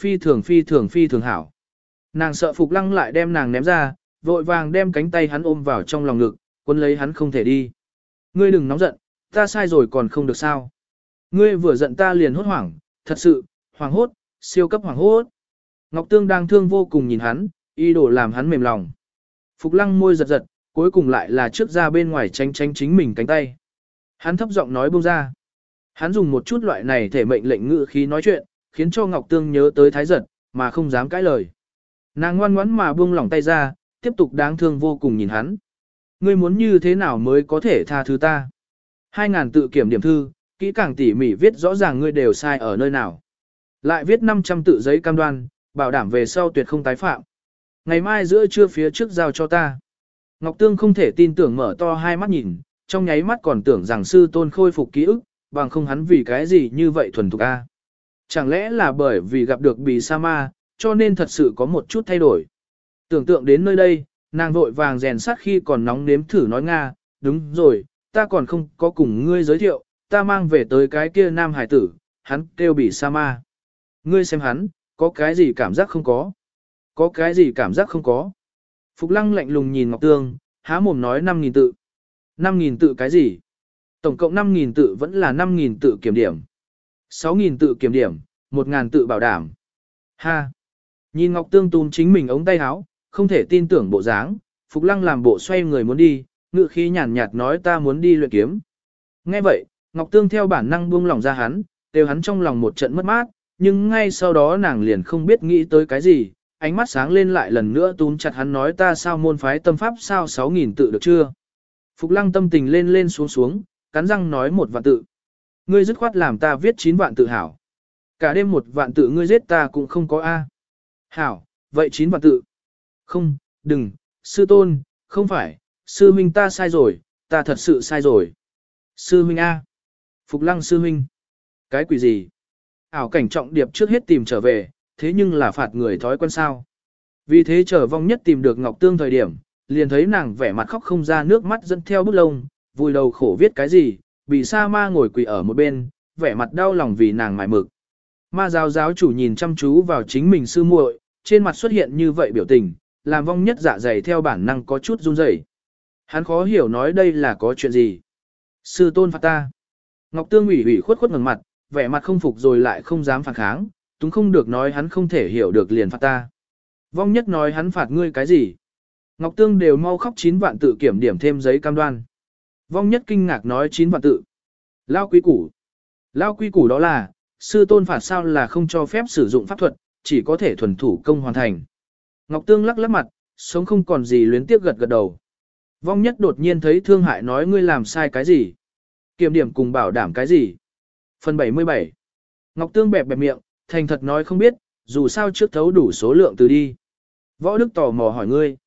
Speaker 1: phi thường hảo. Nàng sợ Phục Lăng lại đem nàng ném ra, vội vàng đem cánh tay hắn ôm vào trong lòng ngực, quân lấy hắn không thể đi. Ngươi đừng nóng giận, ta sai rồi còn không được sao. Ngươi vừa giận ta liền hốt hoảng, thật sự, hoảng hốt, siêu cấp hoảng hốt. Ngọc Tương đang thương vô cùng nhìn hắn, y đổ làm hắn mềm lòng. Phục Lăng môi giật giật, cuối cùng lại là trước ra bên ngoài tránh chính mình cánh tay. Hắn thấp giọng nói buông ra. Hắn dùng một chút loại này thể mệnh lệnh ngữ khí nói chuyện, khiến cho Ngọc Tương nhớ tới thái giật, mà không dám cãi lời. Nàng ngoan ngoãn mà buông lỏng tay ra, tiếp tục đáng thương vô cùng nhìn hắn. Ngươi muốn như thế nào mới có thể tha thứ ta? 2000 tự kiểm điểm thư, kỹ càng tỉ mỉ viết rõ ràng ngươi đều sai ở nơi nào. Lại viết 500 tự giấy cam đoan, bảo đảm về sau tuyệt không tái phạm. Ngày mai giữa trưa phía trước giao cho ta. Ngọc Tương không thể tin tưởng mở to hai mắt nhìn, trong nháy mắt còn tưởng rằng sư tôn khôi phục ký ức, bằng không hắn vì cái gì như vậy thuần thục a. Chẳng lẽ là bởi vì gặp được Bì Sa Ma, cho nên thật sự có một chút thay đổi. Tưởng tượng đến nơi đây, nàng vội vàng rèn sát khi còn nóng nếm thử nói Nga, đúng rồi, ta còn không có cùng ngươi giới thiệu, ta mang về tới cái kia nam hải tử, hắn kêu Bì Sa Ma. Ngươi xem hắn, có cái gì cảm giác không có? Có cái gì cảm giác không có? Phục Lăng lạnh lùng nhìn Ngọc Tương, há mồm nói 5.000 tự. 5.000 tự cái gì? Tổng cộng 5.000 tự vẫn là 5.000 tự kiểm điểm. 6.000 tự kiểm điểm, 1.000 tự bảo đảm. Ha! Nhìn Ngọc Tương túm chính mình ống tay áo, không thể tin tưởng bộ dáng, Phục Lăng làm bộ xoay người muốn đi, ngự khí nhàn nhạt nói ta muốn đi luyện kiếm. Nghe vậy, Ngọc Tương theo bản năng buông lòng ra hắn, đều hắn trong lòng một trận mất mát, nhưng ngay sau đó nàng liền không biết nghĩ tới cái gì, ánh mắt sáng lên lại lần nữa túm chặt hắn nói ta sao môn phái tâm pháp sao 6.000 tự được chưa? Phục Lăng tâm tình lên lên xuống xuống, cắn răng nói 1 vạn tự. Ngươi dứt khoát làm ta viết 9 vạn tự hảo. Cả đêm 1 vạn tự ngươi giết ta cũng không có A. Hảo, vậy 9 vạn tự. Không, đừng, sư tôn, không phải, sư huynh ta sai rồi, ta thật sự sai rồi. Sư huynh A. Phục Lăng sư huynh. Cái quỷ gì? Ảo cảnh trọng điệp trước hết tìm trở về, thế nhưng là phạt người thói quen sao. Vì thế chờ vong nhất tìm được Ngọc Tương thời điểm, liền thấy nàng vẻ mặt khóc không ra nước mắt dẫn theo bút lông, vùi đầu khổ viết cái gì, bị Sa Ma ngồi quỳ ở một bên, vẻ mặt đau lòng vì nàng mải mực. Ma giáo giáo chủ nhìn chăm chú vào chính mình sư muội, trên mặt xuất hiện như vậy biểu tình, làm vong nhất dạ dày theo bản năng có chút run rẩy. Hắn khó hiểu nói đây là có chuyện gì. Sư tôn phạt ta. Ngọc Tương ủy khuất ngẩng mặt, vẻ mặt không phục rồi lại không dám phản kháng, túng không được nói hắn không thể hiểu được liền phạt ta. Vong nhất nói hắn phạt ngươi cái gì. Ngọc Tương đều mau khóc 9 vạn tự kiểm điểm thêm giấy cam đoan. Vong nhất kinh ngạc nói 9 vạn tự. Lao quy củ. Lao quy củ đó là, sư tôn phạt sao là không cho phép sử dụng pháp thuật, chỉ có thể thuần thủ công hoàn thành. Ngọc Tương lắc lắc mặt, sống không còn gì luyến tiếc gật gật đầu. Vong nhất đột nhiên thấy thương hại nói ngươi làm sai cái gì. Kiểm điểm cùng bảo đảm cái gì. Phần 77. Ngọc Tương bẹp bẹp miệng, thành thật nói không biết, dù sao trước thấu đủ số lượng từ đi. Võ Đức tò mò hỏi ngươi.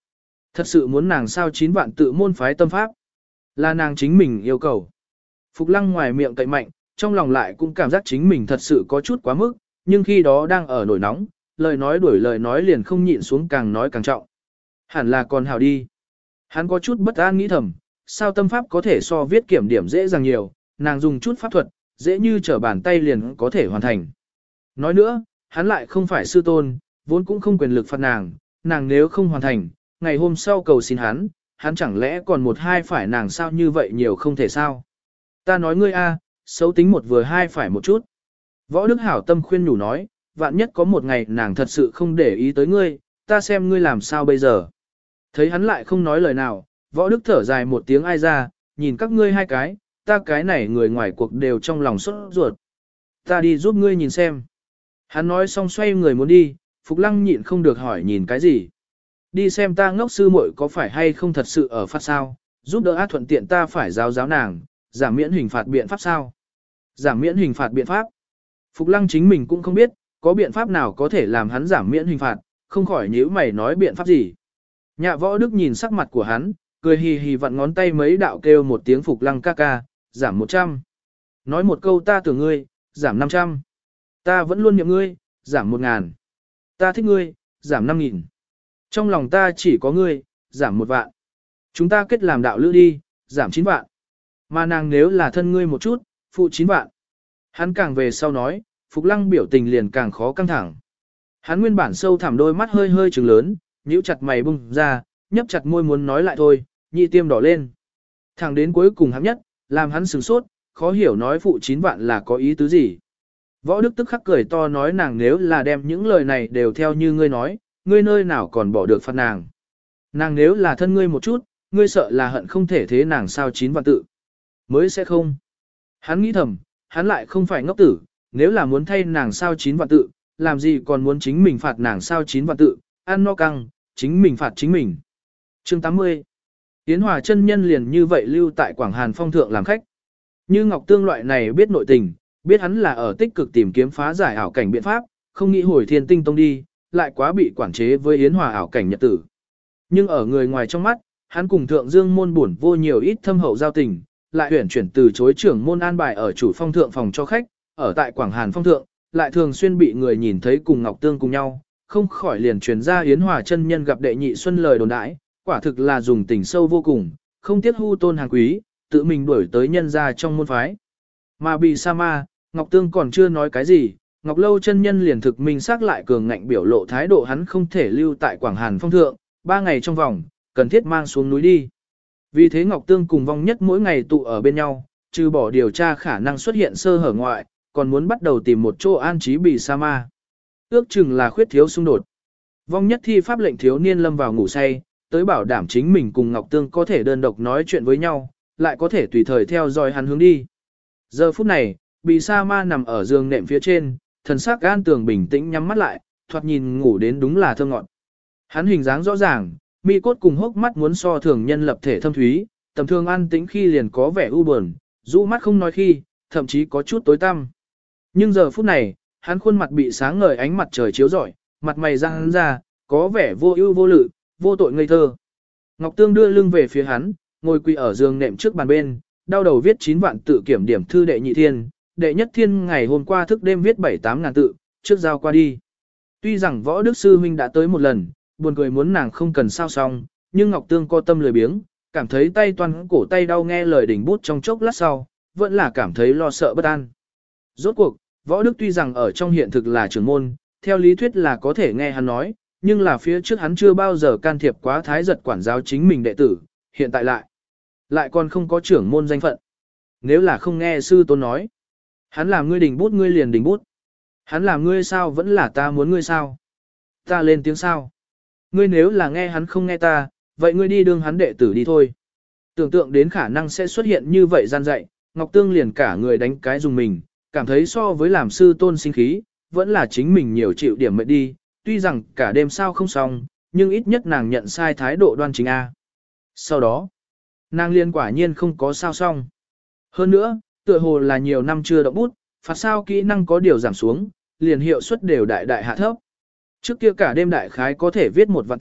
Speaker 1: Thật sự muốn nàng sao 9 vạn tự môn phái tâm pháp. Là nàng chính mình yêu cầu. Phục Lăng ngoài miệng cậy mạnh, trong lòng lại cũng cảm giác chính mình thật sự có chút quá mức, nhưng khi đó đang ở nổi nóng, lời nói đuổi lời nói liền không nhịn xuống càng nói càng trọng. Hẳn là còn hào đi. Hắn có chút bất an nghĩ thầm, sao tâm pháp có thể so viết kiểm điểm dễ dàng nhiều, nàng dùng chút pháp thuật, dễ như trở bàn tay liền có thể hoàn thành. Nói nữa, hắn lại không phải sư tôn, vốn cũng không quyền lực phạt nàng, nàng nếu không hoàn thành, ngày hôm sau cầu xin hắn chẳng lẽ còn một hai phải nàng sao như vậy nhiều không thể sao. Ta nói ngươi a, xấu tính một vừa hai phải một chút. Võ Đức hảo tâm khuyên nhủ nói, vạn nhất có một ngày nàng thật sự không để ý tới ngươi, ta xem ngươi làm sao bây giờ. Thấy hắn lại không nói lời nào, Võ Đức thở dài một tiếng ai ra, nhìn các ngươi hai cái, ta cái này người ngoài cuộc đều trong lòng sốt ruột. Ta đi giúp ngươi nhìn xem. Hắn nói xong xoay người muốn đi, Phục Lăng nhịn không được hỏi nhìn cái gì. Đi xem ta ngốc sư muội có phải hay không thật sự ở phát sao, giúp đỡ thuận tiện ta phải giáo nàng, giảm miễn hình phạt biện pháp sao. Giảm miễn hình phạt biện pháp. Phục Lăng chính mình cũng không biết, có biện pháp nào có thể làm hắn giảm miễn hình phạt, không khỏi nhíu mày nói biện pháp gì. Nhạ Võ Đức nhìn sắc mặt của hắn, cười hì hì vặn ngón tay mấy đạo kêu một tiếng Phục Lăng ca ca, giảm 100. Nói một câu ta tưởng ngươi, giảm 500. Ta vẫn luôn niệm ngươi, giảm 1000. Ta thích ngươi, giảm 5000. Trong lòng ta chỉ có ngươi, giảm 1 vạn. Chúng ta kết làm đạo lữ đi, giảm 9 vạn. Mà nàng nếu là thân ngươi một chút, phụ 9 vạn. Hắn càng về sau nói, Phục Lăng biểu tình liền càng khó căng thẳng. Hắn nguyên bản sâu thẳm đôi mắt hơi hơi trừng lớn, nhíu chặt mày bung ra, nhấp chặt môi muốn nói lại thôi, nhị tiêm đỏ lên. Thẳng đến cuối cùng hắn nhất, làm hắn sửng sốt, khó hiểu nói phụ 9 vạn là có ý tứ gì. Võ Đức tức khắc cười to nói nàng nếu là đem những lời này đều theo như ngươi nói, ngươi nơi nào còn bỏ được phạt nàng. Nàng nếu là thân ngươi một chút, ngươi sợ là hận không thể thế nàng sao 9 vạn tự. Mới sẽ không. Hắn nghĩ thầm, hắn lại không phải ngốc tử, nếu là muốn thay nàng sao 9 vạn tự, làm gì còn muốn chính mình phạt nàng sao 9 vạn tự, ăn no căng, chính mình phạt chính mình. Chương 80. Yến Hòa chân nhân liền như vậy lưu tại Quảng Hàn Phong thượng làm khách. Như Ngọc Tương loại này biết nội tình, biết hắn là ở tích cực tìm kiếm phá giải ảo cảnh biện pháp, không nghĩ hồi Thiên Tinh Tông đi, lại quá bị quản chế với Yến Hòa ảo cảnh nhật tử. Nhưng ở người ngoài trong mắt, hắn cùng Thượng Dương môn buồn vô nhiều ít thâm hậu giao tình, lại huyển chuyển từ chối trưởng môn an bài ở chủ phong thượng phòng cho khách, ở tại Quảng Hàn Phong thượng, lại thường xuyên bị người nhìn thấy cùng Ngọc Tương cùng nhau, không khỏi liền truyền ra Yến Hòa chân nhân gặp đệ nhị xuân lời đồn đãi, quả thực là dùng tình sâu vô cùng, không tiếc hưu tôn hàng quý, tự mình đuổi tới nhân ra trong môn phái. Mà bị sa ma, Ngọc Tương còn chưa nói cái gì, Ngọc Lâu chân nhân liền thực minh xác lại cường ngạnh biểu lộ thái độ hắn không thể lưu tại Quảng Hàn Phong thượng, 3 ngày trong vòng, cần thiết mang xuống núi đi. Vì thế Ngọc Tương cùng Vong Nhất mỗi ngày tụ ở bên nhau, trừ bỏ điều tra khả năng xuất hiện sơ hở ngoại, còn muốn bắt đầu tìm một chỗ an trí bị sa ma. Ước chừng là khuyết thiếu xung đột. Vong Nhất thi pháp lệnh thiếu niên lâm vào ngủ say, tới bảo đảm chính mình cùng Ngọc Tương có thể đơn độc nói chuyện với nhau, lại có thể tùy thời theo dõi hắn hướng đi. Giờ phút này, bị sa ma nằm ở giường nệm phía trên, thần sắc gan tường bình tĩnh nhắm mắt lại, thoạt nhìn ngủ đến đúng là thơ ngọt. Hắn hình dáng rõ ràng, mi cốt cùng hốc mắt muốn so thường nhân lập thể thâm thúy, tầm thường an tĩnh khi liền có vẻ u buồn, rũ mắt không nói khi, thậm chí có chút tối tăm. Nhưng giờ phút này, hắn khuôn mặt bị sáng ngời ánh mặt trời chiếu rọi, mặt mày răng ra, có vẻ vô ưu vô lự, vô tội ngây thơ. Ngọc Tương đưa lưng về phía hắn, ngồi quỳ ở giường nệm trước bàn bên, đau đầu viết 9 vạn tự kiểm điểm thư đệ nhị thiên, đệ nhất thiên ngày hôm qua thức đêm viết 7-8 ngàn tự, trước giao qua đi. Tuy rằng Võ Đức sư huynh đã tới một lần, buồn cười muốn nàng không cần sao xong, nhưng Ngọc Tương co tâm lười biếng, cảm thấy tay toan cổ tay đau nghe lời đỉnh bút trong chốc lát sau, vẫn là cảm thấy lo sợ bất an. Rốt cuộc, Võ Đức tuy rằng ở trong hiện thực là trưởng môn, theo lý thuyết là có thể nghe hắn nói, nhưng là phía trước hắn chưa bao giờ can thiệp quá thái giật quản giáo chính mình đệ tử, hiện tại lại còn không có trưởng môn danh phận. Nếu là không nghe sư tôn nói, hắn làm ngươi đỉnh bút ngươi liền đỉnh bút. Hắn làm ngươi sao vẫn là ta muốn ngươi sao. Ta lên tiếng sao. Ngươi nếu là nghe hắn không nghe ta, vậy ngươi đi đương hắn đệ tử đi thôi. Tưởng tượng đến khả năng sẽ xuất hiện như vậy gian dạy, Ngọc Tương liền cả người đánh cái dùng mình, cảm thấy so với làm sư tôn sinh khí, vẫn là chính mình nhiều chịu điểm mệt đi, tuy rằng cả đêm sao không xong, nhưng ít nhất nàng nhận sai thái độ đoan chính A. Sau đó, nàng liên quả nhiên không có sao xong. Hơn nữa, tựa hồ là nhiều năm chưa động bút, phạt sao kỹ năng có điều giảm xuống, liền hiệu suất đều đại đại hạ thấp. Trước kia cả đêm đại khái có thể viết 1 vạn tự,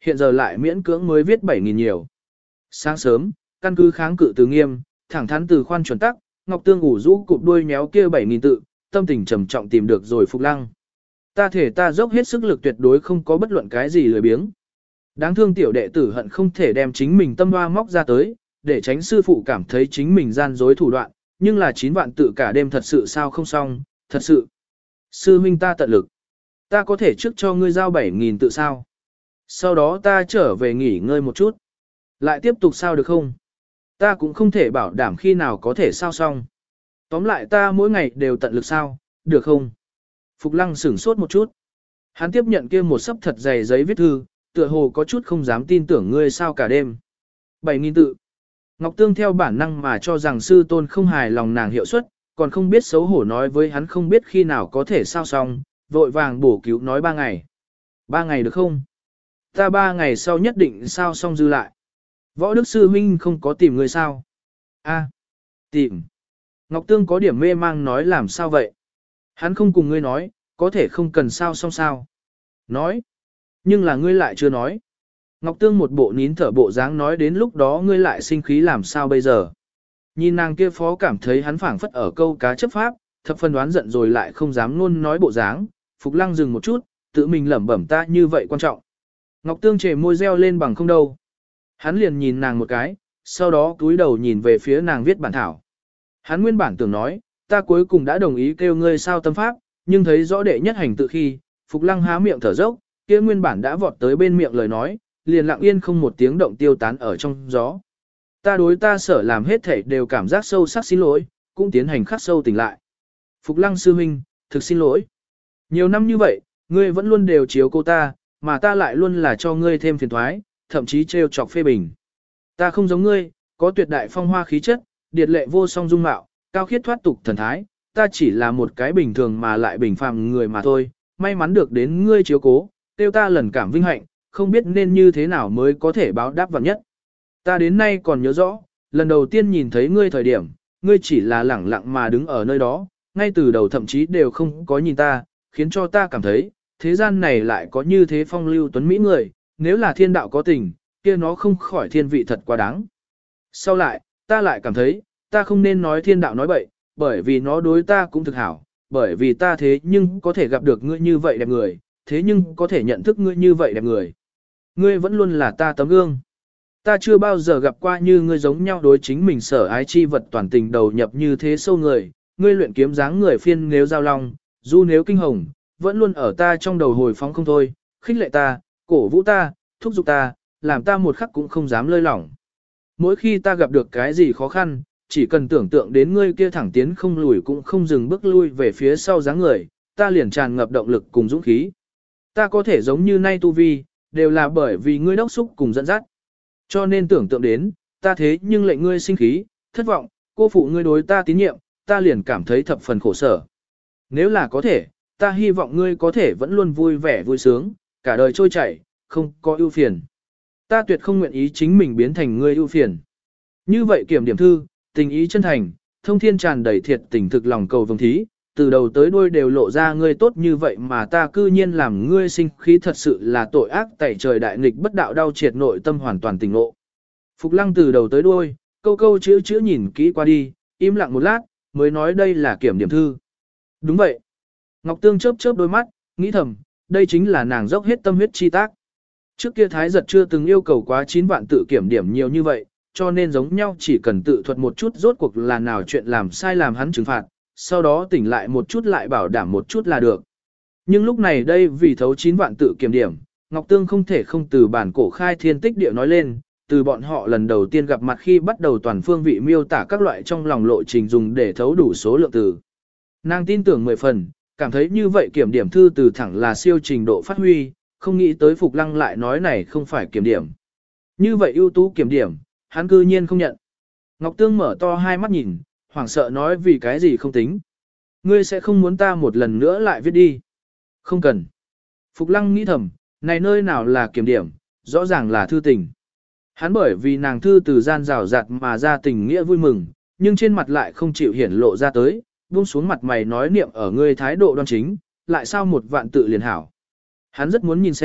Speaker 1: hiện giờ lại miễn cưỡng mới viết 7.000 nhiều. Sáng sớm, căn cứ kháng cự từ nghiêm, thẳng thắn từ khoan chuẩn tắc, Ngọc Tương ủ rũ cụp đuôi nhéo kia 7.000 tự, tâm tình trầm trọng tìm được rồi Phục Lăng. Ta thể ta dốc hết sức lực tuyệt đối không có bất luận cái gì lười biếng. Đáng thương tiểu đệ tử hận không thể đem chính mình tâm hoa móc ra tới, để tránh sư phụ cảm thấy chính mình gian dối thủ đoạn, nhưng là 9 vạn tự cả đêm thật sự sao không xong, thật sự. Sư huynh ta tận lực. Ta có thể trước cho ngươi giao 7.000 tự sao. Sau đó ta trở về nghỉ ngơi một chút. Lại tiếp tục sao được không? Ta cũng không thể bảo đảm khi nào có thể sao xong. Tóm lại ta mỗi ngày đều tận lực sao, được không? Phục Lăng sửng sốt một chút. Hắn tiếp nhận kia một sấp thật dày giấy viết thư, tựa hồ có chút không dám tin tưởng ngươi sao cả đêm. 7.000 tự. Ngọc Tương theo bản năng mà cho rằng sư tôn không hài lòng nàng hiệu suất, còn không biết xấu hổ nói với hắn không biết khi nào có thể sao xong, vội vàng bổ cứu nói 3 ngày. 3 ngày được không? Ta 3 ngày sau nhất định sao xong dư lại. Võ Đức Sư Minh không có tìm người sao? A, tìm. Ngọc Tương có điểm mê mang nói làm sao vậy? Hắn không cùng ngươi nói, có thể không cần sao xong sao. Nói. Nhưng là ngươi lại chưa nói. Ngọc Tương một bộ nín thở bộ dáng nói đến lúc đó ngươi lại sinh khí làm sao bây giờ. Nhìn nàng kia phó cảm thấy hắn phảng phất ở câu cá chấp pháp, thập phân đoán giận rồi lại không dám luôn nói bộ dáng. Phục Lăng dừng một chút, tự mình lẩm bẩm ta như vậy quan trọng. Ngọc Tương trề môi reo lên bằng không đâu. Hắn liền nhìn nàng một cái, sau đó cúi đầu nhìn về phía nàng viết bản thảo. Hắn nguyên bản tưởng nói, ta cuối cùng đã đồng ý kêu ngươi sao tâm pháp, nhưng thấy rõ đệ nhất hành tự khi, Phục Lăng há miệng thở dốc, kia nguyên bản đã vọt tới bên miệng lời nói, liền lặng yên không một tiếng động tiêu tán ở trong gió. Ta đối ta sở làm hết thảy đều cảm giác sâu sắc xin lỗi, cũng tiến hành khắc sâu tỉnh lại. Phục Lăng sư huynh, thực xin lỗi. Nhiều năm như vậy, ngươi vẫn luôn đều chiếu cô ta, mà ta lại luôn là cho ngươi thêm phiền toái, thậm chí trêu chọc phê bình. Ta không giống ngươi, có tuyệt đại phong hoa khí chất, điệt lệ vô song dung mạo, cao khiết thoát tục thần thái, ta chỉ là một cái bình thường mà lại bình phàm người mà thôi, may mắn được đến ngươi chiếu cố, tiêu ta lần cảm vinh hạnh, không biết nên như thế nào mới có thể báo đáp vạn nhất. Ta đến nay còn nhớ rõ, lần đầu tiên nhìn thấy ngươi thời điểm, ngươi chỉ là lẳng lặng mà đứng ở nơi đó, ngay từ đầu thậm chí đều không có nhìn ta, khiến cho ta cảm thấy, thế gian này lại có như thế phong lưu tuấn mỹ người, nếu là thiên đạo có tình, kia nó không khỏi thiên vị thật quá đáng. Sau lại, ta lại cảm thấy, ta không nên nói thiên đạo nói bậy, bởi vì nó đối ta cũng thực hảo, bởi vì ta thế nhưng có thể gặp được ngươi như vậy đẹp người, thế nhưng có thể nhận thức ngươi như vậy đẹp người. Ngươi vẫn luôn là ta tấm gương. Ta chưa bao giờ gặp qua như ngươi giống nhau đối chính mình sở ái chi vật toàn tình đầu nhập như thế sâu người, ngươi luyện kiếm dáng người phiên nếu giao long, du nếu kinh hồng, vẫn luôn ở ta trong đầu hồi phóng không thôi, khích lệ ta, cổ vũ ta, thúc giục ta, làm ta một khắc cũng không dám lơi lỏng. Mỗi khi ta gặp được cái gì khó khăn, chỉ cần tưởng tượng đến ngươi kia thẳng tiến không lùi cũng không dừng bước lui về phía sau dáng người, ta liền tràn ngập động lực cùng dũng khí. Ta có thể giống như nay tu vi, đều là bởi vì ngươi đốc xúc cùng dẫn dắt. Cho nên tưởng tượng đến, ta thế nhưng lệnh ngươi sinh khí, thất vọng, cô phụ ngươi đối ta tín nhiệm, ta liền cảm thấy thập phần khổ sở. Nếu là có thể, ta hy vọng ngươi có thể vẫn luôn vui vẻ vui sướng, cả đời trôi chảy, không có ưu phiền. Ta tuyệt không nguyện ý chính mình biến thành ngươi ưu phiền. Như vậy kiểm điểm thư, tình ý chân thành, thông thiên tràn đầy thiệt tình thực lòng cầu vồng thí, từ đầu tới đuôi đều lộ ra ngươi tốt như vậy mà ta cư nhiên làm ngươi sinh khí thật sự là tội ác tẩy trời đại nghịch bất đạo đau triệt nội tâm hoàn toàn tỉnh ngộ. Phục Lăng từ đầu tới đuôi, câu câu chữ chữ nhìn kỹ qua đi, im lặng một lát, mới nói đây là kiểm điểm thư. Đúng vậy. Ngọc Tương chớp chớp đôi mắt, nghĩ thầm, đây chính là nàng dốc hết tâm huyết chi tác. Trước kia Thái Giật chưa từng yêu cầu quá 9 vạn tự kiểm điểm nhiều như vậy, cho nên giống nhau chỉ cần tự thuật một chút rốt cuộc là nào chuyện làm sai làm hắn trừng phạt, sau đó tỉnh lại một chút lại bảo đảm một chút là được. Nhưng lúc này đây vì thấu 9 vạn tự kiểm điểm, Ngọc Tương không thể không từ bản cổ khai thiên tích địa nói lên, từ bọn họ lần đầu tiên gặp mặt khi bắt đầu toàn phương vị miêu tả các loại trong lòng lộ trình dùng để thấu đủ số lượng từ. Nàng tin tưởng 10 phần, cảm thấy như vậy kiểm điểm thư từ thẳng là siêu trình độ phát huy, không nghĩ tới Phục Lăng lại nói này không phải kiểm điểm. Như vậy ưu tú kiểm điểm, hắn cư nhiên không nhận. Ngọc Tương mở to hai mắt nhìn, hoảng sợ nói vì cái gì không tính. Ngươi sẽ không muốn ta một lần nữa lại viết đi. Không cần. Phục Lăng nghĩ thầm, này nơi nào là kiểm điểm, rõ ràng là thư tình. Hắn bởi vì nàng thư từ gian rào rạt mà ra tình nghĩa vui mừng, nhưng trên mặt lại không chịu hiển lộ ra tới, buông xuống mặt mày nói niệm ở ngươi thái độ đoan chính, lại sao 1 vạn tự liền hảo. Hắn rất muốn nhìn xem,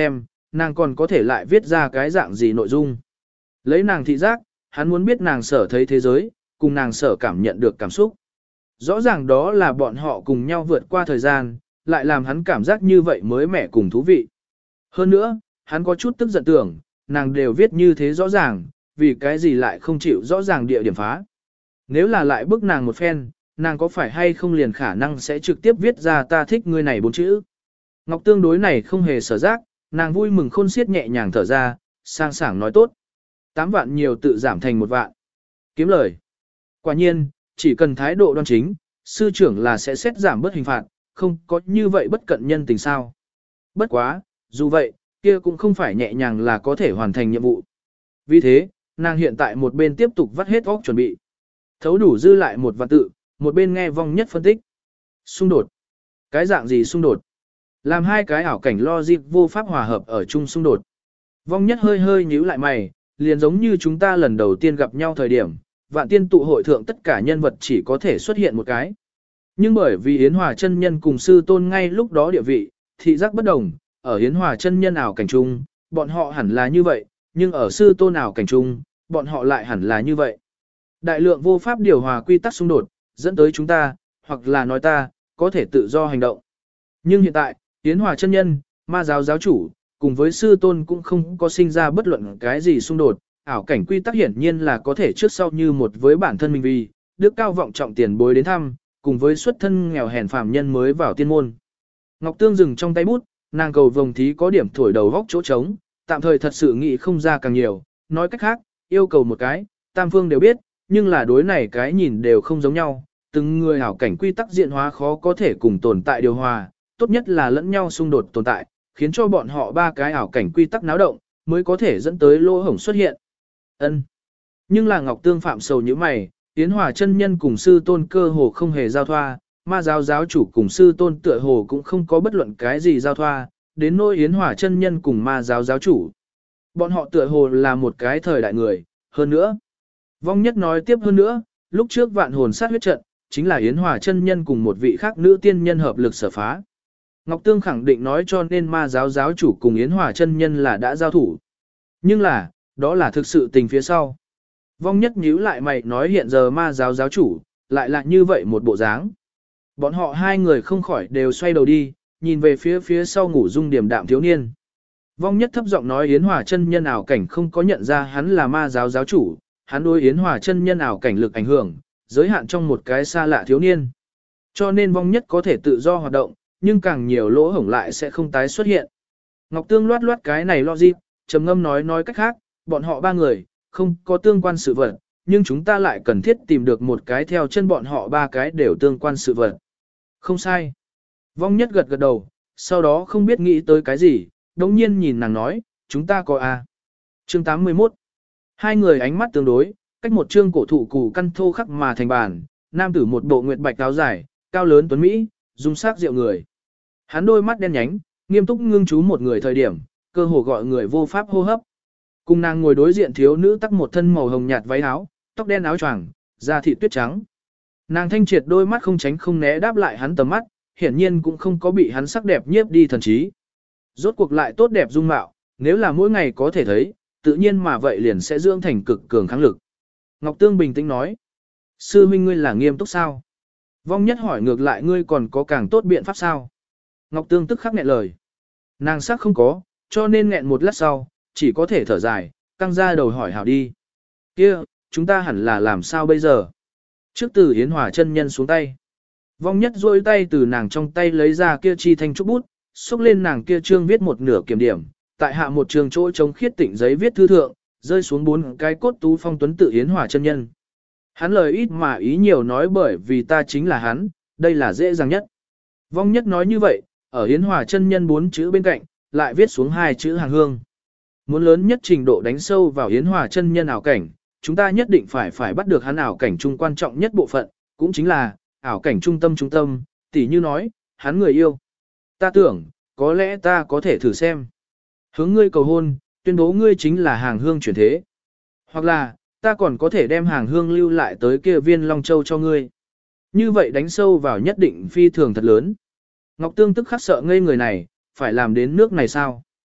Speaker 1: nàng còn có thể lại viết ra cái dạng gì nội dung. Lấy nàng thị giác, hắn muốn biết nàng sở thấy thế giới, cùng nàng sở cảm nhận được cảm xúc. Rõ ràng đó là bọn họ cùng nhau vượt qua thời gian, lại làm hắn cảm giác như vậy mới mẻ cùng thú vị. Hơn nữa, hắn có chút tức giận tưởng, nàng đều viết như thế rõ ràng, vì cái gì lại không chịu rõ ràng địa điểm phá. Nếu là lại bức nàng một phen, nàng có phải hay không liền khả năng sẽ trực tiếp viết ra ta thích ngươi này 4 chữ. Ngọc Tương đối này không hề sở giác, nàng vui mừng khôn xiết nhẹ nhàng thở ra, sang sảng nói tốt. 8 vạn nhiều tự giảm thành 1 vạn. Kiếm lời. Quả nhiên, chỉ cần thái độ đoan chính, sư trưởng là sẽ xét giảm bớt hình phạt, không có như vậy bất cận nhân tình sao. Bất quá, dù vậy, kia cũng không phải nhẹ nhàng là có thể hoàn thành nhiệm vụ. Vì thế, nàng hiện tại một bên tiếp tục vắt hết óc chuẩn bị. Thấu đủ dư lại 1 vạn tự, một bên nghe vong nhất phân tích. Xung đột. Cái dạng gì xung đột? Làm hai cái ảo cảnh logic vô pháp hòa hợp ở chung xung đột. Vong nhất hơi hơi nhíu lại mày, liền giống như chúng ta lần đầu tiên gặp nhau thời điểm, vạn tiên tụ hội thượng tất cả nhân vật chỉ có thể xuất hiện một cái. Nhưng bởi vì Yến Hòa chân nhân cùng sư tôn ngay lúc đó địa vị, thị giác bất đồng, ở Yến Hòa chân nhân ảo cảnh chung, bọn họ hẳn là như vậy, nhưng ở sư tôn ảo cảnh chung, bọn họ lại hẳn là như vậy. Đại lượng vô pháp điều hòa quy tắc xung đột, dẫn tới chúng ta, hoặc là nói ta, có thể tự do hành động. Nhưng hiện tại, Yến Hòa chân nhân, ma giáo giáo chủ, cùng với sư tôn cũng không có sinh ra bất luận cái gì xung đột, ảo cảnh quy tắc hiển nhiên là có thể trước sau như một với bản thân mình vì, đức cao vọng trọng tiền bối đến thăm, cùng với xuất thân nghèo hèn phàm nhân mới vào tiên môn. Ngọc Tương dừng trong tay bút, nàng cầu vồng thí có điểm thổi đầu góc chỗ trống, tạm thời thật sự nghĩ không ra càng nhiều, nói cách khác, yêu cầu một cái, tam phương đều biết, nhưng là đối này cái nhìn đều không giống nhau, từng người ảo cảnh quy tắc diện hóa khó có thể cùng tồn tại điều hòa, tốt nhất là lẫn nhau xung đột tồn tại, khiến cho bọn họ ba cái ảo cảnh quy tắc náo động, mới có thể dẫn tới lỗ hổng xuất hiện. Ân. Nhưng là Ngọc Tương phạm sầu như mày, Yến Hòa chân nhân cùng sư tôn cơ hồ không hề giao thoa, ma giáo giáo chủ cùng sư tôn tựa hồ cũng không có bất luận cái gì giao thoa, đến nỗi Yến Hòa chân nhân cùng ma giáo giáo chủ. Bọn họ tựa hồ là một cái thời đại người, hơn nữa. Vong nhất nói tiếp hơn nữa, lúc trước vạn hồn sát huyết trận, chính là Yến Hòa chân nhân cùng một vị khác nữ tiên nhân hợp lực sở phá. Ngọc Tương khẳng định nói cho nên ma giáo giáo chủ cùng Yến Hòa chân nhân là đã giao thủ. Nhưng là, đó là thực sự tình phía sau. Vong nhất nhíu lại mày nói hiện giờ ma giáo giáo chủ, lại là như vậy một bộ dáng. Bọn họ hai người không khỏi đều xoay đầu đi, nhìn về phía sau ngủ dung điểm đạm thiếu niên. Vong nhất thấp giọng nói Yến Hòa chân nhân ảo cảnh không có nhận ra hắn là ma giáo giáo chủ, hắn đối Yến Hòa chân nhân ảo cảnh lực ảnh hưởng, giới hạn trong một cái xa lạ thiếu niên. Cho nên vong nhất có thể tự do hoạt động, nhưng càng nhiều lỗ hổng lại sẽ không tái xuất hiện. Ngọc Tương loát loát cái này logic, trầm ngâm nói cách khác, bọn họ ba người, không có tương quan sự vật, nhưng chúng ta lại cần thiết tìm được một cái theo chân bọn họ ba cái đều tương quan sự vật. Không sai. Vong nhất gật đầu, sau đó không biết nghĩ tới cái gì, đống nhiên nhìn nàng nói, chúng ta có A. Chương 81. Hai người ánh mắt tương đối, cách một chương cổ thụ củ căn thô khắc mà thành bàn, nam tử một bộ nguyệt bạch áo dài, cao lớn tuấn Mỹ, dung sắc rượu người. Hắn đôi mắt đen nhánh, nghiêm túc ngưng chú một người thời điểm, cơ hồ gọi người vô pháp hô hấp. Cùng nàng ngồi đối diện thiếu nữ tắc một thân màu hồng nhạt váy áo, tóc đen áo choàng, da thịt tuyết trắng. Nàng thanh triệt đôi mắt không tránh không né đáp lại hắn tầm mắt, hiển nhiên cũng không có bị hắn sắc đẹp nhiếp đi thần trí. Rốt cuộc lại tốt đẹp dung mạo, nếu là mỗi ngày có thể thấy, tự nhiên mà vậy liền sẽ dưỡng thành cực cường kháng lực. Ngọc Tương bình tĩnh nói, sư huynh ngươi là nghiêm túc sao? Vong nhất hỏi ngược lại ngươi còn có càng tốt biện pháp sao? Ngọc Tương tức khắc nghẹn lời. Nàng sắc không có, cho nên nghẹn một lát sau, chỉ có thể thở dài, căng ra đầu hỏi hảo đi. Kia, chúng ta hẳn là làm sao bây giờ? Trước từ Yến Hòa chân nhân xuống tay. Vong nhất rôi tay từ nàng trong tay lấy ra kia chi thanh trúc bút, xúc lên nàng kia trương viết một nửa kiểm điểm, tại hạ một trường chỗ trống khiết tịnh giấy viết thư thượng, rơi xuống 4 cái cốt tú phong tuấn tự Yến Hòa chân nhân. Hắn lời ít mà ý nhiều nói bởi vì ta chính là hắn, đây là dễ dàng nhất. Vong nhất nói như vậy, ở Yến Hòa chân nhân 4 chữ bên cạnh, lại viết xuống 2 chữ hàng hương. Muốn lớn nhất trình độ đánh sâu vào Yến Hòa chân nhân ảo cảnh, chúng ta nhất định phải bắt được hắn ảo cảnh trung quan trọng nhất bộ phận, cũng chính là ảo cảnh trung tâm, tỉ như nói, hắn người yêu. Ta tưởng, có lẽ ta có thể thử xem. Hướng ngươi cầu hôn, tuyên bố ngươi chính là hàng hương chuyển thế. Hoặc là, ta còn có thể đem hàng hương lưu lại tới kia viên Long Châu cho ngươi. Như vậy đánh sâu vào nhất định phi thường thật lớn. Ngọc Tương tức khắc sợ ngây người này, phải làm đến nước này sao?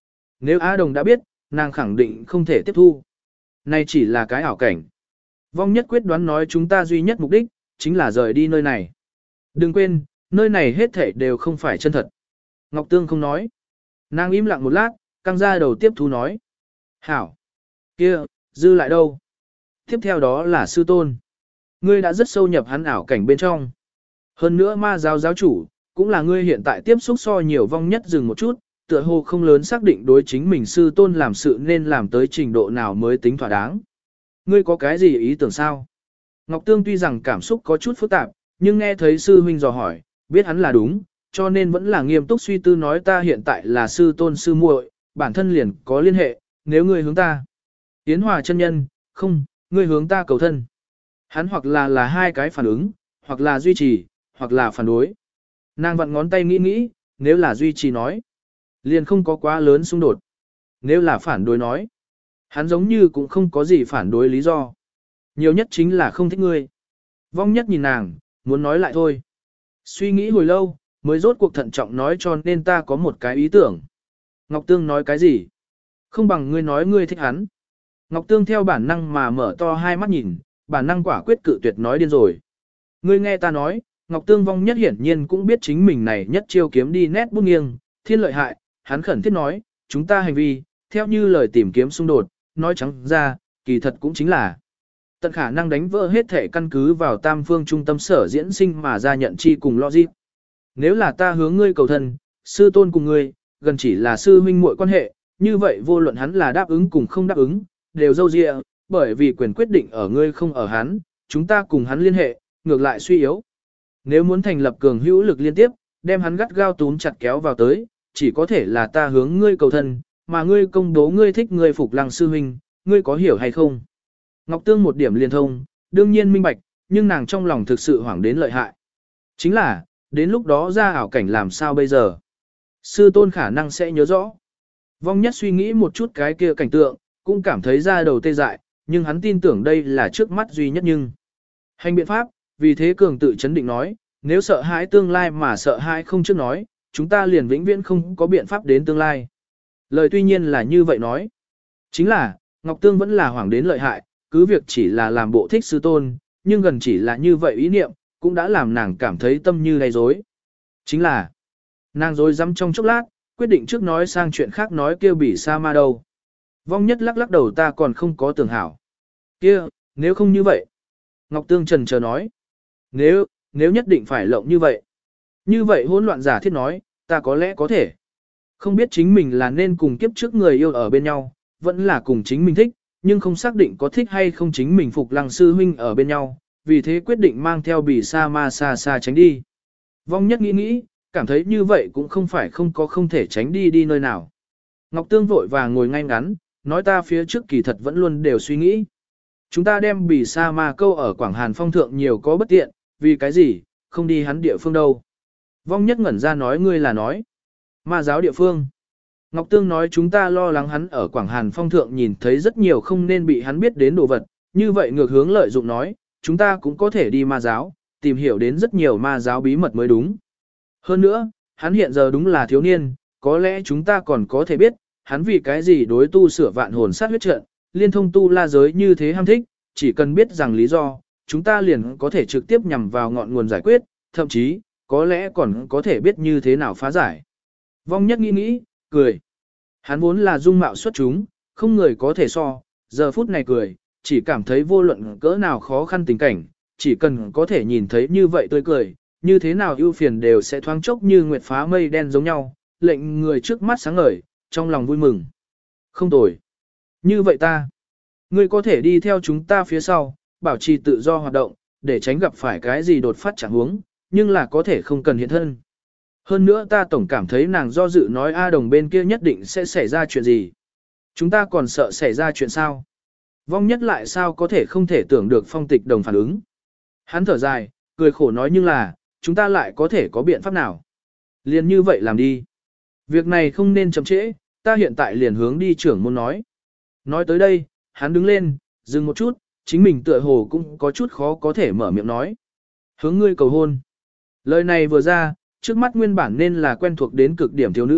Speaker 1: Nếu A Đồng đã biết, nàng khẳng định không thể tiếp thu. Này chỉ là cái ảo cảnh. Vong Nhất quyết đoán nói chúng ta duy nhất mục đích, chính là rời đi nơi này. Đừng quên, nơi này hết thảy đều không phải chân thật. Ngọc Tương không nói. Nàng im lặng một lát, căng ra đầu tiếp thu nói. Hảo. Kia, dư lại đâu? Tiếp theo đó là sư tôn. Ngươi đã rất sâu nhập hắn ảo cảnh bên trong. Hơn nữa ma giáo giáo chủ, cũng là ngươi hiện tại tiếp xúc so nhiều vong nhất dừng một chút, tựa hồ không lớn xác định đối chính mình sư tôn làm sự nên làm tới trình độ nào mới tính thỏa đáng. Ngươi có cái gì ý tưởng sao? Ngọc Tương tuy rằng cảm xúc có chút phức tạp, nhưng nghe thấy sư huynh dò hỏi, biết hắn là đúng, cho nên vẫn là nghiêm túc suy tư nói ta hiện tại là sư tôn sư muội, bản thân liền có liên hệ, nếu ngươi hướng ta. Yến Hòa chân nhân, không, ngươi hướng ta cầu thân. Hắn hoặc là hai cái phản ứng, hoặc là duy trì, hoặc là phản đối. Nàng vặn ngón tay nghĩ nghĩ, nếu là duy trì nói, liền không có quá lớn xung đột. Nếu là phản đối nói, hắn giống như cũng không có gì phản đối lý do. Nhiều nhất chính là không thích ngươi. Vong Nhất nhìn nàng, muốn nói lại thôi. Suy nghĩ hồi lâu, mới rốt cuộc thận trọng nói cho nên ta có một cái ý tưởng. Ngọc Tương nói cái gì? Không bằng ngươi nói ngươi thích hắn. Ngọc Tương theo bản năng mà mở to hai mắt nhìn, bản năng quả quyết cự tuyệt nói điên rồi. Ngươi nghe ta nói, Ngọc Tương Vong Nhất hiển nhiên cũng biết chính mình này nhất chiêu kiếm đi nét bút nghiêng, thiên lợi hại, hắn khẩn thiết nói, chúng ta hành vi, theo như lời tìm kiếm xung đột, nói trắng ra, kỳ thật cũng chính là tận khả năng đánh vỡ hết thể căn cứ vào tam phương trung tâm sở diễn sinh mà ra nhận chi cùng logic. Nếu là ta hướng ngươi cầu thân, sư tôn cùng ngươi, gần chỉ là sư huynh muội quan hệ, như vậy vô luận hắn là đáp ứng cùng không đáp ứng, đều dâu dịa, bởi vì quyền quyết định ở ngươi không ở hắn, chúng ta cùng hắn liên hệ, ngược lại suy yếu. Nếu muốn thành lập cường hữu lực liên tiếp, đem hắn gắt gao túm chặt kéo vào tới, chỉ có thể là ta hướng ngươi cầu thân, mà ngươi công bố ngươi thích ngươi phục lăng sư huynh, ngươi có hiểu hay không? Ngọc Tương một điểm liên thông, đương nhiên minh bạch, nhưng nàng trong lòng thực sự hoảng đến lợi hại. Chính là, đến lúc đó ra ảo cảnh làm sao bây giờ? Sư tôn khả năng sẽ nhớ rõ. Vong Nhất suy nghĩ một chút cái kia cảnh tượng, cũng cảm thấy ra đầu tê dại, nhưng hắn tin tưởng đây là trước mắt duy nhất nhưng. Hành biện pháp, vì thế cường tự chấn định nói, nếu sợ hãi tương lai mà sợ hãi không trước nói, chúng ta liền vĩnh viễn không có biện pháp đến tương lai. Lời tuy nhiên là như vậy nói. Chính là, Ngọc Tương vẫn là hoảng đến lợi hại, cứ việc chỉ là làm bộ thích sư tôn, nhưng gần chỉ là như vậy ý niệm, cũng đã làm nàng cảm thấy tâm như đầy rối. Chính là, nàng rối rắm trong chốc lát, quyết định trước nói sang chuyện khác nói kêu bỉ sa ma đâu. Vong Nhất lắc lắc đầu ta còn không có tưởng hảo. Kia, nếu không như vậy. Ngọc Tương trần chờ nói. Nếu nhất định phải lộng như vậy. Như vậy hỗn loạn giả thiết nói, ta có lẽ có thể. Không biết chính mình là nên cùng kiếp trước người yêu ở bên nhau, vẫn là cùng chính mình thích, nhưng không xác định có thích hay không chính mình phục lăng sư huynh ở bên nhau, vì thế quyết định mang theo bỉ sa ma xa xa tránh đi. Vong Nhất nghĩ, cảm thấy như vậy cũng không phải không thể tránh đi nơi nào. Ngọc Tương vội vàng ngồi ngay ngắn, nói ta phía trước kỳ thật vẫn luôn đều suy nghĩ. Chúng ta đem bỉ sa ma câu ở Quảng Hàn Phong thượng nhiều có bất tiện, vì cái gì, không đi hắn địa phương đâu. Vong Nhất ngẩn ra nói ngươi là nói. Ma giáo địa phương. Ngọc Tương nói chúng ta lo lắng hắn ở Quảng Hàn Phong thượng nhìn thấy rất nhiều không nên bị hắn biết đến đồ vật, như vậy ngược hướng lợi dụng nói, chúng ta cũng có thể đi ma giáo, tìm hiểu đến rất nhiều ma giáo bí mật mới đúng. Hơn nữa, hắn hiện giờ đúng là thiếu niên, có lẽ chúng ta còn có thể biết, hắn vì cái gì đối tu sửa vạn hồn sát huyết trận, liên thông tu la giới như thế ham thích, chỉ cần biết rằng lý do, chúng ta liền có thể trực tiếp nhằm vào ngọn nguồn giải quyết, thậm chí, có lẽ còn có thể biết như thế nào phá giải. Vong Nhất nghĩ, cười. Hắn vốn là dung mạo xuất chúng, không người có thể so, giờ phút này cười, chỉ cảm thấy vô luận cỡ nào khó khăn tình cảnh, chỉ cần có thể nhìn thấy như vậy tươi cười, như thế nào ưu phiền đều sẽ thoáng chốc như nguyệt phá mây đen giống nhau, lệnh người trước mắt sáng ngời, trong lòng vui mừng. Không tồi. Như vậy ta, ngươi có thể đi theo chúng ta phía sau, bảo trì tự do hoạt động, để tránh gặp phải cái gì đột phát chẳng huống, nhưng là có thể không cần hiện thân. Hơn nữa ta tổng cảm thấy nàng do dự nói A Đồng bên kia nhất định sẽ xảy ra chuyện gì. Chúng ta còn sợ xảy ra chuyện sao? Vong Nhất lại sao có thể không thể tưởng được Phong Tịch Đồng phản ứng. Hắn thở dài, cười khổ nói nhưng là, chúng ta lại có thể có biện pháp nào? Liền như vậy làm đi. Việc này không nên chậm trễ, ta hiện tại liền hướng đi trưởng môn nói. Nói tới đây, hắn đứng lên, dừng một chút, chính mình tựa hồ cũng có chút khó có thể mở miệng nói. Hướng ngươi cầu hôn. Lời này vừa ra, trước mắt nguyên bản nên là quen thuộc đến cực điểm thiếu nữ,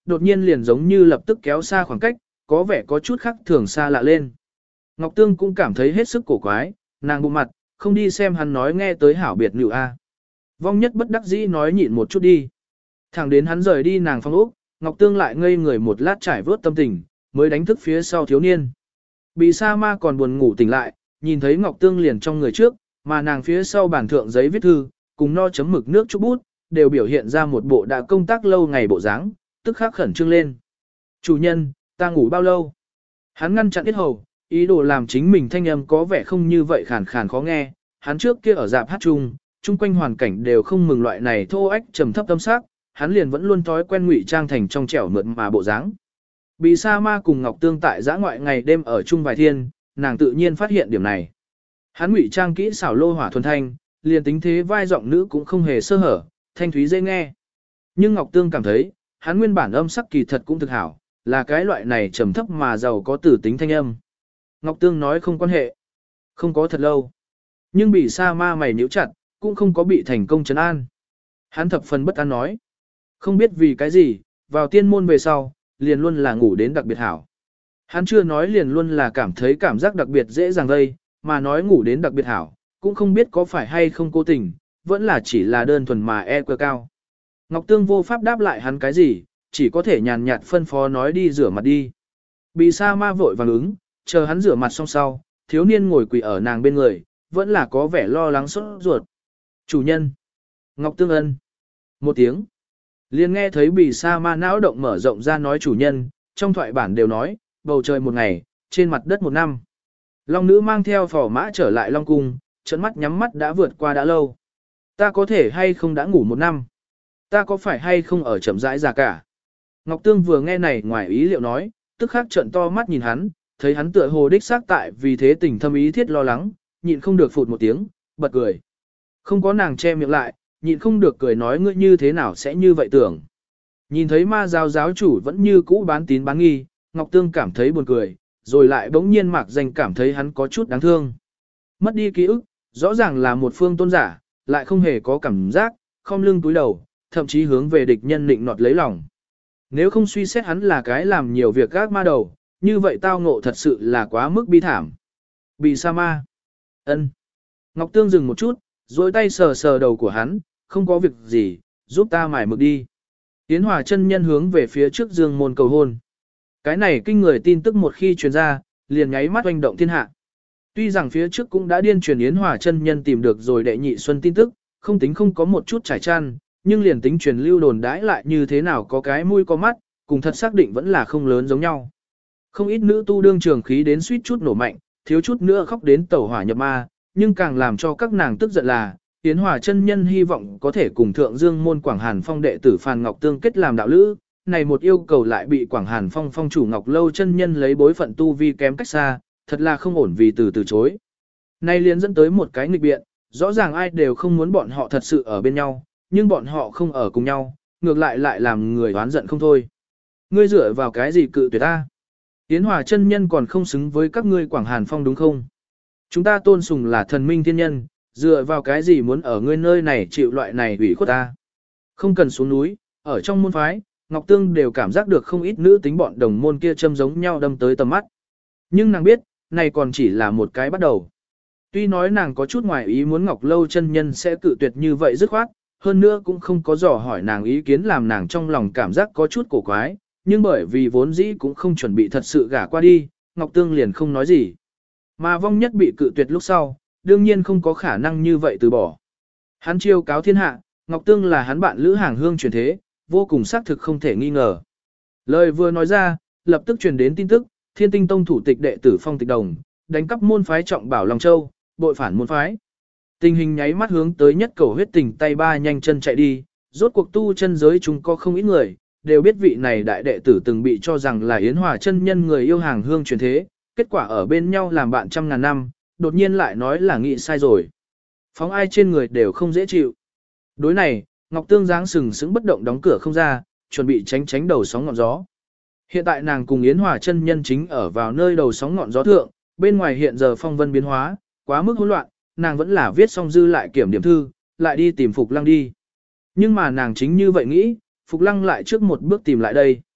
Speaker 1: đột nhiên liền giống như lập tức kéo xa khoảng cách, có vẻ có chút khác thường xa lạ lên. Ngọc Tương cũng cảm thấy hết sức cổ quái, nàng bụng mặt, không đi xem hắn nói nghe tới hảo biệt nữ a. Vong Nhất bất đắc dĩ nói nhịn một chút đi. Thẳng đến hắn rời đi nàng phong ốc, Ngọc Tương lại ngây người một lát trải vớt tâm tình, mới đánh thức phía sau thiếu niên. Bị sa ma còn buồn ngủ tỉnh lại, nhìn thấy Ngọc Tương liền trong người trước, mà nàng phía sau bản thượng giấy viết thư, cùng no chấm mực nước chút bút, đều biểu hiện ra một bộ đã công tác lâu ngày bộ dáng, tức khắc khẩn trương lên. Chủ nhân, ta ngủ bao lâu? Hắn ngăn chặn yết hầu, ý đồ làm chính mình thanh âm có vẻ không như vậy khàn khàn khó nghe. Hắn trước kia ở dạp hát chung quanh hoàn cảnh đều không mừng loại này thô ách trầm thấp tâm sắc, hắn liền vẫn luôn thói quen ngụy trang thành trong trẻo mượt mà bộ dáng. Bị sa ma cùng Ngọc Tương tại giã ngoại ngày đêm ở chung vài thiên, nàng tự nhiên phát hiện điểm này. Hắn ngụy trang kỹ xảo lô hỏa thuần thanh, liền tính thế vai giọng nữ cũng không hề sơ hở, thanh thúy dễ nghe. Nhưng Ngọc Tương cảm thấy, hắn nguyên bản âm sắc kỳ thật cũng thực hảo, là cái loại này trầm thấp mà giàu có tử tính thanh âm. Ngọc Tương nói không quan hệ, không có thật lâu. Nhưng bị sa ma mày nhíu chặt, cũng không có bị thành công trấn an. Hắn thập phần bất an nói. Không biết vì cái gì, vào tiên môn về sau, liền luôn là ngủ đến đặc biệt hảo. Hắn chưa nói liền luôn là cảm thấy cảm giác đặc biệt dễ dàng đây, mà nói ngủ đến đặc biệt hảo, cũng không biết có phải hay không cố tình, vẫn là chỉ là đơn thuần mà EQ cao. Ngọc Tương vô pháp đáp lại hắn cái gì, chỉ có thể nhàn nhạt phân phó nói đi rửa mặt đi. Bị sa ma vội vàng ứng, chờ hắn rửa mặt xong sau, thiếu niên ngồi quỳ ở nàng bên người, vẫn là có vẻ lo lắng sốt ruột. Chủ nhân. Ngọc Tương ân. Một tiếng. Liền nghe thấy bị sa ma não động mở rộng ra nói chủ nhân, trong thoại bản đều nói, bầu trời một ngày, trên mặt đất một năm. Long nữ mang theo phò mã trở lại Long cung, trận mắt nhắm mắt đã vượt qua đã lâu. Ta có thể hay không đã ngủ một năm? Ta có phải hay không ở chậm rãi già cả? Ngọc Tương vừa nghe này ngoài ý liệu nói, tức khắc trợn to mắt nhìn hắn, thấy hắn tựa hồ đích xác tại vì thế tình thâm ý thiết lo lắng, nhịn không được phụt một tiếng, bật cười. Không có nàng che miệng lại, nhịn không được cười nói ngươi như thế nào sẽ như vậy tưởng. Nhìn thấy ma giáo giáo chủ vẫn như cũ bán tín bán nghi, Ngọc Tương cảm thấy buồn cười, rồi lại bỗng nhiên mạc danh cảm thấy hắn có chút đáng thương. Mất đi ký ức, rõ ràng là một phương tôn giả, lại không hề có cảm giác, không lưng túi đầu, thậm chí hướng về địch nhân định nọt lấy lòng. Nếu không suy xét hắn là cái làm nhiều việc gác ma đầu, như vậy tao ngộ thật sự là quá mức bi thảm. Bị sa ma. Ân. Ngọc Tương dừng một chút, duỗi tay sờ sờ đầu của hắn, không có việc gì, giúp ta mải mực đi. Yến Hòa chân nhân hướng về phía trước dương môn cầu hôn. Cái này kinh người tin tức một khi truyền ra, liền nháy mắt oanh động thiên hạ. Tuy rằng phía trước cũng đã điên truyền Yến Hòa chân nhân tìm được rồi đệ nhị xuân tin tức, không tính không có một chút trải chăn, nhưng liền tính truyền lưu đồn đãi lại như thế nào có cái mũi có mắt, cùng thật xác định vẫn là không lớn giống nhau. Không ít nữ tu đương trường khí đến suýt chút nổ mạnh, thiếu chút nữa khóc đến tẩu hỏa nhập ma, nhưng càng làm cho các nàng tức giận là, Yến Hòa chân nhân hy vọng có thể cùng Thượng Dương môn Quảng Hàn Phong đệ tử Phan Ngọc Tương kết làm đạo lữ, này một yêu cầu lại bị Quảng Hàn Phong phong chủ Ngọc Lâu chân nhân lấy bối phận tu vi kém cách xa, thật là không ổn vì từ chối. Nay liền dẫn tới một cái nghịch biện, rõ ràng ai đều không muốn bọn họ thật sự ở bên nhau, nhưng bọn họ không ở cùng nhau, ngược lại làm người oán giận không thôi. Ngươi dựa vào cái gì cự tuyệt ta? Yến Hòa chân nhân còn không xứng với các ngươi Quảng Hàn Phong đúng không? Chúng ta tôn sùng là thần minh thiên nhân, dựa vào cái gì muốn ở ngươi nơi này chịu loại này ủy khuất ta? Không cần xuống núi, ở trong môn phái, Ngọc Tương đều cảm giác được không ít nữ tính bọn đồng môn kia châm giống nhau đâm tới tầm mắt. Nhưng nàng biết, này còn chỉ là một cái bắt đầu. Tuy nói nàng có chút ngoài ý muốn Ngọc Lâu chân nhân sẽ cự tuyệt như vậy dứt khoát, hơn nữa cũng không có dò hỏi nàng ý kiến làm nàng trong lòng cảm giác có chút cổ quái, nhưng bởi vì vốn dĩ cũng không chuẩn bị thật sự gả qua đi, Ngọc Tương liền không nói gì. Mà Vong Nhất bị cự tuyệt lúc sau, đương nhiên không có khả năng như vậy từ bỏ. Hắn chiêu cáo thiên hạ, Ngọc Tương là hắn bạn lữ hàng hương truyền thế, vô cùng xác thực không thể nghi ngờ. Lời vừa nói ra, lập tức truyền đến tin tức, Thiên Tinh Tông thủ tịch đệ tử Phong Tịch Đồng, đánh cắp môn phái trọng bảo Long Châu, bội phản môn phái. Tình hình nháy mắt hướng tới nhất cầu huyết tình tay ba nhanh chân chạy đi, rốt cuộc tu chân giới chúng có không ít người, đều biết vị này đại đệ tử từng bị cho rằng là Yến Hòa chân nhân người yêu hàng hương truyền thế, kết quả ở bên nhau làm bạn trăm ngàn năm, đột nhiên lại nói là nghĩ sai rồi. Phóng ai trên người đều không dễ chịu. Đối này, Ngọc Tương dáng sừng sững bất động đóng cửa không ra, chuẩn bị tránh đầu sóng ngọn gió. Hiện tại nàng cùng Yến Hòa chân nhân chính ở vào nơi đầu sóng ngọn gió thượng, bên ngoài hiện giờ phong vân biến hóa, quá mức hỗn loạn, nàng vẫn là viết xong dư lại kiểm điểm thư, lại đi tìm Phục Lăng đi. Nhưng mà nàng chính như vậy nghĩ, Phục Lăng lại trước một bước tìm lại đây.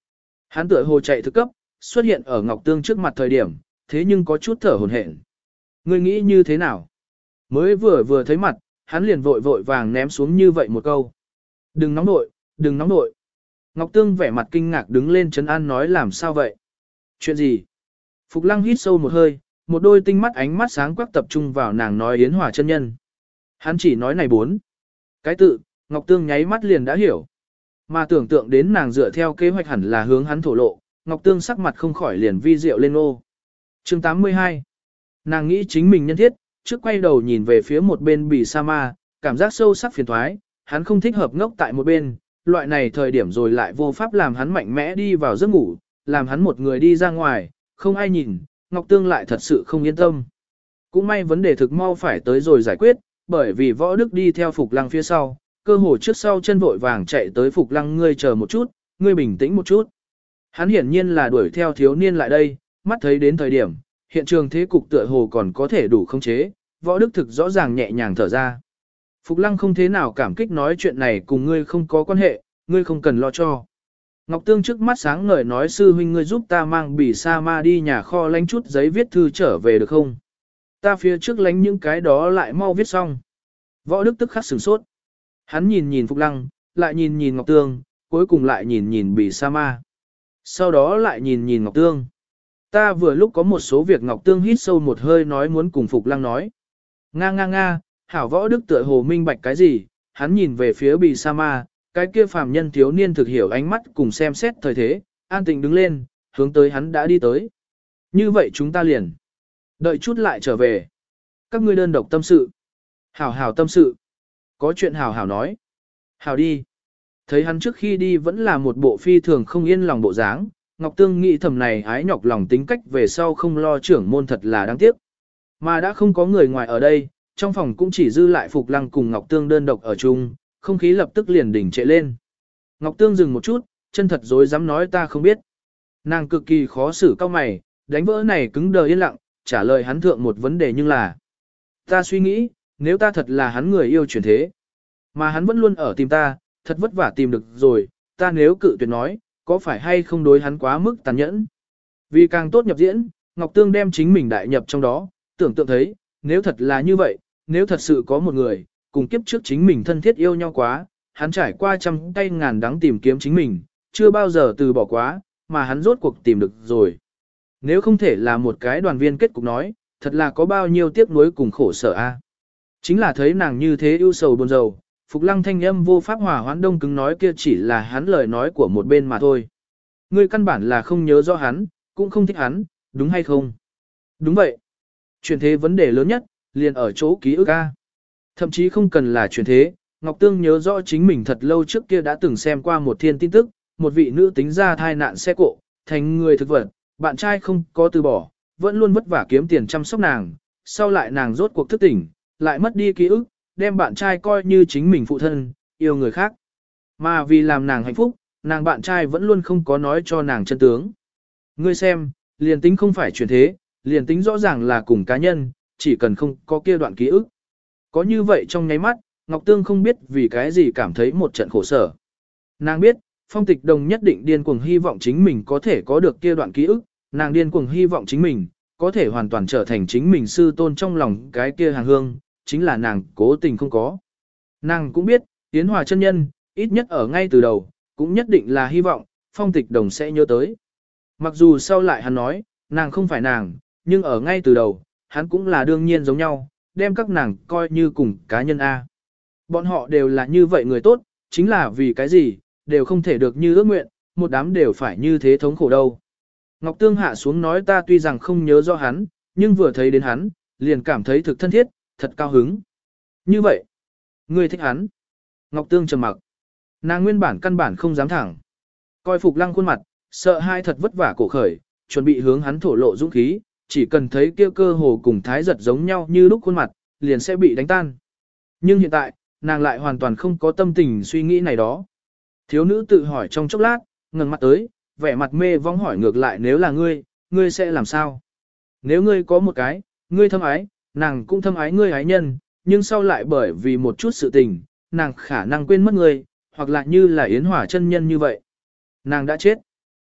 Speaker 1: Hắn tựa hồ chạy thực cấp, xuất hiện ở Ngọc Tương trước mặt thời điểm, thế nhưng có chút thở hổn hển. Ngươi nghĩ như thế nào? Mới vừa thấy mặt, hắn liền vội vội vàng ném xuống như vậy một câu. Đừng nóng nội, đừng nóng nội. Ngọc Tương vẻ mặt kinh ngạc đứng lên trấn an nói làm sao vậy? Chuyện gì? Phục Lăng hít sâu một hơi, một đôi tinh mắt ánh mắt sáng quắc tập trung vào nàng nói Yến Hòa chân nhân. Hắn chỉ nói này 4 cái tự, Ngọc Tương nháy mắt liền đã hiểu. Mà tưởng tượng đến nàng dựa theo kế hoạch hẳn là hướng hắn thổ lộ, Ngọc Tương sắc mặt không khỏi liền vi diệu lên ô. Chương 82. Nàng nghĩ chính mình nhân thiết, trước quay đầu nhìn về phía một bên Bì Sa Ma, cảm giác sâu sắc phiền thoái, hắn không thích hợp ngốc tại một bên, loại này thời điểm rồi lại vô pháp làm hắn mạnh mẽ đi vào giấc ngủ, làm hắn một người đi ra ngoài, không ai nhìn, Ngọc Tương lại thật sự không yên tâm. Cũng may vấn đề thực mau phải tới rồi giải quyết, bởi vì Võ Đức đi theo Phục Lăng phía sau, cơ hồ trước sau chân vội vàng chạy tới Phục Lăng, ngươi chờ một chút, ngươi bình tĩnh một chút. Hắn hiển nhiên là đuổi theo thiếu niên lại đây, mắt thấy đến thời điểm, hiện trường thế cục tựa hồ còn có thể đủ khống chế, Võ Đức thực rõ ràng nhẹ nhàng thở ra. Phục Lăng không thế nào cảm kích nói chuyện này cùng ngươi không có quan hệ, ngươi không cần lo cho. Ngọc Tương trước mắt sáng ngời nói sư huynh ngươi giúp ta mang Bì Sa Ma đi nhà kho lánh chút giấy viết thư trở về được không? Ta phía trước lánh những cái đó lại mau viết xong. Võ Đức tức khắc sửng sốt. Hắn nhìn nhìn Phục Lăng, lại nhìn nhìn Ngọc Tương, cuối cùng lại nhìn nhìn Bì Sa Ma. Sau đó lại nhìn nhìn Ngọc Tương. Ta vừa lúc có một số việc Ngọc Tương hít sâu một hơi nói muốn cùng Phục Lăng nói. Nga nga nga, hảo Võ Đức tựa hồ minh bạch cái gì, hắn nhìn về phía Bì Sa Ma, cái kia phàm nhân thiếu niên thực hiểu ánh mắt cùng xem xét thời thế, an tĩnh đứng lên, hướng tới hắn đã đi tới. Như vậy chúng ta liền. Đợi chút lại trở về. Các ngươi đơn độc tâm sự. Hảo hảo tâm sự. Có chuyện hảo hảo nói. Hảo đi. Thấy hắn trước khi đi vẫn là một bộ phi thường không yên lòng bộ dáng, Ngọc Tương nghĩ thầm này ái nhọc lòng tính cách về sau không lo trưởng môn thật là đáng tiếc. Mà đã không có người ngoài ở đây, trong phòng cũng chỉ dư lại Phục Lăng cùng Ngọc Tương đơn độc ở chung, không khí lập tức liền đỉnh trệ lên. Ngọc Tương dừng một chút, chân thật dối dám nói ta không biết. Nàng cực kỳ khó xử cao mày, đánh vỡ này cứng đờ yên lặng, trả lời hắn thượng một vấn đề nhưng là. Ta suy nghĩ, nếu ta thật là hắn người yêu chuyển thế, mà hắn vẫn luôn ở tìm ta, thật vất vả tìm được rồi, ta nếu cự tuyệt nói, có phải hay không đối hắn quá mức tàn nhẫn. Vì càng tốt nhập diễn, Ngọc Tương đem chính mình đại nhập trong đó, tưởng tượng thấy, nếu thật là như vậy, nếu thật sự có một người, cùng kiếp trước chính mình thân thiết yêu nhau quá, hắn trải qua trăm tay ngàn đắng tìm kiếm chính mình, chưa bao giờ từ bỏ quá, mà hắn rốt cuộc tìm được rồi. Nếu không thể là một cái đoàn viên kết cục nói, thật là có bao nhiêu tiếc nuối cùng khổ sở a. Chính là thấy nàng như thế ưu sầu buồn rầu, Phục Lăng thanh âm vô pháp hòa hoãn đông cứng nói kia chỉ là hắn lời nói của một bên mà thôi. Ngươi căn bản là không nhớ rõ hắn, cũng không thích hắn, đúng hay không? Đúng vậy. Chuyển thế vấn đề lớn nhất, liền ở chỗ ký ức a. Thậm chí không cần là chuyển thế, Ngọc Tương nhớ rõ chính mình thật lâu trước kia đã từng xem qua một thiên tin tức, một vị nữ tính ra thai nạn xe cộ, thành người thực vật, bạn trai không có từ bỏ, vẫn luôn vất vả kiếm tiền chăm sóc nàng, sau lại nàng rốt cuộc thức tỉnh, lại mất đi ký ức, đem bạn trai coi như chính mình phụ thân, yêu người khác. Mà vì làm nàng hạnh phúc, nàng bạn trai vẫn luôn không có nói cho nàng chân tướng. Ngươi xem, liền tính không phải chuyển thế, liền tính rõ ràng là cùng cá nhân, chỉ cần không có kia đoạn ký ức. Có như vậy trong nháy mắt, Ngọc Tương không biết vì cái gì cảm thấy một trận khổ sở. Nàng biết, Phong Tịch Đồng nhất định điên cuồng hy vọng chính mình có thể có được kia đoạn ký ức, nàng điên cuồng hy vọng chính mình, có thể hoàn toàn trở thành chính mình sư tôn trong lòng cái kia hàng hương, chính là nàng cố tình không có. Nàng cũng biết, Yến Hòa chân nhân, ít nhất ở ngay từ đầu, cũng nhất định là hy vọng, Phong Tịch Đồng sẽ nhớ tới. Mặc dù sau lại hắn nói, nàng không phải nàng, nhưng ở ngay từ đầu, hắn cũng là đương nhiên giống nhau, đem các nàng coi như cùng cá nhân A. Bọn họ đều là như vậy người tốt, chính là vì cái gì, đều không thể được như ước nguyện, một đám đều phải như thế thống khổ đâu. Ngọc Tương hạ xuống nói ta tuy rằng không nhớ rõ hắn, nhưng vừa thấy đến hắn, liền cảm thấy thực thân thiết, thật cao hứng. Như vậy, ngươi thích hắn. Ngọc Tương trầm mặc. Nàng nguyên bản căn bản không dám thẳng. Coi Phục Lăng khuôn mặt, sợ hai thật vất vả cổ khởi, chuẩn bị hướng hắn thổ lộ dũng khí, chỉ cần thấy kia cơ hồ cùng thái giật giống nhau như lúc khuôn mặt, liền sẽ bị đánh tan. Nhưng hiện tại, nàng lại hoàn toàn không có tâm tình suy nghĩ này đó. Thiếu nữ tự hỏi trong chốc lát, ngẩng mặt tới, vẻ mặt mê vong hỏi ngược lại nếu là ngươi sẽ làm sao? Nếu ngươi có một cái, ngươi thâm ái, nàng cũng thâm ái ngươi ái nhân, nhưng sau lại bởi vì một chút sự tình, nàng khả năng quên mất ngươi, hoặc là như là Yến Hỏa chân nhân như vậy. Nàng đã chết.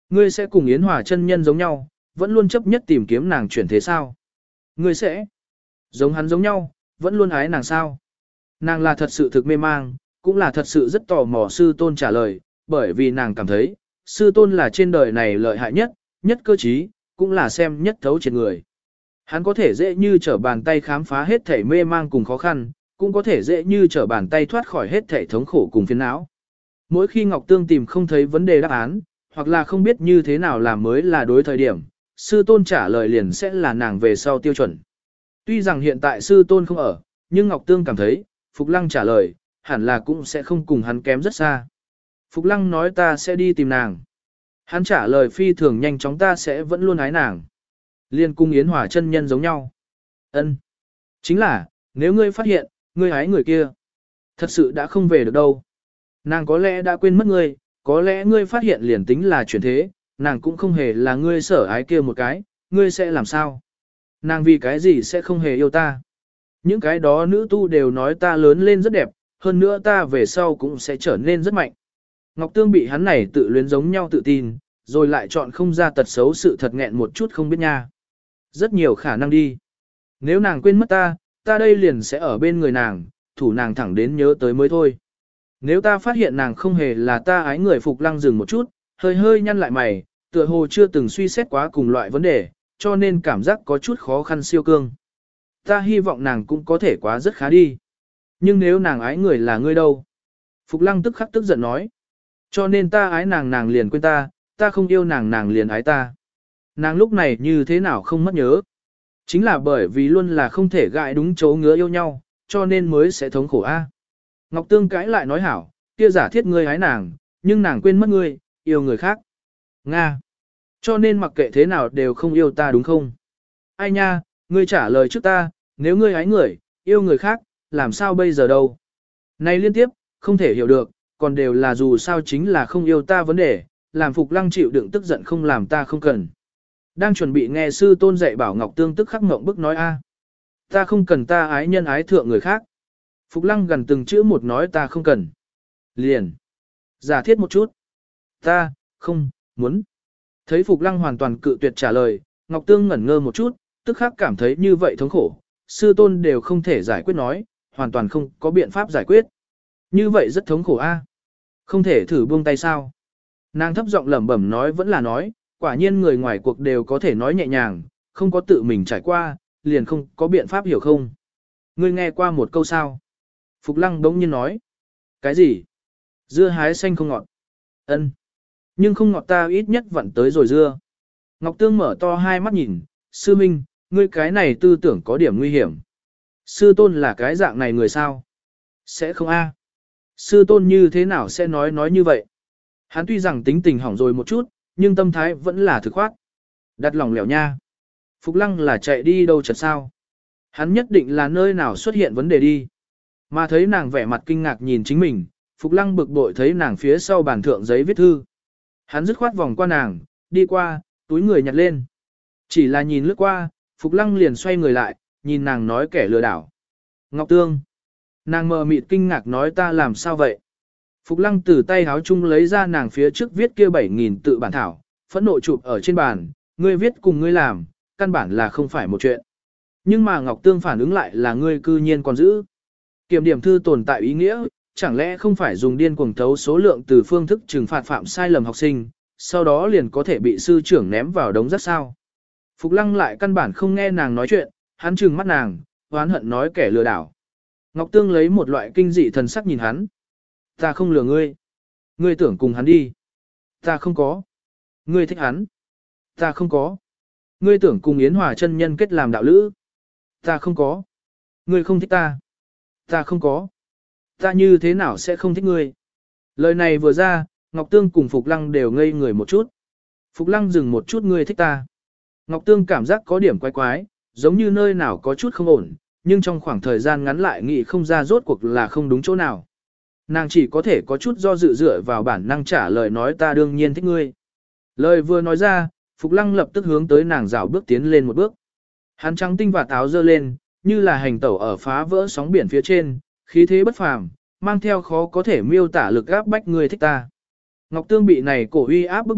Speaker 1: Ngươi sẽ cùng Yến Hòa chân nhân giống nhau, vẫn luôn chấp nhất tìm kiếm nàng chuyển thế sao? Ngươi sẽ giống hắn giống nhau, vẫn luôn ái nàng sao? Nàng là thật sự thực mê mang, cũng là thật sự rất tò mò sư tôn trả lời, bởi vì nàng cảm thấy, sư tôn là trên đời này lợi hại nhất, nhất cơ trí, cũng là xem nhất thấu triệt người. Hắn có thể dễ như trở bàn tay khám phá hết thể mê mang cùng khó khăn, cũng có thể dễ như trở bàn tay thoát khỏi hết thể thống khổ cùng phiền não. Mỗi khi Ngọc Tương tìm không thấy vấn đề đáp án, hoặc là không biết như thế nào làm mới là đối thời điểm, sư tôn trả lời liền sẽ là nàng về sau tiêu chuẩn. Tuy rằng hiện tại sư tôn không ở, nhưng Ngọc Tương cảm thấy, Phục Lăng trả lời, hẳn là cũng sẽ không cùng hắn kém rất xa. Phục Lăng nói ta sẽ đi tìm nàng. Hắn trả lời phi thường nhanh chóng ta sẽ vẫn luôn ái nàng. Liên cung Yến Hòa chân nhân giống nhau. Ân, chính là, nếu ngươi phát hiện, ngươi ái người kia, thật sự đã không về được đâu. Nàng có lẽ đã quên mất ngươi, có lẽ ngươi phát hiện liền tính là chuyển thế, nàng cũng không hề là ngươi sở ái kia một cái, ngươi sẽ làm sao? Nàng vì cái gì sẽ không hề yêu ta? Những cái đó nữ tu đều nói ta lớn lên rất đẹp, hơn nữa ta về sau cũng sẽ trở nên rất mạnh. Ngọc Tương bị hắn này tự luyến giống nhau tự tin, rồi lại chọn không ra tật xấu sự thật nghẹn một chút không biết nha. Rất nhiều khả năng đi. Nếu nàng quên mất ta, ta đây liền sẽ ở bên người nàng, thủ nàng thẳng đến nhớ tới mới thôi. Nếu ta phát hiện nàng không hề là ta ái người Phục Lăng dừng một chút, hơi hơi nhăn lại mày, tựa hồ chưa từng suy xét quá cùng loại vấn đề, cho nên cảm giác có chút khó khăn siêu cương. Ta hy vọng nàng cũng có thể quá rất khá đi. Nhưng nếu nàng ái người là ngươi đâu? Phục Lăng tức khắc tức giận nói. Cho nên ta ái nàng nàng liền quên ta, ta không yêu nàng nàng liền ái ta. Nàng lúc này như thế nào không mất nhớ. Chính là bởi vì luôn là không thể gại đúng chỗ ngứa yêu nhau, cho nên mới sẽ thống khổ a. Ngọc Tương cãi lại nói hảo, kia giả thiết ngươi ái nàng, nhưng nàng quên mất ngươi, yêu người khác. Nga. Cho nên mặc kệ thế nào đều không yêu ta đúng không? Ai nha, ngươi trả lời trước ta, nếu ngươi ái người, yêu người khác, làm sao bây giờ đâu? Này liên tiếp, không thể hiểu được, còn đều là dù sao chính là không yêu ta vấn đề, làm Phục Lăng chịu đựng tức giận không làm ta không cần. Đang chuẩn bị nghe sư tôn dạy bảo Ngọc Tương tức khắc mộng bức nói a, ta không cần ta ái nhân ái thượng người khác. Phục Lăng gần từng chữ một nói ta không cần. Liền. Giả thiết một chút. Ta, không, muốn. Thấy Phục Lăng hoàn toàn cự tuyệt trả lời, Ngọc Tương ngẩn ngơ một chút, tức khắc cảm thấy như vậy thống khổ. Sư tôn đều không thể giải quyết nói, hoàn toàn không có biện pháp giải quyết. Như vậy rất thống khổ a. Không thể thử buông tay sao. Nàng thấp giọng lẩm bẩm nói vẫn là nói, quả nhiên người ngoài cuộc đều có thể nói nhẹ nhàng, không có tự mình trải qua, liền không có biện pháp hiểu không. Ngươi nghe qua một câu sao? Phục Lăng bỗng nhiên nói. Cái gì? Dưa hái xanh không ngọt. Ân. Nhưng không ngọt ta ít nhất vặn tới rồi dưa. Ngọc Tương mở to hai mắt nhìn, sư minh, ngươi cái này tư tưởng có điểm nguy hiểm. Sư tôn là cái dạng này người sao? Sẽ không a. Sư tôn như thế nào sẽ nói như vậy? Hắn tuy rằng tính tình hỏng rồi một chút, nhưng tâm thái vẫn là thực khoát. Đặt lòng lẻo nha. Phục Lăng là chạy đi đâu chật sao? Hắn nhất định là nơi nào xuất hiện vấn đề đi. Mà thấy nàng vẻ mặt kinh ngạc nhìn chính mình, Phục Lăng bực bội thấy nàng phía sau bàn thượng giấy viết thư. Hắn dứt khoát vòng qua nàng, đi qua, túi người nhặt lên. Chỉ là nhìn lướt qua, Phục Lăng liền xoay người lại, nhìn nàng nói kẻ lừa đảo. Ngọc Tương. Nàng mờ mịt kinh ngạc nói ta làm sao vậy? Phục Lăng từ tay háo chung lấy ra nàng phía trước viết kia 7.000 tự bản thảo, phẫn nộ chụp ở trên bàn, ngươi viết cùng ngươi làm, căn bản là không phải một chuyện. Nhưng mà Ngọc Tương phản ứng lại là ngươi cư nhiên còn giữ. Kiểm điểm thư tồn tại ý nghĩa, chẳng lẽ không phải dùng điên cuồng thấu số lượng từ phương thức trừng phạt phạm sai lầm học sinh, sau đó liền có thể bị sư trưởng ném vào đống rác sao? Phục Lăng lại căn bản không nghe nàng nói chuyện, hắn trừng mắt nàng, oán hận nói kẻ lừa đảo. Ngọc Tương lấy một loại kinh dị thần sắc nhìn hắn. Ta không lừa ngươi. Ngươi tưởng cùng hắn đi. Ta không có. Ngươi thích hắn. Ta không có. Ngươi tưởng cùng Yến Hòa chân nhân kết làm đạo lữ. Ta không có. Ngươi không thích ta. Ta không có. Ta như thế nào sẽ không thích ngươi? Lời này vừa ra, Ngọc Tương cùng Phục Lăng đều ngây người một chút. Phục Lăng dừng một chút ngươi thích ta. Ngọc Tương cảm giác có điểm quái quái, giống như nơi nào có chút không ổn, nhưng trong khoảng thời gian ngắn lại nghĩ không ra rốt cuộc là không đúng chỗ nào. Nàng chỉ có thể có chút do dự dựa vào bản năng trả lời nói ta đương nhiên thích ngươi. Lời vừa nói ra, Phục Lăng lập tức hướng tới nàng rảo bước tiến lên một bước. Hắn trắng tinh và táo dơ lên, như là hành tẩu ở phá vỡ sóng biển phía trên, khí thế bất phàm, mang theo khó có thể miêu tả lực áp bách người thích ta. Ngọc Tương bị này cổ uy áp bức bách,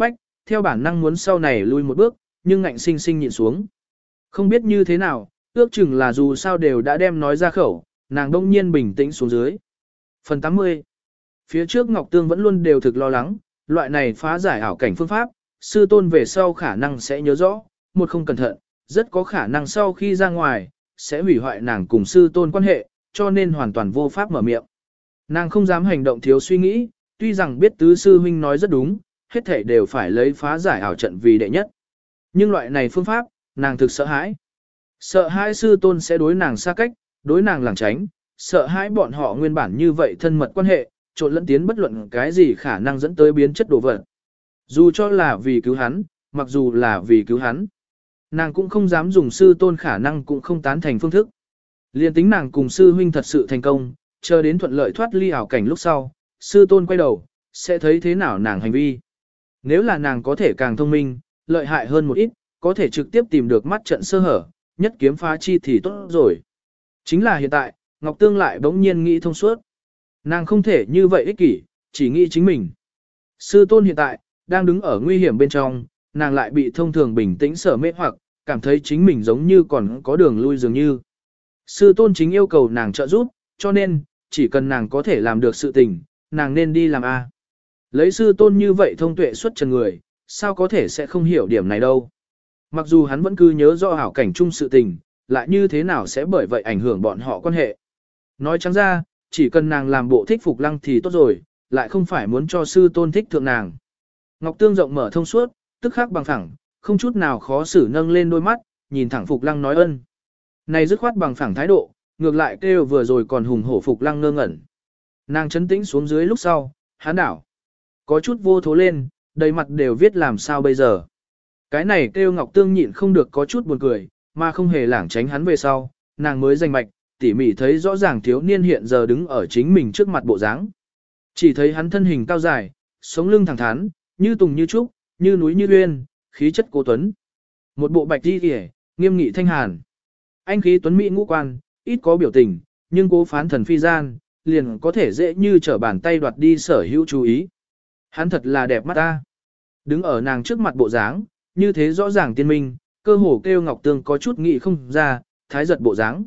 Speaker 1: theo bản năng muốn sau này lui một bước, nhưng ngạnh sinh sinh nhịn xuống. Không biết như thế nào, ước chừng là dù sao đều đã đem nói ra khẩu, nàng đông nhiên bình tĩnh xuống dưới. Phần 80. Phía trước Ngọc Tương vẫn luôn đều thực lo lắng, loại này phá giải ảo cảnh phương pháp, sư tôn về sau khả năng sẽ nhớ rõ, một không cẩn thận, rất có khả năng sau khi ra ngoài, sẽ hủy hoại nàng cùng sư tôn quan hệ, cho nên hoàn toàn vô pháp mở miệng. Nàng không dám hành động thiếu suy nghĩ, tuy rằng biết tứ sư huynh nói rất đúng, hết thể đều phải lấy phá giải ảo trận vì đệ nhất. Nhưng loại này phương pháp, nàng thực sợ hãi. Sợ hãi sư tôn sẽ đối nàng xa cách, đối nàng lảng tránh, sợ hãi bọn họ nguyên bản như vậy thân mật quan hệ, trộn lẫn tiến bất luận cái gì khả năng dẫn tới biến chất đồ vật. Dù cho là vì cứu hắn, mặc dù là vì cứu hắn, nàng cũng không dám dùng sư tôn khả năng cũng không tán thành phương thức. Liên tính nàng cùng sư huynh thật sự thành công, chờ đến thuận lợi thoát ly ảo cảnh lúc sau, sư tôn quay đầu, sẽ thấy thế nào nàng hành vi. Nếu là nàng có thể càng thông minh, lợi hại hơn một ít, có thể trực tiếp tìm được mắt trận sơ hở, nhất kiếm phá chi thì tốt rồi. Chính là hiện tại, Ngọc Tương lại bỗng nhiên nghĩ thông suốt. Nàng không thể như vậy ích kỷ, chỉ nghĩ chính mình. Sư tôn hiện tại, đang đứng ở nguy hiểm bên trong, nàng lại bị thông thường bình tĩnh sở mê hoặc, cảm thấy chính mình giống như còn có đường lui dường như. Sư tôn chính yêu cầu nàng trợ giúp, cho nên, chỉ cần nàng có thể làm được sự tình, nàng nên đi làm A. Lấy sư tôn như vậy thông tuệ xuất trần người, sao có thể sẽ không hiểu điểm này đâu. Mặc dù hắn vẫn cứ nhớ rõ hảo cảnh chung sự tình, lại như thế nào sẽ bởi vậy ảnh hưởng bọn họ quan hệ. Nói trắng ra, chỉ cần nàng làm bộ thích Phục Lăng thì tốt rồi, lại không phải muốn cho sư tôn thích thượng nàng. Ngọc Tương rộng mở thông suốt, tức khắc bằng phẳng, không chút nào khó xử nâng lên đôi mắt, nhìn thẳng Phục Lăng nói ân. Này dứt khoát bằng phẳng thái độ, ngược lại kêu vừa rồi còn hùng hổ Phục Lăng ngơ ngẩn. Nàng chấn tĩnh xuống dưới lúc sau, hán đảo. Có chút vô thố lên, đầy mặt đều viết làm sao bây giờ. Cái này kêu Ngọc Tương nhịn không được có chút buồn cười, mà không hề lảng tránh hắn về sau, nàng mới danh mạch, tỉ mỉ thấy rõ ràng thiếu niên hiện giờ đứng ở chính mình trước mặt bộ dáng. Chỉ thấy hắn thân hình cao dài, sống lưng thẳng thắn, như tùng như trúc, như núi như uyên, khí chất cố tuấn. Một bộ bạch y kìa, nghiêm nghị thanh hàn. Anh khí tuấn mỹ ngũ quan, ít có biểu tình, nhưng cố phán thần phi gian, liền có thể dễ như trở bàn tay đoạt đi sở hữu chú ý. Hắn thật là đẹp mắt ta. Đứng ở nàng trước mặt bộ dáng, như thế rõ ràng tiên minh, cơ hồ kêu Ngọc Tương có chút nghĩ không ra, thái giật bộ dáng.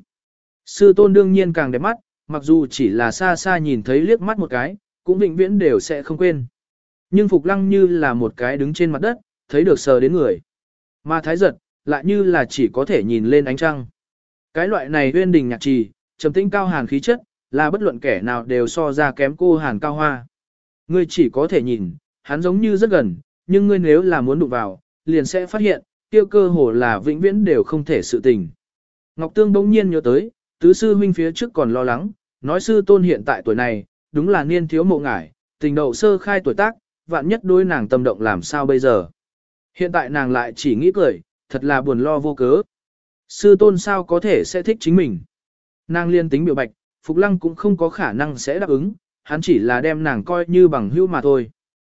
Speaker 1: Sư tôn đương nhiên càng đẹp mắt, mặc dù chỉ là xa xa nhìn thấy liếc mắt một cái, cũng vĩnh viễn đều sẽ không quên. Nhưng Phục Lăng như là một cái đứng trên mặt đất, thấy được sờ đến người. Mà thái giật, lại như là chỉ có thể nhìn lên ánh trăng. Cái loại này uyên đình nhạc trì, trầm tĩnh cao hàn khí chất, là bất luận kẻ nào đều so ra kém cô hàn cao hoa. Ngươi chỉ có thể nhìn, hắn giống như rất gần, nhưng ngươi nếu là muốn đụng vào, liền sẽ phát hiện, tiêu cơ hồ là vĩnh viễn đều không thể sự tình. Ngọc Tương bỗng nhiên nhớ tới, tứ sư huynh phía trước còn lo lắng, nói sư tôn hiện tại tuổi này, đúng là niên thiếu mộ ngải, tình đầu sơ khai tuổi tác, vạn nhất đối nàng tâm động làm sao bây giờ. Hiện tại nàng lại chỉ nghĩ cười, thật là buồn lo vô cớ. Sư tôn sao có thể sẽ thích chính mình. Nàng liên tính biểu bạch, Phục Lăng cũng không có khả năng sẽ đáp ứng, hắn chỉ là đem nàng coi như bằng hữu mà thôi.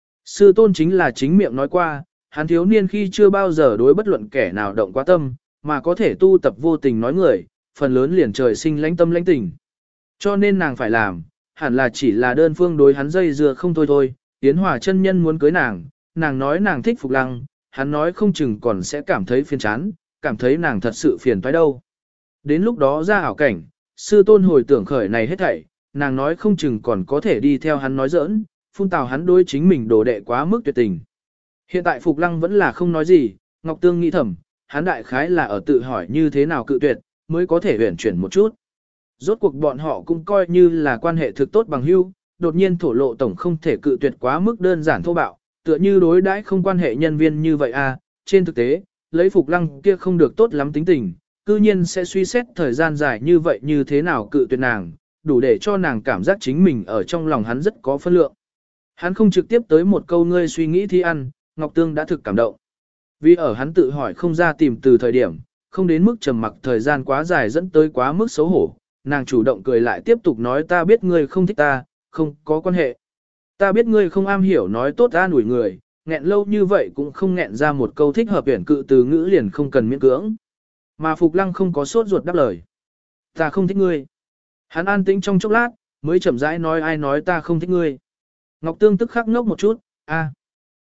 Speaker 1: Sư tôn chính là chính miệng nói qua, hắn thiếu niên khi chưa bao giờ đối bất luận kẻ nào động quá tâm, mà có thể tu tập vô tình nói người, phần lớn liền trời sinh lãnh tâm lãnh tình. Cho nên nàng phải làm, hẳn là chỉ là đơn phương đối hắn dây dưa không thôi thôi, Yến Hòa chân nhân muốn cưới nàng nói nàng thích Phục Lăng, hắn nói không chừng còn sẽ cảm thấy phiền chán, cảm thấy nàng thật sự phiền toái đâu. Đến lúc đó ra ảo cảnh, sư tôn hồi tưởng khởi này hết thảy, nàng nói không chừng còn có thể đi theo hắn nói giỡn, phun tào hắn đối chính mình đồ đệ quá mức tuyệt tình. Hiện tại Phục Lăng vẫn là không nói gì, Ngọc Tương nghĩ thầm, hắn đại khái là ở tự hỏi như thế nào cự tuyệt, mới có thể huyển chuyển một chút. Rốt cuộc bọn họ cũng coi như là quan hệ thực tốt bằng hữu, đột nhiên thổ lộ tổng không thể cự tuyệt quá mức đơn giản thô bạo, tựa như đối đãi không quan hệ nhân viên như vậy à, trên thực tế, lấy Phục Lăng kia không được tốt lắm tính tình, cư nhiên sẽ suy xét thời gian dài như vậy như thế nào cự tuyệt nàng, đủ để cho nàng cảm giác chính mình ở trong lòng hắn rất có phân lượng. Hắn không trực tiếp tới một câu ngươi suy nghĩ thi ăn, Ngọc Tương đã thực cảm động. Vì ở hắn tự hỏi không ra tìm từ thời điểm, không đến mức trầm mặc thời gian quá dài dẫn tới quá mức xấu hổ, nàng chủ động cười lại tiếp tục nói ta biết ngươi không thích ta, không có quan hệ. Ta biết ngươi không am hiểu nói tốt an ủi người, nghẹn lâu như vậy cũng không nghẹn ra một câu thích hợp tuyển cự từ ngữ liền không cần miễn cưỡng. Mà Phục Lăng không có sốt ruột đáp lời. Ta không thích ngươi. Hắn an tĩnh trong chốc lát, mới chậm rãi nói ai nói ta không thích ngươi. Ngọc Tương tức khắc ngốc một chút, a,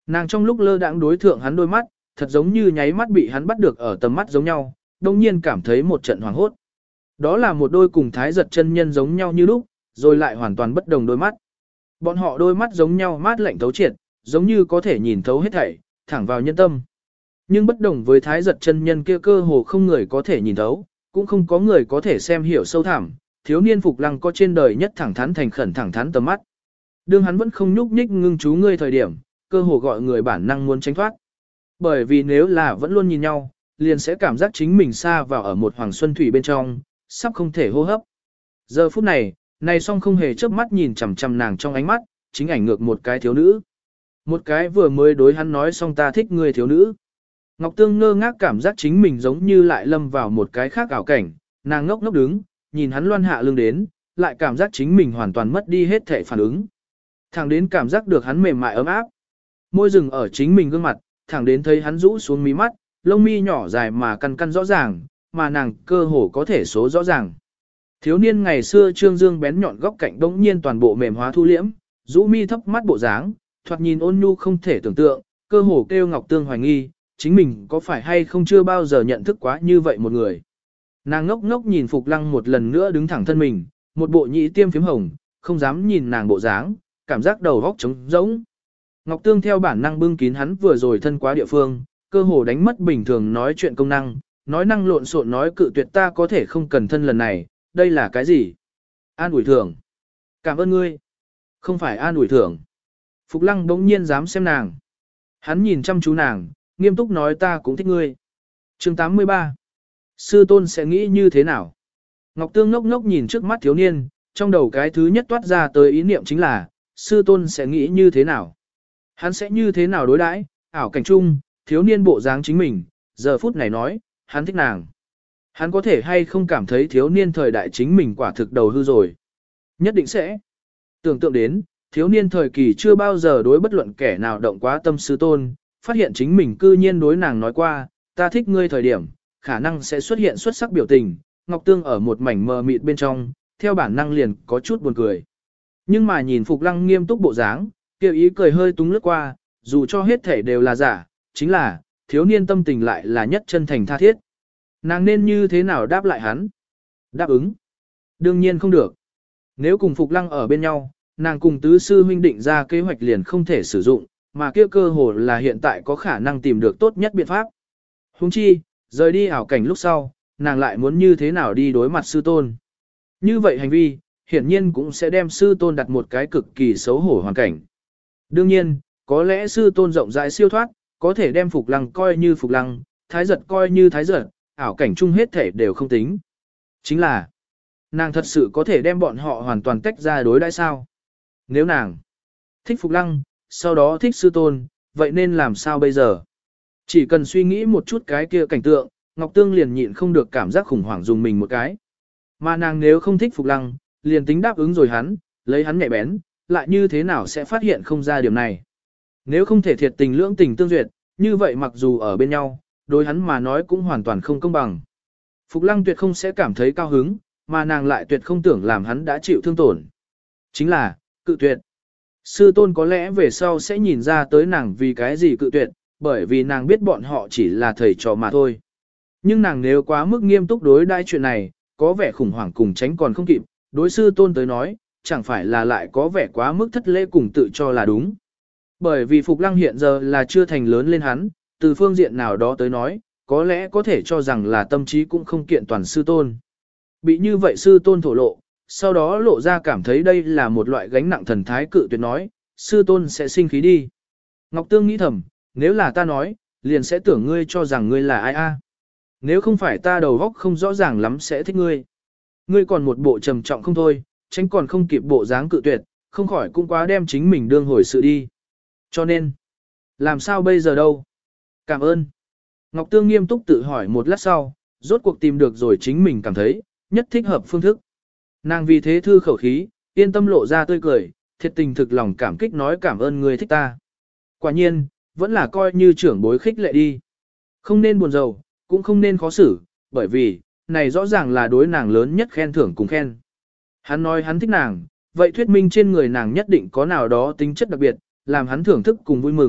Speaker 1: Nàng trong lúc lơ đãng đối thượng hắn đôi mắt, thật giống như nháy mắt bị hắn bắt được ở tầm mắt giống nhau, đồng nhiên cảm thấy một trận hoảng hốt. Đó là một đôi cùng Thái Giật chân nhân giống nhau như lúc, rồi lại hoàn toàn bất đồng đôi mắt. Bọn họ đôi mắt giống nhau mát lạnh thấu triệt, giống như có thể nhìn thấu hết thảy, thẳng vào nhân tâm. Nhưng bất đồng với Thái Giật chân nhân kia cơ hồ không người có thể nhìn thấu, cũng không có người có thể xem hiểu sâu thẳm, thiếu niên Phục Lăng có trên đời nhất thẳng thắn thành khẩn thẳng thắn tầm mắt. Đương hắn vẫn không nhúc nhích ngưng chú ngươi thời điểm, cơ hồ gọi người bản năng muốn tránh thoát. Bởi vì nếu là vẫn luôn nhìn nhau, liền sẽ cảm giác chính mình xa vào ở một hoàng xuân thủy bên trong, sắp không thể hô hấp. Giờ phút này song không hề chớp mắt nhìn chằm chằm nàng trong ánh mắt, chính ảnh ngược một cái thiếu nữ. Một cái vừa mới đối hắn nói xong ta thích người thiếu nữ. Ngọc Tương ngơ ngác cảm giác chính mình giống như lại lâm vào một cái khác ảo cảnh, nàng ngốc ngốc đứng, nhìn hắn loan hạ lưng đến, lại cảm giác chính mình hoàn toàn mất đi hết thể phản ứng. Thẳng đến cảm giác được hắn mềm mại ấm áp, môi rừng ở chính mình gương mặt, thẳng đến thấy hắn rũ xuống mí mắt, lông mi nhỏ dài mà căn căn rõ ràng, mà nàng cơ hồ có thể số rõ ràng. Thiếu niên ngày xưa trương dương bén nhọn góc cạnh đống nhiên toàn bộ mềm hóa thu liễm, rũ mi thấp mắt bộ dáng, thoạt nhìn ôn nhu không thể tưởng tượng, cơ hồ kêu Ngọc Tương hoài nghi, chính mình có phải hay không chưa bao giờ nhận thức quá như vậy một người. Nàng ngốc ngốc nhìn Phục Lăng một lần nữa đứng thẳng thân mình, một bộ nhĩ tiêm phím hồng, không dám nhìn nàng bộ dáng, cảm giác đầu óc trống rỗng. Ngọc Tương theo bản năng bưng kín hắn vừa rồi thân quá địa phương, cơ hồ đánh mất bình thường nói chuyện công năng, nói năng lộn xộn nói cự tuyệt ta có thể không cần thân lần này, đây là cái gì? An ủi thưởng. Cảm ơn ngươi. Không phải an ủi thưởng. Phục Lăng bỗng nhiên dám xem nàng. Hắn nhìn chăm chú nàng, nghiêm túc nói ta cũng thích ngươi. Chương 83. Sư tôn sẽ nghĩ như thế nào? Ngọc Tương ngốc ngốc nhìn trước mắt thiếu niên, trong đầu cái thứ nhất toát ra tới ý niệm chính là, sư tôn sẽ nghĩ như thế nào? Hắn sẽ như thế nào đối đãi? Ảo cảnh chung, thiếu niên bộ dáng chính mình, giờ phút này nói, hắn thích nàng. Hắn có thể hay không cảm thấy thiếu niên thời đại chính mình quả thực đầu hư rồi? Nhất định sẽ. Tưởng tượng đến, thiếu niên thời kỳ chưa bao giờ đối bất luận kẻ nào động quá tâm sư tôn, phát hiện chính mình cư nhiên đối nàng nói qua, ta thích ngươi thời điểm, khả năng sẽ xuất hiện xuất sắc biểu tình, Ngọc Tương ở một mảnh mờ mịt bên trong, theo bản năng liền có chút buồn cười. Nhưng mà nhìn Phục Lăng nghiêm túc bộ dáng, kêu ý cười hơi túng lướt qua, dù cho hết thể đều là giả, chính là, thiếu niên tâm tình lại là nhất chân thành tha thiết. Nàng nên như thế nào đáp lại hắn? Đáp ứng. Đương nhiên không được. Nếu cùng Phục Lăng ở bên nhau, nàng cùng tứ sư huynh định ra kế hoạch liền không thể sử dụng, mà kia cơ hồ là hiện tại có khả năng tìm được tốt nhất biện pháp. Huống chi, rời đi ảo cảnh lúc sau, nàng lại muốn như thế nào đi đối mặt sư tôn. Như vậy hành vi, hiển nhiên cũng sẽ đem sư tôn đặt một cái cực kỳ xấu hổ hoàn cảnh. Đương nhiên, có lẽ sư tôn rộng rãi siêu thoát, có thể đem Phục Lăng coi như Phục Lăng, Thái Giật coi như Thái Giật, ảo cảnh chung hết thể đều không tính. Chính là, nàng thật sự có thể đem bọn họ hoàn toàn tách ra đối đãi sao? Nếu nàng thích Phục Lăng, sau đó thích sư tôn, vậy nên làm sao bây giờ? Chỉ cần suy nghĩ một chút cái kia cảnh tượng, Ngọc Tương liền nhịn không được cảm giác khủng hoảng dùng mình một cái. Mà nàng nếu không thích Phục Lăng, liền tính đáp ứng rồi hắn, lấy hắn nhạy bén, lại như thế nào sẽ phát hiện không ra điểm này. Nếu không thể thiệt tình lưỡng tình tương duyệt, như vậy mặc dù ở bên nhau, đối hắn mà nói cũng hoàn toàn không công bằng. Phục Lăng tuyệt không sẽ cảm thấy cao hứng, mà nàng lại tuyệt không tưởng làm hắn đã chịu thương tổn. Chính là, cự tuyệt. Sư tôn có lẽ về sau sẽ nhìn ra tới nàng vì cái gì cự tuyệt, bởi vì nàng biết bọn họ chỉ là thầy trò mà thôi. Nhưng nàng nếu quá mức nghiêm túc đối đãi chuyện này, có vẻ khủng hoảng cùng tránh còn không kịp, đối sư tôn tới nói, chẳng phải là lại có vẻ quá mức thất lễ cùng tự cho là đúng. Bởi vì Phục Lăng hiện giờ là chưa thành lớn lên hắn, từ phương diện nào đó tới nói, có lẽ có thể cho rằng là tâm trí cũng không kiện toàn sư tôn. Bị như vậy sư tôn thổ lộ, sau đó lộ ra cảm thấy đây là một loại gánh nặng thần thái cự tuyệt nói, sư tôn sẽ sinh khí đi. Ngọc Tương nghĩ thầm, nếu là ta nói, liền sẽ tưởng ngươi cho rằng ngươi là ai a. Nếu không phải ta đầu óc không rõ ràng lắm sẽ thích ngươi. Ngươi còn một bộ trầm trọng không thôi, tránh còn không kịp bộ dáng cự tuyệt, không khỏi cũng quá đem chính mình đương hồi sự đi. Cho nên, làm sao bây giờ đâu? Cảm ơn. Ngọc Tương nghiêm túc tự hỏi một lát sau, rốt cuộc tìm được rồi chính mình cảm thấy, nhất thích hợp phương thức. Nàng vì thế thư khẩu khí, yên tâm lộ ra tươi cười, thiệt tình thực lòng cảm kích nói cảm ơn người thích ta. Quả nhiên, vẫn là coi như trưởng bối khích lệ đi. Không nên buồn rầu, cũng không nên khó xử, bởi vì, này rõ ràng là đối nàng lớn nhất khen thưởng cùng khen. Hắn nói hắn thích nàng, vậy thuyết minh trên người nàng nhất định có nào đó tính chất đặc biệt, làm hắn thưởng thức cùng vui mừng,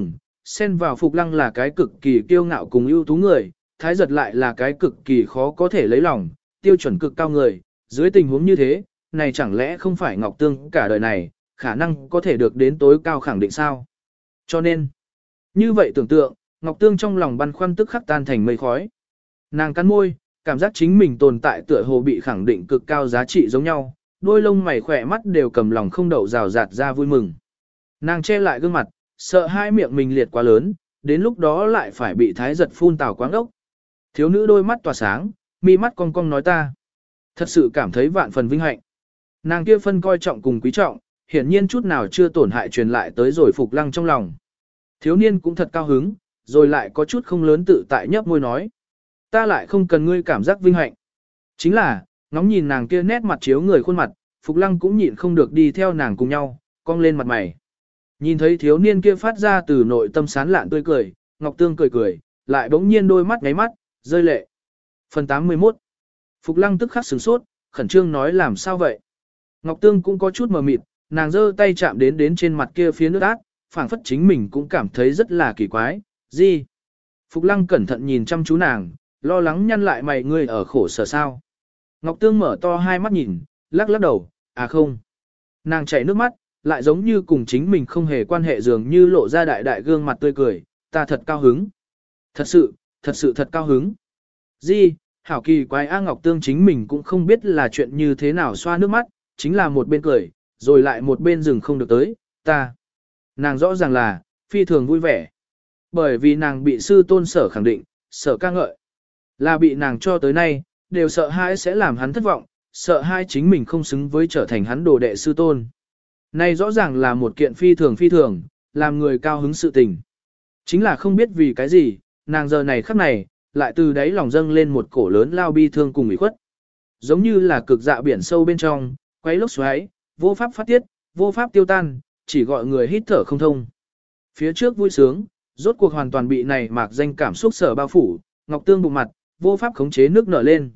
Speaker 1: xen vào Phục Lăng là cái cực kỳ kiêu ngạo cùng ưu tú người, Thái Giật lại là cái cực kỳ khó có thể lấy lòng, tiêu chuẩn cực cao người, dưới tình huống như thế, này chẳng lẽ không phải Ngọc Tương cả đời này, khả năng có thể được đến tối cao khẳng định sao? Cho nên, như vậy tưởng tượng, Ngọc Tương trong lòng băn khoăn tức khắc tan thành mây khói. Nàng cắn môi, cảm giác chính mình tồn tại tựa hồ bị khẳng định cực cao giá trị giống nhau, đôi lông mày khỏe mắt đều cầm lòng không đậu rào rạt ra vui mừng. Nàng che lại gương mặt, sợ hai miệng mình liệt quá lớn, đến lúc đó lại phải bị Thái Giật phun tào quáng ốc. Thiếu nữ đôi mắt tỏa sáng, mi mắt cong cong nói ta. Thật sự cảm thấy vạn phần vinh hạnh. Nàng kia phân coi trọng cùng quý trọng, hiển nhiên chút nào chưa tổn hại truyền lại tới rồi Phục Lăng trong lòng. Thiếu niên cũng thật cao hứng, rồi lại có chút không lớn tự tại nhấp môi nói. Ta lại không cần ngươi cảm giác vinh hạnh. Chính là, ngóng nhìn nàng kia nét mặt chiếu người khuôn mặt, Phục Lăng cũng nhịn không được đi theo nàng cùng nhau, cong lên mặt mày. Nhìn thấy thiếu niên kia phát ra từ nội tâm sán lạn tươi cười, Ngọc Tương cười cười, lại bỗng nhiên đôi mắt ngáy mắt, rơi lệ. Phần 81. Phục Lăng tức khắc sửng sốt, khẩn trương nói làm sao vậy? Ngọc Tương cũng có chút mờ mịt, nàng giơ tay chạm đến trên mặt kia phía nước át, phảng phất chính mình cũng cảm thấy rất là kỳ quái. Gì? Phục Lăng cẩn thận nhìn chăm chú nàng, lo lắng nhăn lại mày ngươi ở khổ sở sao? Ngọc Tương mở to hai mắt nhìn, lắc lắc đầu, à không. Nàng chảy nước mắt, lại giống như cùng chính mình không hề quan hệ dường như lộ ra đại đại gương mặt tươi cười, ta thật cao hứng. Thật sự thật cao hứng. Gì? Hảo kỳ quái A Ngọc Tương chính mình cũng không biết là chuyện như thế nào xoa nước mắt, chính là một bên cười, rồi lại một bên dừng không được tới, ta. Nàng rõ ràng là, phi thường vui vẻ. Bởi vì nàng bị sư tôn sở khẳng định, sở ca ngợi. Là bị nàng cho tới nay, đều sợ hãi sẽ làm hắn thất vọng, sợ hai chính mình không xứng với trở thành hắn đồ đệ sư tôn. Này rõ ràng là một kiện phi thường, làm người cao hứng sự tình. Chính là không biết vì cái gì, nàng giờ này khắc này, lại từ đáy lòng dâng lên một cổ lớn lao bi thương cùng ủy khuất. Giống như là cực dạ biển sâu bên trong, quấy lốc xoáy, vô pháp phát tiết, vô pháp tiêu tan, chỉ gọi người hít thở không thông. Phía trước vui sướng, rốt cuộc hoàn toàn bị này mạc danh cảm xúc sở bao phủ, Ngọc Tương bụng mặt, vô pháp khống chế nước nở lên.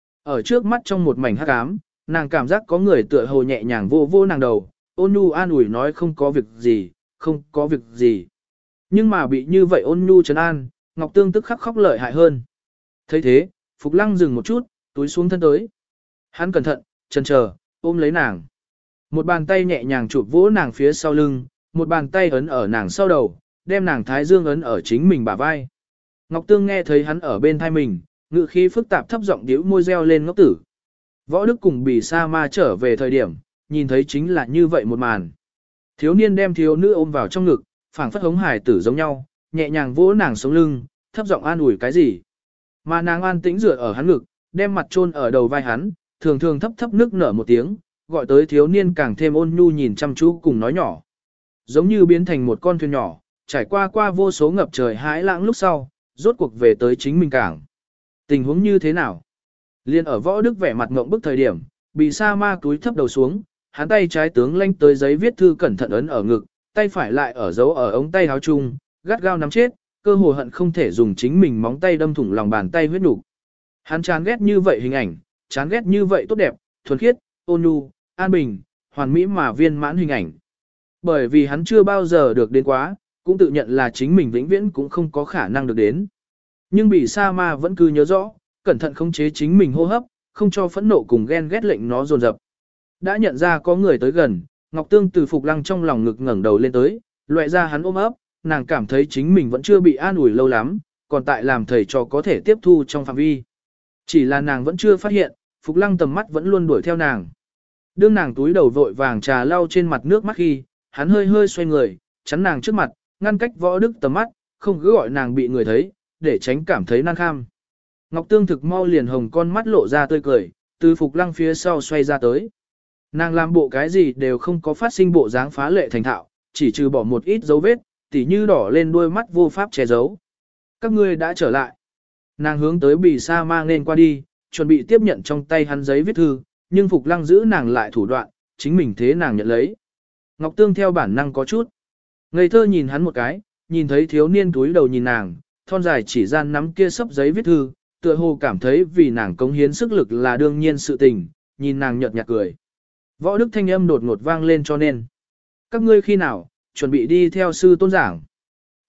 Speaker 1: Ở trước mắt trong một mảnh hắc ám, nàng cảm giác có người tựa hồ nhẹ nhàng vô vô nàng đầu, ôn nhu an ủi nói không có việc gì, không có việc gì. Nhưng mà bị như vậy ôn nhu trấn an, Ngọc Tương tức khắc khóc lợi hại hơn. Thấy thế, Phục Lăng dừng một chút, túi xuống thân tới. Hắn cẩn thận, chần chờ, ôm lấy nàng. Một bàn tay nhẹ nhàng chụp vỗ nàng phía sau lưng, một bàn tay ấn ở nàng sau đầu, đem nàng thái dương ấn ở chính mình bả vai. Ngọc Tương nghe thấy hắn ở bên thai mình, ngự khí phức tạp thấp giọng điếu môi reo lên ngốc tử. Võ Đức cùng Bỉ Sa Ma trở về thời điểm, nhìn thấy chính là như vậy một màn. Thiếu niên đem thiếu nữ ôm vào trong ngực, phảng phất hống hải tử giống nhau, nhẹ nhàng vỗ nàng sống lưng, thấp giọng an ủi cái gì. Mà nàng an tĩnh dựa ở hắn ngực, đem mặt chôn ở đầu vai hắn, thường thường thấp thấp nước nở một tiếng, gọi tới thiếu niên càng thêm ôn nhu nhìn chăm chú cùng nói nhỏ. Giống như biến thành một con thuyền nhỏ, trải qua vô số ngập trời hãi lãng lúc sau, rốt cuộc về tới chính mình cảng. Tình huống như thế nào? Liên ở Võ Đức vẻ mặt ngộng bức thời điểm, bị Sa Ma túi thấp đầu xuống, hắn tay trái tướng lanh tới giấy viết thư cẩn thận ấn ở ngực, tay phải lại ở giấu ở ống tay áo chung, gắt gao nắm chết, cơ hồ hận không thể dùng chính mình móng tay đâm thủng lòng bàn tay huyết nục. Hắn chán ghét như vậy hình ảnh, chán ghét như vậy tốt đẹp, thuần khiết, ôn nhu, an bình, hoàn mỹ mà viên mãn hình ảnh. Bởi vì hắn chưa bao giờ được đến quá, cũng tự nhận là chính mình vĩnh viễn cũng không có khả năng được đến. Nhưng bị Sa Ma vẫn cứ nhớ rõ, cẩn thận khống chế chính mình hô hấp, không cho phẫn nộ cùng ghen ghét lệnh nó dồn dập. Đã nhận ra có người tới gần, Ngọc Tương từ Phục Lăng trong lòng ngực ngẩng đầu lên tới, loại ra hắn ôm ấp, nàng cảm thấy chính mình vẫn chưa bị an ủi lâu lắm, còn tại làm thầy trò có thể tiếp thu trong phạm vi. Chỉ là nàng vẫn chưa phát hiện, Phục Lăng tầm mắt vẫn luôn đuổi theo nàng. Đương nàng túi đầu vội vàng trà lau trên mặt nước mắt khi, hắn hơi hơi xoay người, chắn nàng trước mặt, ngăn cách Võ Đức tầm mắt, không cứ gọi nàng bị người thấy, để tránh cảm thấy nan kham. Ngọc Tương thực mau liền hồng con mắt lộ ra tươi cười, từ Phục Lăng phía sau xoay ra tới. Nàng làm bộ cái gì đều không có phát sinh bộ dáng phá lệ thành thạo, chỉ trừ bỏ một ít dấu vết, tỉ như đỏ lên đôi mắt vô pháp che giấu. Các ngươi đã trở lại. Nàng hướng tới Bỉ Sa Ma nên qua đi, chuẩn bị tiếp nhận trong tay hắn giấy viết thư, nhưng Phục Lăng giữ nàng lại thủ đoạn, chính mình thế nàng nhận lấy. Ngọc Tương theo bản năng có chút ngây thơ nhìn hắn một cái, nhìn thấy thiếu niên túi đầu nhìn nàng, thon dài chỉ gian nắm kia sấp giấy viết thư, tựa hồ cảm thấy vì nàng cống hiến sức lực là đương nhiên sự tình, nhìn nàng nhợt nhạt cười. Võ Đức thanh âm đột ngột vang lên cho nên. Các ngươi khi nào, chuẩn bị đi theo sư tôn giảng.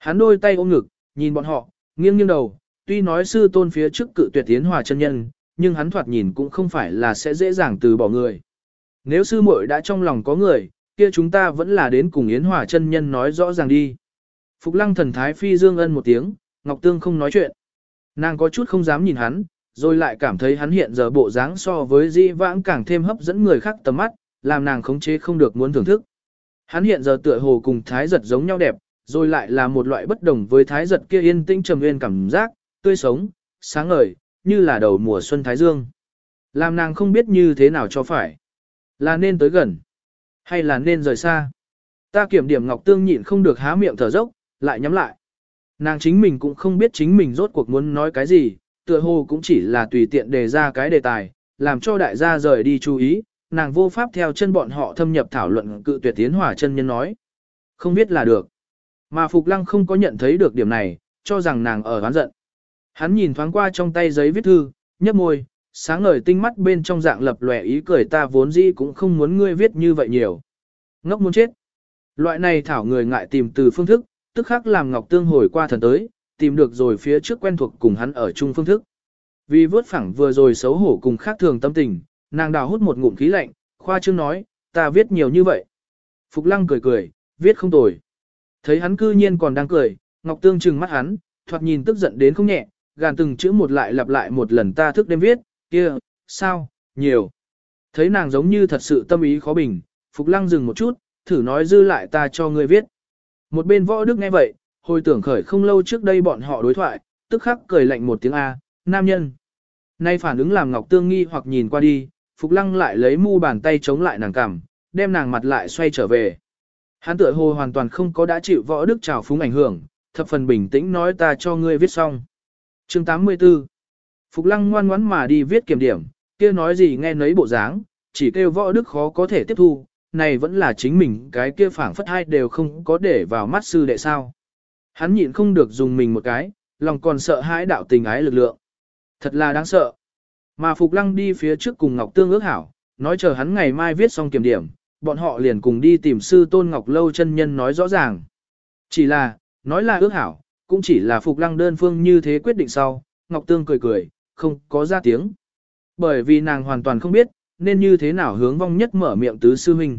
Speaker 1: Hắn đôi tay ôm ngực, nhìn bọn họ, nghiêng nghiêng đầu, tuy nói sư tôn phía trước cự tuyệt Yến Hòa chân nhân, nhưng hắn thoạt nhìn cũng không phải là sẽ dễ dàng từ bỏ người. Nếu sư muội đã trong lòng có người, kia chúng ta vẫn là đến cùng Yến Hòa chân nhân nói rõ ràng đi. Phục Lăng thần thái phi dương ân một tiếng, Ngọc Tương không nói chuyện. Nàng có chút không dám nhìn hắn, rồi lại cảm thấy hắn hiện giờ bộ dáng so với dĩ vãng càng thêm hấp dẫn người khác tầm mắt, làm nàng khống chế không được muốn thưởng thức. Hắn hiện giờ tựa hồ cùng thái giật giống nhau đẹp, rồi lại là một loại bất đồng với thái giật kia yên tĩnh trầm nguyên cảm giác, tươi sống, sáng ngời, như là đầu mùa xuân thái dương. Làm nàng không biết như thế nào cho phải. Là nên tới gần, hay là nên rời xa. Ta kiểm điểm Ngọc Tương nhịn không được há miệng thở dốc, lại nhắm lại. Nàng chính mình cũng không biết chính mình rốt cuộc muốn nói cái gì, tựa hồ cũng chỉ là tùy tiện đề ra cái đề tài, làm cho đại gia rời đi chú ý, nàng vô pháp theo chân bọn họ thâm nhập thảo luận cự tuyệt Yến Hòa chân nhân nói. Không biết là được. Mà Phục Lăng không có nhận thấy được điểm này, cho rằng nàng ở oán giận. Hắn nhìn thoáng qua trong tay giấy viết thư, nhấp môi, sáng ngời tinh mắt bên trong dạng lập lòe ý cười ta vốn dĩ cũng không muốn ngươi viết như vậy nhiều. Ngốc muốn chết. Loại này thảo người ngại tìm từ phương thức, tức khắc làm Ngọc Tương hồi qua thần tới, tìm được rồi phía trước quen thuộc cùng hắn ở chung phương thức. Vì vớt phẳng vừa rồi xấu hổ cùng khác thường tâm tình, nàng đào hút một ngụm khí lạnh, khoa trương nói, ta viết nhiều như vậy. Phục Lăng cười cười, viết không tồi. Thấy hắn cư nhiên còn đang cười, Ngọc Tương trừng mắt hắn, thoạt nhìn tức giận đến không nhẹ, gàn từng chữ một lại lặp lại một lần ta thức đêm viết, kia, sao, nhiều. Thấy nàng giống như thật sự tâm ý khó bình, Phục Lăng dừng một chút, thử nói dư lại ta cho ngươi viết. Một bên Võ Đức nghe vậy, hồi tưởng khởi không lâu trước đây bọn họ đối thoại, tức khắc cười lạnh một tiếng A, nam nhân. Nay phản ứng làm Ngọc Tương nghi hoặc nhìn qua đi, Phục Lăng lại lấy mu bàn tay chống lại nàng cằm, đem nàng mặt lại xoay trở về. Hắn tựa hồ hoàn toàn không có đã chịu Võ Đức trào phúng ảnh hưởng, thập phần bình tĩnh nói ta cho ngươi viết xong. Chương 84. Phục Lăng ngoan ngoãn mà đi viết kiểm điểm, kia nói gì nghe nấy bộ dáng, chỉ kêu Võ Đức khó có thể tiếp thu, này vẫn là chính mình cái kia phảng phất hai đều không có để vào mắt sư đệ sao. Hắn nhịn không được dùng mình một cái, lòng còn sợ hãi đạo tình ái lực lượng. Thật là đáng sợ. Mà Phục Lăng đi phía trước cùng Ngọc Tương ước hảo, nói chờ hắn ngày mai viết xong kiểm điểm, bọn họ liền cùng đi tìm sư Tôn Ngọc Lâu chân nhân nói rõ ràng. Chỉ là, nói là ước hảo, cũng chỉ là Phục Lăng đơn phương như thế quyết định sau, Ngọc Tương cười cười, không có ra tiếng. Bởi vì nàng hoàn toàn không biết, nên như thế nào hướng Vong Nhất mở miệng tứ sư huynh.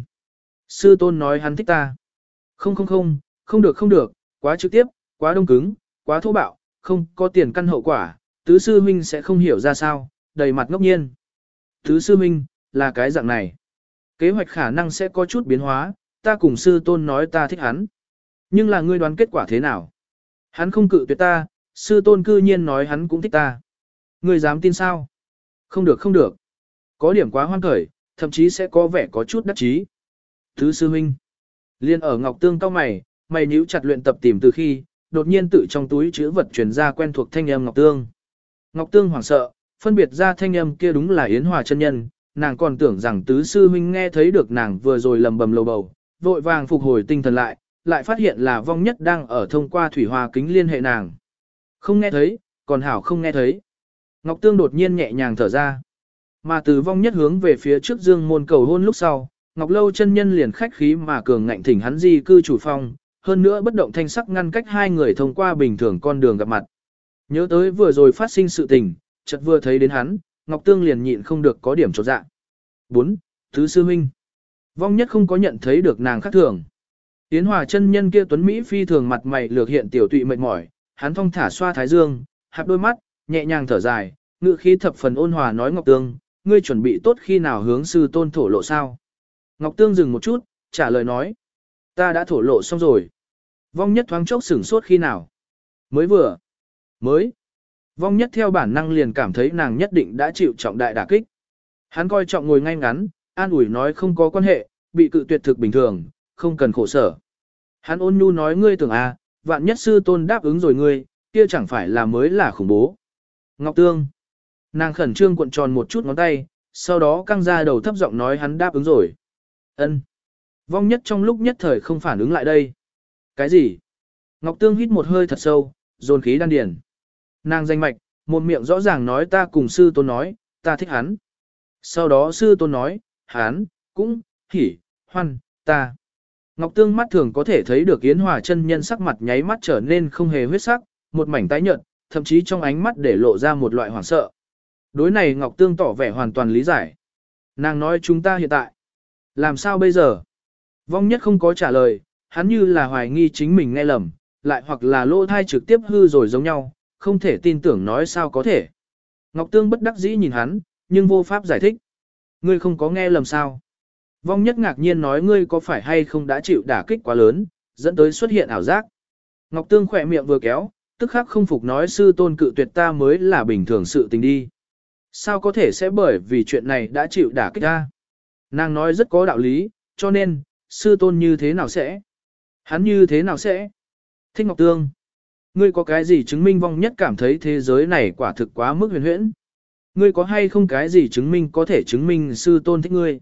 Speaker 1: Sư Tôn nói hắn thích ta. Không được, quá trực tiếp, quá đông cứng, quá thô bạo, không có tiền căn hậu quả, tứ sư huynh sẽ không hiểu ra sao, đầy mặt ngốc nhiên. Tứ sư huynh, là cái dạng này. Kế hoạch khả năng sẽ có chút biến hóa, ta cùng sư Tôn nói ta thích hắn. Nhưng là ngươi đoán kết quả thế nào? Hắn không cự tuyệt ta, sư Tôn cư nhiên nói hắn cũng thích ta. Ngươi dám tin sao? Không được. Có điểm quá hoan khởi, thậm chí sẽ có vẻ có chút đắc chí. Tứ sư huynh. Liên ở Ngọc Tương cao mày nhíu chặt luyện tập tìm từ khi, đột nhiên tự trong túi chữ vật truyền ra quen thuộc thanh âm Ngọc Tương. Ngọc Tương hoảng sợ, phân biệt ra thanh âm kia đúng là Yến Hòa chân nhân, nàng còn tưởng rằng tứ sư huynh nghe thấy được nàng vừa rồi lầm bầm lầu bầu, vội vàng phục hồi tinh thần lại phát hiện là Vong Nhất đang ở thông qua thủy hoa kính liên hệ nàng. Không nghe thấy, còn hảo không nghe thấy. Ngọc Tương đột nhiên nhẹ nhàng thở ra. Mà từ Vong Nhất hướng về phía trước Dương môn cầu hôn lúc sau, Ngọc Lâu chân nhân liền khách khí mà cường ngạnh thỉnh hắn di cư chủ phong, hơn nữa bất động thanh sắc ngăn cách hai người thông qua bình thường con đường gặp mặt. Nhớ tới vừa rồi phát sinh sự tình, chợt vừa thấy đến hắn, Ngọc Tương liền nhịn không được có điểm chột dạ. 4. Tứ sư huynh. Vong Nhất không có nhận thấy được nàng khác thường. Yến Hòa chân nhân kia tuấn Mỹ phi thường mặt mày lược hiện tiểu tụy mệt mỏi, hắn thong thả xoa thái dương, hạp đôi mắt, nhẹ nhàng thở dài, ngữ khí thập phần ôn hòa nói Ngọc Tương, ngươi chuẩn bị tốt khi nào hướng sư Tôn thổ lộ sao? Ngọc Tương dừng một chút, trả lời nói, ta đã thổ lộ xong rồi. Vong Nhất thoáng chốc sửng sốt khi nào? Mới. Vong Nhất theo bản năng liền cảm thấy nàng nhất định đã chịu trọng đại đả kích. Hắn coi trọng ngồi ngay ngắn, an ủi nói không có quan hệ, bị cự tuyệt thực bình thường, không cần khổ sở. Hắn ôn nhu nói ngươi tưởng vạn nhất sư Tôn đáp ứng rồi ngươi, kia chẳng phải là mới là khủng bố. Ngọc Tương. Nàng khẩn trương cuộn tròn một chút ngón tay, sau đó căng ra đầu thấp giọng nói hắn đáp ứng rồi. Ân. Vong Nhất trong lúc nhất thời không phản ứng lại đây. Cái gì? Ngọc Tương hít một hơi thật sâu, dồn khí đan điền. Nàng danh mạch, một miệng rõ ràng nói ta cùng sư Tôn nói, ta thích hắn. Sau đó sư Tôn nói, hắn, cũng, hỉ, hoan, ta. Ngọc Tương mắt thường có thể thấy được Yến Hòa chân nhân sắc mặt nháy mắt trở nên không hề huyết sắc, một mảnh tái nhợt, thậm chí trong ánh mắt để lộ ra một loại hoảng sợ. Đối này Ngọc Tương tỏ vẻ hoàn toàn lý giải. Nàng nói chúng ta hiện tại, làm sao bây giờ? Vong Nhất không có trả lời, hắn như là hoài nghi chính mình nghe lầm, lại hoặc là lỗ thai trực tiếp hư rồi giống nhau, không thể tin tưởng nói sao có thể. Ngọc Tương bất đắc dĩ nhìn hắn, nhưng vô pháp giải thích. Ngươi không có nghe lầm sao? Vong Nhất ngạc nhiên nói ngươi có phải hay không đã chịu đả kích quá lớn, dẫn tới xuất hiện ảo giác. Ngọc Tương khỏe miệng vừa kéo, tức khắc không phục nói sư tôn cự tuyệt ta mới là bình thường sự tình đi. Sao có thể sẽ bởi vì chuyện này đã chịu đả kích ta? Nàng nói rất có đạo lý, cho nên, sư tôn như thế nào sẽ? Hắn như thế nào sẽ? Thích Ngọc Tương. Ngươi có cái gì chứng minh Vong Nhất cảm thấy thế giới này quả thực quá mức huyền huyễn? Ngươi có hay không cái gì chứng minh có thể chứng minh sư tôn thích ngươi?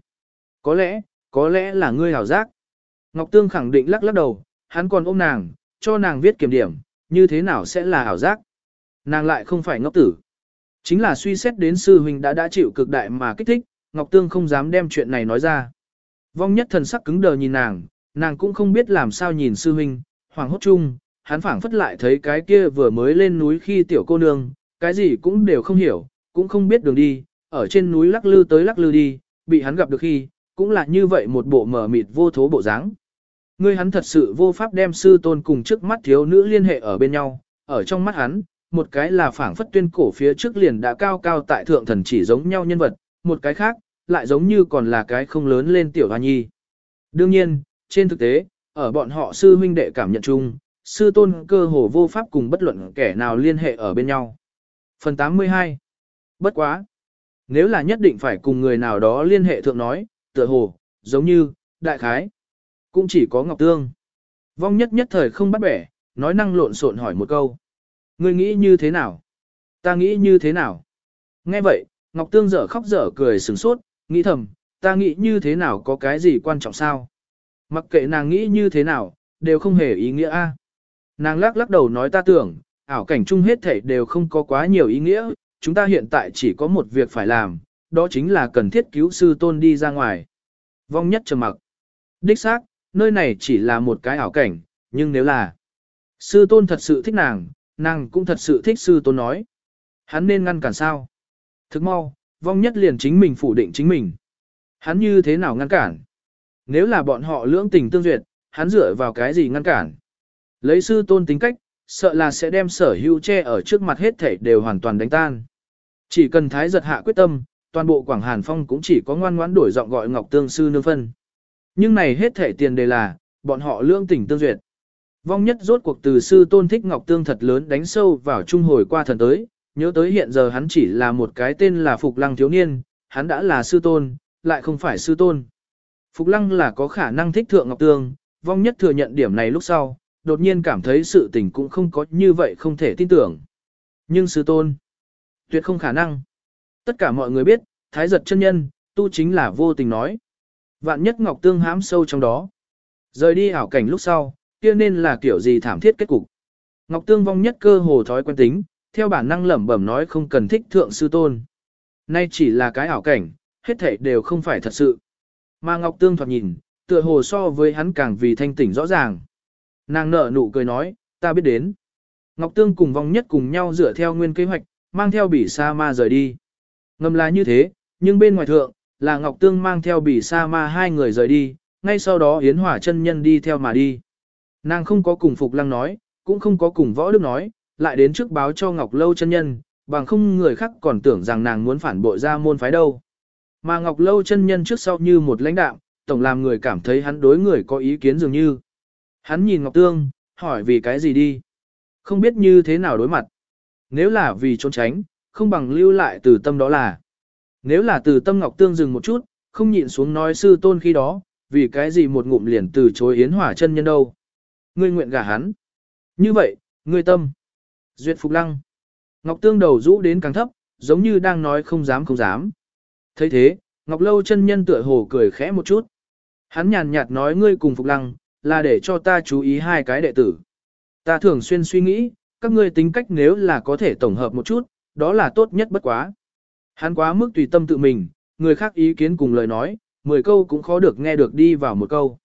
Speaker 1: Có lẽ là ngươi hảo giác. Ngọc Tương khẳng định lắc lắc đầu, hắn còn ôm nàng, cho nàng viết kiểm điểm, như thế nào sẽ là hảo giác? Nàng lại không phải ngốc tử. Chính là suy xét đến sư huynh đã chịu cực đại mà kích thích, Ngọc Tương không dám đem chuyện này nói ra. Vong Nhất thần sắc cứng đờ nhìn nàng cũng không biết làm sao nhìn sư huynh, hoàng hốt chung, hắn phảng phất lại thấy cái kia vừa mới lên núi khi tiểu cô nương, cái gì cũng đều không hiểu, cũng không biết đường đi, ở trên núi lắc lư tới lắc lư đi, bị hắn gặp được khi, cũng là như vậy một bộ mờ mịt vô thố bộ dáng. Ngươi hắn thật sự vô pháp đem sư tôn cùng trước mắt thiếu nữ liên hệ ở bên nhau, ở trong mắt hắn, một cái là phảng phất tuyên cổ phía trước liền đã cao cao tại thượng thần chỉ giống nhau nhân vật, một cái khác, lại giống như còn là cái không lớn lên tiểu hoa nhi. Đương nhiên, trên thực tế, ở bọn họ sư huynh đệ cảm nhận chung, sư tôn cơ hồ vô pháp cùng bất luận kẻ nào liên hệ ở bên nhau. Phần 82. Bất quá. Nếu là nhất định phải cùng người nào đó liên hệ thượng nói, tựa hồ, giống như, đại khái, cũng chỉ có Ngọc Tương. Vong Nhất nhất thời không bắt bẻ, nói năng lộn xộn hỏi một câu. Ngươi nghĩ như thế nào? Ta nghĩ như thế nào? Nghe vậy, Ngọc Tương dở khóc dở cười sửng sốt, nghĩ thầm, ta nghĩ như thế nào có cái gì quan trọng sao? Mặc kệ nàng nghĩ như thế nào, đều không hề ý nghĩa a. Nàng lắc lắc đầu nói ta tưởng, ảo cảnh chung hết thảy đều không có quá nhiều ý nghĩa, chúng ta hiện tại chỉ có một việc phải làm, đó chính là cần thiết cứu sư tôn đi ra ngoài. Vong Nhất trầm mặc. Đích xác, nơi này chỉ là một cái ảo cảnh, nhưng nếu là sư tôn thật sự thích nàng cũng thật sự thích sư tôn nói. Hắn nên ngăn cản sao? Thức mau, Vong Nhất liền chính mình phủ định chính mình. Hắn như thế nào ngăn cản? Nếu là bọn họ lưỡng tình tương duyệt, hắn dựa vào cái gì ngăn cản? Lấy sư tôn tính cách, sợ là sẽ đem sở hữu che ở trước mặt hết thảy đều hoàn toàn đánh tan. Chỉ cần thái giật hạ quyết tâm, toàn bộ Quảng Hàn Phong cũng chỉ có ngoan ngoãn đổi giọng gọi Ngọc Tương sư nương phân. Nhưng này hết thảy tiền đề là, bọn họ lưỡng tình tương duyệt. Vong Nhất rốt cuộc từ sư tôn thích Ngọc Tương thật lớn đánh sâu vào trung hồi qua thần tới, nhớ tới hiện giờ hắn chỉ là một cái tên là Phục Lăng thiếu niên, hắn đã là sư tôn, lại không phải sư tôn. Phục Lăng là có khả năng thích thượng Ngọc Tương, Vong Nhất thừa nhận điểm này lúc sau, đột nhiên cảm thấy sự tình cũng không có như vậy không thể tin tưởng. Nhưng sư tôn, tuyệt không khả năng. Tất cả mọi người biết, thái giật chân nhân, tu chính là vô tình nói. Vạn nhất Ngọc Tương hãm sâu trong đó. Rời đi ảo cảnh lúc sau, kia nên là kiểu gì thảm thiết kết cục. Ngọc Tương Vong Nhất cơ hồ thói quen tính, theo bản năng lẩm bẩm nói không cần thích thượng sư tôn. Nay chỉ là cái ảo cảnh, hết thảy đều không phải thật sự. Mà Ngọc Tương thoạt nhìn, tựa hồ so với hắn càng vì thanh tỉnh rõ ràng. Nàng nở nụ cười nói, ta biết đến. Ngọc Tương cùng Vong Nhất cùng nhau dựa theo nguyên kế hoạch, mang theo Bỉ Sa Ma rời đi. Ngầm là như thế, nhưng bên ngoài thượng, là Ngọc Tương mang theo Bỉ Sa Ma hai người rời đi, ngay sau đó Yến Hỏa chân nhân đi theo mà đi. Nàng không có cùng Phục Lăng nói, cũng không có cùng Võ Đức nói, lại đến trước báo cho Ngọc Lâu chân nhân, bằng không người khác còn tưởng rằng nàng muốn phản bội ra môn phái đâu. Mà Ngọc Lâu chân nhân trước sau như một lãnh đạo, tổng làm người cảm thấy hắn đối người có ý kiến dường như. Hắn nhìn Ngọc Tương, hỏi vì cái gì đi. Không biết như thế nào đối mặt. Nếu là vì trốn tránh, không bằng lưu lại từ tâm đó là. Nếu là từ tâm Ngọc Tương dừng một chút, không nhịn xuống nói sư tôn khi đó, vì cái gì một ngụm liền từ chối Yến Hỏa chân nhân đâu. Ngươi nguyện gả hắn. Như vậy, ngươi tâm. Duyệt Phục Lăng. Ngọc Tương đầu rũ đến càng thấp, giống như đang nói không dám không dám. thấy thế, Ngọc Lâu chân nhân tựa hồ cười khẽ một chút. Hắn nhàn nhạt nói ngươi cùng Phục Lăng, là để cho ta chú ý hai cái đệ tử. Ta thường xuyên suy nghĩ, các ngươi tính cách nếu là có thể tổng hợp một chút, đó là tốt nhất bất quá. Hắn quá mức tùy tâm tự mình, người khác ý kiến cùng lời nói, 10 câu cũng khó được nghe được đi vào một câu.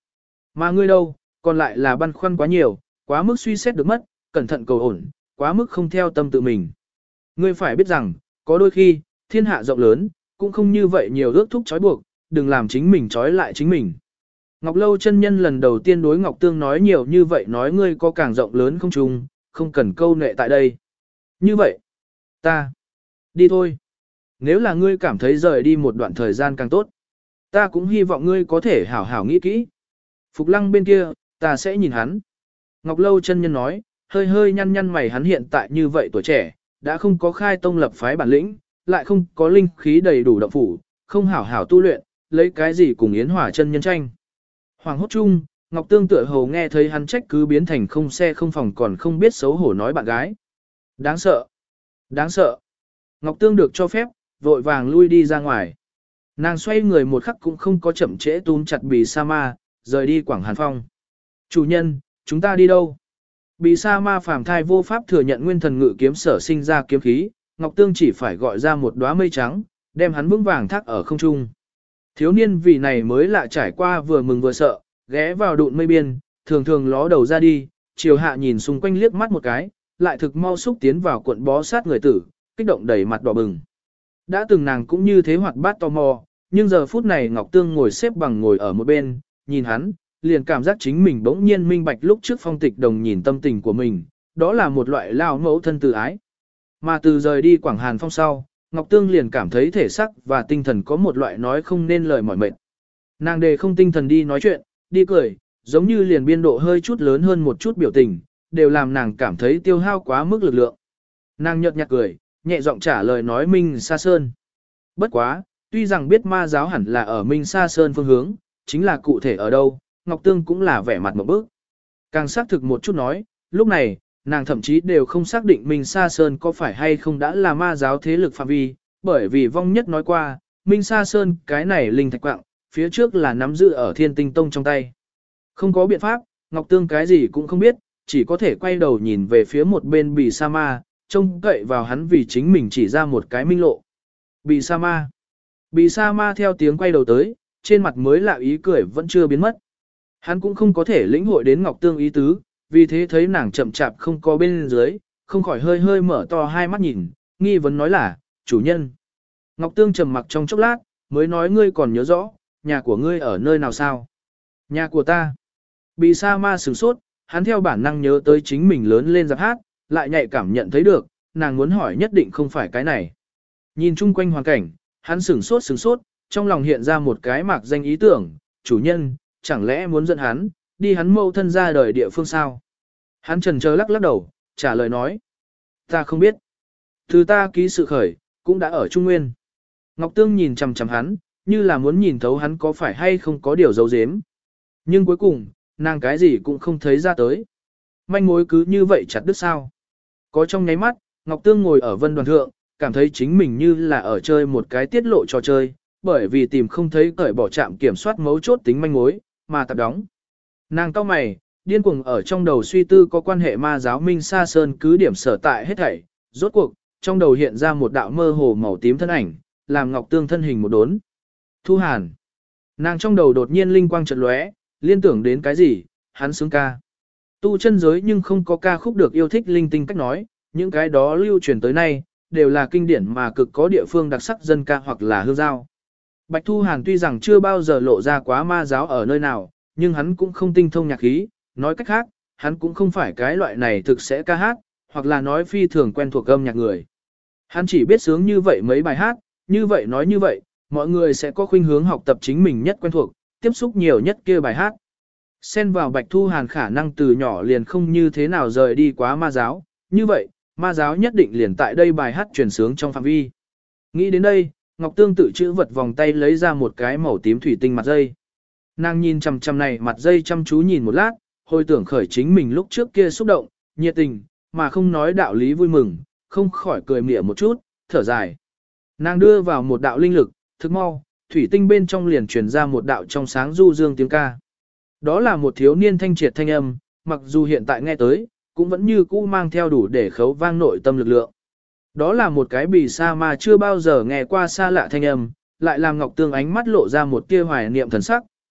Speaker 1: Mà ngươi đâu, còn lại là băn khoăn quá nhiều, quá mức suy xét được mất, cẩn thận cầu ổn, quá mức không theo tâm tự mình. Ngươi phải biết rằng, có đôi khi, thiên hạ rộng lớn, cũng không như vậy nhiều ước thúc trói buộc, đừng làm chính mình trói lại chính mình. Ngọc Lâu chân nhân lần đầu tiên đối Ngọc Tương nói nhiều như vậy, nói ngươi có càng rộng lớn không trùng, không cần câu nệ tại đây. Như vậy, ta đi thôi. Nếu là ngươi cảm thấy rời đi một đoạn thời gian càng tốt, ta cũng hy vọng ngươi có thể hảo hảo nghĩ kỹ. Phục Lăng bên kia, ta sẽ nhìn hắn. Ngọc Lâu chân nhân nói, hơi hơi nhăn nhăn mày, hắn hiện tại như vậy tuổi trẻ, đã không có khai tông lập phái bản lĩnh, lại không có linh khí đầy đủ động phủ, không hảo hảo tu luyện, lấy cái gì cùng Yến Hỏa chân nhân tranh. Hoàng hốt chung, Ngọc Tương tựa hồ nghe thấy hắn trách cứ biến thành không xe không phòng, còn không biết xấu hổ nói bạn gái. Đáng sợ, đáng sợ. Ngọc Tương được cho phép, vội vàng lui đi ra ngoài. Nàng xoay người một khắc cũng không có chậm trễ, túm chặt Bì Sa Ma, rời đi Quảng Hàn Phong. Chủ nhân, chúng ta đi đâu? Bì Sa Ma phàm thai vô pháp thừa nhận nguyên thần ngự kiếm sở sinh ra kiếm khí, Ngọc Tương chỉ phải gọi ra một đóa mây trắng, đem hắn vững vàng thác ở không trung. Thiếu niên vì này mới lạ trải qua vừa mừng vừa sợ, ghé vào đụn mây biên, thường thường ló đầu ra đi, chiều hạ nhìn xung quanh liếc mắt một cái, lại thực mau xúc tiến vào cuộn bó sát người tử, kích động đầy mặt đỏ bừng. Đã từng nàng cũng như thế hoạt bát tò mò, nhưng giờ phút này Ngọc Tương ngồi xếp bằng ngồi ở một bên, nhìn hắn, liền cảm giác chính mình bỗng nhiên minh bạch lúc trước Phong Tịch Đồng nhìn tâm tình của mình, đó là một loại lao mẫu thân từ ái. Mà từ rời đi Quảng Hàn Phong sau, Ngọc Tương liền cảm thấy thể sắc và tinh thần có một loại nói không nên lời mỏi mệt. Nàng đề không tinh thần đi nói chuyện, đi cười, giống như liền biên độ hơi chút lớn hơn một chút biểu tình, đều làm nàng cảm thấy tiêu hao quá mức lực lượng. Nàng nhợt nhạt cười, nhẹ giọng trả lời nói Minh Sa Sơn. Bất quá, tuy rằng biết ma giáo hẳn là ở Minh Sa Sơn phương hướng, chính là cụ thể ở đâu, Ngọc Tương cũng là vẻ mặt một bước. Càng xác thực một chút nói, lúc này, nàng thậm chí đều không xác định Minh Sa Sơn có phải hay không đã là ma giáo thế lực phạm vi, bởi vì vong nhất nói qua, Minh Sa Sơn cái này linh thạch quạng, phía trước là nắm giữ ở Thiên Tinh Tông trong tay. Không có biện pháp, Ngọc Tương cái gì cũng không biết, chỉ có thể quay đầu nhìn về phía một bên Bì Sa Ma, trông cậy vào hắn vì chính mình chỉ ra một cái minh lộ. Bì Sa Ma. Bì Sa Ma theo tiếng quay đầu tới, trên mặt mới lạ ý cười vẫn chưa biến mất. Hắn cũng không có thể lĩnh hội đến Ngọc Tương ý tứ, vì thế thấy nàng chậm chạp không có bên dưới, không khỏi hơi hơi mở to hai mắt nhìn, nghi vấn nói là, chủ nhân. Ngọc Tương trầm mặc trong chốc lát, mới nói ngươi còn nhớ rõ, nhà của ngươi ở nơi nào sao? Nhà của ta. Bì Sa Ma sửng sốt, hắn theo bản năng nhớ tới chính mình lớn lên giáp hát, lại nhạy cảm nhận thấy được, nàng muốn hỏi nhất định không phải cái này. Nhìn chung quanh hoàn cảnh, hắn sửng sốt, trong lòng hiện ra một cái mạc danh ý tưởng, chủ nhân, chẳng lẽ muốn dẫn hắn, đi hắn mâu thân ra đời địa phương sao? Hắn trần chờ lắc đầu, trả lời nói. Ta không biết. Từ ta ký sự khởi, cũng đã ở Trung Nguyên. Ngọc Tương nhìn chằm chằm hắn, như là muốn nhìn thấu hắn có phải hay không có điều giấu giếm. Nhưng cuối cùng, nàng cái gì cũng không thấy ra tới. Manh mối cứ như vậy chặt đứt sao. Có trong nháy mắt, Ngọc Tương ngồi ở vân đoàn thượng, cảm thấy chính mình như là ở chơi một cái tiết lộ trò chơi, bởi vì tìm không thấy cởi bỏ trạm kiểm soát mấu chốt tính manh mối, mà tập đóng. Nàng cau mày, điên cuồng ở trong đầu suy tư có quan hệ ma giáo Minh Sa Sơn cứ điểm sở tại hết thảy, rốt cuộc, trong đầu hiện ra một đạo mơ hồ màu tím thân ảnh, làm Ngọc Tương thân hình một đốn. Thu Hàn. Nàng trong đầu đột nhiên linh quang chợt lóe, liên tưởng đến cái gì, hắn sướng ca. Tu chân giới nhưng không có ca khúc được yêu thích linh tinh cách nói, những cái đó lưu truyền tới nay, đều là kinh điển mà cực có địa phương đặc sắc dân ca hoặc là hương giao. Bạch Thu Hàn tuy rằng chưa bao giờ lộ ra quá ma giáo ở nơi nào, nhưng hắn cũng không tinh thông nhạc khí, nói cách khác, hắn cũng không phải cái loại này thực sẽ ca hát, hoặc là nói phi thường quen thuộc âm nhạc người. Hắn chỉ biết sướng như vậy mấy bài hát, như vậy nói như vậy, mọi người sẽ có khuynh hướng học tập chính mình nhất quen thuộc, tiếp xúc nhiều nhất kia bài hát. Xen vào Bạch Thu Hàn khả năng từ nhỏ liền không như thế nào rời đi quá ma giáo, như vậy, ma giáo nhất định liền tại đây bài hát truyền sướng trong phạm vi. Nghĩ đến đây, Ngọc Tương tự chữ vật vòng tay lấy ra một cái màu tím thủy tinh mặt dây. Nàng nhìn chằm chằm này mặt dây chăm chú nhìn một lát, hồi tưởng khởi chính mình lúc trước kia xúc động, nhiệt tình, mà không nói đạo lý vui mừng, không khỏi cười mỉa một chút, thở dài. Nàng đưa vào một đạo linh lực, thức mau, thủy tinh bên trong liền truyền ra một đạo trong sáng du dương tiếng ca. Đó là một thiếu niên thanh triệt thanh âm, mặc dù hiện tại nghe tới, cũng vẫn như cũ mang theo đủ để khấu vang nội tâm lực lượng. Đó là một cái Bì Sa Ma chưa bao giờ nghe qua xa lạ thanh âm, lại làm Ngọc Tương ánh mắt lộ ra một tia hoài niệm thần sắc,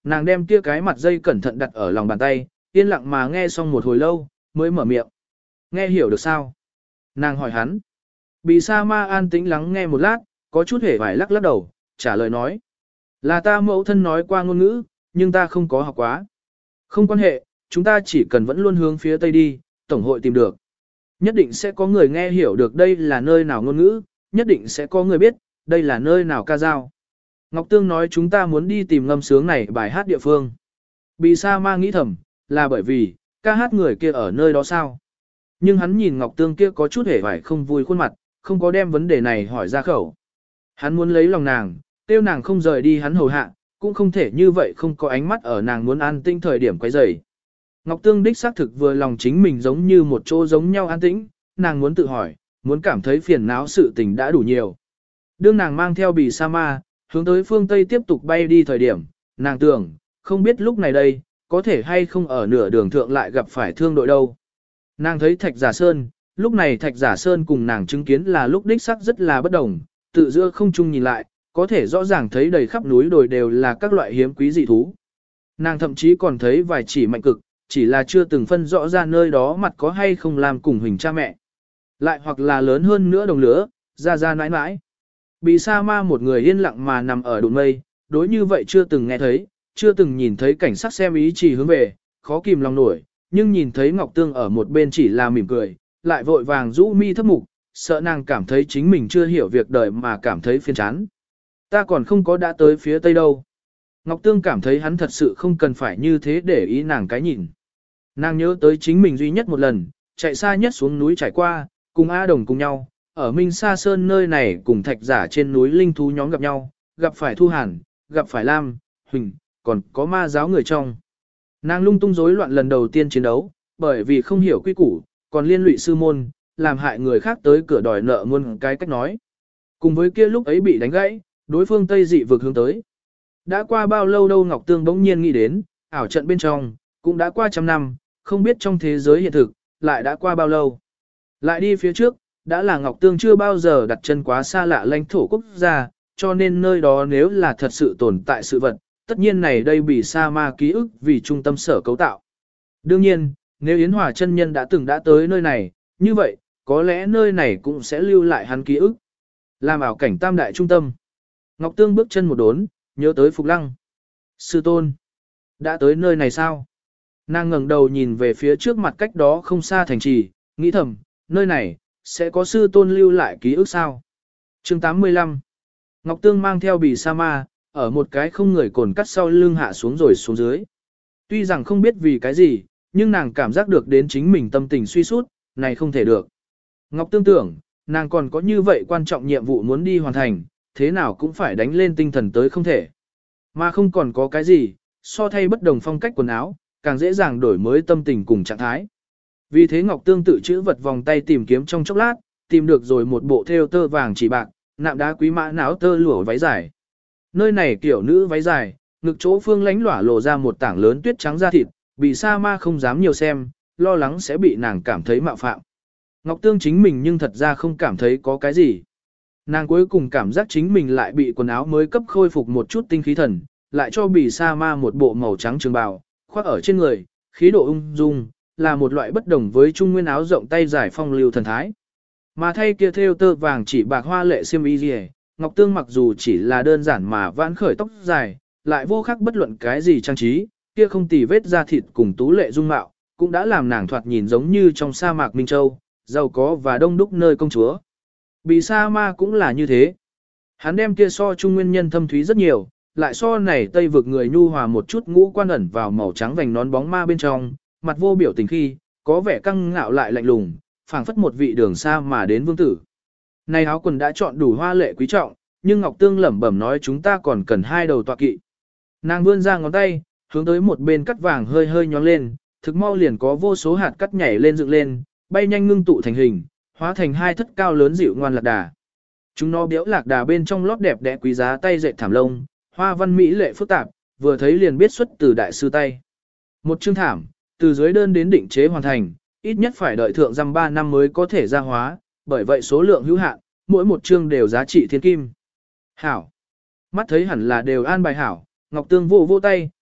Speaker 1: Nàng đem kia cái mặt dây cẩn thận đặt ở lòng bàn tay, yên lặng mà nghe xong một hồi lâu, mới mở miệng. Nghe hiểu được sao? Nàng hỏi hắn. Bì sa ma an tĩnh lắng nghe một lát, có chút hề vải lắc lắc đầu, trả lời nói. Là ta mẫu thân nói qua ngôn ngữ, nhưng ta không có học quá. Không quan hệ, chúng ta chỉ cần vẫn luôn hướng phía tây đi, tổng hội tìm được. Nhất định sẽ có người nghe hiểu được đây là nơi nào ngôn ngữ, nhất định sẽ có người biết, đây là nơi nào ca dao. Ngọc Tương nói chúng ta muốn đi tìm ngâm sướng này bài hát địa phương. Bì sa ma nghĩ thầm, là bởi vì, ca hát người kia ở nơi đó sao? Nhưng hắn nhìn Ngọc Tương kia có chút hề vải không vui khuôn mặt, không có đem vấn đề này hỏi ra khẩu. Hắn muốn lấy lòng nàng, tiêu nàng không rời đi hắn hầu hạ, cũng không thể như vậy không có ánh mắt ở nàng muốn an tĩnh thời điểm quấy rầy. Ngọc Tương đích xác thực vừa lòng chính mình giống như một chỗ giống nhau an tĩnh, nàng muốn tự hỏi, muốn cảm thấy phiền não sự tình đã đủ nhiều. Đương nàng mang theo bì sa ma, hướng tới phương Tây tiếp tục bay đi thời điểm, nàng tưởng, không biết lúc này đây, có thể hay không ở nửa đường thượng lại gặp phải thương đội đâu. Nàng thấy Thạch Giả Sơn, lúc này Thạch Giả Sơn cùng nàng chứng kiến là lúc đích sắc rất là bất đồng, tự giữa không chung nhìn lại, có thể rõ ràng thấy đầy khắp núi đồi đều là các loại hiếm quý dị thú. Nàng thậm chí còn thấy vài chỉ mạnh cực, chỉ là chưa từng phân rõ ra nơi đó mặt có hay không làm cùng hình cha mẹ. Lại hoặc là lớn hơn nữa đồng lứa, ra nãi nãi. Bì sa ma một người yên lặng mà nằm ở đụng mây, đối như vậy chưa từng nghe thấy, chưa từng nhìn thấy cảnh sắc xem ý chỉ hướng về, khó kìm lòng nổi, nhưng nhìn thấy Ngọc Tương ở một bên chỉ là mỉm cười, lại vội vàng rũ mi thấp mục, sợ nàng cảm thấy chính mình chưa hiểu việc đời mà cảm thấy phiền chán. Ta còn không có đã tới phía tây đâu. Ngọc Tương cảm thấy hắn thật sự không cần phải như thế để ý nàng cái nhìn. Nàng nhớ tới chính mình duy nhất một lần, chạy xa nhất xuống núi trải qua, cùng A Đồng cùng nhau, ở Minh Sa Sơn nơi này cùng Thạch Giả trên núi linh thú nhóm gặp nhau, gặp phải Thu Hàn, gặp phải Lam, Huỳnh, còn có ma giáo người trong. Nàng lung tung rối loạn lần đầu tiên chiến đấu, bởi vì không hiểu quy củ, còn liên lụy sư môn, làm hại người khác tới cửa đòi nợ muôn cái cách nói. Cùng với kia lúc ấy bị đánh gãy, đối phương Tây dị vực hướng tới. Đã qua bao lâu đâu Ngọc Tương bỗng nhiên nghĩ đến, ảo trận bên trong, cũng đã qua trăm năm, không biết trong thế giới hiện thực, lại đã qua bao lâu. Lại đi phía trước, đã là Ngọc Tương chưa bao giờ đặt chân quá xa lạ lãnh thổ quốc gia, cho nên nơi đó nếu là thật sự tồn tại sự vật, tất nhiên này đây bị sa ma ký ức vì trung tâm sở cấu tạo. Đương nhiên, nếu Yến Hòa chân nhân đã từng đã tới nơi này, như vậy, có lẽ nơi này cũng sẽ lưu lại hắn ký ức. Làm ảo cảnh tam đại trung tâm. Ngọc Tương bước chân một đốn, nhớ tới Phục Lăng. Sư tôn, đã tới nơi này sao? Nàng ngẩng đầu nhìn về phía trước mặt cách đó không xa thành trì, nghĩ thầm, nơi này, sẽ có sư tôn lưu lại ký ức sao? Chương 85. Ngọc Tương mang theo bì sa ma, ở một cái không người cồn cắt sau lưng hạ xuống rồi xuống dưới. Tuy rằng không biết vì cái gì, nhưng nàng cảm giác được đến chính mình tâm tình suy sút, này không thể được. Ngọc Tương tưởng, nàng còn có như vậy quan trọng nhiệm vụ muốn đi hoàn thành, thế nào cũng phải đánh lên tinh thần tới không thể. Mà không còn có cái gì, so thay bất đồng phong cách quần áo, càng dễ dàng đổi mới tâm tình cùng trạng thái. Vì thế Ngọc Tương tự chữ vật vòng tay tìm kiếm trong chốc lát, tìm được rồi một bộ thêu tơ vàng chỉ bạc, nạm đá quý mã náo tơ lụa váy dài. Nơi này kiểu nữ váy dài, ngực chỗ phương lánh lỏa lộ ra một tảng lớn tuyết trắng da thịt, bị sa ma không dám nhiều xem, lo lắng sẽ bị nàng cảm thấy mạo phạm. Ngọc Tương chính mình nhưng thật ra không cảm thấy có cái gì. Nàng cuối cùng cảm giác chính mình lại bị quần áo mới cấp khôi phục một chút tinh khí thần, lại cho bì sa ma một bộ màu trắng trường bào, khoác ở trên người, khí độ ung dung, là một loại bất đồng với trung nguyên áo rộng tay dài phong lưu thần thái. Mà thay kia thêu tơ vàng chỉ bạc hoa lệ xiêm y liề, Ngọc Tương mặc dù chỉ là đơn giản mà vãn khởi tóc dài, lại vô khác bất luận cái gì trang trí, kia không tì vết da thịt cùng tú lệ dung mạo, cũng đã làm nàng thoạt nhìn giống như trong sa mạc Minh Châu, giàu có và đông đúc nơi công chúa. Bì sa ma cũng là như thế. Hắn đem kia so trung nguyên nhân thâm thúy rất nhiều, lại so này tây vực người nhu hòa một chút ngũ quan ẩn vào màu trắng vành nón bóng ma bên trong, mặt vô biểu tình khi, có vẻ căng ngạo lại lạnh lùng, phảng phất một vị đường xa mà đến vương tử. Này áo quần đã chọn đủ hoa lệ quý trọng, nhưng Ngọc Tương lẩm bẩm nói chúng ta còn cần hai đầu tọa kỵ. Nàng vươn ra ngón tay, hướng tới một bên cắt vàng hơi hơi nhón lên, thực mau liền có vô số hạt cắt nhảy lên dựng lên, bay nhanh ngưng tụ thành hình, hóa thành hai thất cao lớn dịu ngoan lạc đà. Chúng nó béo lạc đà bên trong lót đẹp đẽ quý giá tay dệt thảm lông, hoa văn mỹ lệ phức tạp, vừa thấy liền biết xuất từ đại sư tay. Một chương thảm, từ dưới đơn đến định chế hoàn thành, ít nhất phải đợi thượng răm 3 năm mới có thể ra hóa, bởi vậy số lượng hữu hạn, mỗi một chương đều giá trị thiên kim. Hảo. Mắt thấy hẳn là đều an bài hảo, Ngọc Tương vô tay,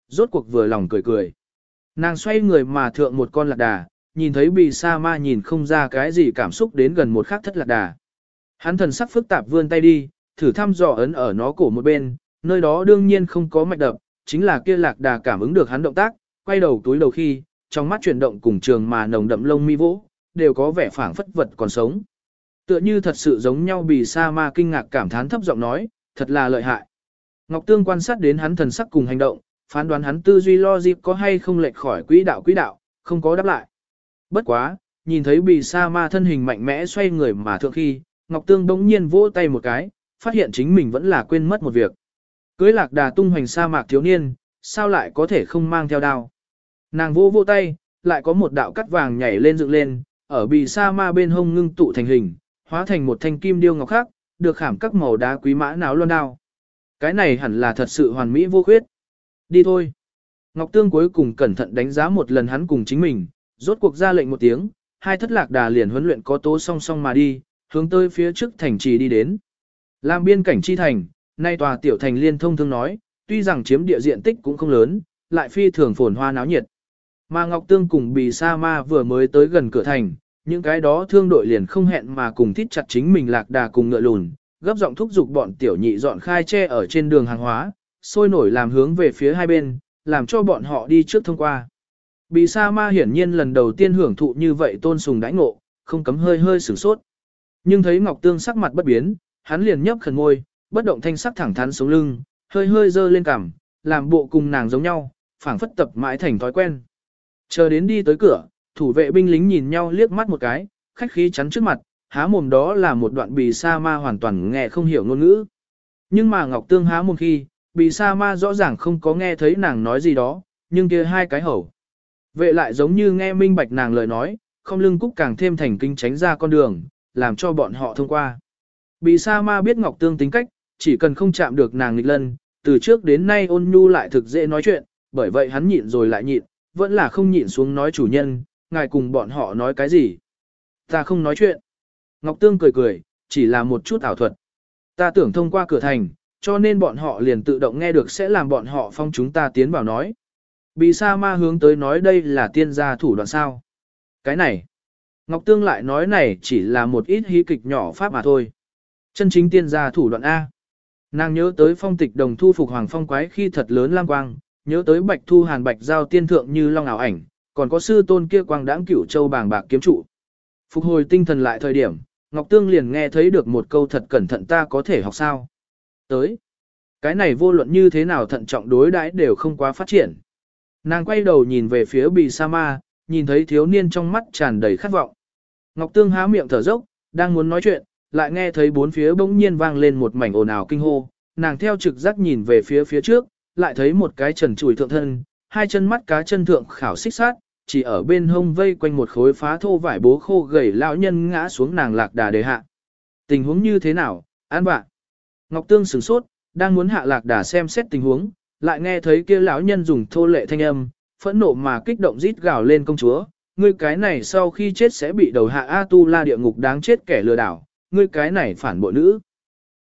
Speaker 1: rốt cuộc vừa lòng cười cười. Nàng xoay người mà thượng một con lạc đà, nhìn thấy bì sa ma nhìn không ra cái gì cảm xúc đến gần một khắc thất lạc đà. Hắn thần sắc phức tạp vươn tay đi, thử thăm dò ấn ở nó cổ một bên, nơi đó đương nhiên không có mạch đập, chính là kia lạc đà cảm ứng được hắn động tác, quay đầu túi đầu khi, trong mắt chuyển động cùng trường mà nồng đậm lông mi vỗ, đều có vẻ phảng phất vật còn sống. Tựa như thật sự giống nhau bì sa ma kinh ngạc cảm thán thấp giọng nói, thật là lợi hại. Ngọc Tương quan sát đến hắn thần sắc cùng hành động, phán đoán hắn tư duy logic có hay không lệch khỏi quỹ đạo, không có đáp lại. Bất quá, nhìn thấy bì sa ma thân hình mạnh mẽ xoay người mà thượng khi, Ngọc Tương bỗng nhiên vỗ tay một cái, phát hiện chính mình vẫn là quên mất một việc. Cưới lạc đà tung hoành sa mạc thiếu niên, sao lại có thể không mang theo đao. Nàng vỗ tay, lại có một đạo cắt vàng nhảy lên dựng lên, ở bì sa ma bên hông ngưng tụ thành hình, hóa thành một thanh kim điêu ngọc khác, được khảm các màu đá quý mã náo loan đao. Cái này hẳn là thật sự hoàn mỹ vô khuyết. Đi thôi. Ngọc Tương cuối cùng cẩn thận đánh giá một lần hắn cùng chính mình, rốt cuộc ra lệnh một tiếng, hai thất lạc đà liền huấn luyện có tố song song mà đi, hướng tới phía trước thành trì đi đến. Làm biên cảnh chi thành, nay tòa tiểu thành liên thông thương nói, tuy rằng chiếm địa diện tích cũng không lớn, lại phi thường phồn hoa náo nhiệt. Mà Ngọc Tương cùng Bì Sa Ma vừa mới tới gần cửa thành, những cái đó thương đội liền không hẹn mà cùng thít chặt chính mình lạc đà cùng ngựa lùn, gấp giọng thúc giục bọn tiểu nhị dọn khai tre ở trên đường hàng hóa, sôi nổi làm hướng về phía hai bên, làm cho bọn họ đi trước thông qua. Bì Sa Ma hiển nhiên lần đầu tiên hưởng thụ như vậy tôn sùng đãi ngộ, không cấm hơi hơi sửng sốt. Nhưng thấy Ngọc Tương sắc mặt bất biến, hắn liền nhấp khẩn môi, bất động thanh sắc thẳng thắn sống lưng, hơi hơi dơ lên cằm, làm bộ cùng nàng giống nhau, phảng phất tập mãi thành thói quen. Chờ đến đi tới cửa, thủ vệ binh lính nhìn nhau liếc mắt một cái, khách khí chắn trước mặt, há mồm đó là một đoạn Bì Sa Ma hoàn toàn nghe không hiểu ngôn ngữ. Nhưng mà Ngọc Tương há mồm khi, Bì Sa Ma rõ ràng không có nghe thấy nàng nói gì đó, nhưng kia hai cái hầu. Vệ lại giống như nghe minh bạch nàng lời nói, không lưng cúc càng thêm thành kinh tránh ra con đường, làm cho bọn họ thông qua. Bì Sa Ma biết Ngọc Tương tính cách, chỉ cần không chạm được nàng nghịch lân, từ trước đến nay ôn nhu lại thực dễ nói chuyện, bởi vậy hắn nhịn rồi lại nhịn, vẫn là không nhịn xuống nói chủ nhân, ngài cùng bọn họ nói cái gì. Ta không nói chuyện. Ngọc Tương cười cười, chỉ là một chút ảo thuật. Ta tưởng thông qua cửa thành, cho nên bọn họ liền tự động nghe được sẽ làm bọn họ phong chúng ta tiến vào nói. Bì Sa Ma hướng tới nói đây là tiên gia thủ đoạn sao. Cái này. Ngọc Tương lại nói này chỉ là một ít hí kịch nhỏ pháp mà thôi. Chân chính tiên gia thủ đoạn A. Nàng nhớ tới phong tịch đồng thu phục hoàng phong quái khi thật lớn lam quang, nhớ tới bạch thu hàn bạch giao tiên thượng như long ảo ảnh, còn có sư tôn kia quang đãng cửu châu bàng bạc kiếm trụ. Phục hồi tinh thần lại thời điểm, Ngọc Tương liền nghe thấy được một câu thật cẩn thận ta có thể học sao. Tới. Cái này vô luận như thế nào thận trọng đối đãi đều không quá phát triển. Nàng quay đầu nhìn về phía Bì Sa Ma, nhìn thấy thiếu niên trong mắt tràn đầy khát vọng. Ngọc Tương há miệng thở dốc, đang muốn nói chuyện, lại nghe thấy bốn phía bỗng nhiên vang lên một mảnh ồn ào kinh hô. Nàng theo trực giác nhìn về phía trước, lại thấy một cái trần trụi thượng thân, hai chân mắt cá chân thượng khảo xích sát, chỉ ở bên hông vây quanh một khối phá thô vải bố khô gầy lão nhân ngã xuống nàng lạc đà đề hạ. Tình huống như thế nào, an bạn? Ngọc Tương sửng sốt, đang muốn hạ lạc đà xem xét tình huống, lại nghe thấy kia lão nhân dùng thô lệ thanh âm, phẫn nộ mà kích động rít gào lên công chúa, ngươi cái này sau khi chết sẽ bị đầu hạ A Tu La địa ngục đáng chết kẻ lừa đảo, ngươi cái này phản bội nữ.